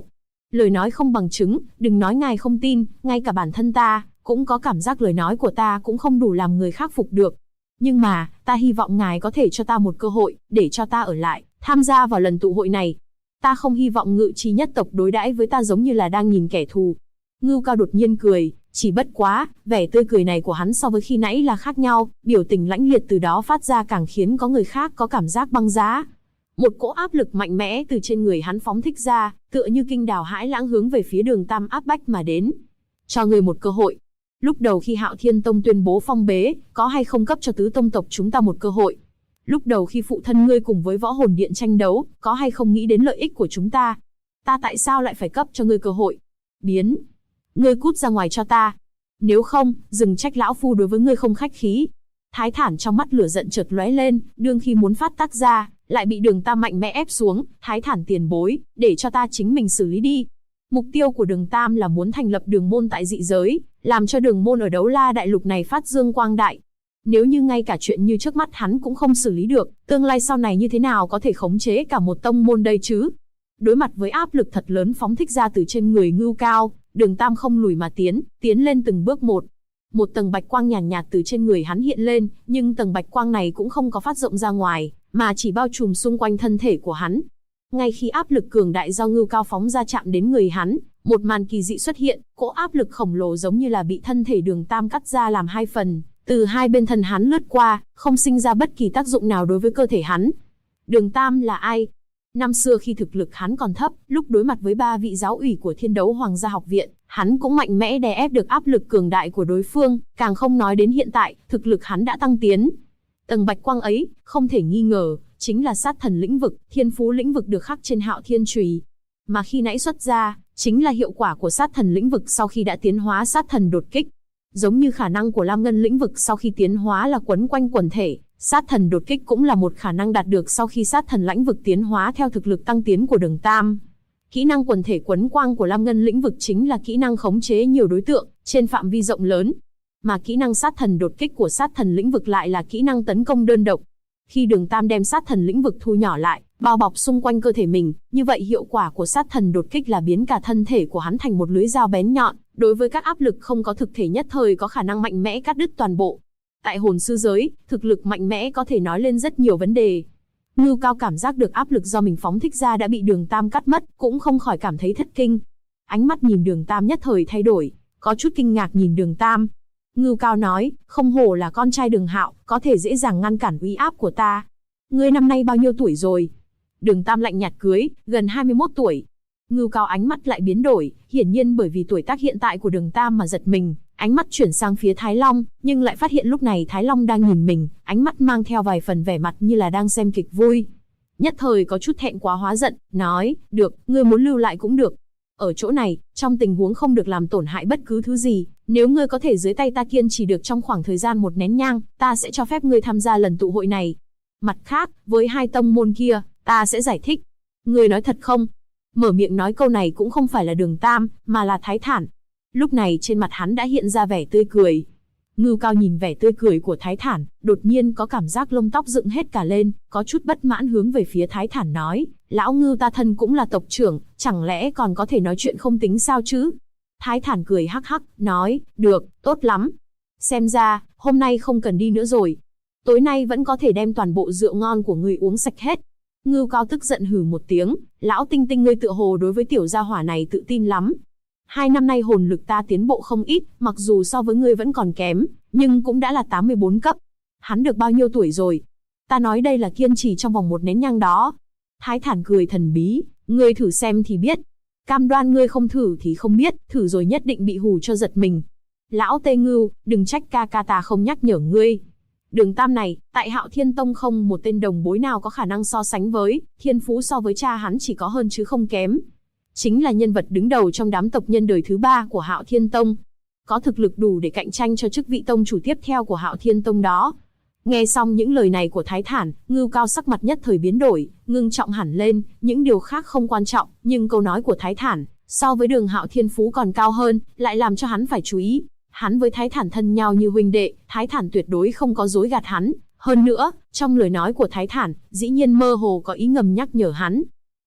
Lời nói không bằng chứng, đừng nói ngài không tin, ngay cả bản thân ta, cũng có cảm giác lời nói của ta cũng không đủ làm người khác phục được. Nhưng mà, ta hy vọng ngài có thể cho ta một cơ hội, để cho ta ở lại, tham gia vào lần tụ hội này. Ta không hy vọng Ngự Chi nhất tộc đối đãi với ta giống như là đang nhìn kẻ thù. Ngưu Cao đột nhiên cười, chỉ bất quá, vẻ tươi cười này của hắn so với khi nãy là khác nhau, biểu tình lãnh liệt từ đó phát ra càng khiến có người khác có cảm giác băng giá. Một cỗ áp lực mạnh mẽ từ trên người hắn phóng thích ra, tựa như kinh đào hãi lãng hướng về phía Đường Tam áp bách mà đến. Cho ngươi một cơ hội. Lúc đầu khi Hạo Thiên Tông tuyên bố phong bế, có hay không cấp cho tứ tông tộc chúng ta một cơ hội? Lúc đầu khi phụ thân ngươi cùng với Võ Hồn Điện tranh đấu, có hay không nghĩ đến lợi ích của chúng ta? Ta tại sao lại phải cấp cho ngươi cơ hội? Biến! Ngươi cút ra ngoài cho ta. Nếu không, đừng trách lão phu đối với ngươi không khách khí. Thái Thản trong mắt lửa giận chợt lóe lên, đương khi muốn phát tác ra, lại bị Đường Tam mạnh mẽ ép xuống. Thái Thản tiền bối, để cho ta chính mình xử lý đi. Mục tiêu của Đường Tam là muốn thành lập đường môn tại dị giới, làm cho đường môn ở Đấu La đại lục này phát dương quang đại. Nếu như ngay cả chuyện như trước mắt hắn cũng không xử lý được, tương lai sau này như thế nào có thể khống chế cả một tông môn đây chứ? Đối mặt với áp lực thật lớn phóng thích ra từ trên người Ngưu Cao, Đường Tam không lùi mà tiến lên từng bước một. Một tầng bạch quang nhàn nhạt từ trên người hắn hiện lên, nhưng tầng bạch quang này cũng không có phát rộng ra ngoài, mà chỉ bao trùm xung quanh thân thể của hắn. Ngay khi áp lực cường đại do Ngưu Cao phóng ra chạm đến người hắn, một màn kỳ dị xuất hiện, cỗ áp lực khổng lồ giống như là bị thân thể Đường Tam cắt ra làm hai phần, từ hai bên thân hắn lướt qua, không sinh ra bất kỳ tác dụng nào đối với cơ thể hắn. Đường Tam là ai? Năm xưa khi thực lực hắn còn thấp, lúc đối mặt với 3 vị giáo ủy của Thiên Đấu Hoàng gia học viện, hắn cũng mạnh mẽ đè ép được áp lực cường đại của đối phương, càng không nói đến hiện tại, thực lực hắn đã tăng tiến. Tầng bạch quang ấy, không thể nghi ngờ, chính là sát thần lĩnh vực, thiên phú lĩnh vực được khắc trên Hạo Thiên Chùy. Mà khi nãy xuất ra, chính là hiệu quả của sát thần lĩnh vực sau khi đã tiến hóa sát thần đột kích. Giống như khả năng của Lam Ngân lĩnh vực sau khi tiến hóa là quấn quanh quần thể, sát thần đột kích cũng là một khả năng đạt được sau khi sát thần lãnh vực tiến hóa theo thực lực tăng tiến của Đường Tam. Kỹ năng quần thể quấn quang của Lam Ngân lĩnh vực chính là kỹ năng khống chế nhiều đối tượng, trên phạm vi rộng lớn. Mà kỹ năng sát thần đột kích của sát thần lĩnh vực lại là kỹ năng tấn công đơn độc. Khi Đường Tam đem sát thần lĩnh vực thu nhỏ lại, bao bọc xung quanh cơ thể mình, như vậy hiệu quả của sát thần đột kích là biến cả thân thể của hắn thành một lưỡi dao bén nhọn, đối với các áp lực không có thực thể nhất thời có khả năng mạnh mẽ cắt đứt toàn bộ. Tại hồn sư giới, thực lực mạnh mẽ có thể nói lên rất nhiều vấn đề. Ngưu Cao cảm giác được áp lực do mình phóng thích ra đã bị Đường Tam cắt mất, cũng không khỏi cảm thấy thất kinh. Ánh mắt nhìn Đường Tam nhất thời thay đổi, có chút kinh ngạc nhìn Đường Tam. Ngưu Cao nói, không hổ là con trai Đường Hạo, có thể dễ dàng ngăn cản uy áp của ta. Ngươi năm nay bao nhiêu tuổi rồi? Đường Tam lạnh nhạt cười, gần 21 tuổi. Ngưu Cao ánh mắt lại biến đổi, hiển nhiên bởi vì tuổi tác hiện tại của Đường Tam mà giật mình, ánh mắt chuyển sang phía Thái Long, nhưng lại phát hiện lúc này Thái Long đang nhìn mình, ánh mắt mang theo vài phần vẻ mặt như là đang xem kịch vui. Nhất thời có chút thẹn quá hóa giận, nói, được, ngươi muốn lưu lại cũng được. Ở chỗ này, trong tình huống không được làm tổn hại bất cứ thứ gì, nếu ngươi có thể dưới tay ta kiên trì được trong khoảng thời gian một nén nhang, ta sẽ cho phép ngươi tham gia lần tụ hội này. Mặt khác, với hai tông môn kia, ta sẽ giải thích. Ngươi nói thật không? Mở miệng nói câu này cũng không phải là Đường Tam, mà là Thái Thản. Lúc này trên mặt hắn đã hiện ra vẻ tươi cười. Ngưu Cao nhìn vẻ tươi cười của Thái Thản, đột nhiên có cảm giác lông tóc dựng hết cả lên, có chút bất mãn hướng về phía Thái Thản nói, lão Ngưu ta thân cũng là tộc trưởng, chẳng lẽ còn có thể nói chuyện không tính sao chứ? Thái Thản cười hắc hắc, nói, được, tốt lắm. Xem ra, hôm nay không cần đi nữa rồi. Tối nay vẫn có thể đem toàn bộ rượu ngon của ngươi uống sạch hết. Ngưu Cao tức giận hừ một tiếng, lão Tinh Tinh ngươi tựa hồ đối với tiểu gia hỏa này tự tin lắm. 2 năm nay hồn lực ta tiến bộ không ít, mặc dù so với ngươi vẫn còn kém, nhưng cũng đã là 84 cấp. Hắn được bao nhiêu tuổi rồi? Ta nói đây là kiên trì trong vòng một nén nhang đó. Thái Thản cười thần bí, ngươi thử xem thì biết. Cam đoan ngươi không thử thì không biết, thử rồi nhất định bị hù cho giật mình. Lão Tê Ngưu, đừng trách ca ca ta không nhắc nhở ngươi. Đường Tam này, tại Hạo Thiên Tông không một tên đồng bối nào có khả năng so sánh với, thiên phú so với cha hắn chỉ có hơn chứ không kém. Chính là nhân vật đứng đầu trong đám tộc nhân đời thứ 3 của Hạo Thiên Tông. Có thực lực đủ để cạnh tranh cho chức vị tông chủ tiếp theo của Hạo Thiên Tông đó. Nghe xong những lời này của Thái Thản, Ngưu Cao sắc mặt nhất thời biến đổi, ngưng trọng hẳn lên, những điều khác không quan trọng, nhưng câu nói của Thái Thản, so với Đường Hạo thiên phú còn cao hơn, lại làm cho hắn phải chú ý. Hắn với Thái Thản thân nhau như huynh đệ, Thái Thản tuyệt đối không có dối gạt hắn. Hơn nữa, trong lời nói của Thái Thản, dĩ nhiên mơ hồ có ý ngầm nhắc nhở hắn.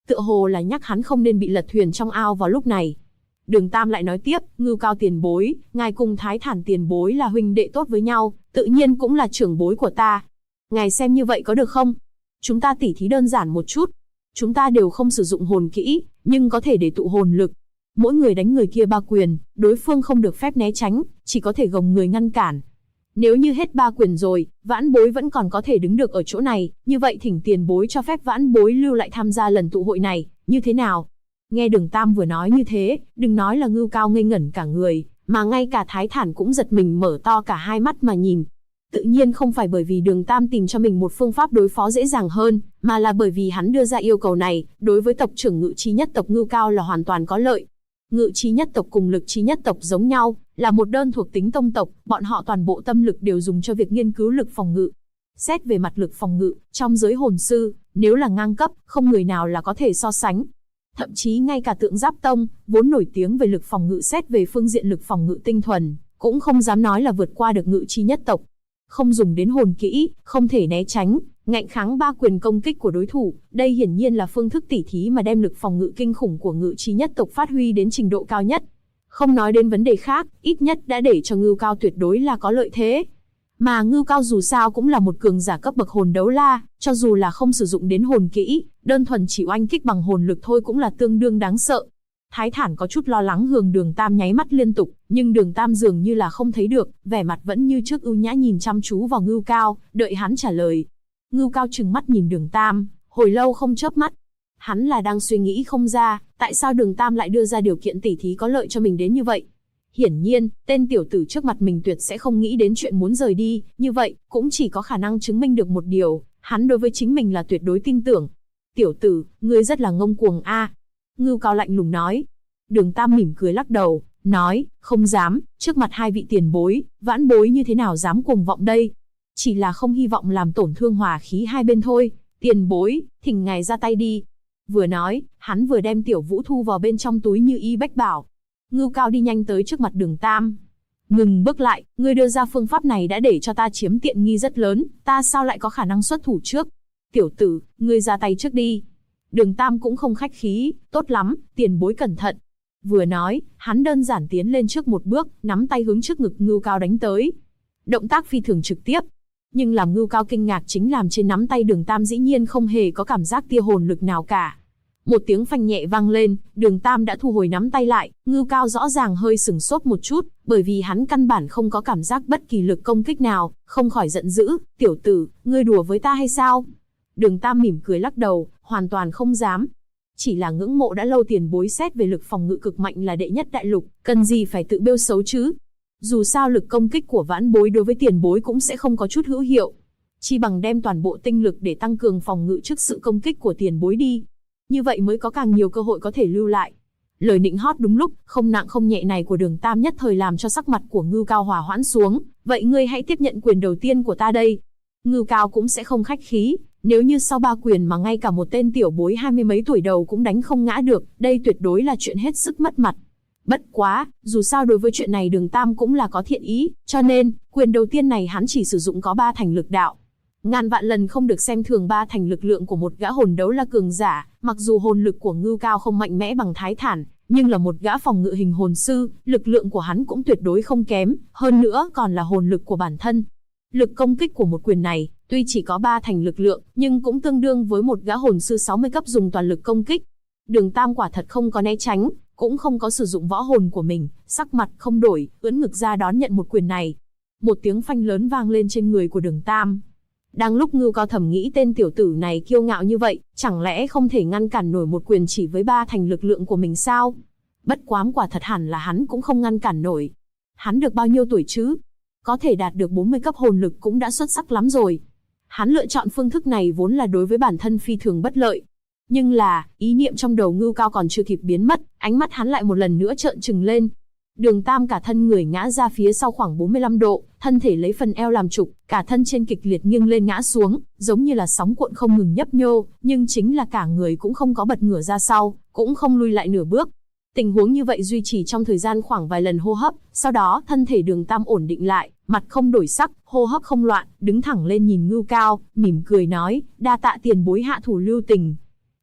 Tựa hồ là nhắc hắn không nên bị lật thuyền trong ao vào lúc này. Đường Tam lại nói tiếp, Ngưu Cao tiền bối, ngài cùng Thái Thản tiền bối là huynh đệ tốt với nhau, tự nhiên cũng là trưởng bối của ta. Ngài xem như vậy có được không? Chúng ta tỉ thí đơn giản một chút. Chúng ta đều không sử dụng hồn kỹ, nhưng có thể để tụ hồn lực. Mỗi người đánh người kia 3 quyền, đối phương không được phép né tránh, chỉ có thể gồng người ngăn cản. Nếu như hết 3 quyền rồi, vãn bối vẫn còn có thể đứng được ở chỗ này, như vậy thỉnh tiền bối cho phép vãn bối lưu lại tham gia lần tụ hội này, như thế nào? Nghe Đường Tam vừa nói như thế, đừng nói là Ngưu Cao ngây ngẩn cả người, mà ngay cả Thái Thản cũng giật mình mở to cả hai mắt mà nhìn. Tự nhiên không phải bởi vì Đường Tam tìm cho mình một phương pháp đối phó dễ dàng hơn, mà là bởi vì hắn đưa ra yêu cầu này, đối với tộc trưởng Ngự Chi nhất tộc Ngưu Cao là hoàn toàn có lợi. Ngự Chi nhất tộc cùng Lực Chi nhất tộc giống nhau, là một đơn thuộc tính tông tộc, bọn họ toàn bộ tâm lực đều dùng cho việc nghiên cứu lực phòng ngự. Xét về mặt lực phòng ngự, trong giới hồn sư, nếu là ngang cấp, không người nào là có thể so sánh. Thậm chí ngay cả Tượng Giáp Tông, vốn nổi tiếng về lực phòng ngự xét về phương diện lực phòng ngự tinh thuần, cũng không dám nói là vượt qua được Ngự Chi nhất tộc. Không dùng đến hồn kỹ, không thể né tránh, ngạnh kháng 3 quyền công kích của đối thủ, đây hiển nhiên là phương thức tỉ thí mà đem lực phòng ngự kinh khủng của Ngự Chi nhất tộc phát huy đến trình độ cao nhất. Không nói đến vấn đề khác, ít nhất đã để cho Ngưu Cao tuyệt đối là có lợi thế. Mà Ngưu Cao dù sao cũng là một cường giả cấp bậc hồn đấu la, cho dù là không sử dụng đến hồn kỹ, đơn thuần chỉ oanh kích bằng hồn lực thôi cũng là tương đương đáng sợ. Thái Thản có chút lo lắng hướng Đường Tam nháy mắt liên tục, nhưng Đường Tam dường như là không thấy được, vẻ mặt vẫn như trước ưu nhã nhìn chăm chú vào Ngưu Cao, đợi hắn trả lời. Ngưu Cao trừng mắt nhìn Đường Tam, hồi lâu không chớp mắt. Hắn là đang suy nghĩ không ra, tại sao Đường Tam lại đưa ra điều kiện tỉ thí có lợi cho mình đến như vậy. Hiển nhiên, tên tiểu tử trước mặt mình tuyệt sẽ không nghĩ đến chuyện muốn rời đi, như vậy, cũng chỉ có khả năng chứng minh được một điều, hắn đối với chính mình là tuyệt đối tin tưởng. Tiểu tử, ngươi rất là ngông cuồng a. Ngưu Cao lạnh lùng nói. Đường Tam mỉm cười lắc đầu, nói, không dám, trước mặt hai vị tiền bối, vãn bối như thế nào dám cuồng vọng đây. Chỉ là không hy vọng làm tổn thương hòa khí hai bên thôi, tiền bối, thỉnh ngài ra tay đi. Vừa nói, hắn vừa đem Tiểu Vũ thu vào bên trong túi như y bách bảo. Ngưu Cao đi nhanh tới trước mặt Đường Tam. Ngừng bước lại, ngươi đưa ra phương pháp này đã để cho ta chiếm tiện nghi rất lớn, ta sao lại có khả năng xuất thủ trước? Tiểu tử, ngươi ra tay trước đi. Đường Tam cũng không khách khí, tốt lắm, tiền bối cẩn thận. Vừa nói, hắn đơn giản tiến lên trước một bước, nắm tay hướng trước ngực Ngưu Cao đánh tới. Động tác phi thường trực tiếp. Nhưng làm Ngưu Cao kinh ngạc chính làm trên nắm tay Đường Tam dĩ nhiên không hề có cảm giác tia hồn lực nào cả. Một tiếng phanh nhẹ vang lên, Đường Tam đã thu hồi nắm tay lại, Ngưu Cao rõ ràng hơi sửng sốt một chút, bởi vì hắn căn bản không có cảm giác bất kỳ lực công kích nào, không khỏi giận dữ, tiểu tử, ngươi đùa với ta hay sao? Đường Tam mỉm cười lắc đầu, hoàn toàn không dám. Chỉ là ngưỡng mộ đã lâu tiền bối xét về lực phòng ngự cực mạnh là đệ nhất đại lục, cần gì phải tự bêu xấu chứ? Dù sao lực công kích của vãn bối đối với tiền bối cũng sẽ không có chút hữu hiệu. Chi bằng đem toàn bộ tinh lực để tăng cường phòng ngự trước sự công kích của tiền bối đi. Như vậy mới có càng nhiều cơ hội có thể lưu lại. Lời nịnh hót đúng lúc, không nặng không nhẹ này của Đường Tam nhất thời làm cho sắc mặt của Ngưu Cao hòa hoãn xuống. Vậy ngươi hãy tiếp nhận quyền đầu tiên của ta đây. Ngưu Cao cũng sẽ không khách khí. Nếu như sau 3 quyền mà ngay cả một tên tiểu bối 20 mấy tuổi đầu cũng đánh không ngã được, đây tuyệt đối là chuyện hết sức mất mặt. Bất quá, dù sao đối với chuyện này Đường Tam cũng là có thiện ý, cho nên, quyền đầu tiên này hắn chỉ sử dụng có 3 thành lực đạo. Ngàn vạn lần không được xem thường 3 thành lực lượng của một gã hồn đấu la cường giả, mặc dù hồn lực của Ngưu Cao không mạnh mẽ bằng Thái Thản, nhưng là một gã phòng ngự hình hồn sư, lực lượng của hắn cũng tuyệt đối không kém, hơn nữa còn là hồn lực của bản thân. Lực công kích của một quyền này, tuy chỉ có 3 thành lực lượng, nhưng cũng tương đương với một gã hồn sư 60 cấp dùng toàn lực công kích. Đường Tam quả thật không có né tránh, cũng không có sử dụng võ hồn của mình, sắc mặt không đổi, ưỡn ngực ra đón nhận một quyền này. Một tiếng phanh lớn vang lên trên người của Đường Tam. Đang lúc Ngưu Cao thầm nghĩ tên tiểu tử này kiêu ngạo như vậy, chẳng lẽ không thể ngăn cản nổi một quyền chỉ với 3 thành lực lượng của mình sao? Bất quá quả thật hẳn là hắn cũng không ngăn cản nổi. Hắn được bao nhiêu tuổi chứ? Có thể đạt được 40 cấp hồn lực cũng đã xuất sắc lắm rồi. Hắn lựa chọn phương thức này vốn là đối với bản thân phi thường bất lợi. Nhưng là, ý niệm trong đầu Ngưu Cao còn chưa kịp biến mất, ánh mắt hắn lại một lần nữa trợn trừng lên. Đường Tam cả thân người ngã ra phía sau khoảng 45 độ, thân thể lấy phần eo làm trục, cả thân trên kịch liệt nghiêng lên ngã xuống, giống như là sóng cuộn không ngừng nhấp nhô, nhưng chính là cả người cũng không có bật ngửa ra sau, cũng không lui lại nửa bước. Tình huống như vậy duy trì trong thời gian khoảng vài lần hô hấp, sau đó thân thể Đường Tam ổn định lại, mặt không đổi sắc, hô hấp không loạn, đứng thẳng lên nhìn Ngưu Cao, mỉm cười nói, đa tạ tiền bối hạ thủ lưu tình.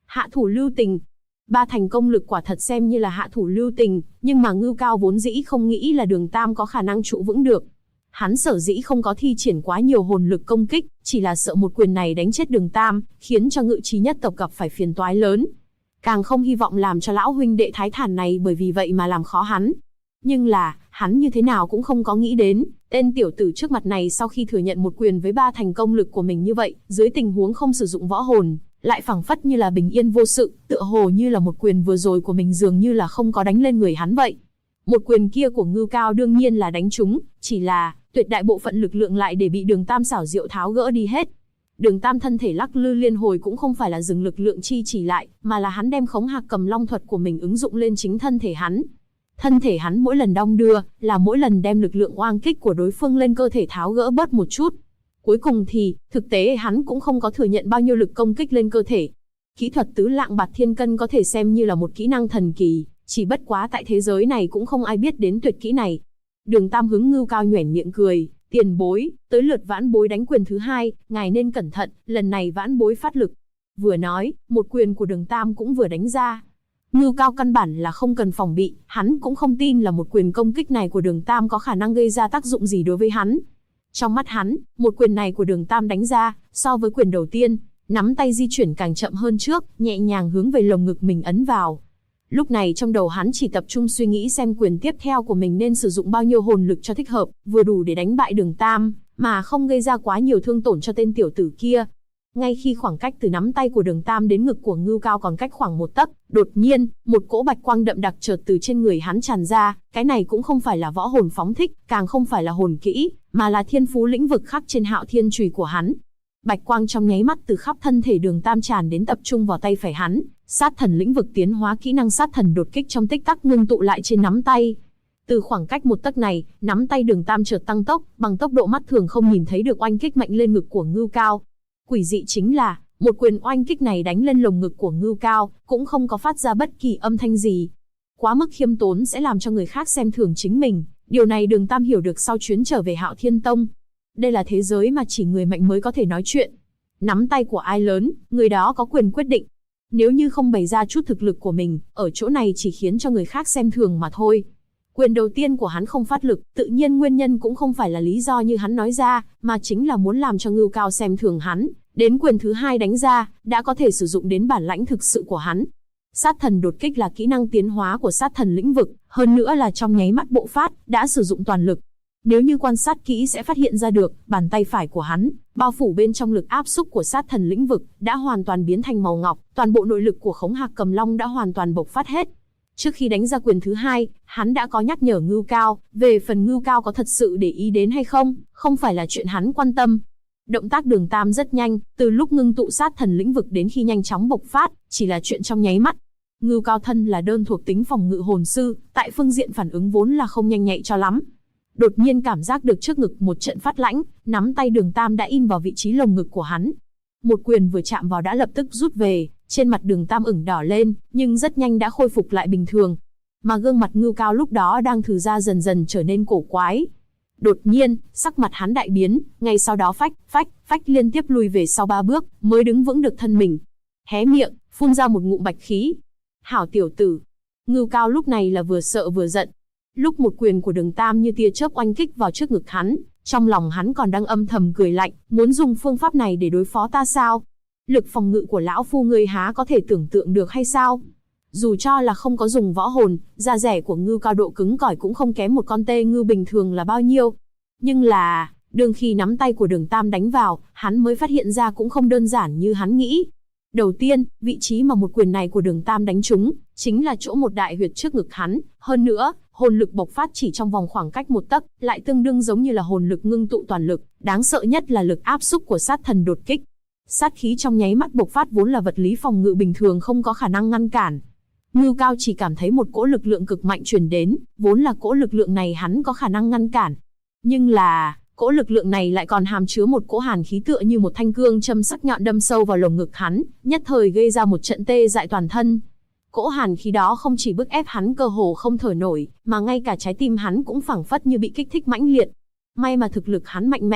Hạ thủ lưu tình. Ba thành công lực quả thật xem như là hạ thủ lưu tình, nhưng mà Ngưu Cao vốn dĩ không nghĩ là Đường Tam có khả năng trụ vững được. Hắn sở dĩ không có thi triển quá nhiều hồn lực công kích, chỉ là sợ một quyền này đánh chết Đường Tam, khiến cho Ngự Trí nhất tộc gặp phải phiền toái lớn. Càng không hy vọng làm cho lão huynh đệ thái thản này bởi vì vậy mà làm khó hắn. Nhưng là, hắn như thế nào cũng không có nghĩ đến, tên tiểu tử trước mặt này sau khi thừa nhận một quyền với ba thành công lực của mình như vậy, dưới tình huống không sử dụng võ hồn, lại phảng phất như là bình yên vô sự, tựa hồ như là một quyền vừa rồi của mình dường như là không có đánh lên người hắn vậy. Một quyền kia của Ngưu Cao đương nhiên là đánh trúng, chỉ là tuyệt đại bộ phận lực lượng lại để bị Đường Tam xảo diệu tháo gỡ đi hết. Đường Tam thân thể lắc lư liên hồi cũng không phải là dừng lực lượng chi chỉ lại, mà là hắn đem khống hạc cầm long thuật của mình ứng dụng lên chính thân thể hắn. Thân thể hắn mỗi lần đong đưa, là mỗi lần đem lực lượng oang kích của đối phương lên cơ thể tháo gỡ bớt một chút. Cuối cùng thì, thực tế hắn cũng không có thừa nhận bao nhiêu lực công kích lên cơ thể. Kỹ thuật tứ lạng bạt thiên cân có thể xem như là một kỹ năng thần kỳ, chỉ bất quá tại thế giới này cũng không ai biết đến tuyệt kỹ này. Đường Tam hướng Ngưu Cao nhoẻn miệng cười, tiền bối, tới lượt vãn bối đánh quyền thứ hai, ngài nên cẩn thận, lần này vãn bối phát lực. Vừa nói, một quyền của Đường Tam cũng vừa đánh ra. Ngưu Cao căn bản là không cần phòng bị, hắn cũng không tin là một quyền công kích này của Đường Tam có khả năng gây ra tác dụng gì đối với hắn. Trong mắt hắn, một quyền này của Đường Tam đánh ra, so với quyền đầu tiên, nắm tay di chuyển càng chậm hơn trước, nhẹ nhàng hướng về lồng ngực mình ấn vào. Lúc này trong đầu hắn chỉ tập trung suy nghĩ xem quyền tiếp theo của mình nên sử dụng bao nhiêu hồn lực cho thích hợp, vừa đủ để đánh bại Đường Tam, mà không gây ra quá nhiều thương tổn cho tên tiểu tử kia. Ngay khi khoảng cách từ nắm tay của Đường Tam đến ngực của Ngưu Cao còn cách khoảng 1 tấc, đột nhiên, một cỗ bạch quang đậm đặc chợt từ trên người hắn tràn ra, cái này cũng không phải là võ hồn phóng thích, càng không phải là hồn kỹ, mà là thiên phú lĩnh vực khắc trên Hạo Thiên chùy của hắn. Bạch quang trong nháy mắt từ khắp thân thể Đường Tam tràn đến tập trung vào tay phải hắn, sát thần lĩnh vực tiến hóa kỹ năng sát thần đột kích trong tích tắc ngưng tụ lại trên nắm tay. Từ khoảng cách 1 tấc này, nắm tay Đường Tam chợt tăng tốc, bằng tốc độ mắt thường không nhìn thấy được oanh kích mạnh lên ngực của Ngưu Cao. Quỷ dị chính là, một quyền oanh kích này đánh lên lồng ngực của Ngưu Cao, cũng không có phát ra bất kỳ âm thanh gì. Quá mức khiêm tốn sẽ làm cho người khác xem thường chính mình, điều này Đường Tam hiểu được sau chuyến trở về Hạo Thiên Tông. Đây là thế giới mà chỉ người mạnh mới có thể nói chuyện. Nắm tay của ai lớn, người đó có quyền quyết định. Nếu như không bày ra chút thực lực của mình, ở chỗ này chỉ khiến cho người khác xem thường mà thôi. Quyền đầu tiên của hắn không phát lực, tự nhiên nguyên nhân cũng không phải là lý do như hắn nói ra, mà chính là muốn làm cho Ngưu Cao xem thường hắn. Đến quyền thứ hai đánh ra, đã có thể sử dụng đến bản lãnh thực sự của hắn. Sát thần đột kích là kỹ năng tiến hóa của sát thần lĩnh vực, hơn nữa là trong nháy mắt bộc phát, đã sử dụng toàn lực. Nếu như quan sát kỹ sẽ phát hiện ra được, bàn tay phải của hắn, bao phủ bên trong lực áp xúc của sát thần lĩnh vực, đã hoàn toàn biến thành màu ngọc, toàn bộ nội lực của khống hạc cầm long đã hoàn toàn bộc phát hết. Trước khi đánh ra quyền thứ hai, hắn đã có nhắc nhở Ngưu Cao, về phần Ngưu Cao có thật sự để ý đến hay không, không phải là chuyện hắn quan tâm. Động tác Đường Tam rất nhanh, từ lúc ngưng tụ sát thần lĩnh vực đến khi nhanh chóng bộc phát, chỉ là chuyện trong nháy mắt. Ngưu Cao thân là đơn thuộc tính phòng ngự hồn sư, tại phương diện phản ứng vốn là không nhanh nhạy cho lắm. Đột nhiên cảm giác được trước ngực một trận phát lãnh, nắm tay Đường Tam đã in vào vị trí lồng ngực của hắn. Một quyền vừa chạm vào đã lập tức rút về, trên mặt Đường Tam ửng đỏ lên, nhưng rất nhanh đã khôi phục lại bình thường. Mà gương mặt Ngưu Cao lúc đó đang thử ra dần dần trở nên cổ quái. Đột nhiên, sắc mặt hắn đại biến, ngay sau đó phách liên tiếp lùi về sau 3 bước, mới đứng vững được thân mình. Hé miệng, phun ra một ngụm bạch khí. Hảo tiểu tử. Ngưu Cao lúc này là vừa sợ vừa giận. Lúc một quyền của Đường Tam như tia chớp oanh kích vào trước ngực hắn, trong lòng hắn còn đang âm thầm cười lạnh, muốn dùng phương pháp này để đối phó ta sao? Lực phòng ngự của lão phu ngươi há có thể tưởng tượng được hay sao? Dù cho là không có dùng võ hồn, da rẻ của Ngưu Cao độ cứng cỏi cũng không kém một con tê ngưu bình thường là bao nhiêu. Nhưng là, đương khi nắm tay của Đường Tam đánh vào, hắn mới phát hiện ra cũng không đơn giản như hắn nghĩ. Đầu tiên, vị trí mà một quyền này của Đường Tam đánh trúng, chính là chỗ một đại huyệt trước ngực hắn. Hơn nữa, hồn lực bộc phát chỉ trong vòng khoảng cách 1 tấc, lại tương đương giống như là hồn lực ngưng tụ toàn lực. Đáng sợ nhất là lực áp xúc của sát thần đột kích. Sát khí trong nháy mắt bộc phát vốn là vật lý phòng ngự bình thường không có khả năng ngăn cản. Ngưu Cao chỉ cảm thấy một cỗ lực lượng cực mạnh truyền đến, vốn là cỗ lực lượng này hắn có khả năng ngăn cản. Nhưng là, cỗ lực lượng này lại còn hàm chứa một cỗ hàn khí tựa như một thanh cương châm sắc nhọn đâm sâu vào lồng ngực hắn, nhất thời gây ra một trận tê dại toàn thân. Cỗ hàn khí đó không chỉ bức ép hắn cơ hồ không thở nổi, mà ngay cả trái tim hắn cũng phảng phất như bị kích thích mãnh liệt. May mà thực lực hắn mạnh mẽ,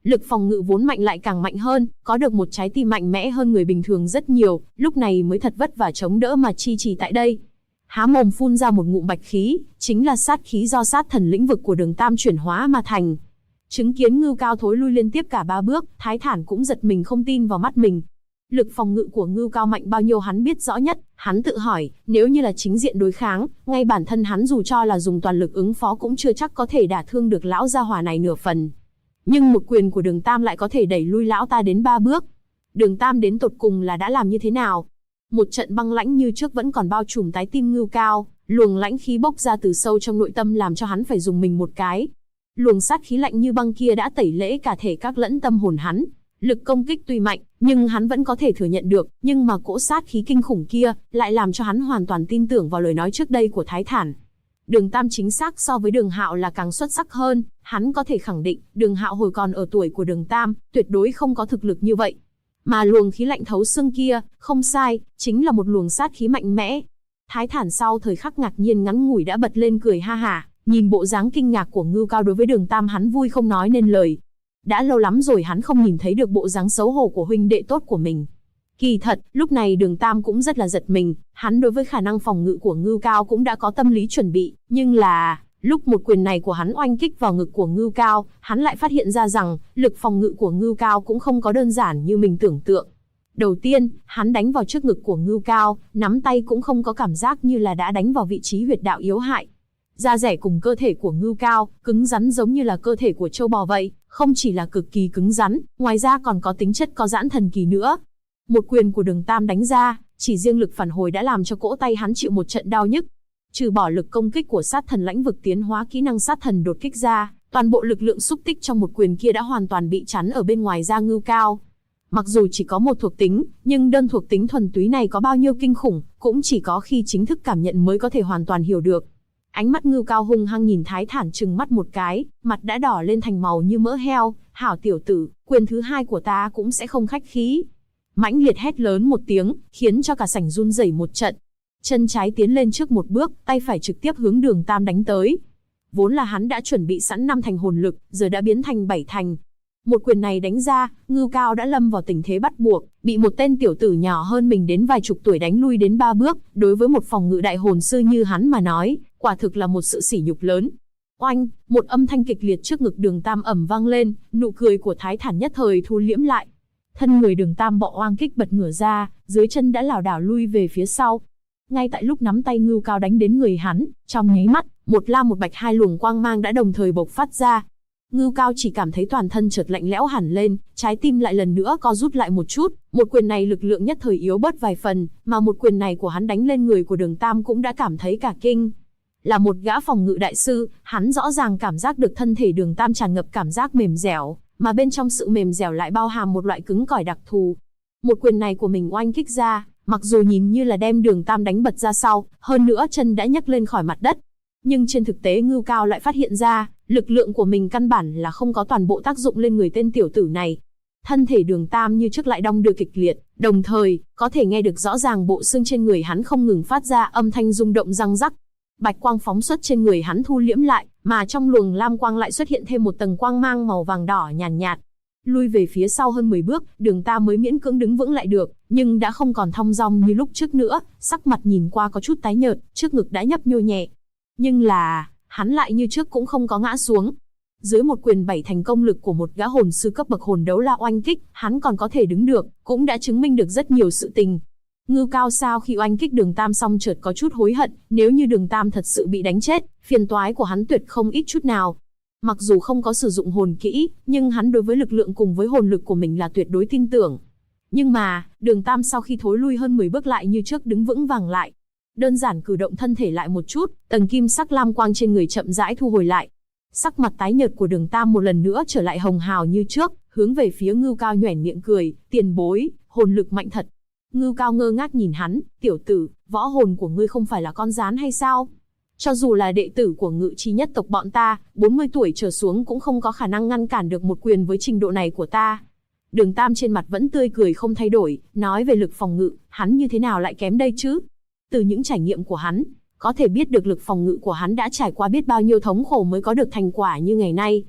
Lực phòng ngự vốn mạnh lại càng mạnh hơn, có được một trái tim mạnh mẽ hơn người bình thường rất nhiều, lúc này mới thật vất vả chống đỡ mà chi trì tại đây. Há mồm phun ra một ngụm bạch khí, chính là sát khí do sát thần lĩnh vực của Đường Tam chuyển hóa mà thành. Chứng kiến Ngưu Cao thối lui liên tiếp cả 3 bước, Thái Thản cũng giật mình không tin vào mắt mình. Lực phòng ngự của Ngưu Cao mạnh bao nhiêu hắn biết rõ nhất, hắn tự hỏi, nếu như là chính diện đối kháng, ngay bản thân hắn dù cho là dùng toàn lực ứng phó cũng chưa chắc có thể đả thương được lão gia hỏa này nửa phần. Nhưng một quyền của Đường Tam lại có thể đẩy lui lão ta đến 3 bước. Đường Tam đến tột cùng là đã làm như thế nào? Một trận băng lãnh như trước vẫn còn bao trùm trái tim Ngưu Cao, luồng lãnh khí bốc ra từ sâu trong nội tâm làm cho hắn phải dùng mình một cái. Luồng sát khí lạnh như băng kia đã tẩy lễ cả thể các lẫn tâm hồn hắn. Lực công kích tuy mạnh, nhưng hắn vẫn có thể thừa nhận được, nhưng mà cỗ sát khí kinh khủng kia lại làm cho hắn hoàn toàn tin tưởng vào lời nói trước đây của Thái Thản. Đường Tam chính xác so với Đường Hạo là càng xuất sắc hơn, hắn có thể khẳng định, Đường Hạo hồi còn ở tuổi của Đường Tam, tuyệt đối không có thực lực như vậy. Mà luồng khí lạnh thấu xương kia, không sai, chính là một luồng sát khí mạnh mẽ. Thái Thản sau thời khắc ngạc nhiên ngắn ngủi đã bật lên cười ha hả, nhìn bộ dáng kinh ngạc của Ngưu Cao đối với Đường Tam hắn vui không nói nên lời. Đã lâu lắm rồi hắn không nhìn thấy được bộ dáng xấu hổ của huynh đệ tốt của mình. Kỳ thật, lúc này Đường Tam cũng rất là giật mình, hắn đối với khả năng phòng ngự của Ngưu Cao cũng đã có tâm lý chuẩn bị, nhưng là, lúc một quyền này của hắn oanh kích vào ngực của Ngưu Cao, hắn lại phát hiện ra rằng, lực phòng ngự của Ngưu Cao cũng không có đơn giản như mình tưởng tượng. Đầu tiên, hắn đánh vào trước ngực của Ngưu Cao, nắm tay cũng không có cảm giác như là đã đánh vào vị trí huyệt đạo yếu hại. Da dẻ cùng cơ thể của Ngưu Cao, cứng rắn giống như là cơ thể của trâu bò vậy, không chỉ là cực kỳ cứng rắn, ngoài ra còn có tính chất có giãn thần kỳ nữa. Một quyền của Đường Tam đánh ra, chỉ riêng lực phản hồi đã làm cho cỗ tay hắn chịu một trận đau nhức. Trừ bỏ lực công kích của sát thần lãnh vực tiến hóa kỹ năng sát thần đột kích ra, toàn bộ lực lượng xúc tích trong một quyền kia đã hoàn toàn bị chắn ở bên ngoài da Ngưu Cao. Mặc dù chỉ có một thuộc tính, nhưng đơn thuộc tính thuần túy này có bao nhiêu kinh khủng, cũng chỉ có khi chính thức cảm nhận mới có thể hoàn toàn hiểu được. Ánh mắt Ngưu Cao hung hăng nhìn Thái Thản trừng mắt một cái, mặt đã đỏ lên thành màu như mỡ heo. Hảo tiểu tử, quyền thứ 2 của ta cũng sẽ không khách khí. Mãnh liệt hét lớn một tiếng, khiến cho cả sảnh run rẩy một trận. Chân trái tiến lên trước một bước, tay phải trực tiếp hướng Đường Tam đánh tới. Vốn là hắn đã chuẩn bị sẵn 5 thành hồn lực, giờ đã biến thành 7 thành. Một quyền này đánh ra, Ngưu Cao đã lâm vào tình thế bắt buộc, bị một tên tiểu tử nhỏ hơn mình đến vài chục tuổi đánh lui đến 3 bước, đối với một phòng ngự đại hồn sư như hắn mà nói, quả thực là một sự sỉ nhục lớn. Oanh, một âm thanh kịch liệt trước ngực Đường Tam ầm vang lên, nụ cười của Thái Thản nhất thời thu liễm lại. Thân người Đường Tam bọ oang kích bật ngửa ra, dưới chân đã lảo đảo lui về phía sau. Ngay tại lúc nắm tay Ngưu Cao đánh đến người hắn, trong nháy mắt, một lam một bạch hai luồng quang mang đã đồng thời bộc phát ra. Ngưu Cao chỉ cảm thấy toàn thân chợt lạnh lẽo hẳn lên, trái tim lại lần nữa co rút lại một chút, một quyền này lực lượng nhất thời yếu bớt vài phần, mà một quyền này của hắn đánh lên người của Đường Tam cũng đã cảm thấy cả kinh. Là một gã phòng ngự đại sư, hắn rõ ràng cảm giác được thân thể Đường Tam tràn ngập cảm giác mềm dẻo, mà bên trong sự mềm dẻo lại bao hàm một loại cứng cỏi đặc thù. Một quyền này của mình oanh kích ra, mặc dù nhìn như là đem Đường Tam đánh bật ra sau, hơn nữa chân đã nhấc lên khỏi mặt đất. Nhưng trên thực tế Ngưu Cao lại phát hiện ra, lực lượng của mình căn bản là không có toàn bộ tác dụng lên người tên tiểu tử này. Thân thể Đường Tam như trước lại đong đưa kịch liệt, đồng thời, có thể nghe được rõ ràng bộ xương trên người hắn không ngừng phát ra âm thanh rung động răng rắc. Bạch quang phóng xuất trên người hắn thu liễm lại, mà trong luồng lam quang lại xuất hiện thêm một tầng quang mang màu vàng đỏ nhàn nhạt. Lui về phía sau hơn 10 bước, Đường Tam mới miễn cưỡng đứng vững lại được, nhưng đã không còn thong dong như lúc trước nữa, sắc mặt nhìn qua có chút tái nhợt, trước ngực đã nhấp nhô nhẹ. Nhưng là, hắn lại như trước cũng không có ngã xuống. Dưới một quyền 7 thành công lực của một gã hồn sư cấp bậc hồn đấu la oanh kích, hắn còn có thể đứng được, cũng đã chứng minh được rất nhiều sự tình. Ngưu Cao sau khi oanh kích Đường Tam xong chợt có chút hối hận, nếu như Đường Tam thật sự bị đánh chết, phiền toái của hắn tuyệt không ít chút nào. Mặc dù không có sử dụng hồn kỹ, nhưng hắn đối với lực lượng cùng với hồn lực của mình là tuyệt đối tin tưởng. Nhưng mà, Đường Tam sau khi thối lui hơn 10 bước lại như trước đứng vững vàng lại. Đơn giản cử động thân thể lại một chút, tầng kim sắc lam quang trên người chậm rãi thu hồi lại. Sắc mặt tái nhợt của Đường Tam một lần nữa trở lại hồng hào như trước, hướng về phía Ngưu Cao nhoẻn miệng cười, tiền bối, hồn lực mạnh thật. Ngưu Cao ngơ ngác nhìn hắn, tiểu tử, võ hồn của ngươi không phải là con gián hay sao? Cho dù là đệ tử của Ngự Chi nhất tộc bọn ta, 40 tuổi trở xuống cũng không có khả năng ngăn cản được một quyền với trình độ này của ta. Đường Tam trên mặt vẫn tươi cười không thay đổi, nói về lực phòng ngự, hắn như thế nào lại kém đây chứ? Từ những trải nghiệm của hắn, có thể biết được lực phòng ngự của hắn đã trải qua biết bao nhiêu thống khổ mới có được thành quả như ngày nay.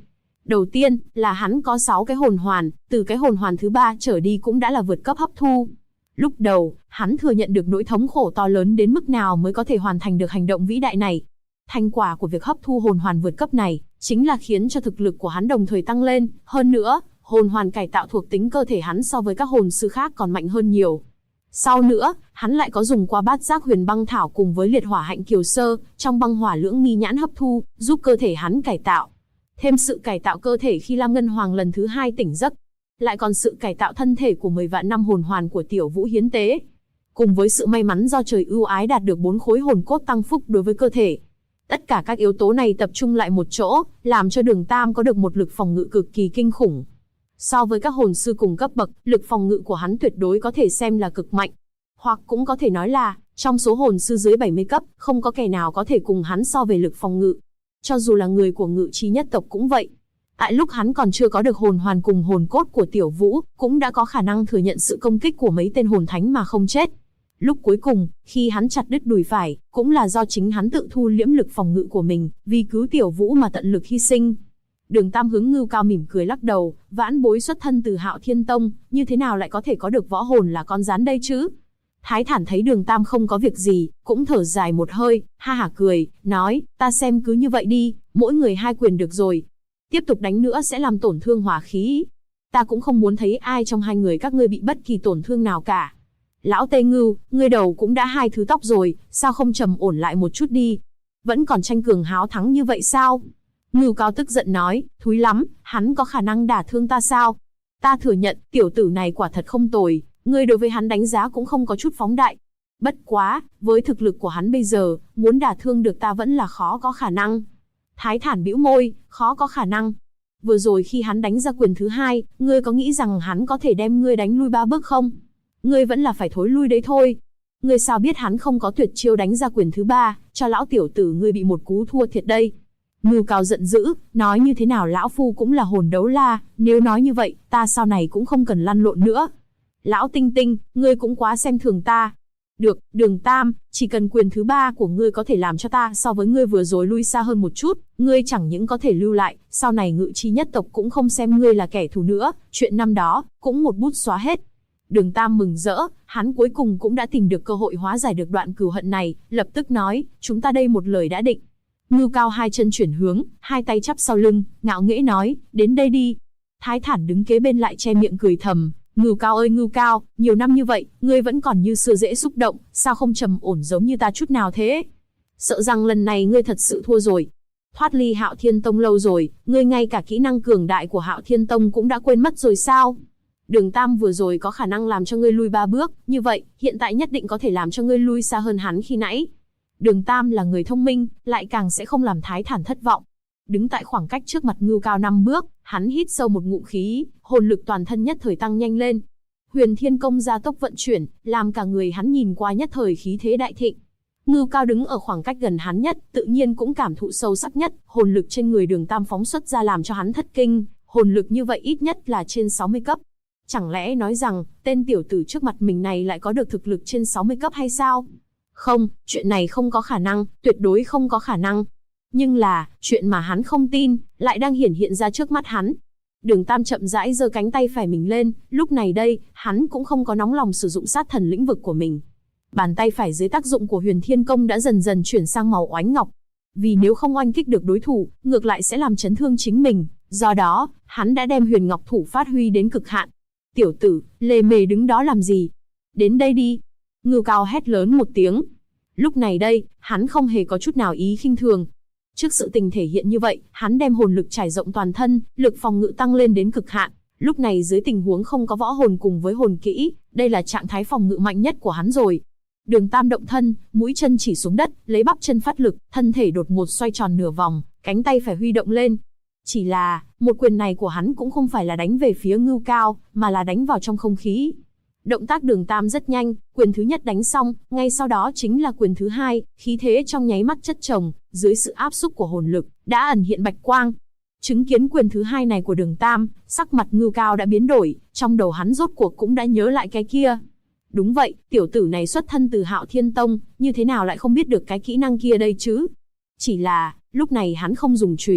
Đầu tiên là hắn có 6 cái hồn hoàn, từ cái hồn hoàn thứ 3 trở đi cũng đã là vượt cấp hấp thu. Lúc đầu, hắn thừa nhận được nỗi thống khổ to lớn đến mức nào mới có thể hoàn thành được hành động vĩ đại này. Thành quả của việc hấp thu hồn hoàn vượt cấp này, chính là khiến cho thực lực của hắn đồng thời tăng lên, hơn nữa, hồn hoàn cải tạo thuộc tính cơ thể hắn so với các hồn sư khác còn mạnh hơn nhiều. Sau nữa, hắn lại có dùng qua bát giác huyền băng thảo cùng với liệt hỏa hạnh kiều sơ, trong băng hỏa lưỡng nghi nhãn hấp thu, giúp cơ thể hắn cải tạo. Thêm sự cải tạo cơ thể khi Lam Ngân Hoàng lần thứ 2 tỉnh giấc, lại còn sự cải tạo thân thể của 10 vạn năm hồn hoàn của Tiểu Vũ hiến tế. Cùng với sự may mắn do trời ưu ái đạt được 4 khối hồn cốt tăng phúc đối với cơ thể. Tất cả các yếu tố này tập trung lại một chỗ, làm cho Đường Tam có được một lực phòng ngự cực kỳ kinh khủng. So với các hồn sư cùng cấp bậc, lực phòng ngự của hắn tuyệt đối có thể xem là cực mạnh. Hoặc cũng có thể nói là, trong số hồn sư dưới 70 cấp, không có kẻ nào có thể cùng hắn so về lực phòng ngự. Cho dù là người của Ngự Chi nhất tộc cũng vậy. Tại lúc hắn còn chưa có được hồn hoàn cùng hồn cốt của Tiểu Vũ, cũng đã có khả năng thừa nhận sự công kích của mấy tên hồn thánh mà không chết. Lúc cuối cùng, khi hắn chặt đứt đùi phải, cũng là do chính hắn tự thu liễm lực phòng ngự của mình, vì cứu Tiểu Vũ mà tận lực hy sinh. Đường Tam hướng Ngưu Cao mỉm cười lắc đầu, vãn bối xuất thân từ Hạo Thiên Tông, như thế nào lại có thể có được võ hồn là con rắn đây chứ? Thái Thản thấy Đường Tam không có việc gì, cũng thở dài một hơi, ha hả cười, nói, ta xem cứ như vậy đi, mỗi người 2 quyền được rồi. Tiếp tục đánh nữa sẽ làm tổn thương hỏa khí. Ta cũng không muốn thấy ai trong 2 người các ngươi bị bất kỳ tổn thương nào cả. Lão Tê Ngưu, ngươi đầu cũng đã 2 thứ tóc rồi, sao không trầm ổn lại một chút đi? Vẫn còn tranh cường háo thắng như vậy sao? Ngưu Cao tức giận nói, thúi lắm, hắn có khả năng đả thương ta sao? Ta thừa nhận, tiểu tử này quả thật không tồi, ngươi đối với hắn đánh giá cũng không có chút phóng đại. Bất quá, với thực lực của hắn bây giờ, muốn đả thương được ta vẫn là khó có khả năng. Thái Thản bĩu môi, khó có khả năng. Vừa rồi khi hắn đánh ra quyền thứ 2, ngươi có nghĩ rằng hắn có thể đem ngươi đánh lui 3 bước không? Ngươi vẫn là phải thối lui đấy thôi. Ngươi sao biết hắn không có tuyệt chiêu đánh ra quyền thứ 3, cho lão tiểu tử ngươi bị một cú thua thiệt đây. Ngưu Cao giận dữ, nói như thế nào lão phu cũng là hồn đấu la, nếu nói như vậy, ta sau này cũng không cần lăn lộn nữa. Lão Tinh Tinh, ngươi cũng quá xem thường ta. Được, Đường Tam, chỉ cần quyền thứ 3 của ngươi có thể làm cho ta so với ngươi vừa rồi lui xa hơn một chút, ngươi chẳng những có thể lưu lại, sau này Ngự Chi nhất tộc cũng không xem ngươi là kẻ thù nữa, chuyện năm đó, cũng một bút xóa hết. Đường Tam mừng rỡ, hắn cuối cùng cũng đã tìm được cơ hội hóa giải được đoạn cừu hận này, lập tức nói, chúng ta đây một lời đã định. Ngưu Cao 2 chân chuyển hướng, 2 tay chắp sau lưng, ngạo nghễ nói, đến đây đi. Thái Thản đứng kế bên lại che miệng cười thầm, Ngưu Cao ơi Ngưu Cao, nhiều năm như vậy, ngươi vẫn còn như xưa dễ xúc động, sao không trầm ổn giống như ta chút nào thế? Sợ rằng lần này ngươi thật sự thua rồi. Thoát ly Hạo Thiên Tông lâu rồi, ngươi ngay cả kỹ năng cường đại của Hạo Thiên Tông cũng đã quên mất rồi sao? Đường Tam vừa rồi có khả năng làm cho ngươi lui 3 bước, như vậy, hiện tại nhất định có thể làm cho ngươi lui xa hơn hắn khi nãy. Đường Tam là người thông minh, lại càng sẽ không làm Thái Thản thất vọng. Đứng tại khoảng cách trước mặt Ngưu Cao 5 bước, hắn hít sâu một ngụm khí, hồn lực toàn thân nhất thời tăng nhanh lên. Huyền Thiên Công gia tốc vận chuyển, làm cả người hắn nhìn qua nhất thời khí thế đại thịnh. Ngưu Cao đứng ở khoảng cách gần hắn nhất, tự nhiên cũng cảm thụ sâu sắc nhất, hồn lực trên người Đường Tam phóng xuất ra làm cho hắn thất kinh, hồn lực như vậy ít nhất là trên 60 cấp. Chẳng lẽ nói rằng, tên tiểu tử trước mặt mình này lại có được thực lực trên 60 cấp hay sao? Không, chuyện này không có khả năng, tuyệt đối không có khả năng. Nhưng là, chuyện mà hắn không tin, lại đang hiển hiện ra trước mắt hắn. Đường Tam chậm rãi giơ cánh tay phải mình lên, lúc này đây, hắn cũng không có nóng lòng sử dụng sát thần lĩnh vực của mình. Bàn tay phải dưới tác dụng của Huyền Thiên Công đã dần dần chuyển sang màu oánh ngọc. Vì nếu không oanh kích được đối thủ, ngược lại sẽ làm chấn thương chính mình. Do đó, hắn đã đem Huyền Ngọc Thủ phát huy đến cực hạn. Tiểu tử, lề mề đứng đó làm gì? Đến đây đi. Ngưu Cao hét lớn một tiếng. Lúc này đây, hắn không hề có chút nào ý khinh thường. Trước sự tình thể hiện như vậy, hắn đem hồn lực trải rộng toàn thân, lực phòng ngự tăng lên đến cực hạn. Lúc này dưới tình huống không có võ hồn cùng với hồn kỹ, đây là trạng thái phòng ngự mạnh nhất của hắn rồi. Đường Tam động thân, mũi chân chỉ xuống đất, lấy bắp chân phát lực, thân thể đột ngột xoay tròn nửa vòng, cánh tay phải huy động lên. Chỉ là, một quyền này của hắn cũng không phải là đánh về phía Ngưu Cao, mà là đánh vào trong không khí. Động tác Đường Tam rất nhanh, quyền thứ nhất đánh xong, ngay sau đó chính là quyền thứ 2, khí thế trong nháy mắt chất chồng, dưới sự áp xúc của hồn lực, đã ẩn hiện bạch quang. Chứng kiến quyền thứ 2 này của Đường Tam, sắc mặt Ngưu Cao đã biến đổi, trong đầu hắn rốt cuộc cũng đã nhớ lại cái kia. Đúng vậy, tiểu tử này xuất thân từ Hạo Thiên Tông, như thế nào lại không biết được cái kỹ năng kia đây chứ? Chỉ là, lúc này hắn không dùng chùy,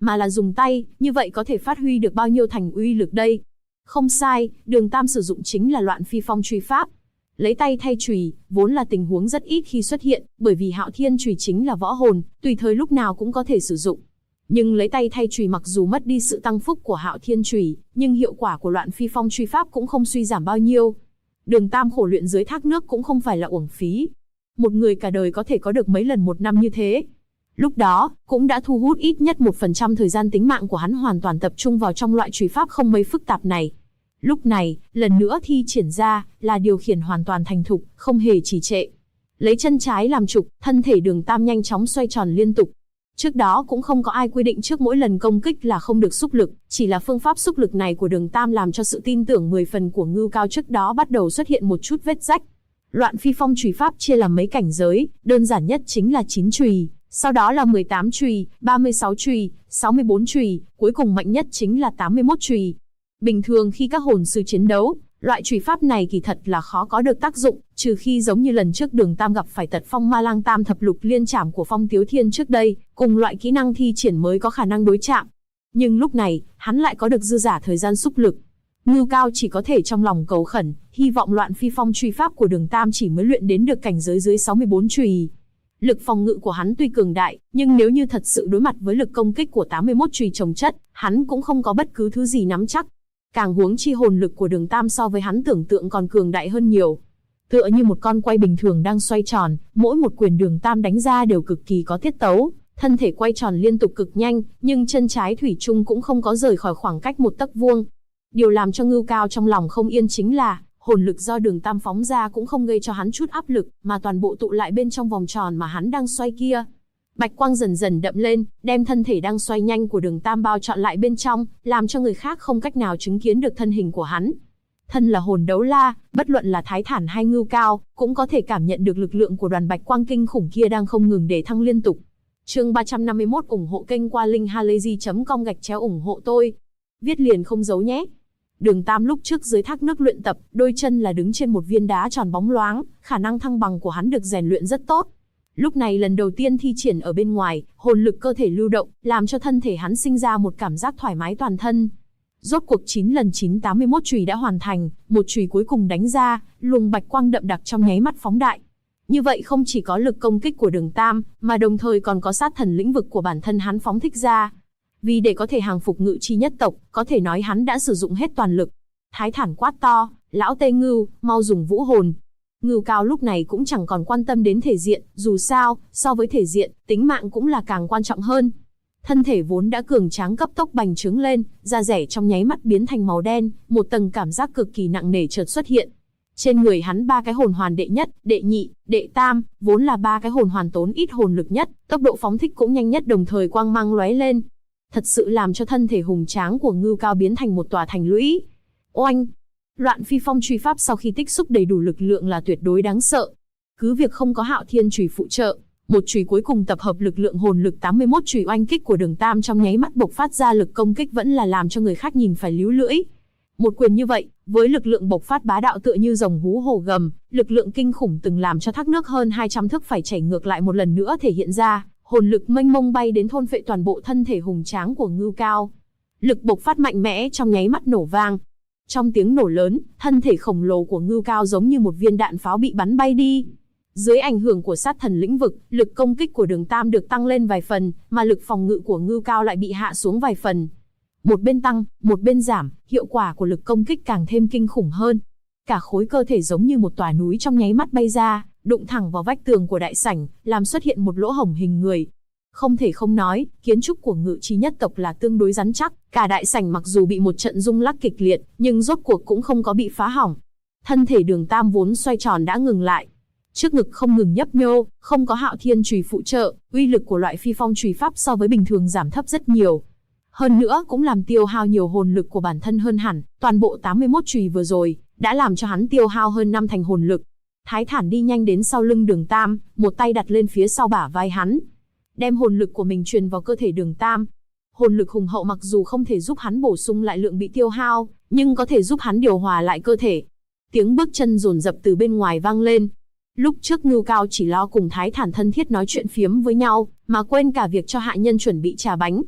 mà là dùng tay, như vậy có thể phát huy được bao nhiêu thành uy lực đây? Không sai, Đường Tam sử dụng chính là Loạn Phi Phong truy pháp. Lấy tay thay chùy, vốn là tình huống rất ít khi xuất hiện, bởi vì Hạo Thiên chùy chính là võ hồn, tùy thời lúc nào cũng có thể sử dụng. Nhưng lấy tay thay chùy mặc dù mất đi sự tăng phúc của Hạo Thiên chùy, nhưng hiệu quả của Loạn Phi Phong truy pháp cũng không suy giảm bao nhiêu. Đường Tam khổ luyện dưới thác nước cũng không phải là uổng phí. Một người cả đời có thể có được mấy lần một năm như thế. Lúc đó, cũng đã thu hút ít nhất 1% thời gian tính mạng của hắn hoàn toàn tập trung vào trong loại chùy pháp không mấy phức tạp này. Lúc này, lần nữa thi triển ra, là điều khiển hoàn toàn thành thục, không hề trì trệ. Lấy chân trái làm trục, thân thể Đường Tam nhanh chóng xoay tròn liên tục. Trước đó cũng không có ai quy định trước mỗi lần công kích là không được xúc lực, chỉ là phương pháp xúc lực này của Đường Tam làm cho sự tin tưởng 10 phần của Ngưu Cao trước đó bắt đầu xuất hiện một chút vết rách. Loạn Phi Phong chùy pháp chia làm mấy cảnh giới, đơn giản nhất chính là 9 chùy, sau đó là 18 chùy, 36 chùy, 64 chùy, cuối cùng mạnh nhất chính là 81 chùy. Bình thường khi các hồn sư chiến đấu, loại chùy pháp này kỳ thật là khó có được tác dụng, trừ khi giống như lần trước Đường Tam gặp phải tật phong ma lang tam thập lục liên trảm của Phong Tiếu Thiên trước đây, cùng loại kỹ năng thi triển mới có khả năng đối chạm. Nhưng lúc này, hắn lại có được dư giả thời gian xúc lực. Ngưu Cao chỉ có thể trong lòng cầu khẩn, hy vọng Loạn Phi Phong truy pháp của Đường Tam chỉ mới luyện đến được cảnh giới dưới 64 chùy. Lực phòng ngự của hắn tuy cường đại, nhưng nếu như thật sự đối mặt với lực công kích của 81 chùy chồng chất, hắn cũng không có bất cứ thứ gì nắm chắc. Càng huống chi hồn lực của Đường Tam so với hắn tưởng tượng còn cường đại hơn nhiều. Tựa như một con quay bình thường đang xoay tròn, mỗi một quyền Đường Tam đánh ra đều cực kỳ có tiết tấu, thân thể quay tròn liên tục cực nhanh, nhưng chân trái thủy chung cũng không có rời khỏi khoảng cách một tấc vuông. Điều làm cho Ngưu Cao trong lòng không yên chính là, hồn lực do Đường Tam phóng ra cũng không gây cho hắn chút áp lực, mà toàn bộ tụ lại bên trong vòng tròn mà hắn đang xoay kia. Bạch quang dần dần đậm lên, đem thân thể đang xoay nhanh của Đường Tam bao trọn lại bên trong, làm cho người khác không cách nào chứng kiến được thân hình của hắn. Thân là hồn đấu la, bất luận là Thái Thản hay Ngưu Cao, cũng có thể cảm nhận được lực lượng của đoàn bạch quang kinh khủng kia đang không ngừng để thăng liên tục. Chương 351 ủng hộ kênh qua linkhalazy.com/ủng hộ tôi. Viết liền không giấu nhé. Đường Tam lúc trước dưới thác nước luyện tập, đôi chân là đứng trên một viên đá tròn bóng loáng, khả năng thăng bằng của hắn được rèn luyện rất tốt. Lúc này lần đầu tiên thi triển ở bên ngoài, hồn lực cơ thể lưu động, làm cho thân thể hắn sinh ra một cảm giác thoải mái toàn thân. Rốt cuộc 9 lần 981 chùy đã hoàn thành, một chùy cuối cùng đánh ra, luồng bạch quang đậm đặc trong nháy mắt phóng đại. Như vậy không chỉ có lực công kích của Đường Tam, mà đồng thời còn có sát thần lĩnh vực của bản thân hắn phóng thích ra. Vì để có thể hàng phục Ngự Chi nhất tộc, có thể nói hắn đã sử dụng hết toàn lực. Thái Thản quát to, lão Tê Ngưu, mau dùng vũ hồn. Ngưu Cao lúc này cũng chẳng còn quan tâm đến thể diện, dù sao, so với thể diện, tính mạng cũng là càng quan trọng hơn. Thân thể vốn đã cường tráng cấp tốc bành trướng lên, da rẻ trong nháy mắt biến thành màu đen, một tầng cảm giác cực kỳ nặng nề chợt xuất hiện. Trên người hắn 3 cái hồn hoàn đệ nhất, đệ nhị, đệ tam, vốn là 3 cái hồn hoàn tốn ít hồn lực nhất, tốc độ phóng thích cũng nhanh nhất, đồng thời quang mang lóe lên. Thật sự làm cho thân thể hùng tráng của Ngưu Cao biến thành một tòa thành lũy. Oanh! Loạn Phi Phong truy pháp sau khi tích xúc đầy đủ lực lượng là tuyệt đối đáng sợ. Cứ việc không có Hạo Thiên chùy phụ trợ, một chùy cuối cùng tập hợp lực lượng hồn lực 81 chùy oanh kích của Đường Tam trong nháy mắt bộc phát ra lực công kích vẫn là làm cho người khác nhìn phải líu lưỡi. Một quyền như vậy, với lực lượng bộc phát bá đạo tựa như rồng hú hổ gầm, lực lượng kinh khủng từng làm cho thác nước hơn 200 thước phải chảy ngược lại một lần nữa thể hiện ra, hồn lực mênh mông bay đến thôn phệ toàn bộ thân thể hùng tráng của Ngưu Cao. Lực bộc phát mạnh mẽ trong nháy mắt nổ vang. Trong tiếng nổ lớn, thân thể khổng lồ của Ngưu Cao giống như một viên đạn pháo bị bắn bay đi. Dưới ảnh hưởng của sát thần lĩnh vực, lực công kích của Đường Tam được tăng lên vài phần, mà lực phòng ngự của Ngưu Cao lại bị hạ xuống vài phần. Một bên tăng, một bên giảm, hiệu quả của lực công kích càng thêm kinh khủng hơn. Cả khối cơ thể giống như một tòa núi trong nháy mắt bay ra, đụng thẳng vào vách tường của đại sảnh, làm xuất hiện một lỗ hổng hình người. Không thể không nói, kiến trúc của Ngự Chi nhất tộc là tương đối rắn chắc, cả đại sảnh mặc dù bị một trận rung lắc kịch liệt, nhưng rốt cuộc cũng không có bị phá hỏng. Thân thể Đường Tam vốn xoay tròn đã ngừng lại. Trước ngực không ngừng nhấp nhô, không có Hạo Thiên chùy phụ trợ, uy lực của loại Phi Phong chùy pháp so với bình thường giảm thấp rất nhiều. Hơn nữa cũng làm tiêu hao nhiều hồn lực của bản thân hơn hẳn, toàn bộ 81 chùy vừa rồi, đã làm cho hắn tiêu hao hơn 5 thành hồn lực. Thái Thản đi nhanh đến sau lưng Đường Tam, một tay đặt lên phía sau bả vai hắn, đem hồn lực của mình truyền vào cơ thể Đường Tam. Hồn lực hùng hậu mặc dù không thể giúp hắn bổ sung lại lượng bị tiêu hao, nhưng có thể giúp hắn điều hòa lại cơ thể. Tiếng bước chân dồn dập từ bên ngoài vang lên. Lúc trước Ngưu Cao chỉ lo cùng Thái Thản thân thiết nói chuyện phiếm với nhau, mà quên cả việc cho hạ nhân chuẩn bị trà bánh.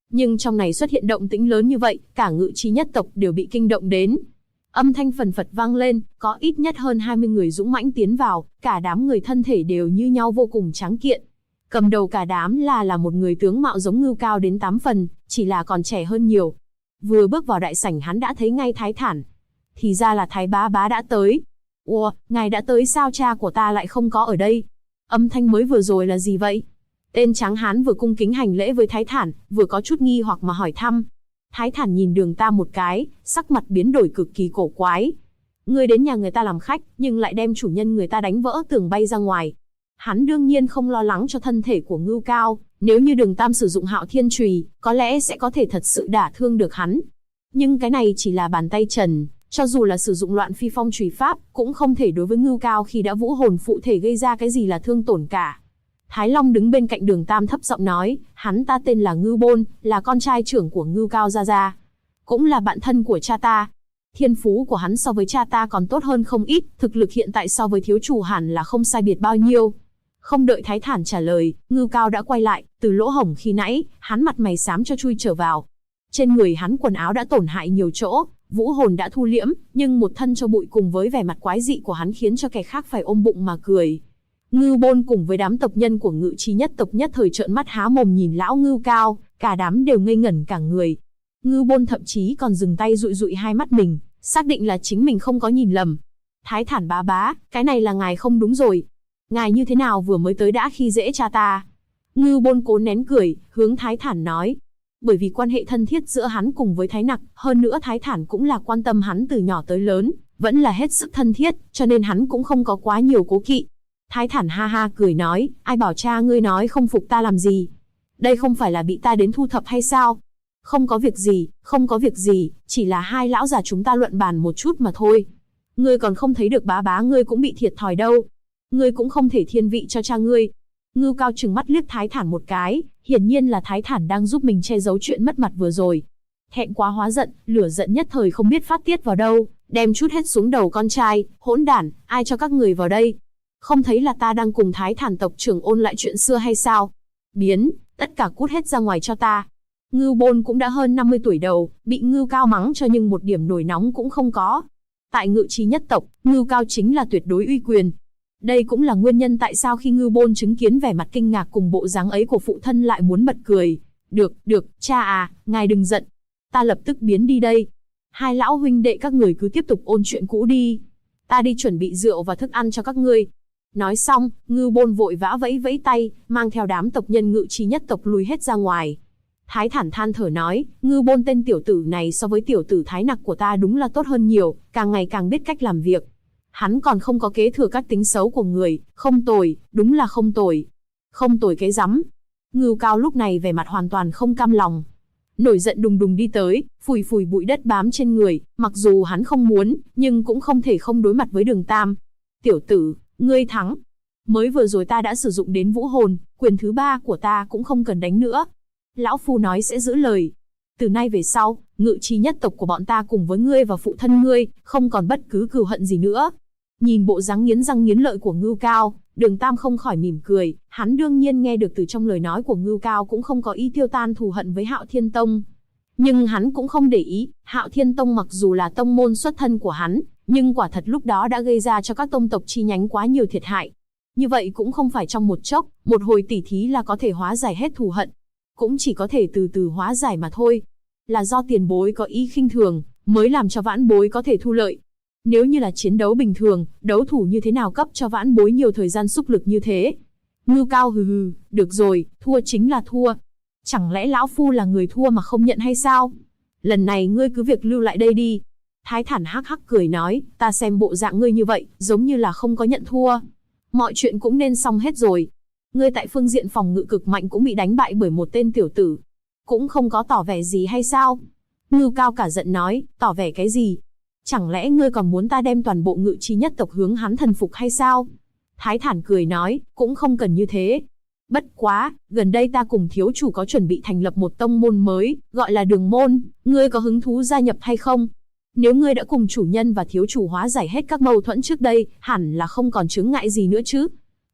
Nhưng trong này xuất hiện động tĩnh lớn như vậy, cả Ngự Chi nhất tộc đều bị kinh động đến. Âm thanh phần phật vang lên, có ít nhất hơn 20 người dũng mãnh tiến vào, cả đám người thân thể đều như nhau vô cùng tráng kiện. Cầm đầu cả đám là một người tướng mạo giống Ngưu Cao đến 8 phần, chỉ là còn trẻ hơn nhiều. Vừa bước vào đại sảnh hắn đã thấy ngay Thái Thản. Thì ra là Thái bá bá đã tới. Ủa, ngài đã tới sao, cha của ta lại không có ở đây? Âm thanh mới vừa rồi là gì vậy? Tên tráng hán vừa cung kính hành lễ với Thái Thản, vừa có chút nghi hoặc mà hỏi thăm. Thái Thản nhìn Đường Tam một cái, sắc mặt biến đổi cực kỳ cổ quái. Ngươi đến nhà người ta làm khách, nhưng lại đem chủ nhân người ta đánh vỡ tường bay ra ngoài. Hắn đương nhiên không lo lắng cho thân thể của Ngưu Cao, nếu như Đường Tam sử dụng Hạo Thiên Chùy, có lẽ sẽ có thể thật sự đả thương được hắn. Nhưng cái này chỉ là bàn tay trần, cho dù là sử dụng Loạn Phi Phong Chùy pháp, cũng không thể đối với Ngưu Cao khi đã vũ hồn phụ thể gây ra cái gì là thương tổn cả. Thái Long đứng bên cạnh Đường Tam thấp giọng nói, hắn ta tên là Ngưu Bôn, là con trai trưởng của Ngưu Cao gia gia, cũng là bạn thân của cha ta. Thiên phú của hắn so với cha ta còn tốt hơn không ít, thực lực hiện tại so với thiếu chủ hẳn là không sai biệt bao nhiêu. Không đợi Thái Thản trả lời, Ngưu Cao đã quay lại, từ lỗ hổng khi nãy, hắn mặt mày xám cho chui trở vào. Trên người hắn quần áo đã tổn hại nhiều chỗ, vũ hồn đã thu liễm, nhưng một thân cho bụi cùng với vẻ mặt quái dị của hắn khiến cho kẻ khác phải ôm bụng mà cười. Ngưu Bôn cùng với đám tộc nhân của Ngự Chi nhất tộc nhất thời trợn mắt há mồm nhìn lão Ngưu Cao, cả đám đều ngây ngẩn cả người. Ngưu Bôn thậm chí còn dừng tay dụi dụi hai mắt mình, xác định là chính mình không có nhìn lầm. Thái Thản bá bá, cái này là ngài không đúng rồi. Ngài như thế nào vừa mới tới đã khi dễ cha ta? Ngưu Bôn cố nén cười, hướng Thái Thản nói. Bởi vì quan hệ thân thiết giữa hắn cùng với Thái Nặc, hơn nữa Thái Thản cũng là quan tâm hắn từ nhỏ tới lớn, vẫn là hết sức thân thiết, cho nên hắn cũng không có quá nhiều cố kỵ. Thái Thản ha ha cười nói, ai bảo cha ngươi nói không phục ta làm gì? Đây không phải là bị ta đến thu thập hay sao? Không có việc gì, không có việc gì, chỉ là hai lão già chúng ta luận bàn một chút mà thôi. Ngươi còn không thấy được bá bá ngươi cũng bị thiệt thòi đâu. Ngươi cũng không thể thiên vị cho cha ngươi. Ngưu Cao trừng mắt liếc Thái Thản một cái, hiển nhiên là Thái Thản đang giúp mình che giấu chuyện mất mặt vừa rồi. Thẹn quá hóa giận, lửa giận nhất thời không biết phát tiết vào đâu, đem chút hết xuống đầu con trai, hỗn đản, ai cho các người vào đây? Không thấy là ta đang cùng Thái Thản tộc trưởng ôn lại chuyện xưa hay sao? Biến, tất cả cút hết ra ngoài cho ta. Ngưu Bôn cũng đã hơn 50 tuổi đầu, bị Ngưu Cao mắng cho nhưng một điểm nổi nóng cũng không có. Tại Ngự Chi nhất tộc, Ngưu Cao chính là tuyệt đối uy quyền. Đây cũng là nguyên nhân tại sao khi Ngưu Bôn chứng kiến vẻ mặt kinh ngạc cùng bộ dáng ấy của phụ thân lại muốn bật cười. Được, cha à, ngài đừng giận. Ta lập tức biến đi đây. Hai lão huynh đệ các người cứ tiếp tục ôn chuyện cũ đi. Ta đi chuẩn bị rượu và thức ăn cho các ngươi. Nói xong, Ngưu Bôn vội vã vẫy vẫy tay, mang theo đám tộc nhân Ngự Chi nhất tộc lùi hết ra ngoài. Thái Thản than thở nói, Ngưu Bôn tên tiểu tử này so với tiểu tử Thái Nặc của ta đúng là tốt hơn nhiều, càng ngày càng biết cách làm việc. Hắn còn không có kế thừa các tính xấu của người, không tồi, đúng là không tồi. Không tồi cái rắm. Ngưu Cao lúc này vẻ mặt hoàn toàn không cam lòng. Nổi giận đùng đùng đi tới, phủi phủi bụi đất bám trên người, mặc dù hắn không muốn, nhưng cũng không thể không đối mặt với Đường Tam. Tiểu tử, ngươi thắng. Mới vừa rồi ta đã sử dụng đến vũ hồn, quyền thứ 3 của ta cũng không cần đánh nữa. Lão Phu nói sẽ giữ lời. Từ nay về sau, Ngự Chi nhất tộc của bọn ta cùng với ngươi và phụ thân ngươi, không còn bất cứ cừu hận gì nữa. Nhìn bộ dáng nghiến răng nghiến lợi của Ngưu Cao, Đường Tam không khỏi mỉm cười, hắn đương nhiên nghe được từ trong lời nói của Ngưu Cao cũng không có ý tiêu tan thù hận với Hạo Thiên Tông. Nhưng hắn cũng không để ý, Hạo Thiên Tông mặc dù là tông môn xuất thân của hắn, nhưng quả thật lúc đó đã gây ra cho các tông tộc chi nhánh quá nhiều thiệt hại. Như vậy cũng không phải trong một chốc, một hồi tỉ thí là có thể hóa giải hết thù hận. Cũng chỉ có thể từ từ hóa giải mà thôi. Là do tiền bối có ý khinh thường, mới làm cho vãn bối có thể thu lợi. Nếu như là chiến đấu bình thường, đấu thủ như thế nào cấp cho vãn bối nhiều thời gian xúc lực như thế? Ngưu Cao hừ hừ, được rồi, thua chính là thua. Chẳng lẽ lão phu là người thua mà không nhận hay sao? Lần này ngươi cứ việc lưu lại đây đi. Thái Thản hắc hắc cười nói, ta xem bộ dạng ngươi như vậy, giống như là không có nhận thua. Mọi chuyện cũng nên xong hết rồi. Ngươi tại phương diện phòng ngự cực mạnh cũng bị đánh bại bởi một tên tiểu tử. Cũng không có tỏ vẻ gì hay sao? Ngưu Cao cả giận nói, tỏ vẻ cái gì? Chẳng lẽ ngươi còn muốn ta đem toàn bộ Ngự Chi nhất tộc hướng hắn thần phục hay sao? Thái Thản cười nói, cũng không cần như thế. Bất quá, gần đây ta cùng thiếu chủ có chuẩn bị thành lập một tông môn mới, gọi là Đường Môn, ngươi có hứng thú gia nhập hay không? Nếu ngươi đã cùng chủ nhân và thiếu chủ hóa giải hết các mâu thuẫn trước đây, hẳn là không còn chướng ngại gì nữa chứ.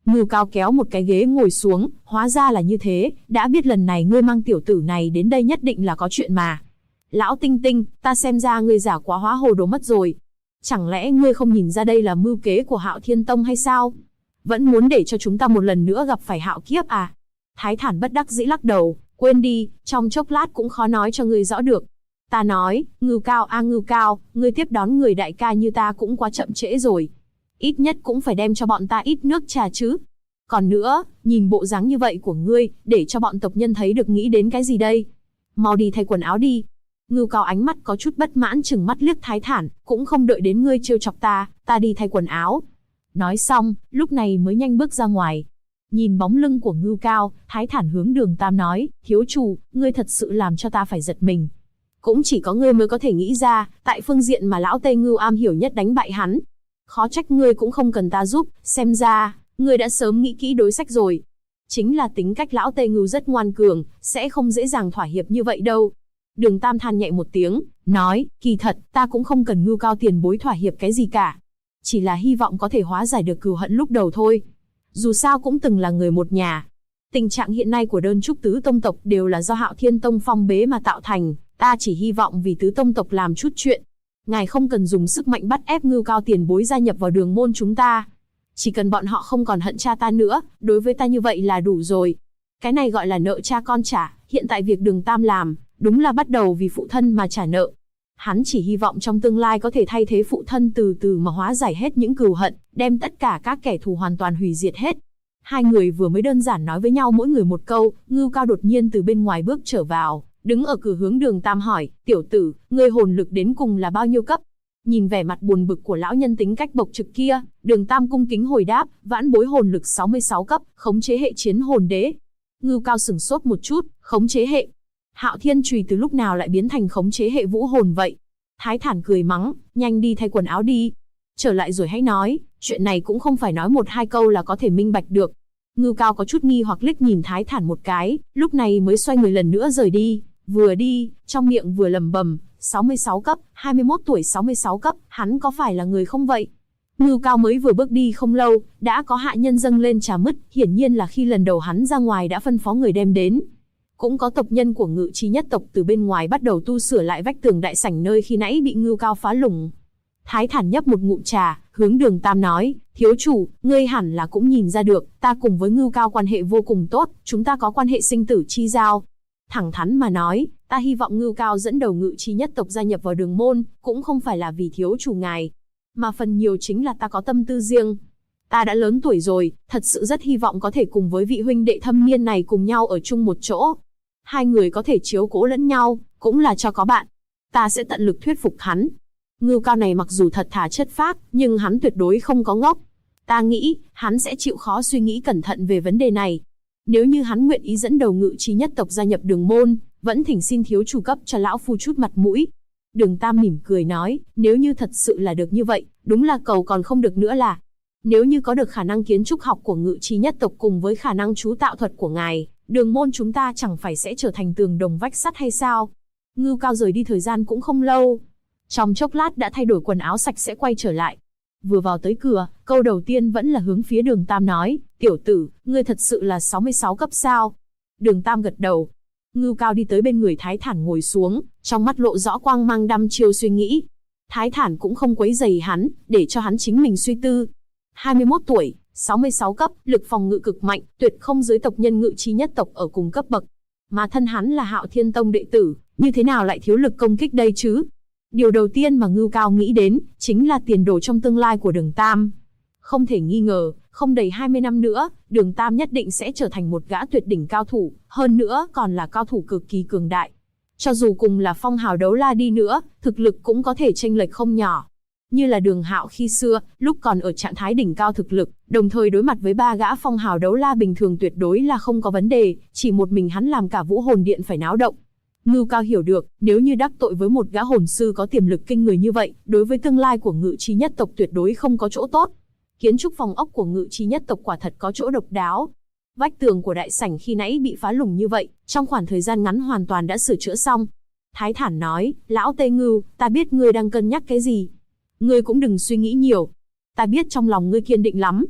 Ngưu Cao kéo một cái ghế ngồi xuống, hóa ra là như thế, đã biết lần này ngươi mang tiểu tử này đến đây nhất định là có chuyện mà. Lão Tinh Tinh, ta xem ra ngươi giả quá hóa hồ đồ mất rồi. Chẳng lẽ ngươi không nhìn ra đây là mưu kế của Hạo Thiên Tông hay sao? Vẫn muốn để cho chúng ta một lần nữa gặp phải hạo kiếp à? Thái Thản bất đắc dĩ lắc đầu, quên đi, trong chốc lát cũng khó nói cho ngươi rõ được. Ta nói, Ngưu Cao a Ngưu Cao, ngươi tiếp đón người đại ca như ta cũng quá chậm trễ rồi. Ít nhất cũng phải đem cho bọn ta ít nước trà chứ. Còn nữa, nhìn bộ dáng như vậy của ngươi, để cho bọn tộc nhân thấy được nghĩ đến cái gì đây? Mau đi thay quần áo đi. Ngưu Cao ánh mắt có chút bất mãn chừng mắt liếc Thái Thản, cũng không đợi đến ngươi trêu chọc ta đi thay quần áo. Nói xong, lúc này mới nhanh bước ra ngoài. Nhìn bóng lưng của Ngưu Cao, Thái Thản hướng Đường Tam nói, thiếu chủ, ngươi thật sự làm cho ta phải giật mình. Cũng chỉ có ngươi mới có thể nghĩ ra, tại phương diện mà lão Tây Ngưu am hiểu nhất đánh bại hắn. Khó trách ngươi cũng không cần ta giúp, xem ra, ngươi đã sớm nghĩ kỹ đối sách rồi. Chính là tính cách lão Tây Ngưu rất ngoan cường, sẽ không dễ dàng thỏa hiệp như vậy đâu. Đường Tam than nhẹ một tiếng, nói, kỳ thật, ta cũng không cần Ngưu Cao tiền bối thỏa hiệp cái gì cả. Chỉ là hy vọng có thể hóa giải được cừu hận lúc đầu thôi. Dù sao cũng từng là người một nhà. Tình trạng hiện nay của đơn trúc tứ tông tộc đều là do Hạo Thiên Tông phong bế mà tạo thành, ta chỉ hy vọng vì tứ tông tộc làm chút chuyện. Ngài không cần dùng sức mạnh bắt ép Ngưu Cao tiền bối gia nhập vào đường môn chúng ta. Chỉ cần bọn họ không còn hận cha ta nữa, đối với ta như vậy là đủ rồi. Cái này gọi là nợ cha con trả, hiện tại việc Đường Tam làm, đúng là bắt đầu vì phụ thân mà trả nợ. Hắn chỉ hy vọng trong tương lai có thể thay thế phụ thân từ từ mà hóa giải hết những cừu hận, đem tất cả các kẻ thù hoàn toàn hủy diệt hết. Hai người vừa mới đơn giản nói với nhau mỗi người một câu, Ngưu Cao đột nhiên từ bên ngoài bước trở vào, đứng ở cửa hướng Đường Tam hỏi, tiểu tử, ngươi hồn lực đến cùng là bao nhiêu cấp? Nhìn vẻ mặt buồn bực của lão nhân tính cách bộc trực kia, Đường Tam cung kính hồi đáp, vãn bối hồn lực 66 cấp, khống chế hệ chiến hồn đế. Ngưu Cao sửng sốt một chút, khống chế hệ. Hạo Thiên Chùy từ lúc nào lại biến thành khống chế hệ vũ hồn vậy? Thái Thản cười mắng, nhanh đi thay quần áo đi. Trở lại rồi hãy nói, chuyện này cũng không phải nói một hai câu là có thể minh bạch được. Ngưu Cao có chút nghi hoặc liếc nhìn Thái Thản một cái, lúc này mới xoay người lần nữa rời đi. Vừa đi, trong miệng vừa lẩm bẩm, 66 cấp, 21 tuổi 66 cấp, hắn có phải là người không vậy? Ngưu Cao mới vừa bước đi không lâu, đã có hạ nhân dâng lên trà mứt, hiển nhiên là khi lần đầu hắn ra ngoài đã phân phó người đem đến. Cũng có tộc nhân của Ngự Chi nhất tộc từ bên ngoài bắt đầu tu sửa lại vách tường đại sảnh nơi khi nãy bị Ngưu Cao phá lủng. Thái Thản nhấp một ngụm trà, hướng Đường Tam nói, thiếu chủ, ngươi hẳn là cũng nhìn ra được, ta cùng với Ngưu Cao quan hệ vô cùng tốt, chúng ta có quan hệ sinh tử chi giao. Thẳng thắn mà nói, ta hy vọng Ngưu Cao dẫn đầu Ngự Chi nhất tộc gia nhập vào đường môn, cũng không phải là vì thiếu chủ ngài, mà phần nhiều chính là ta có tâm tư riêng. Ta đã lớn tuổi rồi, thật sự rất hy vọng có thể cùng với vị huynh đệ thâm niên này cùng nhau ở chung một chỗ. Hai người có thể chiếu cố lẫn nhau, cũng là cho có bạn. Ta sẽ tận lực thuyết phục hắn. Ngưu Cao này mặc dù thật thà chất phác, nhưng hắn tuyệt đối không có ngốc. Ta nghĩ, hắn sẽ chịu khó suy nghĩ cẩn thận về vấn đề này. Nếu như hắn nguyện ý dẫn đầu Ngự Chi nhất tộc gia nhập đường môn, vẫn thỉnh xin thiếu chủ cấp cho lão phu chút mặt mũi. Đường Tam mỉm cười nói, nếu như thật sự là được như vậy, đúng là cầu còn không được nữa là. Nếu như có được khả năng kiến trúc học của Ngự Chi nhất tộc cùng với khả năng chú tạo thuật của ngài, đường môn chúng ta chẳng phải sẽ trở thành tường đồng vách sắt hay sao? Ngưu Cao rời đi thời gian cũng không lâu. Trong chốc lát đã thay đổi quần áo sạch sẽ quay trở lại. Vừa vào tới cửa, câu đầu tiên vẫn là hướng phía Đường Tam nói, tiểu tử, ngươi thật sự là 66 cấp sao? Đường Tam gật đầu. Ngưu Cao đi tới bên người Thái Thản ngồi xuống, trong mắt lộ rõ quang mang đăm chiêu suy nghĩ. Thái Thản cũng không quấy rầy hắn, để cho hắn chính mình suy tư. 21 tuổi, 66 cấp, lực phòng ngự cực mạnh, tuyệt không dưới tộc nhân Ngự Chi nhất tộc ở cùng cấp bậc. Mà thân hắn là Hạo Thiên Tông đệ tử, như thế nào lại thiếu lực công kích đây chứ? Điều đầu tiên mà Ngưu Cao nghĩ đến, chính là tiền đồ trong tương lai của Đường Tam. Không thể nghi ngờ, không đầy 20 năm nữa, Đường Tam nhất định sẽ trở thành một gã tuyệt đỉnh cao thủ, hơn nữa còn là cao thủ cực kỳ cường đại. Cho dù cùng là phong hào đấu la đi nữa, thực lực cũng có thể chênh lệch không nhỏ. Như là Đường Hạo khi xưa, lúc còn ở trạng thái đỉnh cao thực lực, đồng thời đối mặt với 3 gã phong hào đấu la bình thường tuyệt đối là không có vấn đề, chỉ một mình hắn làm cả Vũ Hồn Điện phải náo động. Ngưu Cao hiểu được, nếu như đắc tội với một gã hồn sư có tiềm lực kinh người như vậy, đối với tương lai của Ngự Chi nhất tộc tuyệt đối không có chỗ tốt. Kiến trúc phòng ốc của Ngự Chi nhất tộc quả thật có chỗ độc đáo. Vách tường của đại sảnh khi nãy bị phá lủng như vậy, trong khoảng thời gian ngắn hoàn toàn đã sửa chữa xong. Thái Thản nói, lão Tây Ngưu, ta biết ngươi đang cân nhắc cái gì. Ngươi cũng đừng suy nghĩ nhiều. Ta biết trong lòng ngươi kiên định lắm.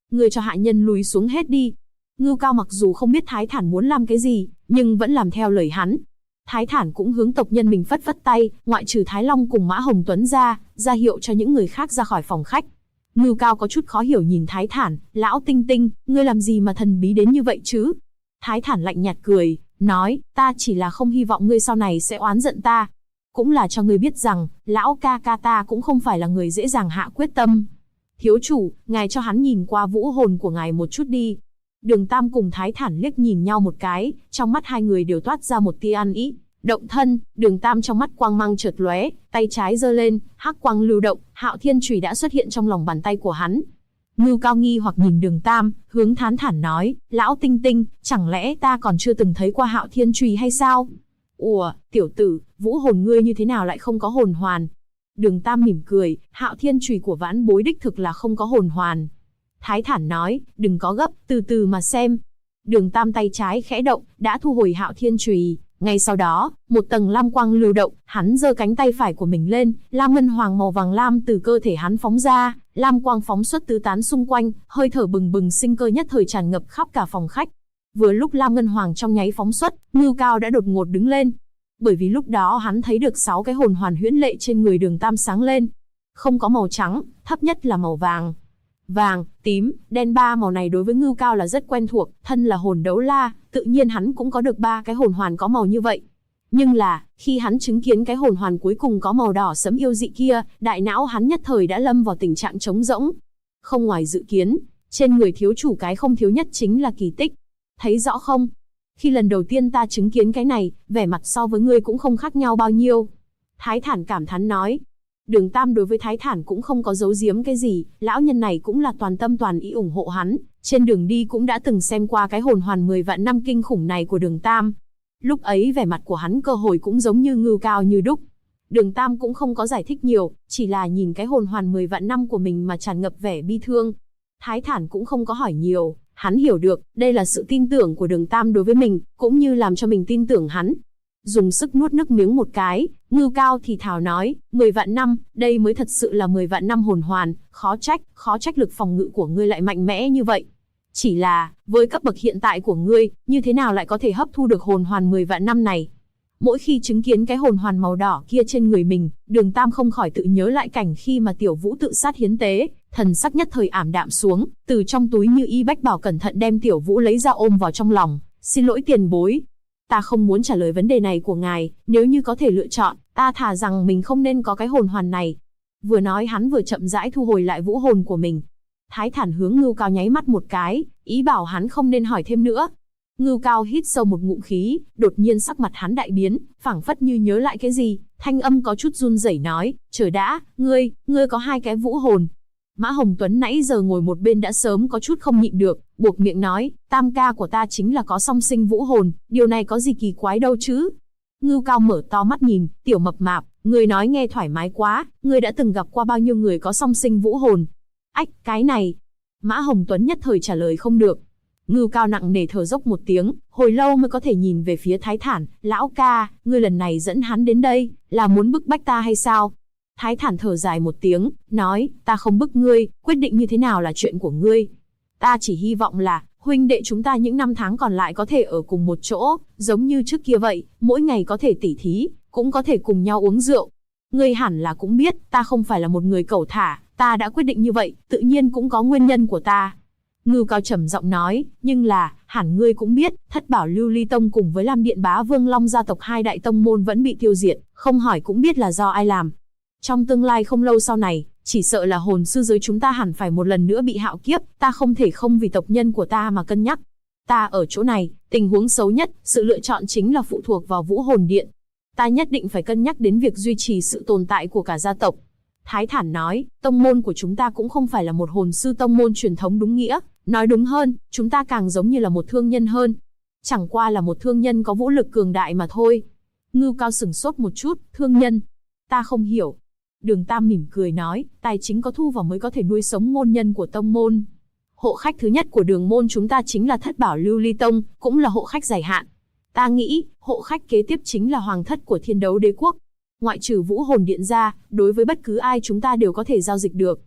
Ngươi cho hạ nhân lùi xuống hết đi. Ngưu Cao mặc dù không biết Thái Thản muốn làm cái gì, nhưng vẫn làm theo lời hắn. Thái Thản cũng hướng tộc nhân mình phất phất tay, ngoại trừ Thái Long cùng Mã Hồng Tuấn ra hiệu cho những người khác ra khỏi phòng khách. Ngưu Cao có chút khó hiểu nhìn Thái Thản, lão Tinh Tinh, ngươi làm gì mà thần bí đến như vậy chứ? Thái Thản lạnh nhạt cười, nói, ta chỉ là không hy vọng ngươi sau này sẽ oán giận ta. Cũng là cho ngươi biết rằng, lão ca ca ta cũng không phải là người dễ dàng hạ quyết tâm. Thiếu chủ, ngài cho hắn nhìn qua vũ hồn của ngài một chút đi. Đường Tam cùng Thái Thản liếc nhìn nhau một cái, trong mắt hai người đều toát ra một tia ăn ý. Động thân, Đường Tam trong mắt quang mang chợt lóe, tay trái giơ lên, hắc quang lưu động, Hạo Thiên Chùy đã xuất hiện trong lòng bàn tay của hắn. Ngưu Cao nghi hoặc nhìn Đường Tam, hướng Thán Thản nói, lão Tinh Tinh, chẳng lẽ ta còn chưa từng thấy qua Hạo Thiên Chùy hay sao? Ủa, tiểu tử, vũ hồn ngươi như thế nào lại không có hồn hoàn? Đường Tam mỉm cười, Hạo Thiên Chùy của vãn bối đích thực là không có hồn hoàn. Thái Thản nói, đừng có gấp, từ từ mà xem. Đường Tam tay trái khẽ động, đã thu hồi Hạo Thiên Chùy. Ngay sau đó, một tầng lam quang lưu động, hắn giơ cánh tay phải của mình lên, lam ngân hoàng màu vàng lam từ cơ thể hắn phóng ra, lam quang phóng xuất tứ tán xung quanh, hơi thở bừng bừng sinh cơ nhất thời tràn ngập khắp cả phòng khách. Vừa lúc lam ngân hoàng trong nháy phóng xuất, Ngưu Cao đã đột ngột đứng lên. Bởi vì lúc đó hắn thấy được 6 cái hồn hoàn huyễn lệ trên người Đường Tam sáng lên. Không có màu trắng, thấp nhất là màu vàng. Vàng, tím, đen, 3 màu này đối với Ngưu Cao là rất quen thuộc, thân là hồn đấu la, tự nhiên hắn cũng có được 3 cái hồn hoàn có màu như vậy. Nhưng là, khi hắn chứng kiến cái hồn hoàn cuối cùng có màu đỏ sẫm yêu dị kia, đại não hắn nhất thời đã lâm vào tình trạng trống rỗng. Không ngoài dự kiến, trên người thiếu chủ cái không thiếu nhất chính là kỳ tích. Thấy rõ không? Khi lần đầu tiên ta chứng kiến cái này, vẻ mặt so với ngươi cũng không khác nhau bao nhiêu. Thái Thản cảm thán nói. Đường Tam đối với Thái Thản cũng không có giấu giếm cái gì, lão nhân này cũng là toàn tâm toàn ý ủng hộ hắn, trên đường đi cũng đã từng xem qua cái hồn hoàn 10 vạn năm kinh khủng này của Đường Tam. Lúc ấy vẻ mặt của hắn cơ hồi cũng giống như Ngưu Cao như đúc. Đường Tam cũng không có giải thích nhiều, chỉ là nhìn cái hồn hoàn 10 vạn năm của mình mà tràn ngập vẻ bi thương. Thái Thản cũng không có hỏi nhiều, hắn hiểu được, đây là sự tin tưởng của Đường Tam đối với mình, cũng như làm cho mình tin tưởng hắn. Dùng sức nuốt nước miếng một cái, Ngưu Cao thì thào nói, 10 vạn năm, đây mới thật sự là 10 vạn năm hồn hoàn, khó trách lực phòng ngự của ngươi lại mạnh mẽ như vậy. Chỉ là, với cấp bậc hiện tại của ngươi, như thế nào lại có thể hấp thu được hồn hoàn 10 vạn năm này? Mỗi khi chứng kiến cái hồn hoàn màu đỏ kia trên người mình, Đường Tam không khỏi tự nhớ lại cảnh khi mà Tiểu Vũ tự sát hiến tế, thần sắc nhất thời ảm đạm xuống, từ trong túi Như Y Bách Bảo cẩn thận đem Tiểu Vũ lấy ra ôm vào trong lòng, xin lỗi tiền bối. Ta không muốn trả lời vấn đề này của ngài, nếu như có thể lựa chọn, ta thà rằng mình không nên có cái hồn hoàn này. Vừa nói hắn vừa chậm rãi thu hồi lại vũ hồn của mình. Thái Thản hướng Ngưu Cao nháy mắt một cái, ý bảo hắn không nên hỏi thêm nữa. Ngưu Cao hít sâu một ngụm khí, đột nhiên sắc mặt hắn đại biến, phảng phất như nhớ lại cái gì, thanh âm có chút run rẩy nói, chờ đã, ngươi có 2 cái vũ hồn. Mã Hồng Tuấn nãy giờ ngồi một bên đã sớm có chút không nhịn được, buộc miệng nói, tam ca của ta chính là có song sinh vũ hồn, điều này có gì kỳ quái đâu chứ. Ngưu Cao mở to mắt nhìn, tiểu mập mạp, ngươi nói nghe thoải mái quá, ngươi đã từng gặp qua bao nhiêu người có song sinh vũ hồn? Ách, cái này. Mã Hồng Tuấn nhất thời trả lời không được. Ngưu Cao nặng nề thở dốc một tiếng, hồi lâu mới có thể nhìn về phía Thái Thản, lão ca, ngươi lần này dẫn hắn đến đây, là muốn bức bách ta hay sao? Thái Thản thở dài một tiếng, nói, ta không bức ngươi, quyết định như thế nào là chuyện của ngươi. Ta chỉ hy vọng là, huynh đệ chúng ta những năm tháng còn lại có thể ở cùng một chỗ, giống như trước kia vậy, mỗi ngày có thể tỉ thí, cũng có thể cùng nhau uống rượu. Ngươi hẳn là cũng biết, ta không phải là một người cẩu thả, ta đã quyết định như vậy, tự nhiên cũng có nguyên nhân của ta. Ngưu Cao trầm giọng nói, nhưng là, hẳn ngươi cũng biết, Thất Bảo Lưu Ly Tông cùng với Lam Điện Bá Vương Long gia tộc 2 đại tông môn vẫn bị tiêu diệt, không hỏi cũng biết là do ai làm. Trong tương lai không lâu sau này, chỉ sợ là hồn sư giới chúng ta hẳn phải một lần nữa bị hạo kiếp, ta không thể không vì tộc nhân của ta mà cân nhắc. Ta ở chỗ này, tình huống xấu nhất, sự lựa chọn chính là phụ thuộc vào Vũ Hồn Điện. Ta nhất định phải cân nhắc đến việc duy trì sự tồn tại của cả gia tộc. Thái Thản nói, tông môn của chúng ta cũng không phải là một hồn sư tông môn truyền thống đúng nghĩa, nói đúng hơn, chúng ta càng giống như là một thương nhân hơn. Chẳng qua là một thương nhân có vũ lực cường đại mà thôi. Ngưu Cao sửng sốt một chút, thương nhân. Ta không hiểu. Đường Tam mỉm cười nói, tài chính có thu vào mới có thể nuôi sống môn nhân của tông môn. Hộ khách thứ nhất của đường môn chúng ta chính là Thất Bảo Lưu Ly Tông, cũng là hộ khách dài hạn. Ta nghĩ, hộ khách kế tiếp chính là hoàng thất của Thiên Đấu Đế Quốc. Ngoại trừ Vũ Hồn Điện ra, đối với bất cứ ai chúng ta đều có thể giao dịch được.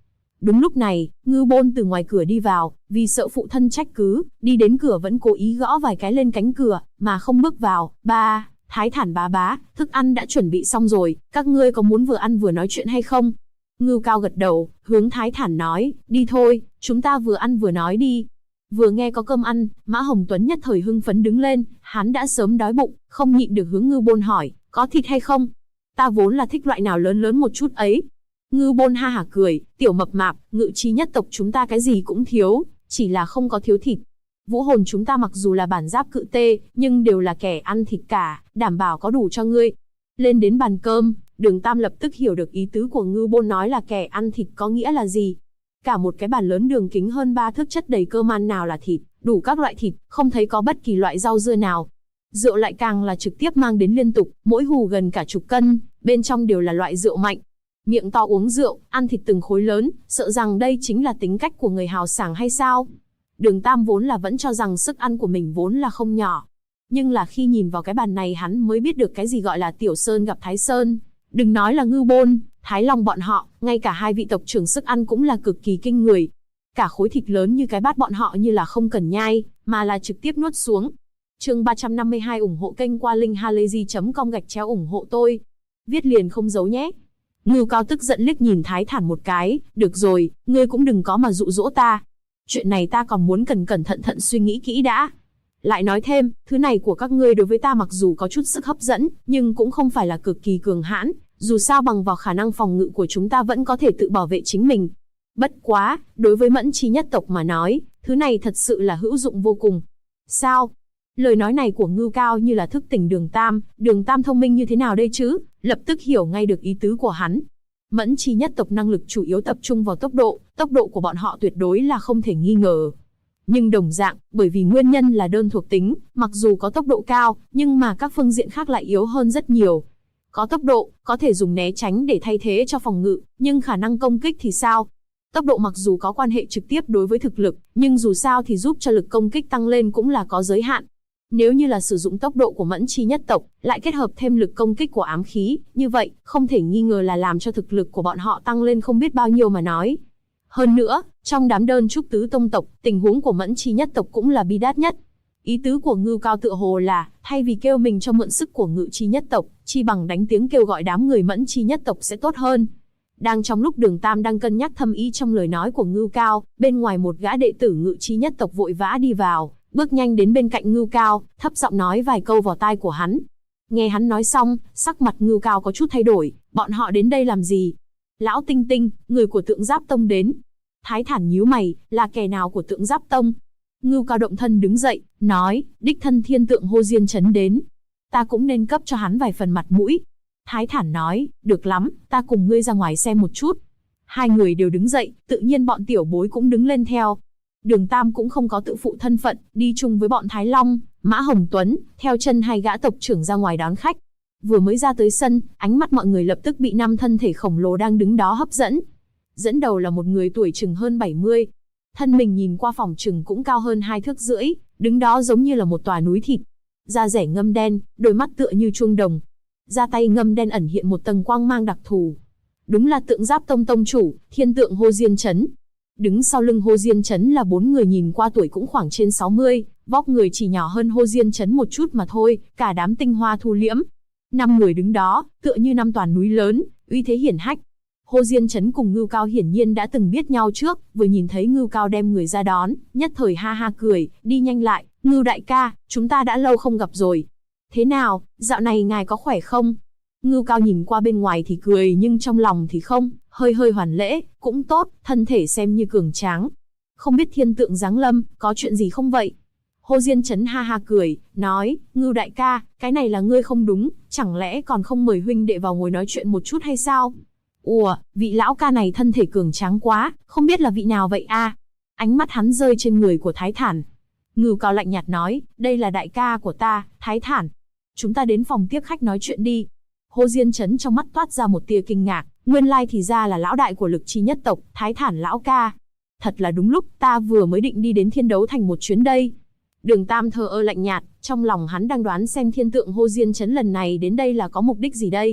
Đúng lúc này, Ngưu Bôn từ ngoài cửa đi vào, vì sợ phụ thân trách cứ, đi đến cửa vẫn cố ý gõ vài cái lên cánh cửa, mà không bước vào. Ba, Thái Thản bá bá, thức ăn đã chuẩn bị xong rồi, các ngươi có muốn vừa ăn vừa nói chuyện hay không? Ngưu Cao gật đầu, hướng Thái Thản nói, đi thôi, chúng ta vừa ăn vừa nói đi. Vừa nghe có cơm ăn, Mã Hồng Tuấn nhất thời hưng phấn đứng lên, hắn đã sớm đói bụng, không nhịn được hướng Ngưu Bôn hỏi, có thịt hay không? Ta vốn là thích loại nào lớn lớn một chút ấy. Ngưu Bôn ha hả cười, tiểu mập mạp, Ngự Chi nhất tộc chúng ta cái gì cũng thiếu, chỉ là không có thiếu thịt. Vũ hồn chúng ta mặc dù là bản giáp cự tê, nhưng đều là kẻ ăn thịt cả, đảm bảo có đủ cho ngươi. Lên đến bàn cơm, Đường Tam lập tức hiểu được ý tứ của Ngưu Bôn nói là kẻ ăn thịt có nghĩa là gì. Cả một cái bàn lớn đường kính hơn 3 thước chất đầy cơm ăn nào là thịt, đủ các loại thịt, không thấy có bất kỳ loại rau dưa nào. Rượu lại càng là trực tiếp mang đến liên tục, mỗi hù gần cả chục cân, bên trong đều là loại rượu mạnh. Miệng to uống rượu, ăn thịt từng khối lớn, sợ rằng đây chính là tính cách của người hào sảng hay sao? Đường Tam vốn là vẫn cho rằng sức ăn của mình vốn là không nhỏ. Nhưng là khi nhìn vào cái bàn này hắn mới biết được cái gì gọi là Tiểu Sơn gặp Thái Sơn. Đừng nói là Ngưu Bôn, Thái Long bọn họ, ngay cả hai vị tộc trưởng sức ăn cũng là cực kỳ kinh người. Cả khối thịt lớn như cái bát bọn họ như là không cần nhai, mà là trực tiếp nuốt xuống. Chương 352 ủng hộ kênh qua linkhalazy.com ủng hộ tôi. Viết liền không giấu nhé. Ngưu Cao tức giận liếc nhìn Thái Thản một cái, được rồi, ngươi cũng đừng có mà dụ dỗ ta. Chuyện này ta còn muốn cẩn thận suy nghĩ kỹ đã. Lại nói thêm, thứ này của các ngươi đối với ta mặc dù có chút sức hấp dẫn, nhưng cũng không phải là cực kỳ cường hãn, dù sao bằng vào khả năng phòng ngự của chúng ta vẫn có thể tự bảo vệ chính mình. Bất quá, đối với Mẫn Chi nhất tộc mà nói, thứ này thật sự là hữu dụng vô cùng. Sao? Lời nói này của Ngưu Cao như là thức tỉnh Đường Tam thông minh như thế nào đây chứ? Lập tức hiểu ngay được ý tứ của hắn. Mẫn Chi nhất tộc năng lực chủ yếu tập trung vào tốc độ của bọn họ tuyệt đối là không thể nghi ngờ. Nhưng đồng dạng, bởi vì nguyên nhân là đơn thuộc tính, mặc dù có tốc độ cao, nhưng mà các phương diện khác lại yếu hơn rất nhiều. Có tốc độ, có thể dùng né tránh để thay thế cho phòng ngự, nhưng khả năng công kích thì sao? Tốc độ mặc dù có quan hệ trực tiếp đối với thực lực, nhưng dù sao thì giúp cho lực công kích tăng lên cũng là có giới hạn. Nếu như là sử dụng tốc độ của Mẫn Chi nhất tộc, lại kết hợp thêm lực công kích của ám khí, như vậy, không thể nghi ngờ là làm cho thực lực của bọn họ tăng lên không biết bao nhiêu mà nói. Hơn nữa, trong đám đơn trúc tứ tông tộc, tình huống của Mẫn Chi nhất tộc cũng là bi đát nhất. Ý tứ của Ngưu Cao tựa hồ là, thay vì kêu mình cho mượn sức của Ngự Chi nhất tộc, chi bằng đánh tiếng kêu gọi đám người Mẫn Chi nhất tộc sẽ tốt hơn. Đang trong lúc Đường Tam đang cân nhắc thâm ý trong lời nói của Ngưu Cao, bên ngoài một gã đệ tử Ngự Chi nhất tộc vội vã đi vào, bước nhanh đến bên cạnh Ngưu Cao, thấp giọng nói vài câu vào tai của hắn. Nghe hắn nói xong, sắc mặt Ngưu Cao có chút thay đổi, bọn họ đến đây làm gì? Lão Tinh Tinh, người của Tượng Giáp Tông đến. Thái Thản nhíu mày, là kẻ nào của Tượng Giáp Tông? Ngưu Cao động thân đứng dậy, nói, đích thân thiên tượng Hô Diên Chấn đến. Ta cũng nên cấp cho hắn vài phần mặt mũi. Thái Thản nói, được lắm, ta cùng ngươi ra ngoài xem một chút. Hai người đều đứng dậy, tự nhiên bọn tiểu bối cũng đứng lên theo. Đường Tam cũng không có tự phụ thân phận, đi chung với bọn Thái Long, Mã Hồng Tuấn, theo chân hai gã tộc trưởng ra ngoài đón khách. Vừa mới ra tới sân, ánh mắt mọi người lập tức bị năm thân thể khổng lồ đang đứng đó hấp dẫn. Dẫn đầu là một người tuổi chừng hơn 70. Thân mình nhìn qua phòng chừng cũng cao hơn 2 thước rưỡi, đứng đó giống như là một tòa núi thịt. Da rẻ ngâm đen, đôi mắt tựa như chuông đồng. Da tay ngâm đen ẩn hiện một tầng quang mang đặc thù. Đúng là Tượng Giáp Tông tông chủ, thiên tượng Hô Diên Chấn. Đứng sau lưng Hô Diên Chấn là 4 người nhìn qua tuổi cũng khoảng trên 60, vóc người chỉ nhỏ hơn Hô Diên Chấn một chút mà thôi, cả đám tinh hoa thu liễm. 5 người đứng đó, tựa như 5 tòa núi lớn, uy thế hiển hách. Hô Diên Chấn cùng Ngưu Cao hiển nhiên đã từng biết nhau trước, vừa nhìn thấy Ngưu Cao đem người ra đón, nhất thời ha ha cười, đi nhanh lại, Ngưu đại ca, chúng ta đã lâu không gặp rồi. Thế nào, dạo này ngài có khỏe không? Ngưu Cao nhìn qua bên ngoài thì cười nhưng trong lòng thì không, hơi hoàn lễ, cũng tốt, thân thể xem như cường tráng. Không biết thiên tượng giáng lâm, có chuyện gì không vậy? Hô Diên Chấn ha ha cười, nói, Ngưu đại ca, cái này là ngươi không đúng, chẳng lẽ còn không mời huynh đệ vào ngồi nói chuyện một chút hay sao? Ủa, vị lão ca này thân thể cường tráng quá, không biết là vị nào vậy a? Ánh mắt hắn rơi trên người của Thái Thản. Ngưu Cao lạnh nhạt nói, đây là đại ca của ta, Thái Thản. Chúng ta đến phòng tiếp khách nói chuyện đi. Hô Diên Chấn trong mắt toát ra một tia kinh ngạc, nguyên lai thì ra là lão đại của Lực Chi nhất tộc, Thái Thản lão ca. Thật là đúng lúc, ta vừa mới định đi đến Thiên Đấu Thành một chuyến đây. Đường Tam thờ ơ lạnh nhạt, trong lòng hắn đang đoán xem thiên tượng Hô Diên Chấn lần này đến đây là có mục đích gì đây.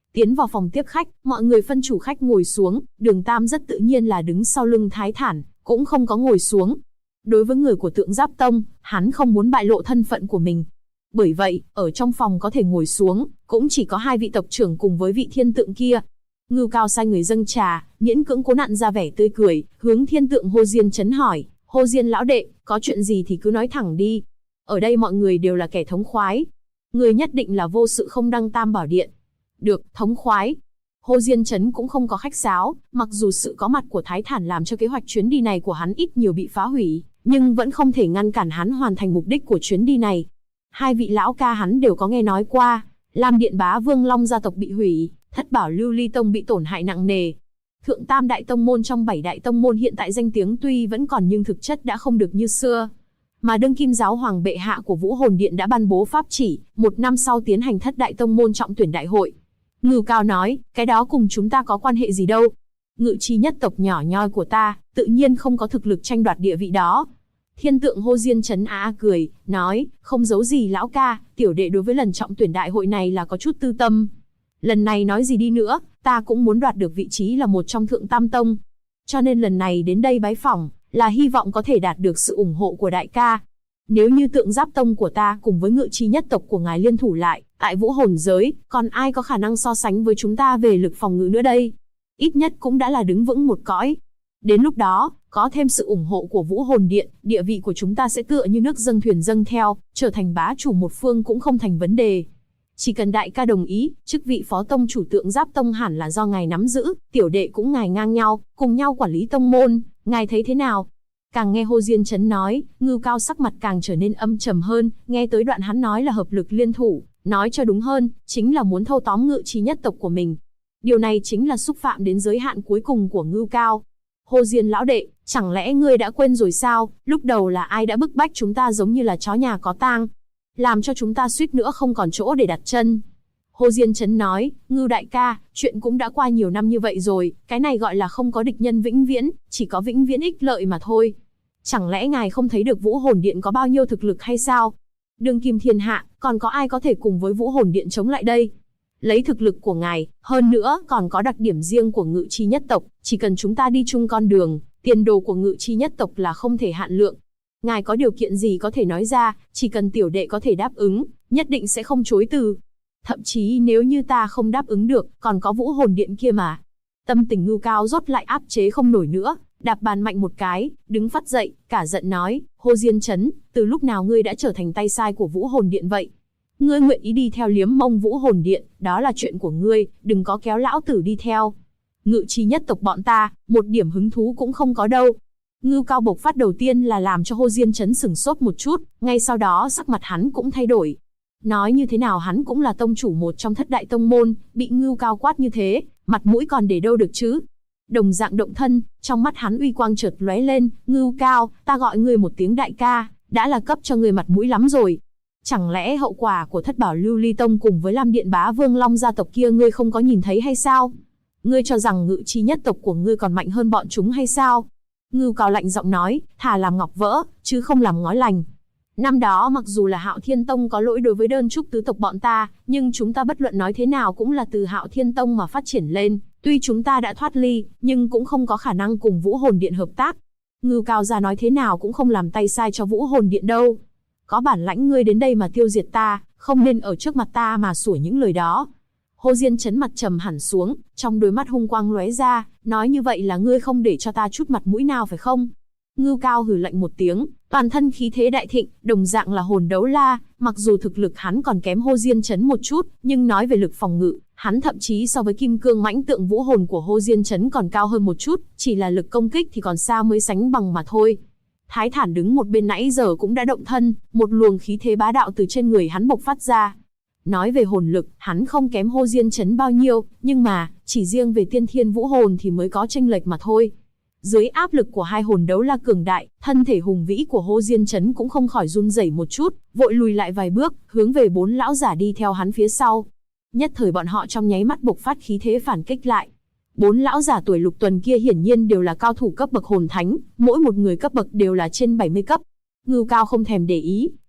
Tiến vào phòng tiếp khách, mọi người phân chủ khách ngồi xuống, Đường Tam rất tự nhiên là đứng sau lưng Thái Thản, cũng không có ngồi xuống. Đối với người của Tượng Giáp Tông, hắn không muốn bại lộ thân phận của mình. Bởi vậy, ở trong phòng có thể ngồi xuống, cũng chỉ có hai vị tộc trưởng cùng với vị thiên tượng kia. Ngưu Cao sai người dâng trà, miễn cưỡng cố nặn ra vẻ tươi cười, hướng thiên tượng Hồ Diên Chấn hỏi, Hồ Diên lão đệ, có chuyện gì thì cứ nói thẳng đi. Ở đây mọi người đều là kẻ thống khoái. Người nhất định là vô sự không đăng Tam Bảo Điện. Được, thống khoái. Hồ Diên Chấn cũng không có khách sáo, mặc dù sự có mặt của Thái Thản làm cho kế hoạch chuyến đi này của hắn ít nhiều bị phá hủy, nhưng vẫn không thể ngăn cản hắn hoàn thành mục đích của chuyến đi này. Hai vị lão ca hắn đều có nghe nói qua, Lam Điện Bá Vương Long gia tộc bị hủy, Thất Bảo Lưu Ly Tông bị tổn hại nặng nề. Thượng Tam Đại Tông Môn trong 7 Đại Tông Môn hiện tại danh tiếng tuy vẫn còn nhưng thực chất đã không được như xưa. Mà đương kim giáo hoàng bệ hạ của Vũ Hồn Điện đã ban bố pháp chỉ, 1 năm sau tiến hành Thất Đại Tông Môn trọng tuyển đại hội. Ngưu Cao nói, cái đó cùng chúng ta có quan hệ gì đâu. Ngự chi nhất tộc nhỏ nhoi của ta, tự nhiên không có thực lực tranh đoạt địa vị đó. Thiên tượng Hồ Diên Chấn cười, nói, không giấu gì lão ca, tiểu đệ đối với lần trọng tuyển đại hội này là có chút tư tâm. Lần này nói gì đi nữa, ta cũng muốn đoạt được vị trí là một trong Thượng Tam Tông. Cho nên lần này đến đây bái phỏng, là hy vọng có thể đạt được sự ủng hộ của đại ca. Nếu như Tượng Giáp Tông của ta cùng với ngự chi nhất tộc của ngài liên thủ lại, tại Vũ Hồn giới, còn ai có khả năng so sánh với chúng ta về lực phòng ngự nữa đây? Ít nhất cũng đã là đứng vững một cõi. Đến lúc đó, có thêm sự ủng hộ của Vũ Hồn Điện, địa vị của chúng ta sẽ tựa như nước dâng thuyền dâng theo, trở thành bá chủ một phương cũng không thành vấn đề. Chỉ cần đại ca đồng ý, chức vị phó tông chủ Tượng Giáp Tông hẳn là do ngài nắm giữ, tiểu đệ cũng ngài ngang nhau, cùng nhau quản lý tông môn, ngài thấy thế nào? Càng nghe Hồ Diên Chấn nói, Ngưu Cao sắc mặt càng trở nên âm trầm hơn, nghe tới đoạn hắn nói là hợp lực liên thủ, nói cho đúng hơn, chính là muốn thâu tóm ngự chi nhất tộc của mình. Điều này chính là xúc phạm đến giới hạn cuối cùng của Ngưu Cao. Hồ Diên lão đệ, chẳng lẽ ngươi đã quên rồi sao, lúc đầu là ai đã bức bách chúng ta giống như là chó nhà có tang, làm cho chúng ta suýt nữa không còn chỗ để đặt chân. Hồ Diên Chấn nói, Ngưu đại ca, chuyện cũng đã qua nhiều năm như vậy rồi, cái này gọi là không có địch nhân vĩnh viễn, chỉ có vĩnh viễn ích lợi mà thôi. Chẳng lẽ ngài không thấy được Vũ Hồn Điện có bao nhiêu thực lực hay sao? Đương kim thiên hạ, còn có ai có thể cùng với Vũ Hồn Điện chống lại đây? Lấy thực lực của ngài, hơn nữa còn có đặc điểm riêng của ngự chi nhất tộc, chỉ cần chúng ta đi chung con đường, tiền đồ của ngự chi nhất tộc là không thể hạn lượng. Ngài có điều kiện gì có thể nói ra, chỉ cần tiểu đệ có thể đáp ứng, nhất định sẽ không chối từ. Thậm chí nếu như ta không đáp ứng được, còn có Vũ Hồn Điện kia mà. Tâm tình Ngưu Cao rốt lại áp chế không nổi nữa, đạp bàn mạnh một cái, đứng phắt dậy, cả giận nói, Hồ Diên Chấn, từ lúc nào ngươi đã trở thành tay sai của Vũ Hồn Điện vậy? Ngươi nguyện ý đi theo liếm mông Vũ Hồn Điện, đó là chuyện của ngươi, đừng có kéo lão tử đi theo. Ngự chi nhất tộc bọn ta, một điểm hứng thú cũng không có đâu. Ngưu Cao bộc phát đầu tiên là làm cho Hồ Diên Chấn sửng sốt một chút, ngay sau đó sắc mặt hắn cũng thay đổi. Nói như thế nào hắn cũng là tông chủ một trong Thất Đại Tông Môn, bị Ngưu Cao quát như thế, mặt mũi còn để đâu được chứ? Đồng dạng động thân, trong mắt hắn uy quang chợt lóe lên, Ngưu Cao, ta gọi ngươi một tiếng đại ca, đã là cấp cho ngươi mặt mũi lắm rồi. Chẳng lẽ hậu quả của Thất Bảo Lưu Ly Tông cùng với Lam Điện Bá Vương Long gia tộc kia ngươi không có nhìn thấy hay sao? Ngươi cho rằng ngự chi nhất tộc của ngươi còn mạnh hơn bọn chúng hay sao? Ngưu Cao lạnh giọng nói, thà làm ngọc vỡ, chứ không làm ngói lành. Năm đó mặc dù là Hạo Thiên Tông có lỗi đối với đơn trúc tứ tộc bọn ta, nhưng chúng ta bất luận nói thế nào cũng là từ Hạo Thiên Tông mà phát triển lên. Tuy chúng ta đã thoát ly, nhưng cũng không có khả năng cùng Vũ Hồn Điện hợp tác. Ngưu Cao ra nói thế nào cũng không làm tay sai cho Vũ Hồn Điện đâu. Có bản lãnh ngươi đến đây mà tiêu diệt ta, không nên ở trước mặt ta mà sủa những lời đó. Hồ Diên Chấn mặt trầm hẳn xuống, trong đôi mắt hung quang lóe ra, nói như vậy là ngươi không để cho ta chút mặt mũi nào phải không? Ngưu Cao hừ lạnh một tiếng, toàn thân khí thế đại thịnh, đồng dạng là hồn đấu la, mặc dù thực lực hắn còn kém Hồ Diên Chấn một chút, nhưng nói về lực phòng ngự, hắn thậm chí so với kim cương mãnh tượng vũ hồn của Hồ Diên Chấn còn cao hơn một chút, chỉ là lực công kích thì còn xa mới sánh bằng mà thôi. Thái Thản đứng một bên nãy giờ cũng đã động thân, một luồng khí thế bá đạo từ trên người hắn bộc phát ra. Nói về hồn lực, hắn không kém Hồ Diên Chấn bao nhiêu, nhưng mà, chỉ riêng về tiên thiên vũ hồn thì mới có chênh lệch mà thôi. Dưới áp lực của hai hồn đấu la cường đại, thân thể hùng vĩ của Hồ Diên Chấn cũng không khỏi run rẩy một chút, vội lùi lại vài bước, hướng về bốn lão giả đi theo hắn phía sau. Nhất thời bọn họ trong nháy mắt bộc phát khí thế phản kích lại. Bốn lão giả tuổi lục tuần kia hiển nhiên đều là cao thủ cấp bậc hồn thánh, mỗi một người cấp bậc đều là trên 70 cấp. Ngưu Cao không thèm để ý,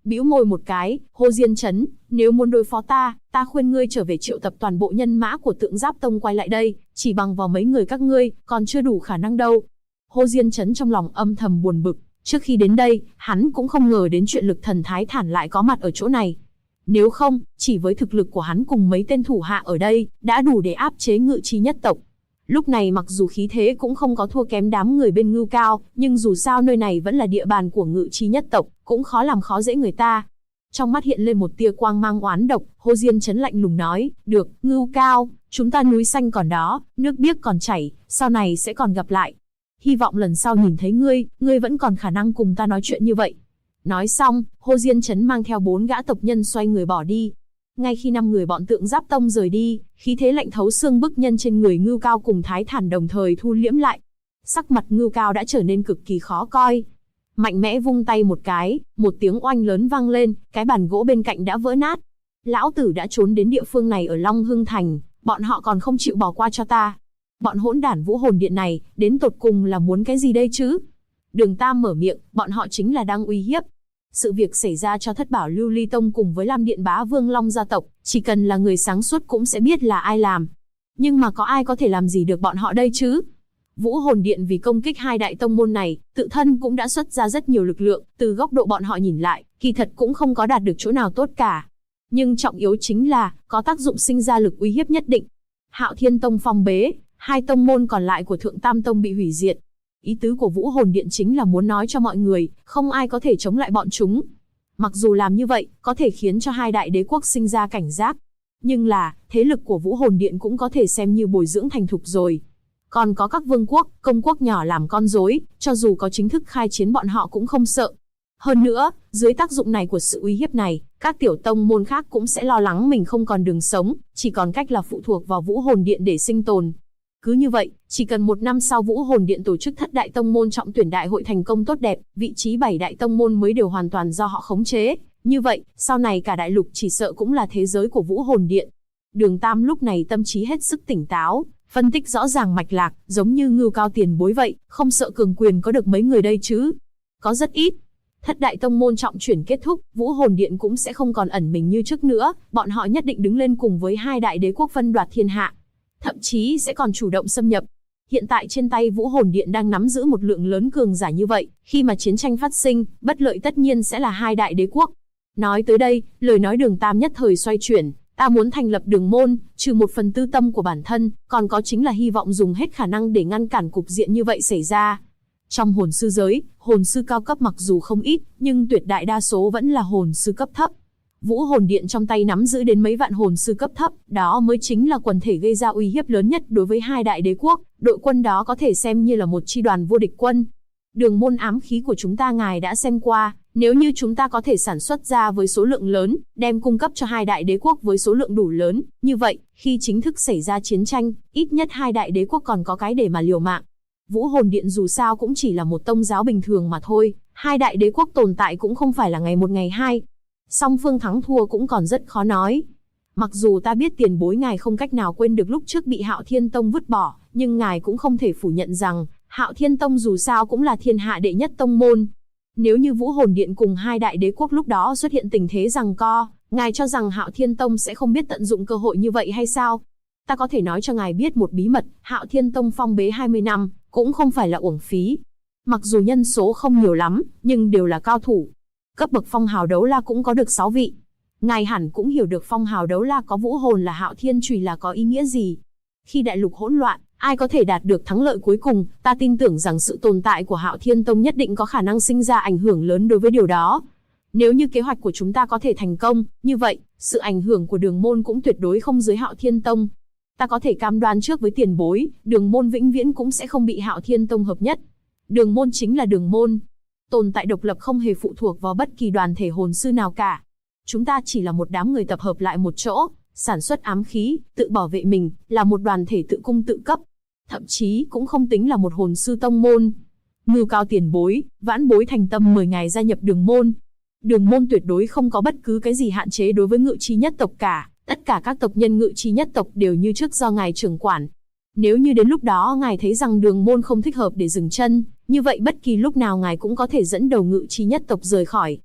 bĩu môi một cái, Hồ Diên Chấn, nếu muốn đối phó ta khuyên ngươi trở về triệu tập toàn bộ nhân mã của Tượng Giáp Tông quay lại đây, chỉ bằng vào mấy người các ngươi, còn chưa đủ khả năng đâu. Hồ Diên Chấn trong lòng âm thầm buồn bực, trước khi đến đây, hắn cũng không ngờ đến chuyện Lực Thần Thái Thản lại có mặt ở chỗ này. Nếu không, chỉ với thực lực của hắn cùng mấy tên thủ hạ ở đây, đã đủ để áp chế Ngự Chi nhất tộc. Lúc này mặc dù khí thế cũng không có thua kém đám người bên Ngưu Cao, nhưng dù sao nơi này vẫn là địa bàn của Ngự Chi nhất tộc, cũng khó làm khó dễ người ta. Trong mắt hiện lên một tia quang mang oán độc, Hồ Diên Chấn lạnh lùng nói, được, Ngưu Cao, chúng ta núi xanh còn đó, nước biếc còn chảy, sau này sẽ còn gặp lại. Hy vọng lần sau nhìn thấy ngươi vẫn còn khả năng cùng ta nói chuyện như vậy. Nói xong, Hồ Diên Chấn mang theo 4 gã tộc nhân xoay người bỏ đi. Ngay khi 5 người bọn Tượng Giáp Tông rời đi, khí thế lạnh thấu xương bức nhân trên người Ngưu Cao cùng Thái Thản đồng thời thu liễm lại. Sắc mặt Ngưu Cao đã trở nên cực kỳ khó coi. Mạnh mẽ vung tay một cái, một tiếng oanh lớn vang lên, cái bàn gỗ bên cạnh đã vỡ nát. Lão tử đã trốn đến địa phương này ở Long Hưng Thành, bọn họ còn không chịu bỏ qua cho ta. Bọn hỗn đản Vũ Hồn Điện này, đến tột cùng là muốn cái gì đây chứ? Đường Tam mở miệng, bọn họ chính là đang uy hiếp. Sự việc xảy ra cho Thất Bảo Lưu Ly Tông cùng với Lam Điện Bá Vương Long gia tộc, chỉ cần là người sáng suốt cũng sẽ biết là ai làm. Nhưng mà có ai có thể làm gì được bọn họ đây chứ? Vũ Hồn Điện vì công kích 2 đại tông môn này, tự thân cũng đã xuất ra rất nhiều lực lượng, từ góc độ bọn họ nhìn lại, kỳ thật cũng không có đạt được chỗ nào tốt cả. Nhưng trọng yếu chính là, có tác dụng sinh ra lực uy hiếp nhất định. Hạo Thiên Tông phong bế, 2 tông môn còn lại của Thượng Tam Tông bị hủy diệt. Ý tứ của Vũ Hồn Điện chính là muốn nói cho mọi người, không ai có thể chống lại bọn chúng. Mặc dù làm như vậy, có thể khiến cho 2 đại đế quốc sinh ra cảnh giác. Nhưng là, thế lực của Vũ Hồn Điện cũng có thể xem như bồi dưỡng thành thục rồi. Còn có các vương quốc, công quốc nhỏ làm con rối, cho dù có chính thức khai chiến bọn họ cũng không sợ. Hơn nữa, dưới tác dụng này của sự uy hiếp này, các tiểu tông môn khác cũng sẽ lo lắng mình không còn đường sống, chỉ còn cách là phụ thuộc vào Vũ Hồn Điện để sinh tồn. Cứ như vậy, chỉ cần 1 năm sau Vũ Hồn Điện tổ chức Thất đại tông môn trọng tuyển đại hội thành công tốt đẹp, vị trí 7 đại tông môn mới đều hoàn toàn do họ khống chế. Như vậy, sau này cả đại lục chỉ sợ cũng là thế giới của Vũ Hồn Điện. Đường Tam lúc này tâm trí hết sức tỉnh táo, phân tích rõ ràng mạch lạc, giống như Ngưu Cao tiền bối vậy, không sợ cường quyền có được mấy người đây chứ? Có rất ít. Thất đại tông môn trọng chuyển kết thúc, Vũ Hồn Điện cũng sẽ không còn ẩn mình như trước nữa, bọn họ nhất định đứng lên cùng với 2 đại đế quốc phân đoạt thiên hạ. Thậm chí sẽ còn chủ động xâm nhập. Hiện tại trên tay Vũ Hồn Điện đang nắm giữ một lượng lớn cường giả như vậy, khi mà chiến tranh phát sinh, bất lợi tất nhiên sẽ là 2 đại đế quốc. Nói tới đây, lời nói Đường Tam nhất thời xoay chuyển, ta muốn thành lập đường môn, trừ 1/4 tâm của bản thân, còn có chính là hy vọng dùng hết khả năng để ngăn cản cục diện như vậy xảy ra. Trong hồn sư giới, hồn sư cao cấp mặc dù không ít, nhưng tuyệt đại đa số vẫn là hồn sư cấp thấp. Vũ Hồn Điện trong tay nắm giữ đến mấy vạn hồn sư cấp thấp, đó mới chính là quần thể gây ra uy hiếp lớn nhất đối với 2 đại đế quốc, đội quân đó có thể xem như là một chi đoàn vô địch quân. Đường môn ám khí của chúng ta ngài đã xem qua, nếu như chúng ta có thể sản xuất ra với số lượng lớn, đem cung cấp cho 2 đại đế quốc với số lượng đủ lớn, như vậy, khi chính thức xảy ra chiến tranh, ít nhất 2 đại đế quốc còn có cái để mà liều mạng. Vũ Hồn Điện dù sao cũng chỉ là một tông giáo bình thường mà thôi, 2 đại đế quốc tồn tại cũng không phải là ngày một ngày hai. Song phương thắng thua cũng còn rất khó nói. Mặc dù ta biết tiền bối ngài không cách nào quên được lúc trước bị Hạo Thiên Tông vứt bỏ, nhưng ngài cũng không thể phủ nhận rằng, Hạo Thiên Tông dù sao cũng là thiên hạ đệ nhất tông môn. Nếu như Vũ Hồn Điện cùng 2 đại đế quốc lúc đó xuất hiện tình thế giằng co, ngài cho rằng Hạo Thiên Tông sẽ không biết tận dụng cơ hội như vậy hay sao? Ta có thể nói cho ngài biết một bí mật, Hạo Thiên Tông phong bế 20 năm, cũng không phải là uổng phí. Mặc dù nhân số không nhiều lắm, nhưng đều là cao thủ. Cấp bậc phong hào đấu la cũng có được 6 vị. Ngài hẳn cũng hiểu được phong hào đấu la có vũ hồn là Hạo Thiên Chùy là có ý nghĩa gì. Khi đại lục hỗn loạn, ai có thể đạt được thắng lợi cuối cùng, ta tin tưởng rằng sự tồn tại của Hạo Thiên Tông nhất định có khả năng sinh ra ảnh hưởng lớn đối với điều đó. Nếu như kế hoạch của chúng ta có thể thành công, như vậy, sự ảnh hưởng của đường môn cũng tuyệt đối không dưới Hạo Thiên Tông. Ta có thể cam đoan trước với tiền bối, đường môn vĩnh viễn cũng sẽ không bị Hạo Thiên Tông hợp nhất. Đường môn chính là đường môn. Tồn tại độc lập không hề phụ thuộc vào bất kỳ đoàn thể hồn sư nào cả. Chúng ta chỉ là một đám người tập hợp lại một chỗ, sản xuất ám khí, tự bảo vệ mình, là một đoàn thể tự cung tự cấp. Thậm chí cũng không tính là một hồn sư tông môn. Ngưu Cao tiền bối, vãn bối thành tâm mời ngài gia nhập đường môn. Đường môn tuyệt đối không có bất cứ cái gì hạn chế đối với Ngự Chi nhất tộc cả. Tất cả các tộc nhân Ngự Chi nhất tộc đều như trước do ngài trưởng quản. Nếu như đến lúc đó ngài thấy rằng đường môn không thích hợp để dừng chân, như vậy bất kỳ lúc nào ngài cũng có thể dẫn đầu Ngự Chi nhất tộc rời khỏi.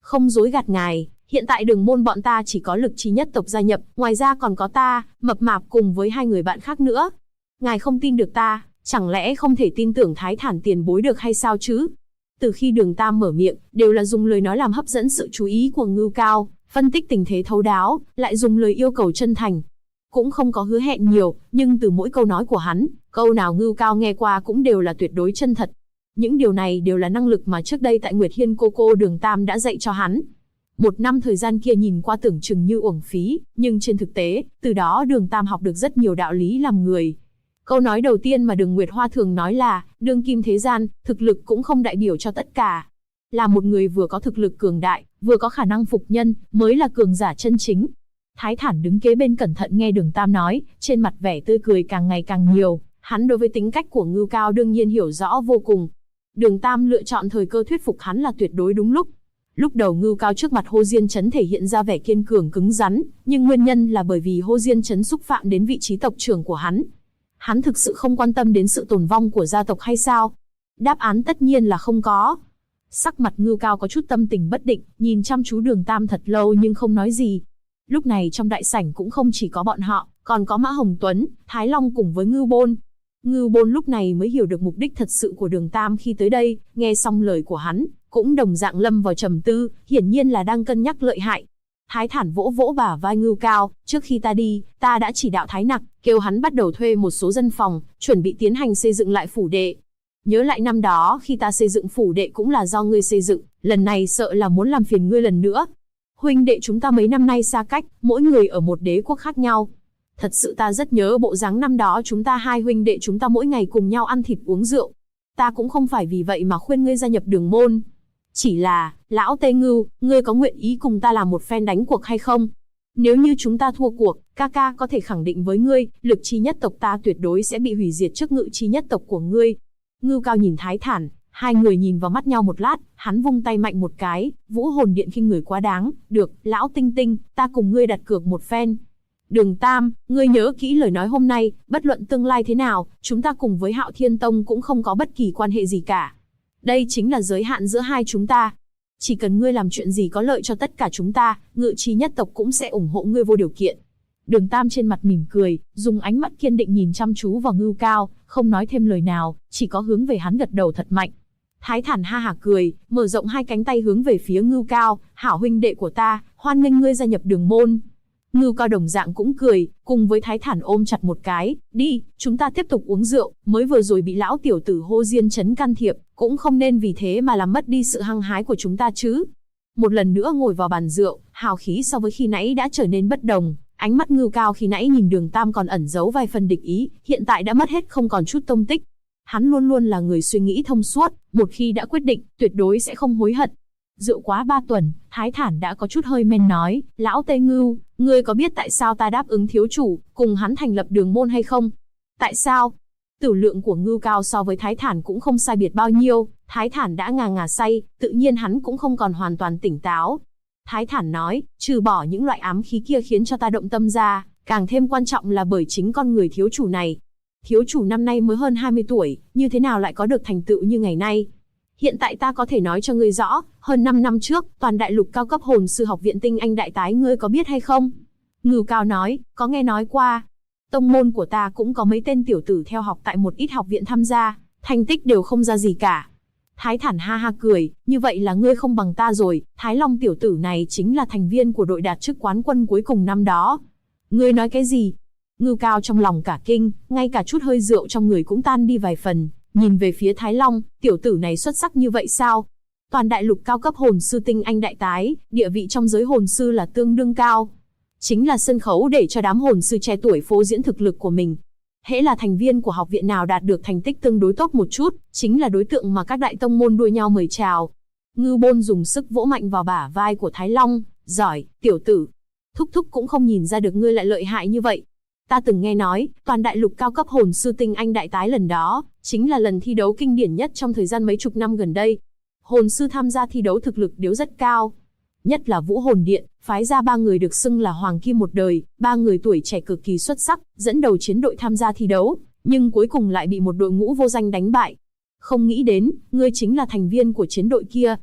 Không dối gạt ngài, hiện tại đường môn bọn ta chỉ có Lực Chi nhất tộc gia nhập, ngoài ra còn có ta, Mập Mạp cùng với 2 người bạn khác nữa. Ngài không tin được ta, chẳng lẽ không thể tin tưởng Thái Thản tiền bối được hay sao chứ? Từ khi Đường Tam mở miệng, đều là dùng lời nói làm hấp dẫn sự chú ý của Ngưu Cao, phân tích tình thế thấu đáo, lại dùng lời yêu cầu chân thành. Cũng không có hứa hẹn nhiều, nhưng từ mỗi câu nói của hắn, câu nào Ngưu Cao nghe qua cũng đều là tuyệt đối chân thật. Những điều này đều là năng lực mà trước đây tại Nguyệt Hiên cô Đường Tam đã dạy cho hắn. 1 năm thời gian kia nhìn qua tưởng chừng như uổng phí, nhưng trên thực tế, từ đó Đường Tam học được rất nhiều đạo lý làm người. Câu nói đầu tiên mà Đường Nguyệt Hoa thường nói là, đương kim thế gian, thực lực cũng không đại biểu cho tất cả. Là một người vừa có thực lực cường đại, vừa có khả năng phục nhân, mới là cường giả chân chính. Thái Thản đứng kế bên cẩn thận nghe Đường Tam nói, trên mặt vẻ tươi cười càng ngày càng nhiều, hắn đối với tính cách của Ngưu Cao đương nhiên hiểu rõ vô cùng. Đường Tam lựa chọn thời cơ thuyết phục hắn là tuyệt đối đúng lúc. Lúc đầu Ngưu Cao trước mặt Hồ Diên Trấn thể hiện ra vẻ kiên cường cứng rắn, nhưng nguyên nhân là bởi vì Hồ Diên Trấn xúc phạm đến vị trí tộc trưởng của hắn. Hắn thực sự không quan tâm đến sự tồn vong của gia tộc hay sao? Đáp án tất nhiên là không có. Sắc mặt Ngưu Cao có chút tâm tình bất định, nhìn chăm chú Đường Tam thật lâu nhưng không nói gì. Lúc này trong đại sảnh cũng không chỉ có bọn họ, còn có Mã Hồng Tuấn, Thái Long cùng với Ngưu Bôn. Ngưu Bôn lúc này mới hiểu được mục đích thật sự của Đường Tam khi tới đây, nghe xong lời của hắn, cũng đồng dạng lâm vào trầm tư, hiển nhiên là đang cân nhắc lợi hại. Thái Thản vỗ vỗ bả vai Ngưu Cao, trước khi ta đi, ta đã chỉ đạo Thái Nặc, kêu hắn bắt đầu thuê một số dân phòng, chuẩn bị tiến hành xây dựng lại phủ đệ. Nhớ lại năm đó khi ta xây dựng phủ đệ cũng là do ngươi xây dựng, lần này sợ là muốn làm phiền ngươi lần nữa. Huynh đệ chúng ta mấy năm nay xa cách, mỗi người ở một đế quốc khác nhau. Thật sự ta rất nhớ bộ dáng năm đó chúng ta 2 huynh đệ chúng ta mỗi ngày cùng nhau ăn thịt uống rượu. Ta cũng không phải vì vậy mà khuyên ngươi gia nhập Đường môn. Chỉ là, lão Tây Ngưu, ngươi có nguyện ý cùng ta làm một phen đánh cuộc hay không? Nếu như chúng ta thua cuộc, ca ca có thể khẳng định với ngươi, Lực Chi nhất tộc ta tuyệt đối sẽ bị hủy diệt trước Ngự Chi nhất tộc của ngươi. Ngưu Cao nhìn Thái Thản, 2 người nhìn vào mắt nhau một lát, hắn vung tay mạnh một cái, Vũ Hồn Điện khinh người quá đáng, được, lão Tinh Tinh, ta cùng ngươi đặt cược một phen. Đường Tam, ngươi nhớ kỹ lời nói hôm nay, bất luận tương lai thế nào, chúng ta cùng với Hạo Thiên Tông cũng không có bất kỳ quan hệ gì cả. Đây chính là giới hạn giữa hai chúng ta. Chỉ cần ngươi làm chuyện gì có lợi cho tất cả chúng ta, Ngự Chi nhất tộc cũng sẽ ủng hộ ngươi vô điều kiện. Đường Tam trên mặt mỉm cười, dùng ánh mắt kiên định nhìn chăm chú vào Ngưu Cao, không nói thêm lời nào, chỉ có hướng về hắn gật đầu thật mạnh. Thái Thản ha hả cười, mở rộng 2 cánh tay hướng về phía Ngưu Cao, hảo huynh đệ của ta, hoan nghênh ngươi gia nhập Đường môn. Ngưu Cao đồng dạng cũng cười, cùng với Thái Thản ôm chặt một cái, đi, chúng ta tiếp tục uống rượu, mới vừa rồi bị lão tiểu tử Hồ Diên Trấn can thiệp, cũng không nên vì thế mà làm mất đi sự hăng hái của chúng ta chứ. Một lần nữa ngồi vào bàn rượu, hào khí so với khi nãy đã trở nên bất đồng, ánh mắt Ngưu Cao khi nãy nhìn Đường Tam còn ẩn giấu vài phần địch ý, hiện tại đã mất hết không còn chút tông tích. Hắn luôn luôn là người suy nghĩ thông suốt, một khi đã quyết định, tuyệt đối sẽ không hối hận. Rượu quá 3 tuần, Thái Thản đã có chút hơi men nói, lão Tây Ngưu, ngươi có biết tại sao ta đáp ứng thiếu chủ, cùng hắn thành lập Đường môn hay không? Tại sao? Tửu lượng của Ngưu Cao so với Thái Thản cũng không sai biệt bao nhiêu, Thái Thản đã ngà say, tự nhiên hắn cũng không còn hoàn toàn tỉnh táo. Thái Thản nói, trừ bỏ những loại ám khí kia khiến cho ta động tâm ra, càng thêm quan trọng là bởi chính con người thiếu chủ này. Thiếu chủ năm nay mới hơn 20 tuổi, như thế nào lại có được thành tựu như ngày nay? Hiện tại ta có thể nói cho ngươi rõ, hơn 5 năm trước, toàn đại lục cao cấp hồn sư học viện tinh anh đại tái ngươi có biết hay không? Ngưu Cao nói, có nghe nói qua. Tông môn của ta cũng có mấy tên tiểu tử theo học tại một ít học viện tham gia, thành tích đều không ra gì cả. Thái Thản ha ha cười, như vậy là ngươi không bằng ta rồi, Thái Long tiểu tử này chính là thành viên của đội đạt chức quán quân cuối cùng năm đó. Ngươi nói cái gì? Ngưu Cao trong lòng cả kinh, ngay cả chút hơi rượu trong người cũng tan đi vài phần, nhìn về phía Thái Long, tiểu tử này xuất sắc như vậy sao? Toàn đại lục cao cấp hồn sư tinh anh đại tái, địa vị trong giới hồn sư là tương đương cao. Chính là sân khấu để cho đám hồn sư trẻ tuổi phô diễn thực lực của mình. Hễ là thành viên của học viện nào đạt được thành tích tương đối tốt một chút, chính là đối tượng mà các đại tông môn đua nhau mời chào. Ngưu Bôn dùng sức vỗ mạnh vào bả vai của Thái Long, giỏi, tiểu tử. Thúc thúc cũng không nhìn ra được ngươi lại lợi hại như vậy. Ta từng nghe nói, toàn đại lục cao cấp hồn sư tinh anh đại tái lần đó, chính là lần thi đấu kinh điển nhất trong thời gian mấy chục năm gần đây. Hồn sư tham gia thi đấu thực lực đều rất cao. Nhất là Vũ Hồn Điện, phái ra 3 người được xưng là Hoàng Kim một đời, 3 người tuổi trẻ cực kỳ xuất sắc, dẫn đầu chiến đội tham gia thi đấu, nhưng cuối cùng lại bị một đội ngũ vô danh đánh bại. Không nghĩ đến, ngươi chính là thành viên của chiến đội kia.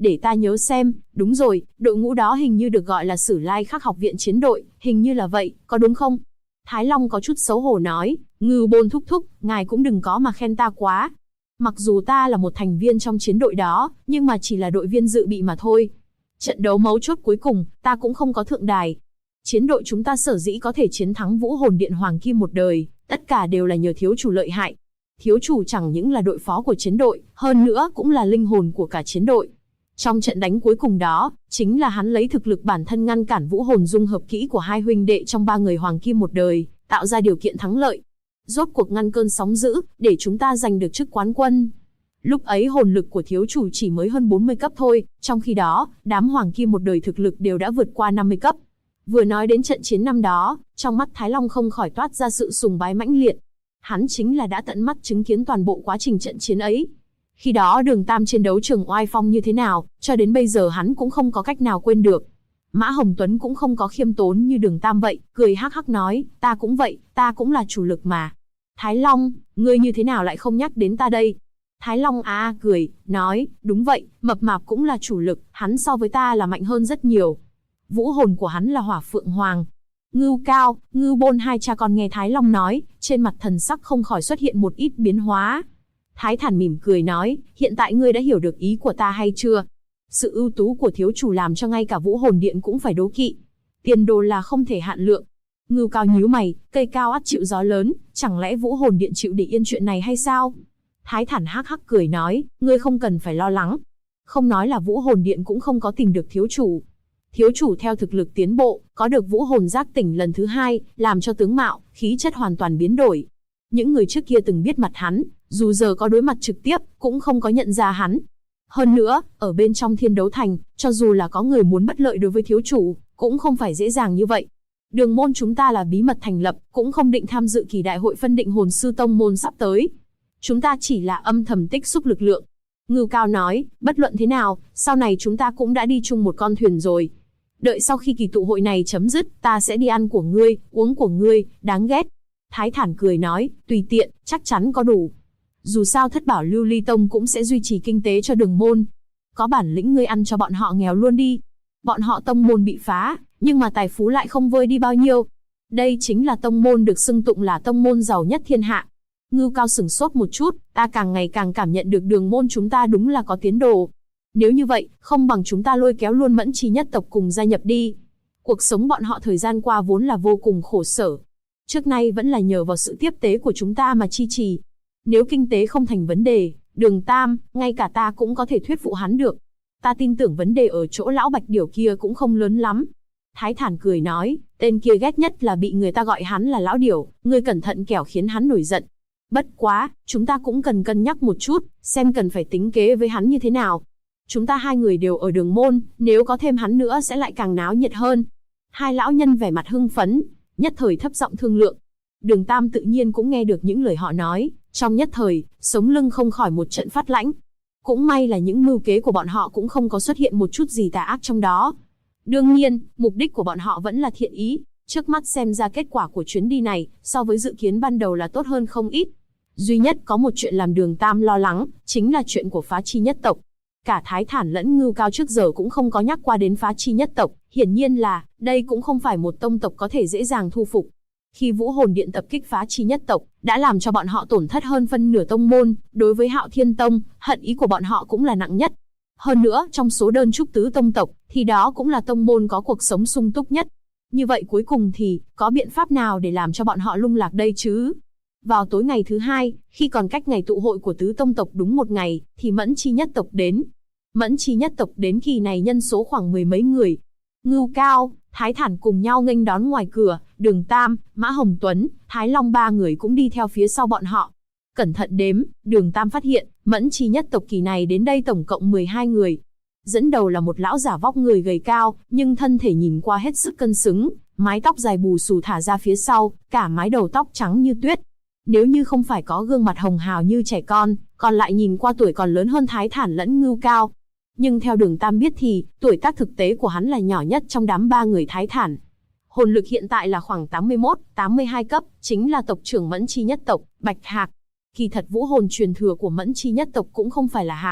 Để ta nhớ xem, đúng rồi, đội ngũ đó hình như được gọi là Sử Lai Khắc học viện chiến đội, hình như là vậy, có đúng không? Thái Long có chút xấu hổ nói, Ngưu Bôn thúc thúc, ngài cũng đừng có mà khen ta quá. Mặc dù ta là một thành viên trong chiến đội đó, nhưng mà chỉ là đội viên dự bị mà thôi. Trận đấu mấu chốt cuối cùng, ta cũng không có thượng đài. Chiến đội chúng ta sở dĩ có thể chiến thắng Vũ Hồn Điện Hoàng Kim một đời, tất cả đều là nhờ thiếu chủ lợi hại. Thiếu chủ chẳng những là đội phó của chiến đội, hơn nữa cũng là linh hồn của cả chiến đội. Trong trận đánh cuối cùng đó, chính là hắn lấy thực lực bản thân ngăn cản vũ hồn dung hợp kỹ của hai huynh đệ trong ba người Hoàng Kim một đời, tạo ra điều kiện thắng lợi. Rốt cuộc ngăn cơn sóng dữ, để chúng ta giành được chức quán quân. Lúc ấy hồn lực của thiếu chủ chỉ mới hơn 40 cấp thôi, trong khi đó, đám Hoàng Kim một đời thực lực đều đã vượt qua 50 cấp. Vừa nói đến trận chiến năm đó, trong mắt Thái Long không khỏi toát ra sự sùng bái mãnh liệt. Hắn chính là đã tận mắt chứng kiến toàn bộ quá trình trận chiến ấy. Khi đó Đường Tam trên đấu trường oai phong như thế nào, cho đến bây giờ hắn cũng không có cách nào quên được. Mã Hồng Tuấn cũng không có khiêm tốn như Đường Tam vậy, cười hắc hắc nói, ta cũng vậy, ta cũng là chủ lực mà. Thái Long, ngươi như thế nào lại không nhắc đến ta đây? Thái Long cười, nói, đúng vậy, mập mạp cũng là chủ lực, hắn so với ta là mạnh hơn rất nhiều. Vũ hồn của hắn là Hỏa Phượng Hoàng. Ngưu Cao, Ngưu Bôn hai cha con nghe Thái Long nói, trên mặt thần sắc không khỏi xuất hiện một ít biến hóa. Thái Thản mỉm cười nói, hiện tại ngươi đã hiểu được ý của ta hay chưa? Sự ưu tú của thiếu chủ làm cho ngay cả Vũ Hồn Điện cũng phải đố kỵ. Tiền đồ là không thể hạn lượng. Ngưu Cao nhíu mày, cây cao ắt chịu gió lớn, chẳng lẽ Vũ Hồn Điện chịu để yên chuyện này hay sao? Thái Thản hắc hắc cười nói, ngươi không cần phải lo lắng. Không nói là Vũ Hồn Điện cũng không có tìm được thiếu chủ. Thiếu chủ theo thực lực tiến bộ, có được vũ hồn giác tỉnh lần thứ hai, làm cho tướng mạo, khí chất hoàn toàn biến đổi. Những người trước kia từng biết mặt hắn, dù giờ có đối mặt trực tiếp, cũng không có nhận ra hắn. Hơn nữa, ở bên trong Thiên Đấu Thành, cho dù là có người muốn bất lợi đối với thiếu chủ, cũng không phải dễ dàng như vậy. Đường môn chúng ta là bí mật thành lập, cũng không định tham dự kỳ đại hội phân định hồn sư tông môn sắp tới. Chúng ta chỉ là âm thầm tích xúc lực lượng. Ngưu Cao nói, bất luận thế nào, sau này chúng ta cũng đã đi chung một con thuyền rồi. Đợi sau khi kỳ tụ hội này chấm dứt, ta sẽ đi ăn của ngươi, uống của ngươi, đáng ghét. Thái Thản cười nói, tùy tiện, chắc chắn có đủ. Dù sao Thất Bảo Lưu Ly Tông cũng sẽ duy trì kinh tế cho Đường môn. Có bản lĩnh ngươi ăn cho bọn họ nghèo luôn đi. Bọn họ tông môn bị phá, nhưng mà tài phú lại không vơi đi bao nhiêu. Đây chính là tông môn được xưng tụng là tông môn giàu nhất thiên hạ. Ngưu Cao sửng sốt một chút, ta càng ngày càng cảm nhận được Đường môn chúng ta đúng là có tiến đồ. Nếu như vậy, không bằng chúng ta lôi kéo luôn Mẫn Chi nhất tộc cùng gia nhập đi. Cuộc sống bọn họ thời gian qua vốn là vô cùng khổ sở. Trước nay vẫn là nhờ vào sự tiếp tế của chúng ta mà chi trì. Nếu kinh tế không thành vấn đề, Đường Tam, ngay cả ta cũng có thể thuyết phục hắn được. Ta tin tưởng vấn đề ở chỗ lão Bạch Điểu kia cũng không lớn lắm. Thái Thản cười nói, tên kia ghét nhất là bị người ta gọi hắn là lão Điểu, ngươi cẩn thận kẻo khiến hắn nổi giận. Bất quá, chúng ta cũng cần cân nhắc một chút, xem cần phải tính kế với hắn như thế nào. Chúng ta hai người đều ở Đường môn, nếu có thêm hắn nữa sẽ lại càng náo nhiệt hơn. Hai lão nhân vẻ mặt hưng phấn, nhất thời thấp giọng thương lượng. Đường Tam tự nhiên cũng nghe được những lời họ nói, trong nhất thời, sống lưng không khỏi một trận phát lãnh. Cũng may là những mưu kế của bọn họ cũng không có xuất hiện một chút gì tà ác trong đó. Đương nhiên, mục đích của bọn họ vẫn là thiện ý, trước mắt xem ra kết quả của chuyến đi này, so với dự kiến ban đầu là tốt hơn không ít. Duy nhất có một chuyện làm Đường Tam lo lắng, chính là chuyện của Phá Chi nhất tộc. Cả Thái Thản lẫn Ngưu Cao trước giờ cũng không có nhắc qua đến Phá Chi nhất tộc, hiển nhiên là, đây cũng không phải một tông tộc có thể dễ dàng thu phục. Khi Vũ Hồn Điện tập kích Phá Chi nhất tộc, đã làm cho bọn họ tổn thất hơn phân nửa tông môn, đối với Hạo Thiên Tông, hận ý của bọn họ cũng là nặng nhất. Hơn nữa, trong số đơn trúc tứ tông tộc, thì đó cũng là tông môn có cuộc sống sung túc nhất. Như vậy cuối cùng thì, có biện pháp nào để làm cho bọn họ lung lạc đây chứ? Vào tối ngày thứ hai, khi còn cách ngày tụ hội của tứ tông tộc đúng một ngày, thì Mẫn Chi nhất tộc đến. Mẫn Chi nhất tộc đến kỳ này nhân số khoảng mười mấy người. Ngưu Cao, Thái Thản cùng nhau nghênh đón ngoài cửa, Đường Tam, Mã Hồng Tuấn, Thái Long ba người cũng đi theo phía sau bọn họ. Cẩn thận đếm, Đường Tam phát hiện, Mẫn Chi nhất tộc kỳ này đến đây tổng cộng 12 người. Dẫn đầu là một lão giả vóc người gầy cao, nhưng thân thể nhìn qua hết sức cân xứng, mái tóc dài bù xù thả ra phía sau, cả mái đầu tóc trắng như tuyết. Nếu như không phải có gương mặt hồng hào như trẻ con, còn lại nhìn qua tuổi còn lớn hơn Thái Thản lẫn Ngưu Cao. Nhưng theo Đường Tam biết thì, tuổi tác thực tế của hắn là nhỏ nhất trong đám ba người Thái Thản. Hồn lực hiện tại là khoảng 81, 82 cấp, chính là tộc trưởng Mẫn Chi nhất tộc, Bạch Hạc. Kỳ thật vũ hồn truyền thừa của Mẫn Chi nhất tộc cũng không phải là Hạc.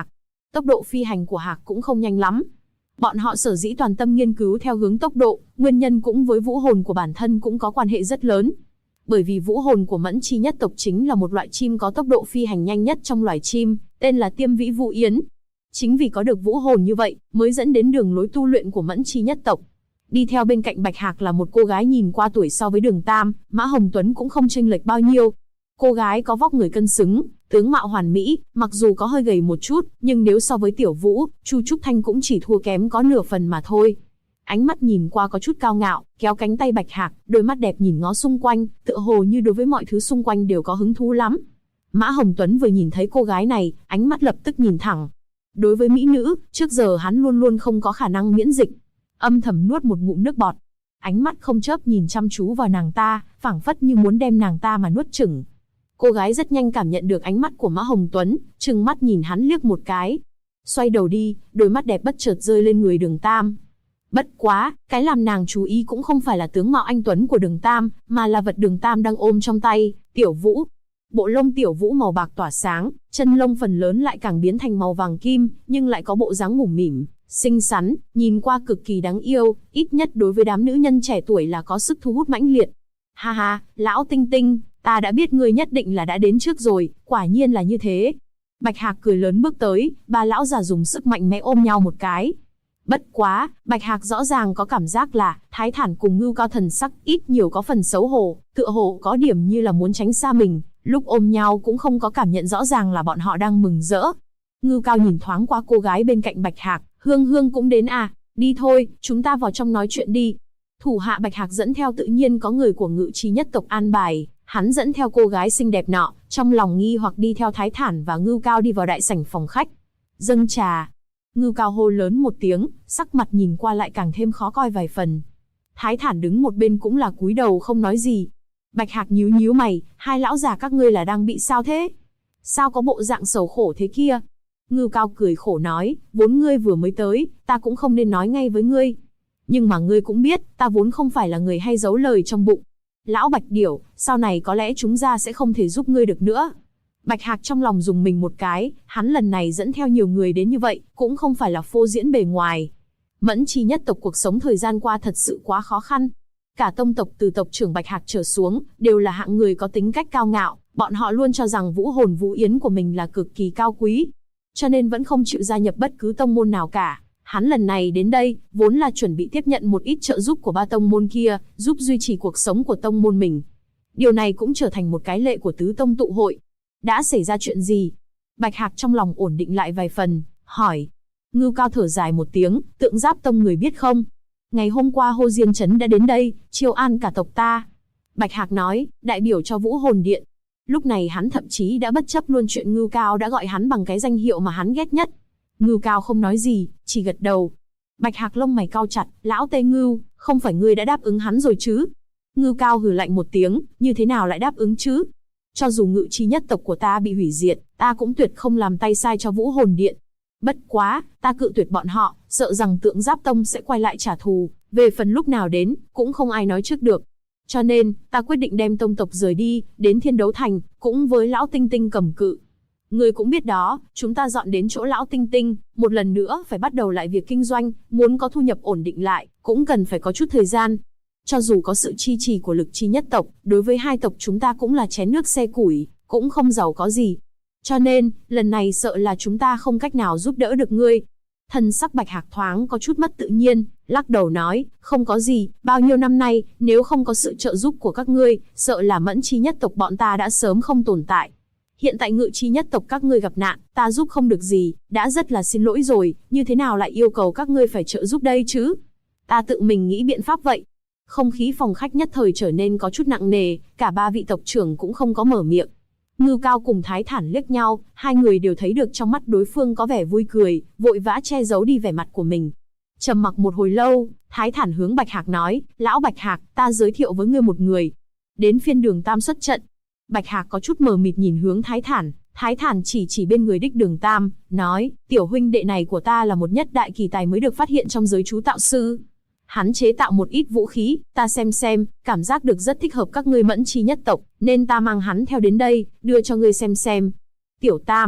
Tốc độ phi hành của Hạc cũng không nhanh lắm. Bọn họ sở dĩ toàn tâm nghiên cứu theo hướng tốc độ, nguyên nhân cũng với vũ hồn của bản thân cũng có quan hệ rất lớn. Bởi vì vũ hồn của Mẫn Chi nhất tộc chính là một loại chim có tốc độ phi hành nhanh nhất trong loài chim, tên là Tiêm Vĩ Vũ Yến. Chính vì có được vũ hồn như vậy, mới dẫn đến đường lối tu luyện của Mẫn Chi nhất tộc. Đi theo bên cạnh Bạch Hạc là một cô gái nhìn qua tuổi so với Đường Tam, Mã Hồng Tuấn cũng không chênh lệch bao nhiêu. Cô gái có vóc người cân xứng, tướng mạo hoàn mỹ, mặc dù có hơi gầy một chút, nhưng nếu so với Tiểu Vũ, Chu Trúc Thanh cũng chỉ thua kém có nửa phần mà thôi. Ánh mắt nhìn qua có chút cao ngạo, kéo cánh tay Bạch Hạc, đôi mắt đẹp nhìn ngó xung quanh, tựa hồ như đối với mọi thứ xung quanh đều có hứng thú lắm. Mã Hồng Tuấn vừa nhìn thấy cô gái này, ánh mắt lập tức nhìn thẳng. Đối với mỹ nữ, trước giờ hắn luôn luôn không có khả năng miễn dịch. Âm thầm nuốt một ngụm nước bọt. Ánh mắt không chớp nhìn chăm chú vào nàng ta, phảng phất như muốn đem nàng ta mà nuốt chửng. Cô gái rất nhanh cảm nhận được ánh mắt của Mã Hồng Tuấn, trừng mắt nhìn hắn liếc một cái. Xoay đầu đi, đôi mắt đẹp bất chợt rơi lên người Đường Tam. Bất quá, cái làm nàng chú ý cũng không phải là tướng mạo anh tuấn của Đường Tam, mà là vật Đường Tam đang ôm trong tay, Tiểu Vũ. Bộ lông Tiểu Vũ màu bạc tỏa sáng, chân lông phần lớn lại càng biến thành màu vàng kim, nhưng lại có bộ dáng mũm mỉm, xinh xắn, nhìn qua cực kỳ đáng yêu, ít nhất đối với đám nữ nhân trẻ tuổi là có sức thu hút mãnh liệt. Ha ha, lão Tinh Tinh, ta đã biết ngươi nhất định là đã đến trước rồi, quả nhiên là như thế. Bạch Hạc cười lớn bước tới, ba lão già dùng sức mạnh mẽ ôm nhau một cái. Bất quá, Bạch Hạc rõ ràng có cảm giác là Thái Thản cùng Ngưu Cao thần sắc ít nhiều có phần xấu hổ, tựa hồ có điểm như là muốn tránh xa mình, lúc ôm nhau cũng không có cảm nhận rõ ràng là bọn họ đang mừng rỡ. Ngưu Cao nhìn thoáng qua cô gái bên cạnh Bạch Hạc, Hương Hương cũng đến à, đi thôi, chúng ta vào trong nói chuyện đi. Thủ hạ Bạch Hạc dẫn theo tự nhiên có người của Ngự Chi nhất tộc an bài, hắn dẫn theo cô gái xinh đẹp nọ, trong lòng nghi hoặc đi theo Thái Thản và Ngưu Cao đi vào đại sảnh phòng khách. Dâng trà. Ngưu Cao hô lớn một tiếng, sắc mặt nhìn qua lại càng thêm khó coi vài phần. Thái Thản đứng một bên cũng là cúi đầu không nói gì. Bạch Hạc nhíu nhíu mày, hai lão già các ngươi là đang bị sao thế? Sao có bộ dạng sầu khổ thế kia? Ngưu Cao cười khổ nói, vốn ngươi vừa mới tới, ta cũng không nên nói ngay với ngươi. Nhưng mà ngươi cũng biết, ta vốn không phải là người hay giấu lời trong bụng. Lão Bạch Điểu, sau này có lẽ chúng ta sẽ không thể giúp ngươi được nữa. Bạch Hạc trong lòng dùng mình một cái, hắn lần này dẫn theo nhiều người đến như vậy, cũng không phải là phô diễn bề ngoài. Mẫn Chi nhất tộc cuộc sống thời gian qua thật sự quá khó khăn. Cả tông tộc từ tộc trưởng Bạch Hạc trở xuống, đều là hạng người có tính cách cao ngạo, bọn họ luôn cho rằng vũ hồn Vũ Yến của mình là cực kỳ cao quý. Cho nên vẫn không chịu gia nhập bất cứ tông môn nào cả. Hắn lần này đến đây, vốn là chuẩn bị tiếp nhận một ít trợ giúp của ba tông môn kia, giúp duy trì cuộc sống của tông môn mình. Điều này cũng trở thành một cái lệ của tứ tông tụ hội. Đã xảy ra chuyện gì? Bạch Hạc trong lòng ổn định lại vài phần, hỏi. Ngưu Cao thở dài một tiếng, Tượng Giáp tông người biết không? Ngày hôm qua Hồ Diên Trấn đã đến đây, chiêu an cả tộc ta. Bạch Hạc nói, đại biểu cho Vũ Hồn Điện. Lúc này hắn thậm chí đã bất chấp luôn chuyện Ngưu Cao đã gọi hắn bằng cái danh hiệu mà hắn ghét nhất. Ngưu Cao không nói gì, chỉ gật đầu. Bạch Hạc lông mày cau chặt, lão Tê Ngưu, không phải ngươi đã đáp ứng hắn rồi chứ? Ngưu Cao hừ lạnh một tiếng, như thế nào lại đáp ứng chứ? Cho dù Ngự Chi nhất tộc của ta bị hủy diệt, ta cũng tuyệt không làm tay sai cho Vũ Hồn Điện. Bất quá, ta cự tuyệt bọn họ, sợ rằng Tượng Giáp tông sẽ quay lại trả thù, về phần lúc nào đến, cũng không ai nói trước được. Cho nên, ta quyết định đem tông tộc rời đi, đến Thiên Đấu Thành, cũng với lão Tinh Tinh cầm cự. Ngươi cũng biết đó, chúng ta dọn đến chỗ lão Tinh Tinh, một lần nữa phải bắt đầu lại việc kinh doanh, muốn có thu nhập ổn định lại, cũng cần phải có chút thời gian. Cho dù có sự chi trì của Lực Chi nhất tộc, đối với hai tộc chúng ta cũng là chén nước xe củi, cũng không giàu có gì. Cho nên, lần này sợ là chúng ta không cách nào giúp đỡ được ngươi. Thần sắc Bạch Hạc thoáng có chút mất tự nhiên, lắc đầu nói, không có gì, bao nhiêu năm nay, nếu không có sự trợ giúp của các ngươi, sợ là Mẫn Chi nhất tộc bọn ta đã sớm không tồn tại. Hiện tại Ngự Chi nhất tộc các ngươi gặp nạn, ta giúp không được gì, đã rất là xin lỗi rồi, như thế nào lại yêu cầu các ngươi phải trợ giúp đây chứ? Ta tự mình nghĩ biện pháp vậy. Không khí phòng khách nhất thời trở nên có chút nặng nề, cả ba vị tộc trưởng cũng không có mở miệng. Ngưu Cao cùng Thái Thản liếc nhau, hai người đều thấy được trong mắt đối phương có vẻ vui cười, vội vã che giấu đi vẻ mặt của mình. Trầm mặc một hồi lâu, Thái Thản hướng Bạch Hạc nói, lão Bạch Hạc, ta giới thiệu với ngươi một người. Đến phiên Đường Tam xuất trận. Bạch Hạc có chút mờ mịt nhìn hướng Thái Thản chỉ bên người đích Đường Tam, nói, tiểu huynh đệ này của ta là một nhất đại kỳ tài mới được phát hiện trong giới chú tạo sư. Hắn chế tạo một ít vũ khí, ta xem, cảm giác được rất thích hợp các ngươi Mẫn Chi nhất tộc, nên ta mang hắn theo đến đây, đưa cho ngươi xem. Tiểu Tam.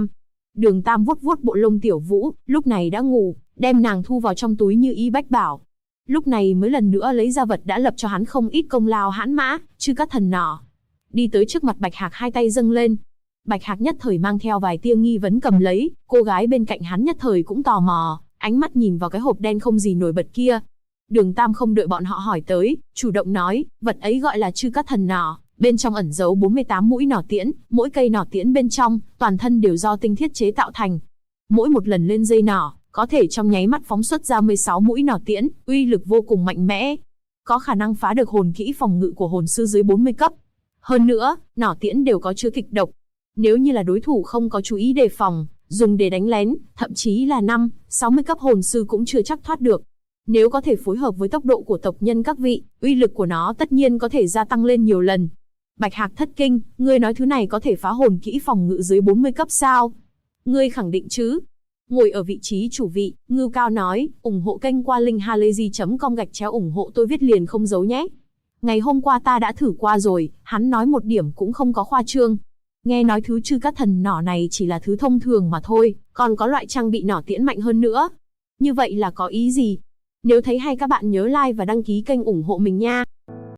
Đường Tam vuốt vuốt bộ lông Tiểu Vũ, lúc này đã ngủ, đem nàng thu vào trong túi như y bách bảo. Lúc này mới lần nữa lấy ra vật đã lập cho hắn không ít công lao hãn mã, Chư Cát Thần nỏ. Đi tới trước mặt Bạch Hạc hai tay dâng lên. Bạch Hạc nhất thời mang theo vài tia nghi vấn cầm lấy, cô gái bên cạnh hắn nhất thời cũng tò mò, ánh mắt nhìn vào cái hộp đen không gì nổi bật kia. Đường Tam không đợi bọn họ hỏi tới, chủ động nói, vật ấy gọi là Chư Cát Thần nỏ, bên trong ẩn giấu 48 mũi nỏ tiễn, mỗi cây nỏ tiễn bên trong, toàn thân đều do tinh thiết chế tạo thành. Mỗi một lần lên dây nỏ, có thể trong nháy mắt phóng xuất ra 16 mũi nỏ tiễn, uy lực vô cùng mạnh mẽ. Có khả năng phá được hồn kỹ phòng ngự của hồn sư dưới 40 cấp. Hơn nữa, nỏ tiễn đều có chứa kịch độc. Nếu như là đối thủ không có chú ý đề phòng, dùng để đánh lén, thậm chí là 60 cấp hồn sư cũng chưa chắc thoát được. Nếu có thể phối hợp với tốc độ của tộc nhân các vị, uy lực của nó tất nhiên có thể gia tăng lên nhiều lần. Bạch Hạc thất kinh, ngươi nói thứ này có thể phá hồn kỹ phòng ngự dưới 40 cấp sao? Ngươi khẳng định chứ? Ngồi ở vị trí chủ vị, Ngưu Cao nói, ủng hộ kênh qua link halayzi.com ủng hộ tôi viết liền không giấu nhé. Ngày hôm qua ta đã thử qua rồi, hắn nói một điểm cũng không có khoa trương. Nghe nói thứ Chư Cát Thần nỏ này chỉ là thứ thông thường mà thôi, còn có loại trang bị nỏ tiễn mạnh hơn nữa. Như vậy là có ý gì? Nếu thấy hay các bạn nhớ like và đăng ký kênh ủng hộ mình nha.